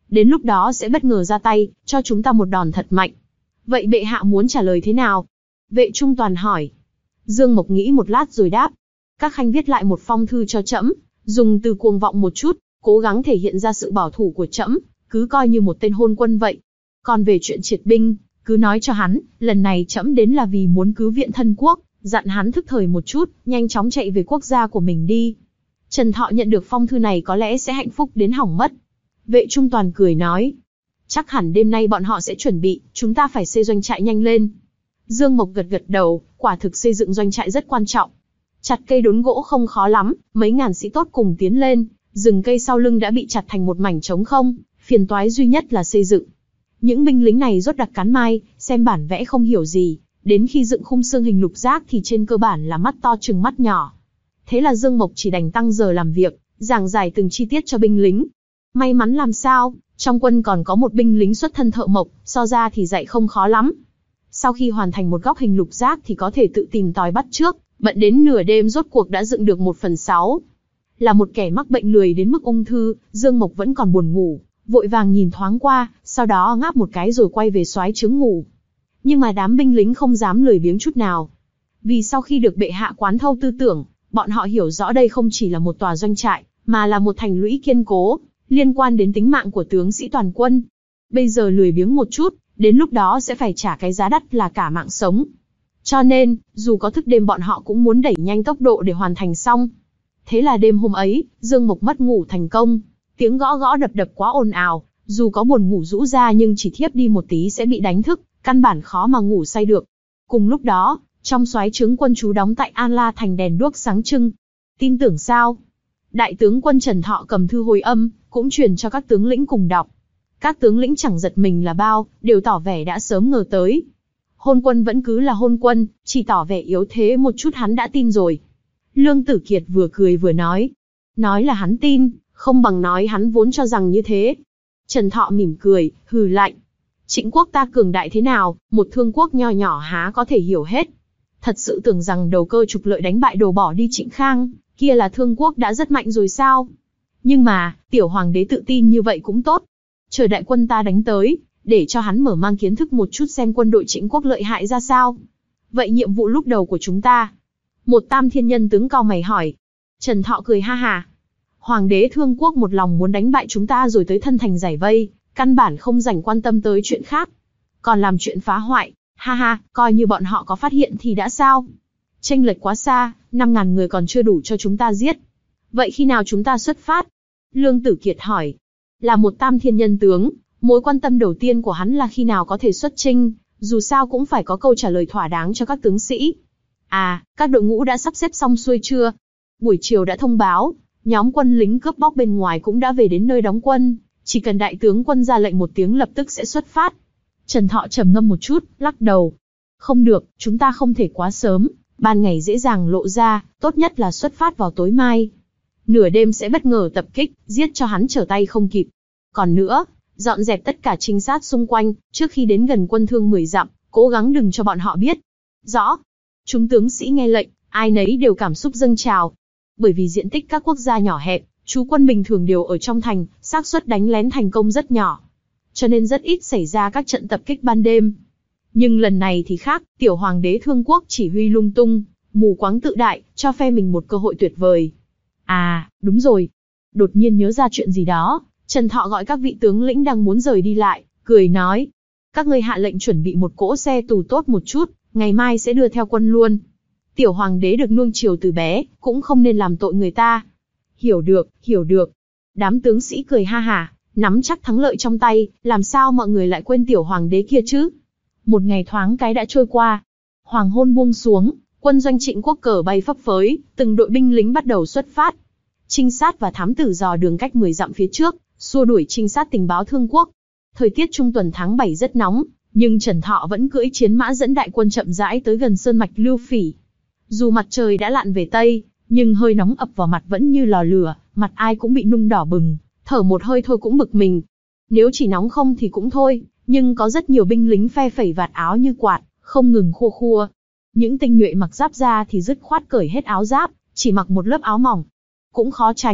đến lúc đó sẽ bất ngờ ra tay, cho chúng ta một đòn thật mạnh. Vậy bệ hạ muốn trả lời thế nào? Vệ Trung Toàn hỏi. Dương Mộc nghĩ một lát rồi đáp. Các khanh viết lại một phong thư cho trẫm, dùng từ cuồng vọng một chút, cố gắng thể hiện ra sự bảo thủ của trẫm, cứ coi như một tên hôn quân vậy. Còn về chuyện triệt binh, cứ nói cho hắn, lần này trẫm đến là vì muốn cứu viện thân quốc, dặn hắn thức thời một chút, nhanh chóng chạy về quốc gia của mình đi. Trần Thọ nhận được phong thư này có lẽ sẽ hạnh phúc đến hỏng mất. Vệ Trung Toàn cười nói. Chắc hẳn đêm nay bọn họ sẽ chuẩn bị, chúng ta phải xây doanh trại nhanh lên. Dương Mộc gật gật đầu, quả thực xây dựng doanh trại rất quan trọng. Chặt cây đốn gỗ không khó lắm, mấy ngàn sĩ tốt cùng tiến lên, rừng cây sau lưng đã bị chặt thành một mảnh trống không, phiền toái duy nhất là xây dựng. Những binh lính này rốt đặc cán mai, xem bản vẽ không hiểu gì, đến khi dựng khung xương hình lục giác thì trên cơ bản là mắt to chừng mắt nhỏ. Thế là Dương Mộc chỉ đành tăng giờ làm việc, giảng giải từng chi tiết cho binh lính. May mắn làm sao, trong quân còn có một binh lính xuất thân thợ mộc, so ra thì dạy không khó lắm. Sau khi hoàn thành một góc hình lục giác thì có thể tự tìm tòi bắt trước, bận đến nửa đêm rốt cuộc đã dựng được một phần sáu. Là một kẻ mắc bệnh lười đến mức ung thư, Dương Mộc vẫn còn buồn ngủ, vội vàng nhìn thoáng qua, sau đó ngáp một cái rồi quay về soái trướng ngủ. Nhưng mà đám binh lính không dám lười biếng chút nào. Vì sau khi được bệ hạ quán thâu tư tưởng, bọn họ hiểu rõ đây không chỉ là một tòa doanh trại, mà là một thành lũy kiên cố, liên quan đến tính mạng của tướng sĩ toàn quân. Bây giờ lười biếng một chút, đến lúc đó sẽ phải trả cái giá đắt là cả mạng sống. Cho nên, dù có thức đêm bọn họ cũng muốn đẩy nhanh tốc độ để hoàn thành xong. Thế là đêm hôm ấy, Dương Mộc mất ngủ thành công. Tiếng gõ gõ đập đập quá ồn ào, dù có buồn ngủ rũ ra nhưng chỉ thiếp đi một tí sẽ bị đánh thức, căn bản khó mà ngủ say được. Cùng lúc đó, trong soái trướng quân trú đóng tại An La thành đèn đuốc sáng trưng. Tin tưởng sao? Đại tướng quân Trần Thọ cầm thư hồi âm, cũng truyền cho các tướng lĩnh cùng đọc. Các tướng lĩnh chẳng giật mình là bao, đều tỏ vẻ đã sớm ngờ tới. Hôn quân vẫn cứ là hôn quân, chỉ tỏ vẻ yếu thế một chút hắn đã tin rồi. Lương Tử Kiệt vừa cười vừa nói. Nói là hắn tin, không bằng nói hắn vốn cho rằng như thế. Trần Thọ mỉm cười, hừ lạnh. Trịnh quốc ta cường đại thế nào, một thương quốc nho nhỏ há có thể hiểu hết. Thật sự tưởng rằng đầu cơ trục lợi đánh bại đồ bỏ đi Trịnh Khang, kia là thương quốc đã rất mạnh rồi sao? Nhưng mà, tiểu hoàng đế tự tin như vậy cũng tốt. Chờ đại quân ta đánh tới, để cho hắn mở mang kiến thức một chút xem quân đội Trịnh quốc lợi hại ra sao. Vậy nhiệm vụ lúc đầu của chúng ta? Một tam thiên nhân tướng cau mày hỏi. Trần Thọ cười ha ha. Hoàng đế thương quốc một lòng muốn đánh bại chúng ta rồi tới thân thành giải vây, căn bản không rảnh quan tâm tới chuyện khác. Còn làm chuyện phá hoại, ha ha, coi như bọn họ có phát hiện thì đã sao? Chênh lệch quá xa, năm ngàn người còn chưa đủ cho chúng ta giết. Vậy khi nào chúng ta xuất phát? Lương Tử Kiệt hỏi. Là một tam thiên nhân tướng, mối quan tâm đầu tiên của hắn là khi nào có thể xuất chinh, dù sao cũng phải có câu trả lời thỏa đáng cho các tướng sĩ. À, các đội ngũ đã sắp xếp xong xuôi chưa? Buổi chiều đã thông báo, nhóm quân lính cướp bóc bên ngoài cũng đã về đến nơi đóng quân, chỉ cần đại tướng quân ra lệnh một tiếng lập tức sẽ xuất phát. Trần Thọ trầm ngâm một chút, lắc đầu. Không được, chúng ta không thể quá sớm, ban ngày dễ dàng lộ ra, tốt nhất là xuất phát vào tối mai. Nửa đêm sẽ bất ngờ tập kích, giết cho hắn trở tay không kịp. Còn nữa, dọn dẹp tất cả trinh sát xung quanh, trước khi đến gần quân thương mười dặm, cố gắng đừng cho bọn họ biết. Rõ. Chúng tướng sĩ nghe lệnh, ai nấy đều cảm xúc dâng trào. Bởi vì diện tích các quốc gia nhỏ hẹp, trú quân bình thường đều ở trong thành, xác suất đánh lén thành công rất nhỏ. Cho nên rất ít xảy ra các trận tập kích ban đêm. Nhưng lần này thì khác, tiểu hoàng đế thương quốc chỉ huy lung tung, mù quáng tự đại, cho phe mình một cơ hội tuyệt vời. À, đúng rồi. Đột nhiên nhớ ra chuyện gì đó, Trần Thọ gọi các vị tướng lĩnh đang muốn rời đi lại, cười nói. Các ngươi hạ lệnh chuẩn bị một cỗ xe tù tốt một chút, ngày mai sẽ đưa theo quân luôn. Tiểu hoàng đế được nuông chiều từ bé, cũng không nên làm tội người ta. Hiểu được, hiểu được. Đám tướng sĩ cười ha hả, nắm chắc thắng lợi trong tay, làm sao mọi người lại quên tiểu hoàng đế kia chứ? Một ngày thoáng cái đã trôi qua. Hoàng hôn buông xuống, quân doanh Trịnh quốc cờ bay phấp phới, từng đội binh lính bắt đầu xuất phát. Trinh sát và thám tử dò đường cách mười dặm phía trước, xua đuổi trinh sát tình báo thương quốc. Thời tiết trung tuần tháng bảy rất nóng, nhưng Trần Thọ vẫn cưỡi chiến mã dẫn đại quân chậm rãi tới gần sơn mạch Lưu Phỉ. Dù mặt trời đã lặn về tây, nhưng hơi nóng ập vào mặt vẫn như lò lửa, mặt ai cũng bị nung đỏ bừng, thở một hơi thôi cũng bực mình. Nếu chỉ nóng không thì cũng thôi, nhưng có rất nhiều binh lính phe phẩy vạt áo như quạt, không ngừng khua khua. Những tinh nhuệ mặc giáp ra thì dứt khoát cởi hết áo giáp, chỉ mặc một lớp áo mỏng. Cũng khó tránh,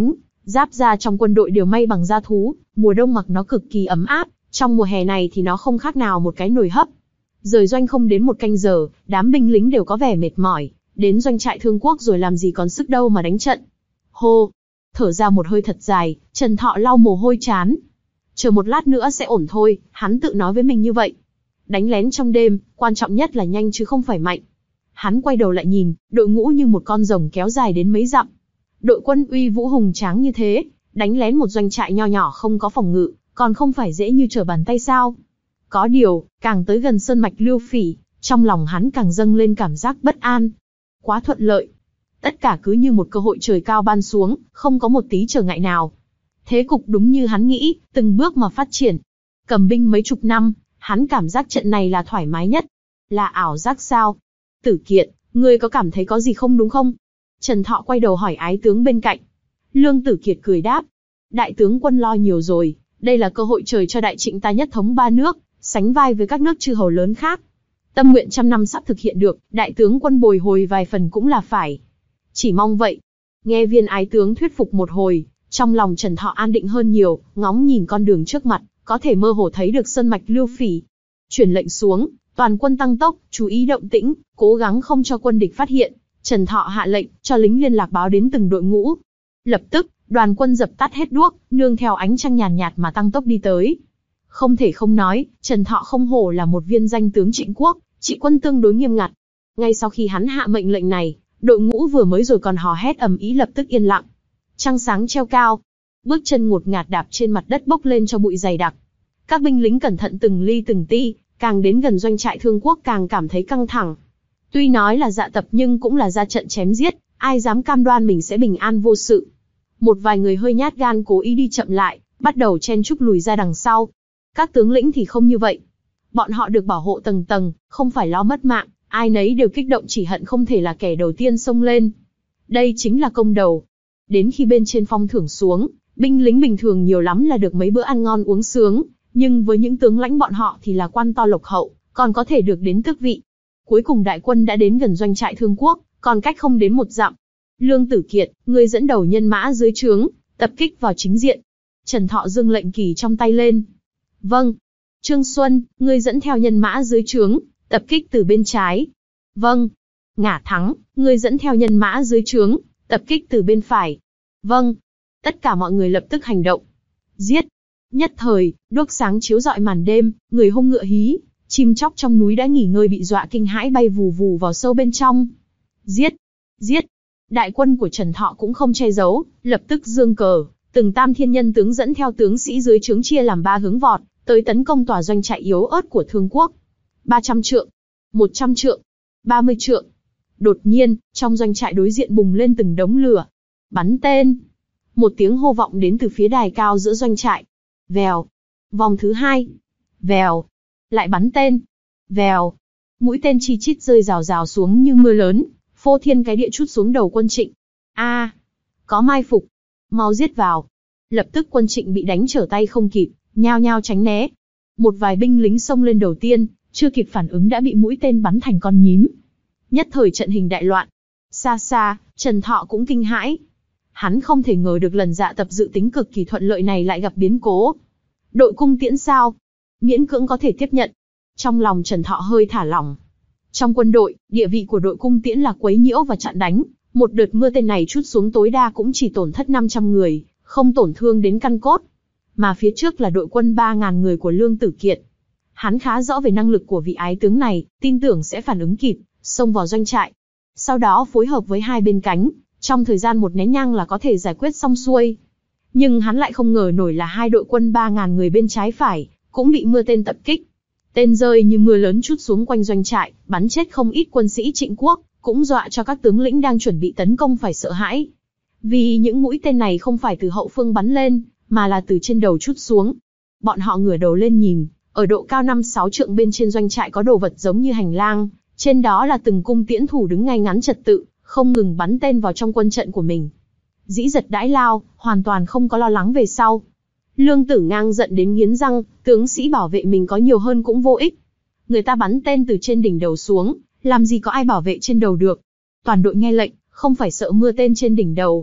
Giáp da trong quân đội đều may bằng da thú, mùa đông mặc nó cực kỳ ấm áp, trong mùa hè này thì nó không khác nào một cái nồi hấp. Rời doanh không đến một canh giờ, đám binh lính đều có vẻ mệt mỏi, đến doanh trại Thương Quốc rồi làm gì còn sức đâu mà đánh trận. Hô, thở ra một hơi thật dài, Trần Thọ lau mồ hôi trán. Chờ một lát nữa sẽ ổn thôi, hắn tự nói với mình như vậy. Đánh lén trong đêm, quan trọng nhất là nhanh chứ không phải mạnh. Hắn quay đầu lại nhìn, đội ngũ như một con rồng kéo dài đến mấy dặm. Đội quân uy vũ hùng tráng như thế, đánh lén một doanh trại nho nhỏ không có phòng ngự, còn không phải dễ như trở bàn tay sao? Có điều, càng tới gần sơn mạch Lưu Phỉ, trong lòng hắn càng dâng lên cảm giác bất an. Quá thuận lợi. Tất cả cứ như một cơ hội trời cao ban xuống, không có một tí trở ngại nào. Thế cục đúng như hắn nghĩ, từng bước mà phát triển. Cầm binh mấy chục năm, hắn cảm giác trận này là thoải mái nhất. Là ảo giác sao? Tử Kiệt, ngươi có cảm thấy có gì không đúng không? Trần Thọ quay đầu hỏi ái tướng bên cạnh. Lương Tử Kiệt cười đáp. Đại tướng quân lo nhiều rồi, đây là cơ hội trời cho đại trịnh ta nhất thống ba nước, sánh vai với các nước chư hầu lớn khác. Tâm nguyện trăm năm sắp thực hiện được, đại tướng quân bồi hồi vài phần cũng là phải. Chỉ mong vậy. Nghe viên ái tướng thuyết phục một hồi, trong lòng Trần Thọ an định hơn nhiều, ngóng nhìn con đường trước mặt, có thể mơ hồ thấy được sơn mạch Lưu Phỉ. Truyền lệnh xuống, toàn quân tăng tốc, chú ý động tĩnh, cố gắng không cho quân địch phát hiện. Trần Thọ hạ lệnh, cho lính liên lạc báo đến từng đội ngũ. Lập tức, đoàn quân dập tắt hết đuốc, nương theo ánh trăng nhàn nhạt, nhạt mà tăng tốc đi tới. Không thể không nói, Trần Thọ không hổ là một viên danh tướng Trịnh quốc, trị quân tương đối nghiêm ngặt. Ngay sau khi hắn hạ mệnh lệnh này, đội ngũ vừa mới rồi còn hò hét ầm ĩ lập tức yên lặng. Trăng sáng treo cao, bước chân ngột ngạt đạp trên mặt đất bốc lên cho bụi dày đặc. Các binh lính cẩn thận từng ly từng ti, càng đến gần doanh trại Thương Quốc càng cảm thấy căng thẳng. Tuy nói là dạ tập nhưng cũng là ra trận chém giết, ai dám cam đoan mình sẽ bình an vô sự. Một vài người hơi nhát gan cố ý đi chậm lại, bắt đầu chen chúc lùi ra đằng sau. Các tướng lĩnh thì không như vậy. Bọn họ được bảo hộ tầng tầng, không phải lo mất mạng, ai nấy đều kích động chỉ hận không thể là kẻ đầu tiên xông lên. Đây chính là công đầu. Đến khi bên trên phong thưởng xuống, binh lính bình thường nhiều lắm là được mấy bữa ăn ngon uống sướng, nhưng với những tướng lãnh bọn họ thì là quan to lộc hậu, còn có thể được đến tước vị. Cuối cùng đại quân đã đến gần doanh trại Thương Quốc, còn cách không đến một dặm. Lương Tử Kiệt, ngươi dẫn đầu nhân mã dưới trướng, tập kích vào chính diện. Trần Thọ giương lệnh kỳ trong tay lên. Vâng. Trương Xuân, ngươi dẫn theo nhân mã dưới trướng, tập kích từ bên trái. Vâng. Ngả Thắng, ngươi dẫn theo nhân mã dưới trướng, tập kích từ bên phải. Vâng. Tất cả mọi người lập tức hành động. Giết. Nhất thời, đuốc sáng chiếu rọi màn đêm, người hung ngựa hí, chim chóc trong núi đã nghỉ ngơi bị dọa kinh hãi bay vù vù vào sâu bên trong. Giết. Giết. Đại quân của Trần Thọ cũng không che giấu, lập tức giương cờ, từng tam thiên nhân tướng dẫn theo tướng sĩ dưới trướng chia làm ba hướng vọt, tới tấn công tòa doanh trại yếu ớt của Thương Quốc. ba trăm trượng, một trăm trượng, ba mươi trượng. Đột nhiên, trong doanh trại đối diện bùng lên từng đống lửa. Bắn tên. Một tiếng hô vọng đến từ phía đài cao giữa doanh trại. Vèo. Vòng thứ hai. Vèo. Lại bắn tên. Vèo. Mũi tên chi chít rơi rào rào xuống như mưa lớn, phô thiên cái địa trút xuống đầu quân Trịnh. A, có mai phục, mau giết vào. Lập tức quân Trịnh bị đánh trở tay không kịp, nhao nhao tránh né. Một vài binh lính xông lên đầu tiên, chưa kịp phản ứng đã bị mũi tên bắn thành con nhím. Nhất thời trận hình đại loạn. Xa xa, Trần Thọ cũng kinh hãi. Hắn không thể ngờ được lần dạ tập dự tính cực kỳ thuận lợi này lại gặp biến cố. Đội cung tiễn sao? Miễn cưỡng có thể tiếp nhận. Trong lòng Trần Thọ hơi thả lỏng. Trong quân đội, địa vị của đội cung tiễn là quấy nhiễu và chặn đánh. Một đợt mưa tên này trút xuống tối đa cũng chỉ tổn thất năm trăm người, không tổn thương đến căn cốt. Mà phía trước là đội quân ba nghìn người của Lương Tử Kiệt. Hắn khá rõ về năng lực của vị ái tướng này, tin tưởng sẽ phản ứng kịp, xông vào doanh trại. Sau đó phối hợp với hai bên cánh, trong thời gian một nén nhang là có thể giải quyết xong xuôi. Nhưng hắn lại không ngờ nổi là hai đội quân ba nghìn người bên trái phải, cũng bị mưa tên tập kích. Tên rơi như mưa lớn trút xuống quanh doanh trại, bắn chết không ít quân sĩ Trịnh quốc, cũng dọa cho các tướng lĩnh đang chuẩn bị tấn công phải sợ hãi. Vì những mũi tên này không phải từ hậu phương bắn lên, mà là từ trên đầu trút xuống. Bọn họ ngửa đầu lên nhìn, ở độ cao năm sáu trượng bên trên doanh trại có đồ vật giống như hành lang, trên đó là từng cung tiễn thủ đứng ngay ngắn trật tự, không ngừng bắn tên vào trong quân trận của mình. Dĩ giật đãi lao, hoàn toàn không có lo lắng về sau. Lương Tử Ngang giận đến nghiến răng, tướng sĩ bảo vệ mình có nhiều hơn cũng vô ích. Người ta bắn tên từ trên đỉnh đầu xuống, làm gì có ai bảo vệ trên đầu được. Toàn đội nghe lệnh, không phải sợ mưa tên trên đỉnh đầu.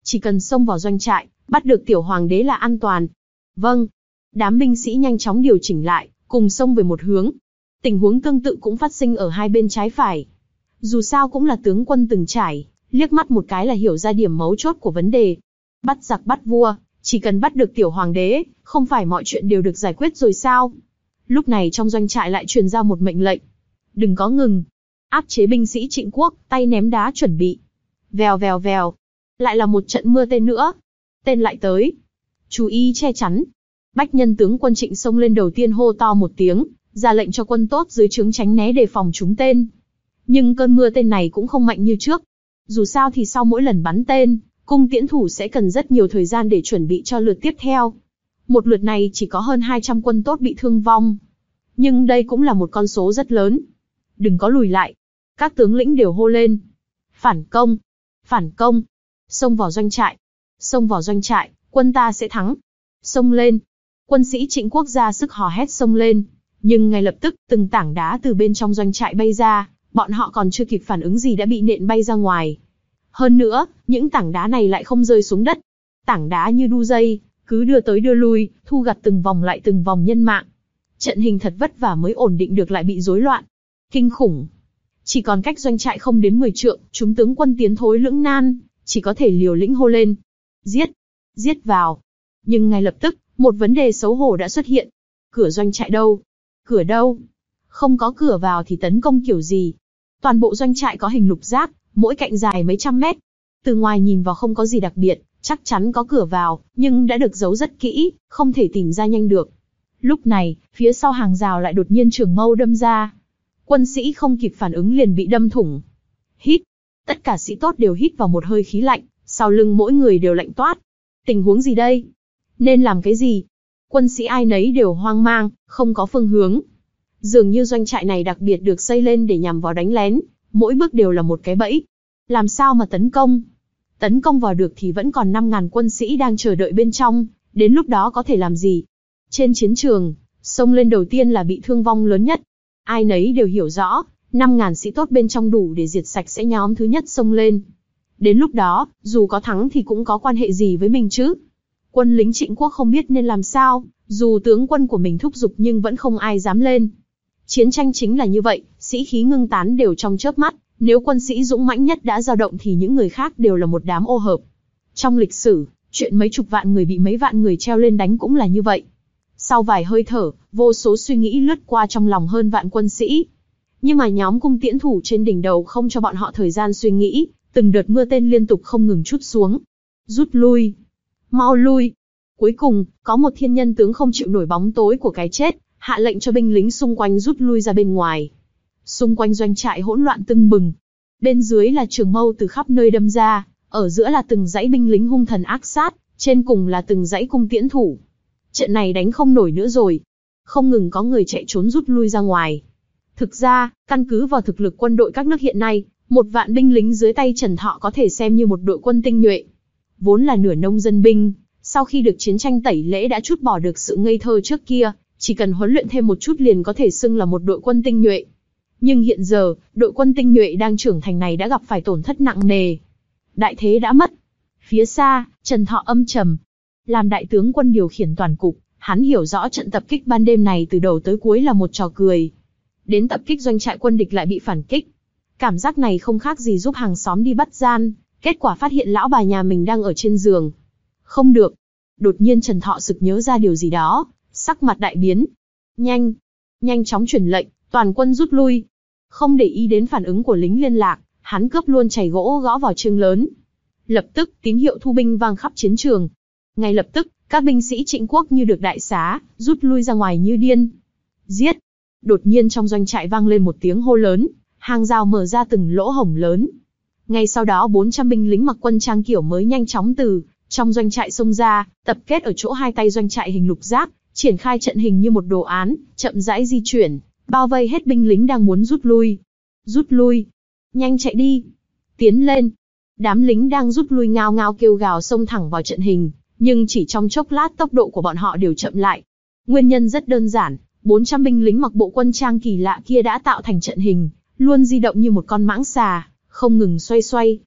Chỉ cần xông vào doanh trại, bắt được tiểu hoàng đế là an toàn. Vâng. Đám binh sĩ nhanh chóng điều chỉnh lại, cùng xông về một hướng. Tình huống tương tự cũng phát sinh ở hai bên trái phải. Dù sao cũng là tướng quân từng trải, liếc mắt một cái là hiểu ra điểm mấu chốt của vấn đề. Bắt giặc bắt vua, chỉ cần bắt được tiểu hoàng đế, không phải mọi chuyện đều được giải quyết rồi sao? Lúc này trong doanh trại lại truyền ra một mệnh lệnh. Đừng có ngừng. Áp chế binh sĩ Trịnh quốc, tay ném đá chuẩn bị. Vèo vèo vèo. Lại là một trận mưa tên nữa. Tên lại tới. Chú ý che chắn. Bách nhân tướng quân Trịnh xông lên đầu tiên hô to một tiếng, ra lệnh cho quân tốt dưới trướng tránh né đề phòng trúng tên. Nhưng cơn mưa tên này cũng không mạnh như trước. Dù sao thì sau mỗi lần bắn tên, cung tiễn thủ sẽ cần rất nhiều thời gian để chuẩn bị cho lượt tiếp theo. Một lượt này chỉ có hơn hai trăm quân tốt bị thương vong. Nhưng đây cũng là một con số rất lớn. Đừng có lùi lại. Các tướng lĩnh đều hô lên. Phản công! Phản công! Xông vào doanh trại! Xông vào doanh trại, quân ta sẽ thắng! Xông lên! Quân sĩ Trịnh quốc ra sức hò hét xông lên. Nhưng ngay lập tức, từng tảng đá từ bên trong doanh trại bay ra, bọn họ còn chưa kịp phản ứng gì đã bị nện bay ra ngoài. Hơn nữa, những tảng đá này lại không rơi xuống đất. Tảng đá như đu dây, cứ đưa tới đưa lui, thu gặt từng vòng lại từng vòng nhân mạng. Trận hình thật vất vả mới ổn định được lại bị rối loạn. Kinh khủng. Chỉ còn cách doanh trại không đến mười trượng, chúng tướng quân tiến thối lưỡng nan, chỉ có thể liều lĩnh hô lên. Giết! Giết vào! Nhưng ngay lập tức, một vấn đề xấu hổ đã xuất hiện. Cửa doanh trại đâu? Cửa đâu? Không có cửa vào thì tấn công kiểu gì? Toàn bộ doanh trại có hình lục giác, mỗi cạnh dài mấy trăm mét. Từ ngoài nhìn vào không có gì đặc biệt, chắc chắn có cửa vào, nhưng đã được giấu rất kỹ, không thể tìm ra nhanh được. Lúc này, phía sau hàng rào lại đột nhiên trường mâu đâm ra. Quân sĩ không kịp phản ứng liền bị đâm thủng. Hít. Tất cả sĩ tốt đều hít vào một hơi khí lạnh, sau lưng mỗi người đều lạnh toát. Tình huống gì đây? Nên làm cái gì? Quân sĩ ai nấy đều hoang mang, không có phương hướng. Dường như doanh trại này đặc biệt được xây lên để nhằm vào đánh lén, mỗi bước đều là một cái bẫy. Làm sao mà tấn công? Tấn công vào được thì vẫn còn năm ngàn quân sĩ đang chờ đợi bên trong, đến lúc đó có thể làm gì? Trên chiến trường, xông lên đầu tiên là bị thương vong lớn nhất. Ai nấy đều hiểu rõ, năm ngàn sĩ tốt bên trong đủ để diệt sạch sẽ nhóm thứ nhất xông lên. Đến lúc đó, dù có thắng thì cũng có quan hệ gì với mình chứ? Quân lính Trịnh quốc không biết nên làm sao, dù tướng quân của mình thúc giục nhưng vẫn không ai dám lên. Chiến tranh chính là như vậy, sĩ khí ngưng tán đều trong chớp mắt, nếu quân sĩ dũng mãnh nhất đã dao động thì những người khác đều là một đám ô hợp. Trong lịch sử, chuyện mấy chục vạn người bị mấy vạn người treo lên đánh cũng là như vậy. Sau vài hơi thở, vô số suy nghĩ lướt qua trong lòng hơn vạn quân sĩ. Nhưng mà nhóm cung tiễn thủ trên đỉnh đầu không cho bọn họ thời gian suy nghĩ, từng đợt mưa tên liên tục không ngừng trút xuống. Rút lui! Mau lui! Cuối cùng, có một thiên nhân tướng không chịu nổi bóng tối của cái chết, hạ lệnh cho binh lính xung quanh rút lui ra bên ngoài. Xung quanh doanh trại hỗn loạn tưng bừng. Bên dưới là trường mâu từ khắp nơi đâm ra, ở giữa là từng dãy binh lính hung thần ác sát, trên cùng là từng dãy cung tiễn thủ. Trận này đánh không nổi nữa rồi. Không ngừng có người chạy trốn rút lui ra ngoài. Thực ra, căn cứ vào thực lực quân đội các nước hiện nay, một vạn binh lính dưới tay Trần Thọ có thể xem như một đội quân tinh nhuệ. Vốn là nửa nông dân binh, sau khi được chiến tranh tẩy lễ đã trút bỏ được sự ngây thơ trước kia, chỉ cần huấn luyện thêm một chút liền có thể xưng là một đội quân tinh nhuệ. Nhưng hiện giờ, đội quân tinh nhuệ đang trưởng thành này đã gặp phải tổn thất nặng nề. Đại thế đã mất. Phía xa, Trần Thọ âm trầm. Làm đại tướng quân điều khiển toàn cục, hắn hiểu rõ trận tập kích ban đêm này từ đầu tới cuối là một trò cười. Đến tập kích doanh trại quân địch lại bị phản kích. Cảm giác này không khác gì giúp hàng xóm đi bắt gian, kết quả phát hiện lão bà nhà mình đang ở trên giường. Không được. Đột nhiên Trần Thọ sực nhớ ra điều gì đó, sắc mặt đại biến. Nhanh! Nhanh chóng truyền lệnh, toàn quân rút lui. Không để ý đến phản ứng của lính liên lạc, hắn cướp luôn chày gỗ gõ vào chương lớn. Lập tức, tín hiệu thu binh vang khắp chiến trường. Ngay lập tức, các binh sĩ Trịnh quốc như được đại xá, rút lui ra ngoài như điên. Giết! Đột nhiên trong doanh trại vang lên một tiếng hô lớn, hàng rào mở ra từng lỗ hổng lớn. Ngay sau đó bốn trăm binh lính mặc quân trang kiểu mới nhanh chóng từ trong doanh trại xông ra, tập kết ở chỗ hai tay doanh trại hình lục giác, triển khai trận hình như một đồ án, chậm rãi di chuyển, bao vây hết binh lính đang muốn rút lui. Rút lui! Nhanh chạy đi! Tiến lên! Đám lính đang rút lui ngao ngao kêu gào xông thẳng vào trận hình, nhưng chỉ trong chốc lát tốc độ của bọn họ đều chậm lại. Nguyên nhân rất đơn giản, bốn trăm binh lính mặc bộ quân trang kỳ lạ kia đã tạo thành trận hình, luôn di động như một con mãng xà, không ngừng xoay xoay.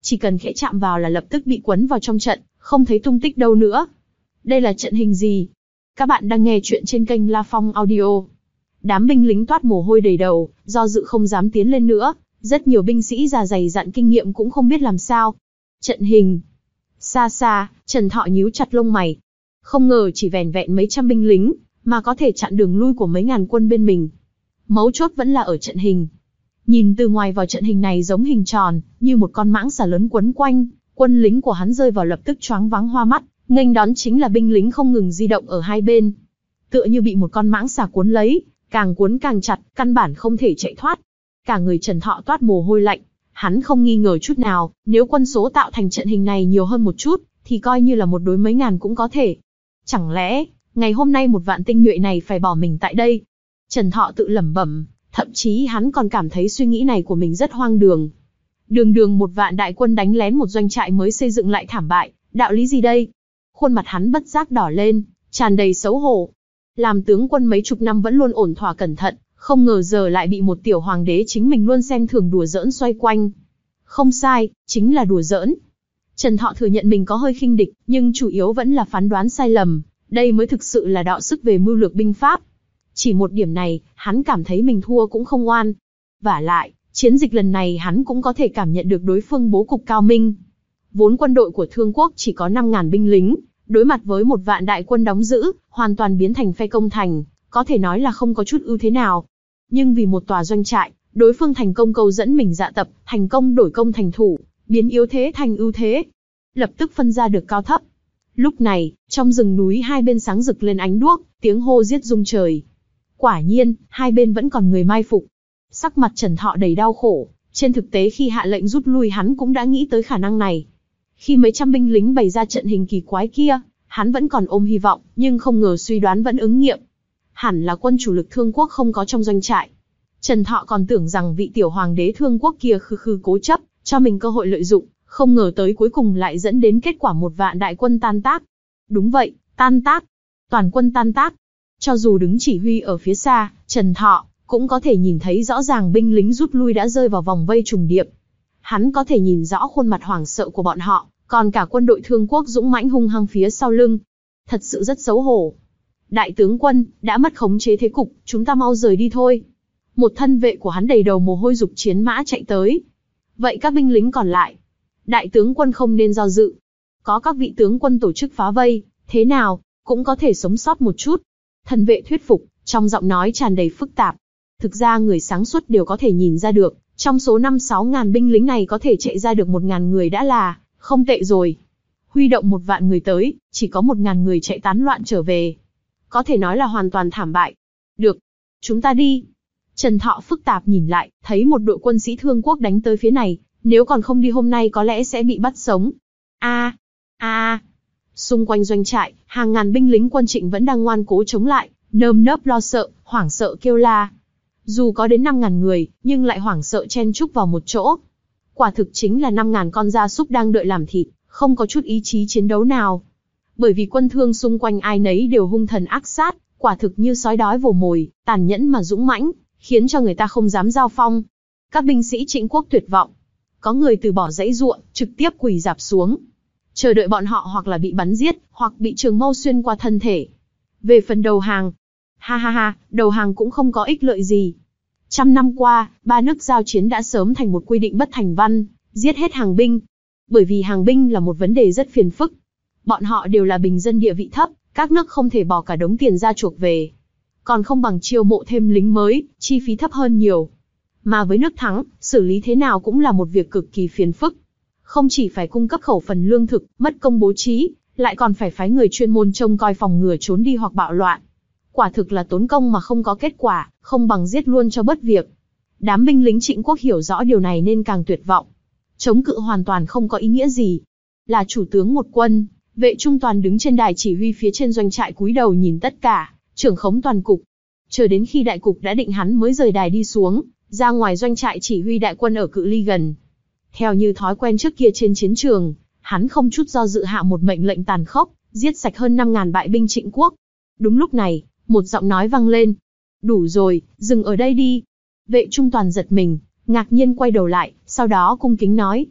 chỉ cần khẽ chạm vào là lập tức bị quấn vào trong trận, không thấy tung tích đâu nữa. Đây là trận hình gì? Các bạn đang nghe chuyện trên kênh La Phong Audio. Đám binh lính toát mồ hôi đầy đầu, do dự không dám tiến lên nữa, rất nhiều binh sĩ già dày dặn kinh nghiệm cũng không biết làm sao. Trận hình. Xa xa, Trần Thọ nhíu chặt lông mày. Không ngờ chỉ vẻn vẹn mấy trăm binh lính, mà có thể chặn đường lui của mấy ngàn quân bên mình. Mấu chốt vẫn là ở trận hình. Nhìn từ ngoài vào trận hình này giống hình tròn, như một con mãng xà lớn quấn quanh, quân lính của hắn rơi vào lập tức choáng váng hoa mắt, nghênh đón chính là binh lính không ngừng di động ở hai bên. Tựa như bị một con mãng xà cuốn lấy, càng cuốn càng chặt, căn bản không thể chạy thoát. Cả người Trần Thọ toát mồ hôi lạnh, hắn không nghi ngờ chút nào, nếu quân số tạo thành trận hình này nhiều hơn một chút, thì coi như là một đối mấy ngàn cũng có thể. Chẳng lẽ, ngày hôm nay một vạn tinh nhuệ này phải bỏ mình tại đây? Trần Thọ tự lẩm bẩm, thậm chí hắn còn cảm thấy suy nghĩ này của mình rất hoang đường. Đường đường một vạn đại quân đánh lén một doanh trại mới xây dựng lại thảm bại, đạo lý gì đây? Khuôn mặt hắn bất giác đỏ lên, tràn đầy xấu hổ. Làm tướng quân mấy chục năm vẫn luôn ổn thỏa cẩn thận, không ngờ giờ lại bị một tiểu hoàng đế chính mình luôn xem thường đùa giỡn xoay quanh. Không sai, chính là đùa giỡn. Trần Thọ thừa nhận mình có hơi khinh địch, nhưng chủ yếu vẫn là phán đoán sai lầm, đây mới thực sự là đọ sức về mưu lược binh pháp. Chỉ một điểm này, hắn cảm thấy mình thua cũng không oan. Vả lại, chiến dịch lần này hắn cũng có thể cảm nhận được đối phương bố cục cao minh. Vốn quân đội của Thương Quốc chỉ có năm ngàn binh lính, đối mặt với một vạn đại quân đóng giữ, hoàn toàn biến thành phe công thành, có thể nói là không có chút ưu thế nào. Nhưng vì một tòa doanh trại, đối phương thành công câu dẫn mình dạ tập, thành công đổi công thành thủ, biến yếu thế thành ưu thế. Lập tức phân ra được cao thấp. Lúc này, trong rừng núi hai bên sáng rực lên ánh đuốc, tiếng hô giết rung trời. Quả nhiên, hai bên vẫn còn người mai phục. Sắc mặt Trần Thọ đầy đau khổ, trên thực tế khi hạ lệnh rút lui hắn cũng đã nghĩ tới khả năng này. Khi mấy trăm binh lính bày ra trận hình kỳ quái kia, hắn vẫn còn ôm hy vọng, nhưng không ngờ suy đoán vẫn ứng nghiệm. Hẳn là quân chủ lực Thương Quốc không có trong doanh trại. Trần Thọ còn tưởng rằng vị tiểu hoàng đế Thương Quốc kia khư khư cố chấp, cho mình cơ hội lợi dụng, không ngờ tới cuối cùng lại dẫn đến kết quả một vạn đại quân tan tác. Đúng vậy, tan tác. Toàn quân tan tác. Cho dù đứng chỉ huy ở phía xa, Trần Thọ cũng có thể nhìn thấy rõ ràng binh lính rút lui đã rơi vào vòng vây trùng điệp. Hắn có thể nhìn rõ khuôn mặt hoảng sợ của bọn họ, còn cả quân đội Thương Quốc dũng mãnh hung hăng phía sau lưng. Thật sự rất xấu hổ. Đại tướng quân, đã mất khống chế thế cục, chúng ta mau rời đi thôi. Một thân vệ của hắn đầy đầu mồ hôi giục chiến mã chạy tới. Vậy các binh lính còn lại? Đại tướng quân không nên do dự. Có các vị tướng quân tổ chức phá vây, thế nào, cũng có thể sống sót một chút. Thân vệ thuyết phục, trong giọng nói tràn đầy phức tạp. Thực ra người sáng suốt đều có thể nhìn ra được, trong số năm sáu ngàn binh lính này có thể chạy ra được một ngàn người đã là không tệ rồi. Huy động một vạn người tới, chỉ có một ngàn người chạy tán loạn trở về. Có thể nói là hoàn toàn thảm bại. Được, chúng ta đi. Trần Thọ phức tạp nhìn lại, thấy một đội quân sĩ Thương Quốc đánh tới phía này, nếu còn không đi hôm nay có lẽ sẽ bị bắt sống. A, a. Xung quanh doanh trại, hàng ngàn binh lính quân Trịnh vẫn đang ngoan cố chống lại, nơm nớp lo sợ, hoảng sợ kêu la. Dù có đến năm ngàn người, nhưng lại hoảng sợ chen chúc vào một chỗ. Quả thực chính là năm ngàn con gia súc đang đợi làm thịt, không có chút ý chí chiến đấu nào. Bởi vì quân Thương xung quanh ai nấy đều hung thần ác sát, quả thực như sói đói vồ mồi, tàn nhẫn mà dũng mãnh, khiến cho người ta không dám giao phong. Các binh sĩ Trịnh Quốc tuyệt vọng. Có người từ bỏ dãy ruộng, trực tiếp quỳ rạp xuống. Chờ đợi bọn họ hoặc là bị bắn giết, hoặc bị trường mâu xuyên qua thân thể. Về phần đầu hàng, ha ha ha, đầu hàng cũng không có ích lợi gì. Trăm năm qua, ba nước giao chiến đã sớm thành một quy định bất thành văn, giết hết hàng binh. Bởi vì hàng binh là một vấn đề rất phiền phức. Bọn họ đều là bình dân địa vị thấp, các nước không thể bỏ cả đống tiền ra chuộc về. Còn không bằng chiêu mộ thêm lính mới, chi phí thấp hơn nhiều. Mà với nước thắng, xử lý thế nào cũng là một việc cực kỳ phiền phức. Không chỉ phải cung cấp khẩu phần lương thực, mất công bố trí, lại còn phải phái người chuyên môn trông coi phòng ngừa trốn đi hoặc bạo loạn. Quả thực là tốn công mà không có kết quả, không bằng giết luôn cho bớt việc. Đám binh lính Trịnh Quốc hiểu rõ điều này nên càng tuyệt vọng. Chống cự hoàn toàn không có ý nghĩa gì. Là chủ tướng một quân, Vệ Trung Toàn đứng trên đài chỉ huy phía trên doanh trại cúi đầu nhìn tất cả, trưởng khống toàn cục. Chờ đến khi đại cục đã định hắn mới rời đài đi xuống, ra ngoài doanh trại chỉ huy đại quân ở cự ly gần. Theo như thói quen trước kia trên chiến trường, hắn không chút do dự hạ một mệnh lệnh tàn khốc, giết sạch hơn năm ngàn bại binh Trịnh Quốc. Đúng lúc này, một giọng nói vang lên. Đủ rồi, dừng ở đây đi. Vệ Trung Toàn giật mình, ngạc nhiên quay đầu lại, sau đó cung kính nói.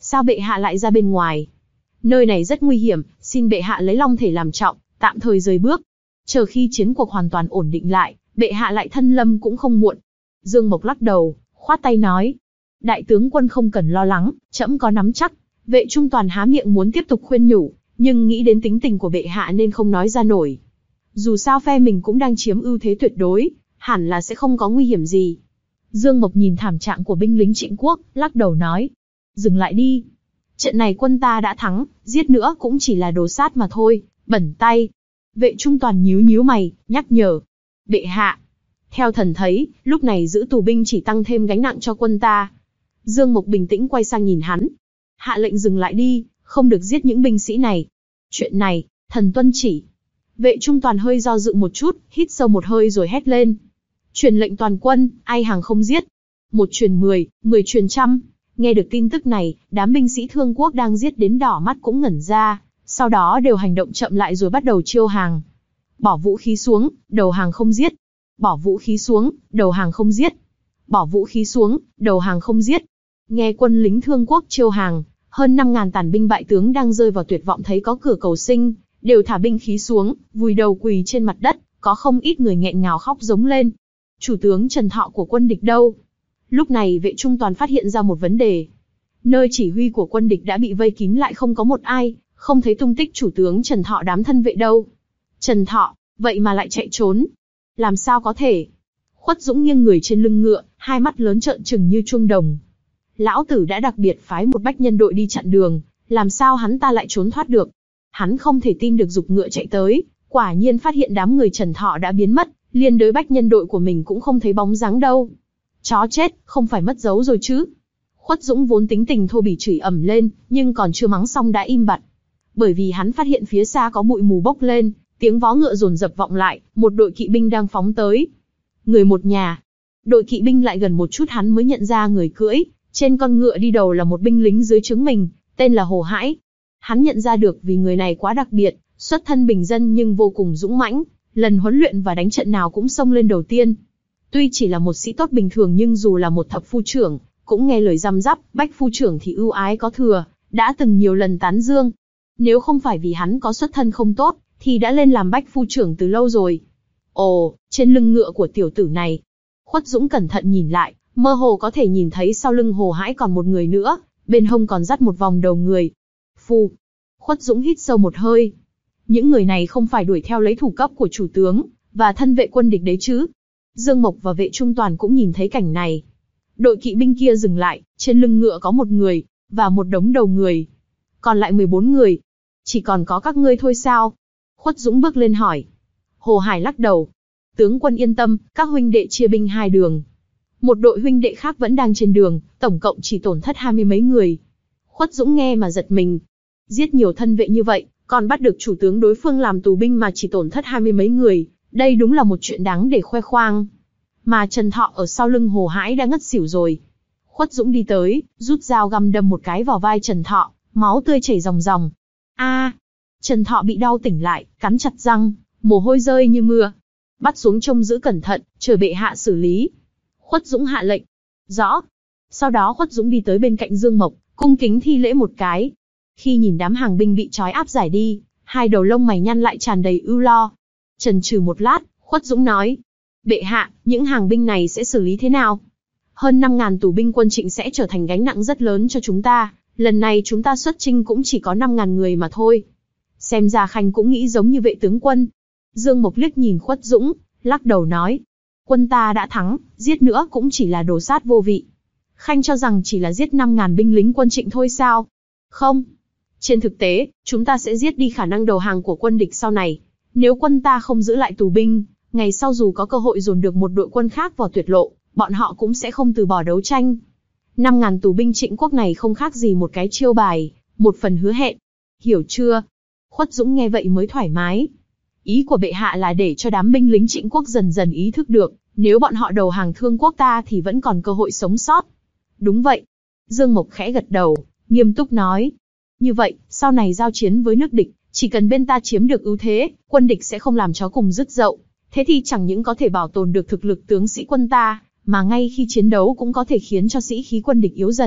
sao bệ hạ lại ra bên ngoài? Nơi này rất nguy hiểm, xin bệ hạ lấy long thể làm trọng, tạm thời rời bước. Chờ khi chiến cuộc hoàn toàn ổn định lại, bệ hạ lại thân lâm cũng không muộn. Dương Mộc lắc đầu, khoát tay nói. Đại tướng quân không cần lo lắng, trẫm có nắm chắc. Vệ Trung Toàn há miệng muốn tiếp tục khuyên nhủ, nhưng nghĩ đến tính tình của bệ hạ nên không nói ra nổi. Dù sao phe mình cũng đang chiếm ưu thế tuyệt đối, hẳn là sẽ không có nguy hiểm gì. Dương Mộc nhìn thảm trạng của binh lính Trịnh quốc, lắc đầu nói. Dừng lại đi. Trận này quân ta đã thắng, giết nữa cũng chỉ là đồ sát mà thôi, bẩn tay. Vệ Trung Toàn nhíu nhíu mày, nhắc nhở. Bệ hạ. Theo thần thấy, lúc này giữ tù binh chỉ tăng thêm gánh nặng cho quân ta. Dương Mộc bình tĩnh quay sang nhìn hắn. Hạ lệnh dừng lại đi, không được giết những binh sĩ này. Chuyện này, thần tuân chỉ. Vệ Trung Toàn hơi do dự một chút, hít sâu một hơi rồi hét lên. Truyền lệnh toàn quân, ai hàng không giết. Một truyền mười, mười truyền trăm. Nghe được tin tức này, đám binh sĩ Thương quốc đang giết đến đỏ mắt cũng ngẩn ra, sau đó đều hành động chậm lại rồi bắt đầu chiêu hàng. Bỏ vũ khí xuống, đầu hàng không giết. Bỏ vũ khí xuống, đầu hàng không giết. Bỏ vũ khí xuống, đầu hàng không giết. Nghe quân lính Thương quốc chiêu hàng, hơn năm ngàn tàn binh bại tướng đang rơi vào tuyệt vọng thấy có cửa cầu sinh, đều thả binh khí xuống, vùi đầu quỳ trên mặt đất, có không ít người nghẹn ngào khóc giống lên. Chủ tướng Trần Thọ của quân địch đâu? Lúc này Vệ Trung Toàn phát hiện ra một vấn đề. Nơi chỉ huy của quân địch đã bị vây kín lại không có một ai, không thấy tung tích chủ tướng Trần Thọ đám thân vệ đâu. Trần Thọ, vậy mà lại chạy trốn. Làm sao có thể? Khuất Dũng nghiêng người trên lưng ngựa, hai mắt lớn trợn trừng như chuông đồng. Lão tử đã đặc biệt phái một bách nhân đội đi chặn đường, làm sao hắn ta lại trốn thoát được? Hắn không thể tin được giục ngựa chạy tới, quả nhiên phát hiện đám người Trần Thọ đã biến mất, liên đới bách nhân đội của mình cũng không thấy bóng dáng đâu. Chó chết, không phải mất dấu rồi chứ? Khuất Dũng vốn tính tình thô bỉ chửi ầm lên, nhưng còn chưa mắng xong đã im bặt. Bởi vì hắn phát hiện phía xa có bụi mù bốc lên, tiếng vó ngựa dồn dập vọng lại, một đội kỵ binh đang phóng tới. Người một nhà. Đội kỵ binh lại gần một chút hắn mới nhận ra người cưỡi, trên con ngựa đi đầu là một binh lính dưới trướng mình, tên là Hồ Hãi. Hắn nhận ra được vì người này quá đặc biệt, xuất thân bình dân nhưng vô cùng dũng mãnh, lần huấn luyện và đánh trận nào cũng xông lên đầu tiên. Tuy chỉ là một sĩ tốt bình thường nhưng dù là một thập phu trưởng, cũng nghe lời răm rắp, bách phu trưởng thì ưu ái có thừa, đã từng nhiều lần tán dương. Nếu không phải vì hắn có xuất thân không tốt, thì đã lên làm bách phu trưởng từ lâu rồi. Ồ, trên lưng ngựa của tiểu tử này. Khuất Dũng cẩn thận nhìn lại, mơ hồ có thể nhìn thấy sau lưng Hồ Hãi còn một người nữa, bên hông còn dắt một vòng đầu người. Phu. Khuất Dũng hít sâu một hơi. Những người này không phải đuổi theo lấy thủ cấp của chủ tướng, và thân vệ quân địch đấy chứ. Dương Mộc và Vệ Trung Toàn cũng nhìn thấy cảnh này. Đội kỵ binh kia dừng lại, trên lưng ngựa có một người, và một đống đầu người. Còn lại mười bốn người. Chỉ còn có các ngươi thôi sao? Khuất Dũng bước lên hỏi. Hồ Hải lắc đầu. Tướng quân yên tâm, các huynh đệ chia binh hai đường. Một đội huynh đệ khác vẫn đang trên đường, tổng cộng chỉ tổn thất hai mươi mấy người. Khuất Dũng nghe mà giật mình. Giết nhiều thân vệ như vậy, còn bắt được chủ tướng đối phương làm tù binh mà chỉ tổn thất hai mươi mấy người, đây đúng là một chuyện đáng để khoe khoang. Mà Trần Thọ ở sau lưng Hồ Hãi đã ngất xỉu rồi. Khuất Dũng đi tới, rút dao găm đâm một cái vào vai Trần Thọ, máu tươi chảy ròng ròng. A! Trần Thọ bị đau tỉnh lại, cắn chặt răng, mồ hôi rơi như mưa. Bắt xuống trông giữ cẩn thận, chờ bệ hạ xử lý. Khuất Dũng hạ lệnh. Rõ. Sau đó Khuất Dũng đi tới bên cạnh Dương Mộc, cung kính thi lễ một cái. Khi nhìn đám hàng binh bị trói áp giải đi, hai đầu lông mày nhăn lại tràn đầy ưu lo. Chần chừ một lát, Khuất Dũng nói. Bệ hạ, những hàng binh này sẽ xử lý thế nào? Hơn năm ngàn tù binh quân Trịnh sẽ trở thành gánh nặng rất lớn cho chúng ta. Lần này chúng ta xuất chinh cũng chỉ có năm ngàn người mà thôi. Xem ra Khanh cũng nghĩ giống như Vệ tướng quân. Dương Mộc liếc nhìn Khuất Dũng, lắc đầu nói. Quân ta đã thắng, giết nữa cũng chỉ là đồ sát vô vị. Khanh cho rằng chỉ là giết năm ngàn binh lính quân Trịnh thôi sao? Không. Trên thực tế, chúng ta sẽ giết đi khả năng đầu hàng của quân địch sau này. Nếu quân ta không giữ lại tù binh, ngày sau dù có cơ hội dồn được một đội quân khác vào tuyệt lộ, bọn họ cũng sẽ không từ bỏ đấu tranh. Năm ngàn tù binh Trịnh quốc này không khác gì một cái chiêu bài, một phần hứa hẹn. Hiểu chưa? Khuất Dũng nghe vậy mới thoải mái. Ý của bệ hạ là để cho đám binh lính Trịnh quốc dần dần ý thức được, nếu bọn họ đầu hàng Thương quốc ta thì vẫn còn cơ hội sống sót. Đúng vậy. Dương Mộc khẽ gật đầu, nghiêm túc nói. Như vậy, sau này giao chiến với nước địch, chỉ cần bên ta chiếm được ưu thế, quân địch sẽ không làm chó cùng rứt dậu. Thế thì chẳng những có thể bảo tồn được thực lực tướng sĩ quân ta, mà ngay khi chiến đấu cũng có thể khiến cho sĩ khí quân địch yếu dần,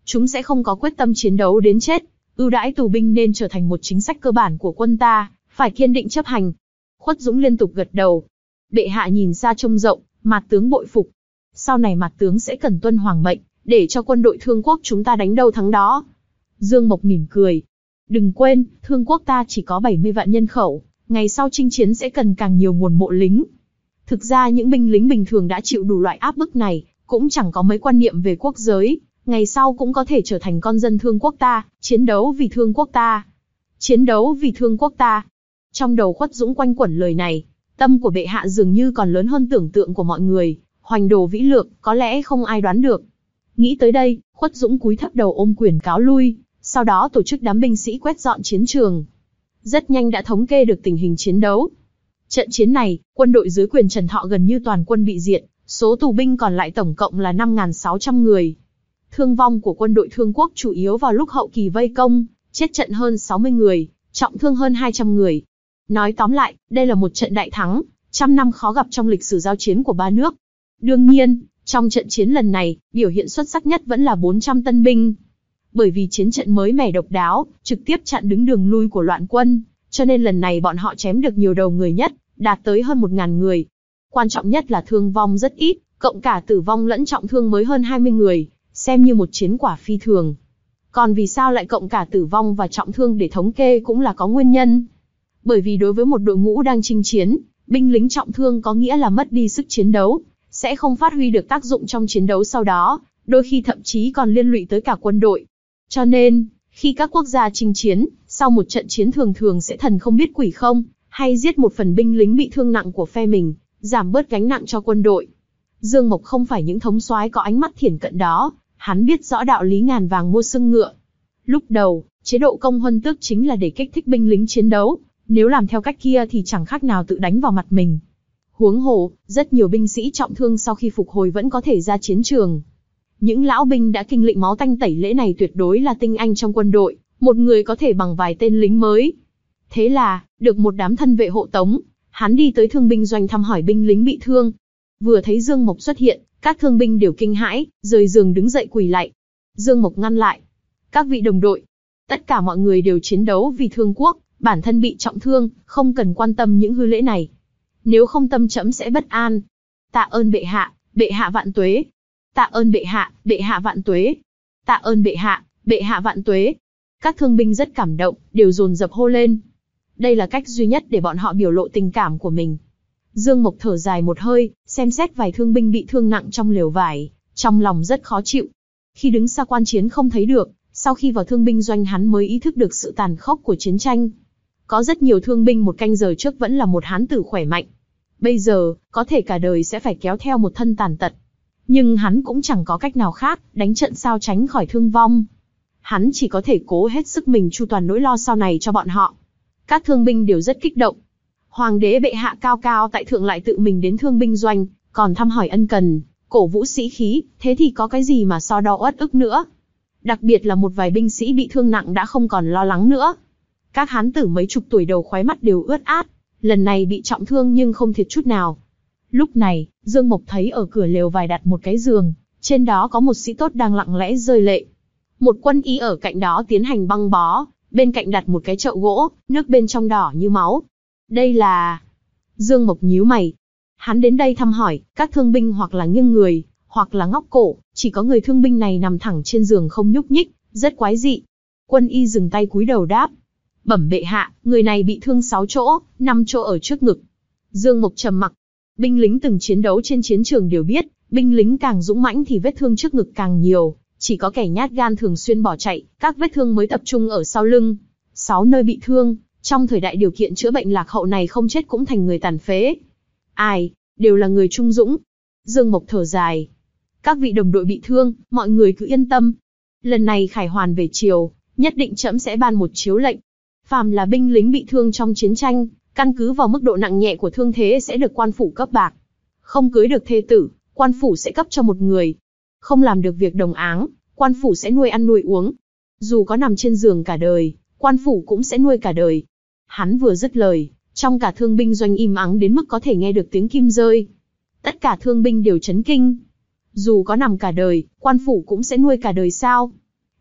chúng sẽ không có quyết tâm chiến đấu đến chết. Ưu đãi tù binh nên trở thành một chính sách cơ bản của quân ta, phải kiên định chấp hành. Khuất Dũng liên tục gật đầu. Bệ hạ nhìn xa trông rộng, Mạt tướng bội phục. Sau này Mạt tướng sẽ cần tuân hoàng mệnh, để cho quân đội Thương Quốc chúng ta đánh đâu thắng đó. Dương Mộc mỉm cười. Đừng quên, Thương Quốc ta chỉ có bảy mươi vạn nhân khẩu, ngày sau chinh chiến sẽ cần càng nhiều nguồn mộ lính. Thực ra những binh lính bình thường đã chịu đủ loại áp bức này, cũng chẳng có mấy quan niệm về quốc giới, ngày sau cũng có thể trở thành con dân Thương Quốc ta, chiến đấu vì Thương Quốc ta. Chiến đấu vì Thương Quốc ta. Trong đầu Khuất Dũng quanh quẩn lời này, tâm của bệ hạ dường như còn lớn hơn tưởng tượng của mọi người, hoành đồ vĩ lược, có lẽ không ai đoán được. Nghĩ tới đây, Khuất Dũng cúi thấp đầu ôm quyền cáo lui, sau đó tổ chức đám binh sĩ quét dọn chiến trường. Rất nhanh đã thống kê được tình hình chiến đấu. Trận chiến này, quân đội dưới quyền Trần Thọ gần như toàn quân bị diệt, số tù binh còn lại tổng cộng là năm nghìn sáu trăm người. Thương vong của quân đội Thương Quốc chủ yếu vào lúc hậu kỳ vây công, chết trận hơn sáu mươi người, trọng thương hơn hai trăm người. Nói tóm lại, đây là một trận đại thắng, trăm năm khó gặp trong lịch sử giao chiến của ba nước. Đương nhiên, trong trận chiến lần này, biểu hiện xuất sắc nhất vẫn là bốn trăm tân binh. Bởi vì chiến trận mới mẻ độc đáo, trực tiếp chặn đứng đường lui của loạn quân, cho nên lần này bọn họ chém được nhiều đầu người nhất, đạt tới hơn một nghìn người. Quan trọng nhất là thương vong rất ít, cộng cả tử vong lẫn trọng thương mới hơn hai mươi người, xem như một chiến quả phi thường. Còn vì sao lại cộng cả tử vong và trọng thương để thống kê cũng là có nguyên nhân. Bởi vì đối với một đội ngũ đang chinh chiến, binh lính trọng thương có nghĩa là mất đi sức chiến đấu, sẽ không phát huy được tác dụng trong chiến đấu sau đó, đôi khi thậm chí còn liên lụy tới cả quân đội. Cho nên, khi các quốc gia chinh chiến, sau một trận chiến thường thường sẽ thần không biết quỷ không, hay giết một phần binh lính bị thương nặng của phe mình, giảm bớt gánh nặng cho quân đội. Dương Mộc không phải những thống soái có ánh mắt thiển cận đó, hắn biết rõ đạo lý ngàn vàng mua sưng ngựa. Lúc đầu, chế độ công huân tước chính là để kích thích binh lính chiến đấu, nếu làm theo cách kia thì chẳng khác nào tự đánh vào mặt mình. Huống hồ, rất nhiều binh sĩ trọng thương sau khi phục hồi vẫn có thể ra chiến trường. Những lão binh đã kinh lịch máu tanh tẩy lễ này tuyệt đối là tinh anh trong quân đội, một người có thể bằng vài tên lính mới. Thế là, được một đám thân vệ hộ tống, hắn đi tới thương binh doanh thăm hỏi binh lính bị thương. Vừa thấy Dương Mộc xuất hiện, các thương binh đều kinh hãi, rời giường đứng dậy quỳ lạy. Dương Mộc ngăn lại. Các vị đồng đội, tất cả mọi người đều chiến đấu vì Thương Quốc, bản thân bị trọng thương, không cần quan tâm những hư lễ này. Nếu không tâm trẫm sẽ bất an. Tạ ơn bệ hạ, bệ hạ vạn tuế. Tạ ơn bệ hạ, bệ hạ vạn tuế. Tạ ơn bệ hạ, bệ hạ vạn tuế. Các thương binh rất cảm động, đều dồn dập hô lên. Đây là cách duy nhất để bọn họ biểu lộ tình cảm của mình. Dương Mộc thở dài một hơi, xem xét vài thương binh bị thương nặng trong lều vải, trong lòng rất khó chịu. Khi đứng xa quan chiến không thấy được, sau khi vào thương binh doanh hắn mới ý thức được sự tàn khốc của chiến tranh. Có rất nhiều thương binh một canh giờ trước vẫn là một hán tử khỏe mạnh. Bây giờ, có thể cả đời sẽ phải kéo theo một thân tàn tật. Nhưng hắn cũng chẳng có cách nào khác, đánh trận sao tránh khỏi thương vong. Hắn chỉ có thể cố hết sức mình chu toàn nỗi lo sau này cho bọn họ. Các thương binh đều rất kích động. Hoàng đế bệ hạ cao cao tại thượng lại tự mình đến thương binh doanh, còn thăm hỏi ân cần, cổ vũ sĩ khí, thế thì có cái gì mà so đo uất ức nữa. Đặc biệt là một vài binh sĩ bị thương nặng đã không còn lo lắng nữa. Các hán tử mấy chục tuổi đầu khóe mắt đều ướt át, lần này bị trọng thương nhưng không thiệt chút nào. Lúc này, Dương Mộc thấy ở cửa lều vải đặt một cái giường, trên đó có một sĩ tốt đang lặng lẽ rơi lệ. Một quân y ở cạnh đó tiến hành băng bó, bên cạnh đặt một cái chậu gỗ, nước bên trong đỏ như máu. Đây là... Dương Mộc nhíu mày. Hắn đến đây thăm hỏi, các thương binh hoặc là nghiêng người, hoặc là ngóc cổ, chỉ có người thương binh này nằm thẳng trên giường không nhúc nhích, rất quái dị. Quân y dừng tay cúi đầu đáp. Bẩm bệ hạ, người này bị thương sáu chỗ, năm chỗ ở trước ngực. Dương Mộc trầm mặc. Binh lính từng chiến đấu trên chiến trường đều biết, binh lính càng dũng mãnh thì vết thương trước ngực càng nhiều, chỉ có kẻ nhát gan thường xuyên bỏ chạy, các vết thương mới tập trung ở sau lưng. Sáu nơi bị thương, trong thời đại điều kiện chữa bệnh lạc hậu này không chết cũng thành người tàn phế. Ai, đều là người trung dũng. Dương Mộc thở dài. Các vị đồng đội bị thương, mọi người cứ yên tâm. Lần này khải hoàn về triều, nhất định trẫm sẽ ban một chiếu lệnh. Phàm là binh lính bị thương trong chiến tranh, căn cứ vào mức độ nặng nhẹ của thương thế sẽ được quan phủ cấp bạc. Không cưới được thê tử, quan phủ sẽ cấp cho một người. Không làm được việc đồng áng, quan phủ sẽ nuôi ăn nuôi uống. Dù có nằm trên giường cả đời, quan phủ cũng sẽ nuôi cả đời. Hắn vừa dứt lời, trong cả thương binh doanh im ắng đến mức có thể nghe được tiếng kim rơi. Tất cả thương binh đều chấn kinh. Dù có nằm cả đời, quan phủ cũng sẽ nuôi cả đời sao?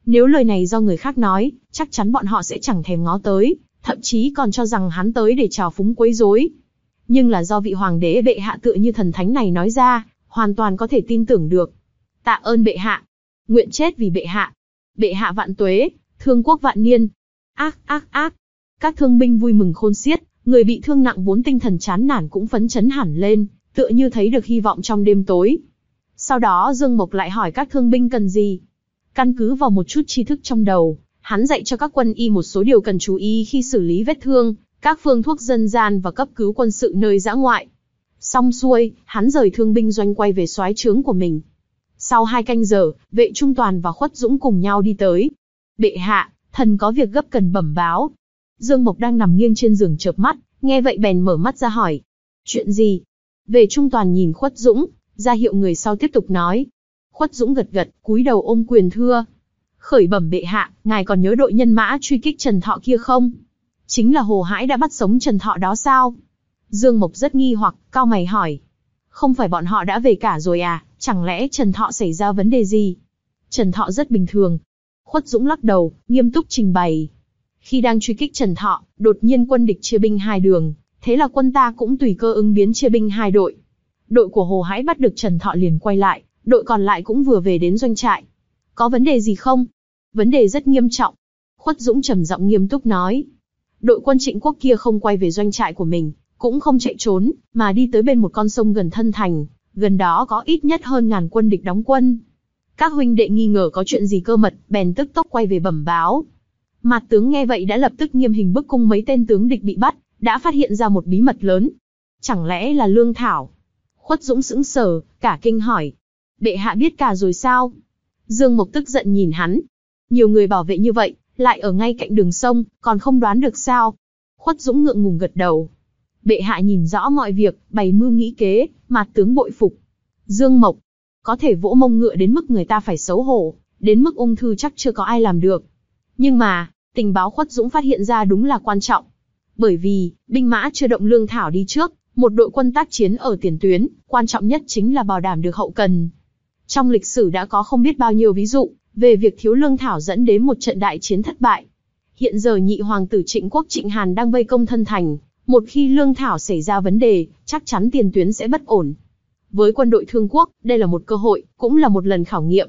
Nếu lời này do người khác nói, chắc chắn bọn họ sẽ chẳng thèm ngó tới, thậm chí còn cho rằng hắn tới để trào phúng quấy rối. Nhưng là do vị hoàng đế bệ hạ tựa như thần thánh này nói ra, hoàn toàn có thể tin tưởng được. Tạ ơn bệ hạ. Nguyện chết vì bệ hạ. Bệ hạ vạn tuế, thương quốc vạn niên. Ác ác ác. Các thương binh vui mừng khôn xiết, người bị thương nặng vốn tinh thần chán nản cũng phấn chấn hẳn lên, tựa như thấy được hy vọng trong đêm tối. Sau đó Dương Mộc lại hỏi các thương binh cần gì. Căn cứ vào một chút tri thức trong đầu, hắn dạy cho các quân y một số điều cần chú ý khi xử lý vết thương, các phương thuốc dân gian và cấp cứu quân sự nơi dã ngoại. Xong xuôi, hắn rời thương binh doanh quay về soái trướng của mình. Sau hai canh giờ, Vệ Trung Toàn và Khuất Dũng cùng nhau đi tới. Bệ hạ, thần có việc gấp cần bẩm báo. Dương Mộc đang nằm nghiêng trên giường chợp mắt, nghe vậy bèn mở mắt ra hỏi. Chuyện gì? Vệ Trung Toàn nhìn Khuất Dũng, ra hiệu người sau tiếp tục nói. Khuất Dũng gật gật, cúi đầu ôm quyền thưa. Khởi bẩm bệ hạ, ngài còn nhớ đội nhân mã truy kích Trần Thọ kia không? Chính là Hồ Hãi đã bắt sống Trần Thọ đó sao? Dương Mộc rất nghi hoặc, cau mày hỏi. Không phải bọn họ đã về cả rồi à, chẳng lẽ Trần Thọ xảy ra vấn đề gì? Trần Thọ rất bình thường. Khuất Dũng lắc đầu, nghiêm túc trình bày. Khi đang truy kích Trần Thọ, đột nhiên quân địch chia binh hai đường, thế là quân ta cũng tùy cơ ứng biến chia binh hai đội. Đội của Hồ Hãi bắt được Trần Thọ liền quay lại, đội còn lại cũng vừa về đến doanh trại. Có vấn đề gì không? Vấn đề rất nghiêm trọng. Khuất Dũng trầm giọng nghiêm túc nói. Đội quân Trịnh Quốc kia không quay về doanh trại của mình, cũng không chạy trốn, mà đi tới bên một con sông gần thân thành, gần đó có ít nhất hơn ngàn quân địch đóng quân. Các huynh đệ nghi ngờ có chuyện gì cơ mật, bèn tức tốc quay về bẩm báo. Mạt tướng nghe vậy đã lập tức nghiêm hình bức cung mấy tên tướng địch bị bắt, đã phát hiện ra một bí mật lớn. Chẳng lẽ là lương thảo? Khuất Dũng sững sờ, cả kinh hỏi. Bệ hạ biết cả rồi sao? Dương Mộc tức giận nhìn hắn. Nhiều người bảo vệ như vậy, lại ở ngay cạnh đường sông, còn không đoán được sao? Khuất Dũng ngượng ngùng gật đầu. Bệ hạ nhìn rõ mọi việc, bày mưu nghĩ kế, Mạt tướng bội phục. Dương Mộc, có thể vỗ mông ngựa đến mức người ta phải xấu hổ, đến mức ung thư chắc chưa có ai làm được. Nhưng mà, tình báo Khuất Dũng phát hiện ra đúng là quan trọng. Bởi vì, binh mã chưa động lương thảo đi trước, một đội quân tác chiến ở tiền tuyến, quan trọng nhất chính là bảo đảm được hậu cần. Trong lịch sử đã có không biết bao nhiêu ví dụ, về việc thiếu lương thảo dẫn đến một trận đại chiến thất bại. Hiện giờ nhị hoàng tử Trịnh Quốc Trịnh Hàn đang vây công thân thành, một khi lương thảo xảy ra vấn đề, chắc chắn tiền tuyến sẽ bất ổn. Với quân đội Thương Quốc, đây là một cơ hội, cũng là một lần khảo nghiệm.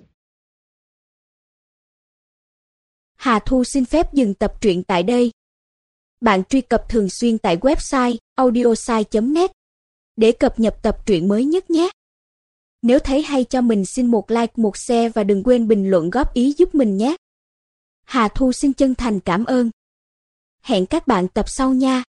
Hà Thu xin phép dừng tập truyện tại đây. Bạn truy cập thường xuyên tại website audiosai chấm net để cập nhật tập truyện mới nhất nhé. Nếu thấy hay cho mình xin một like, một share và đừng quên bình luận góp ý giúp mình nhé. Hà Thu xin chân thành cảm ơn. Hẹn các bạn tập sau nha.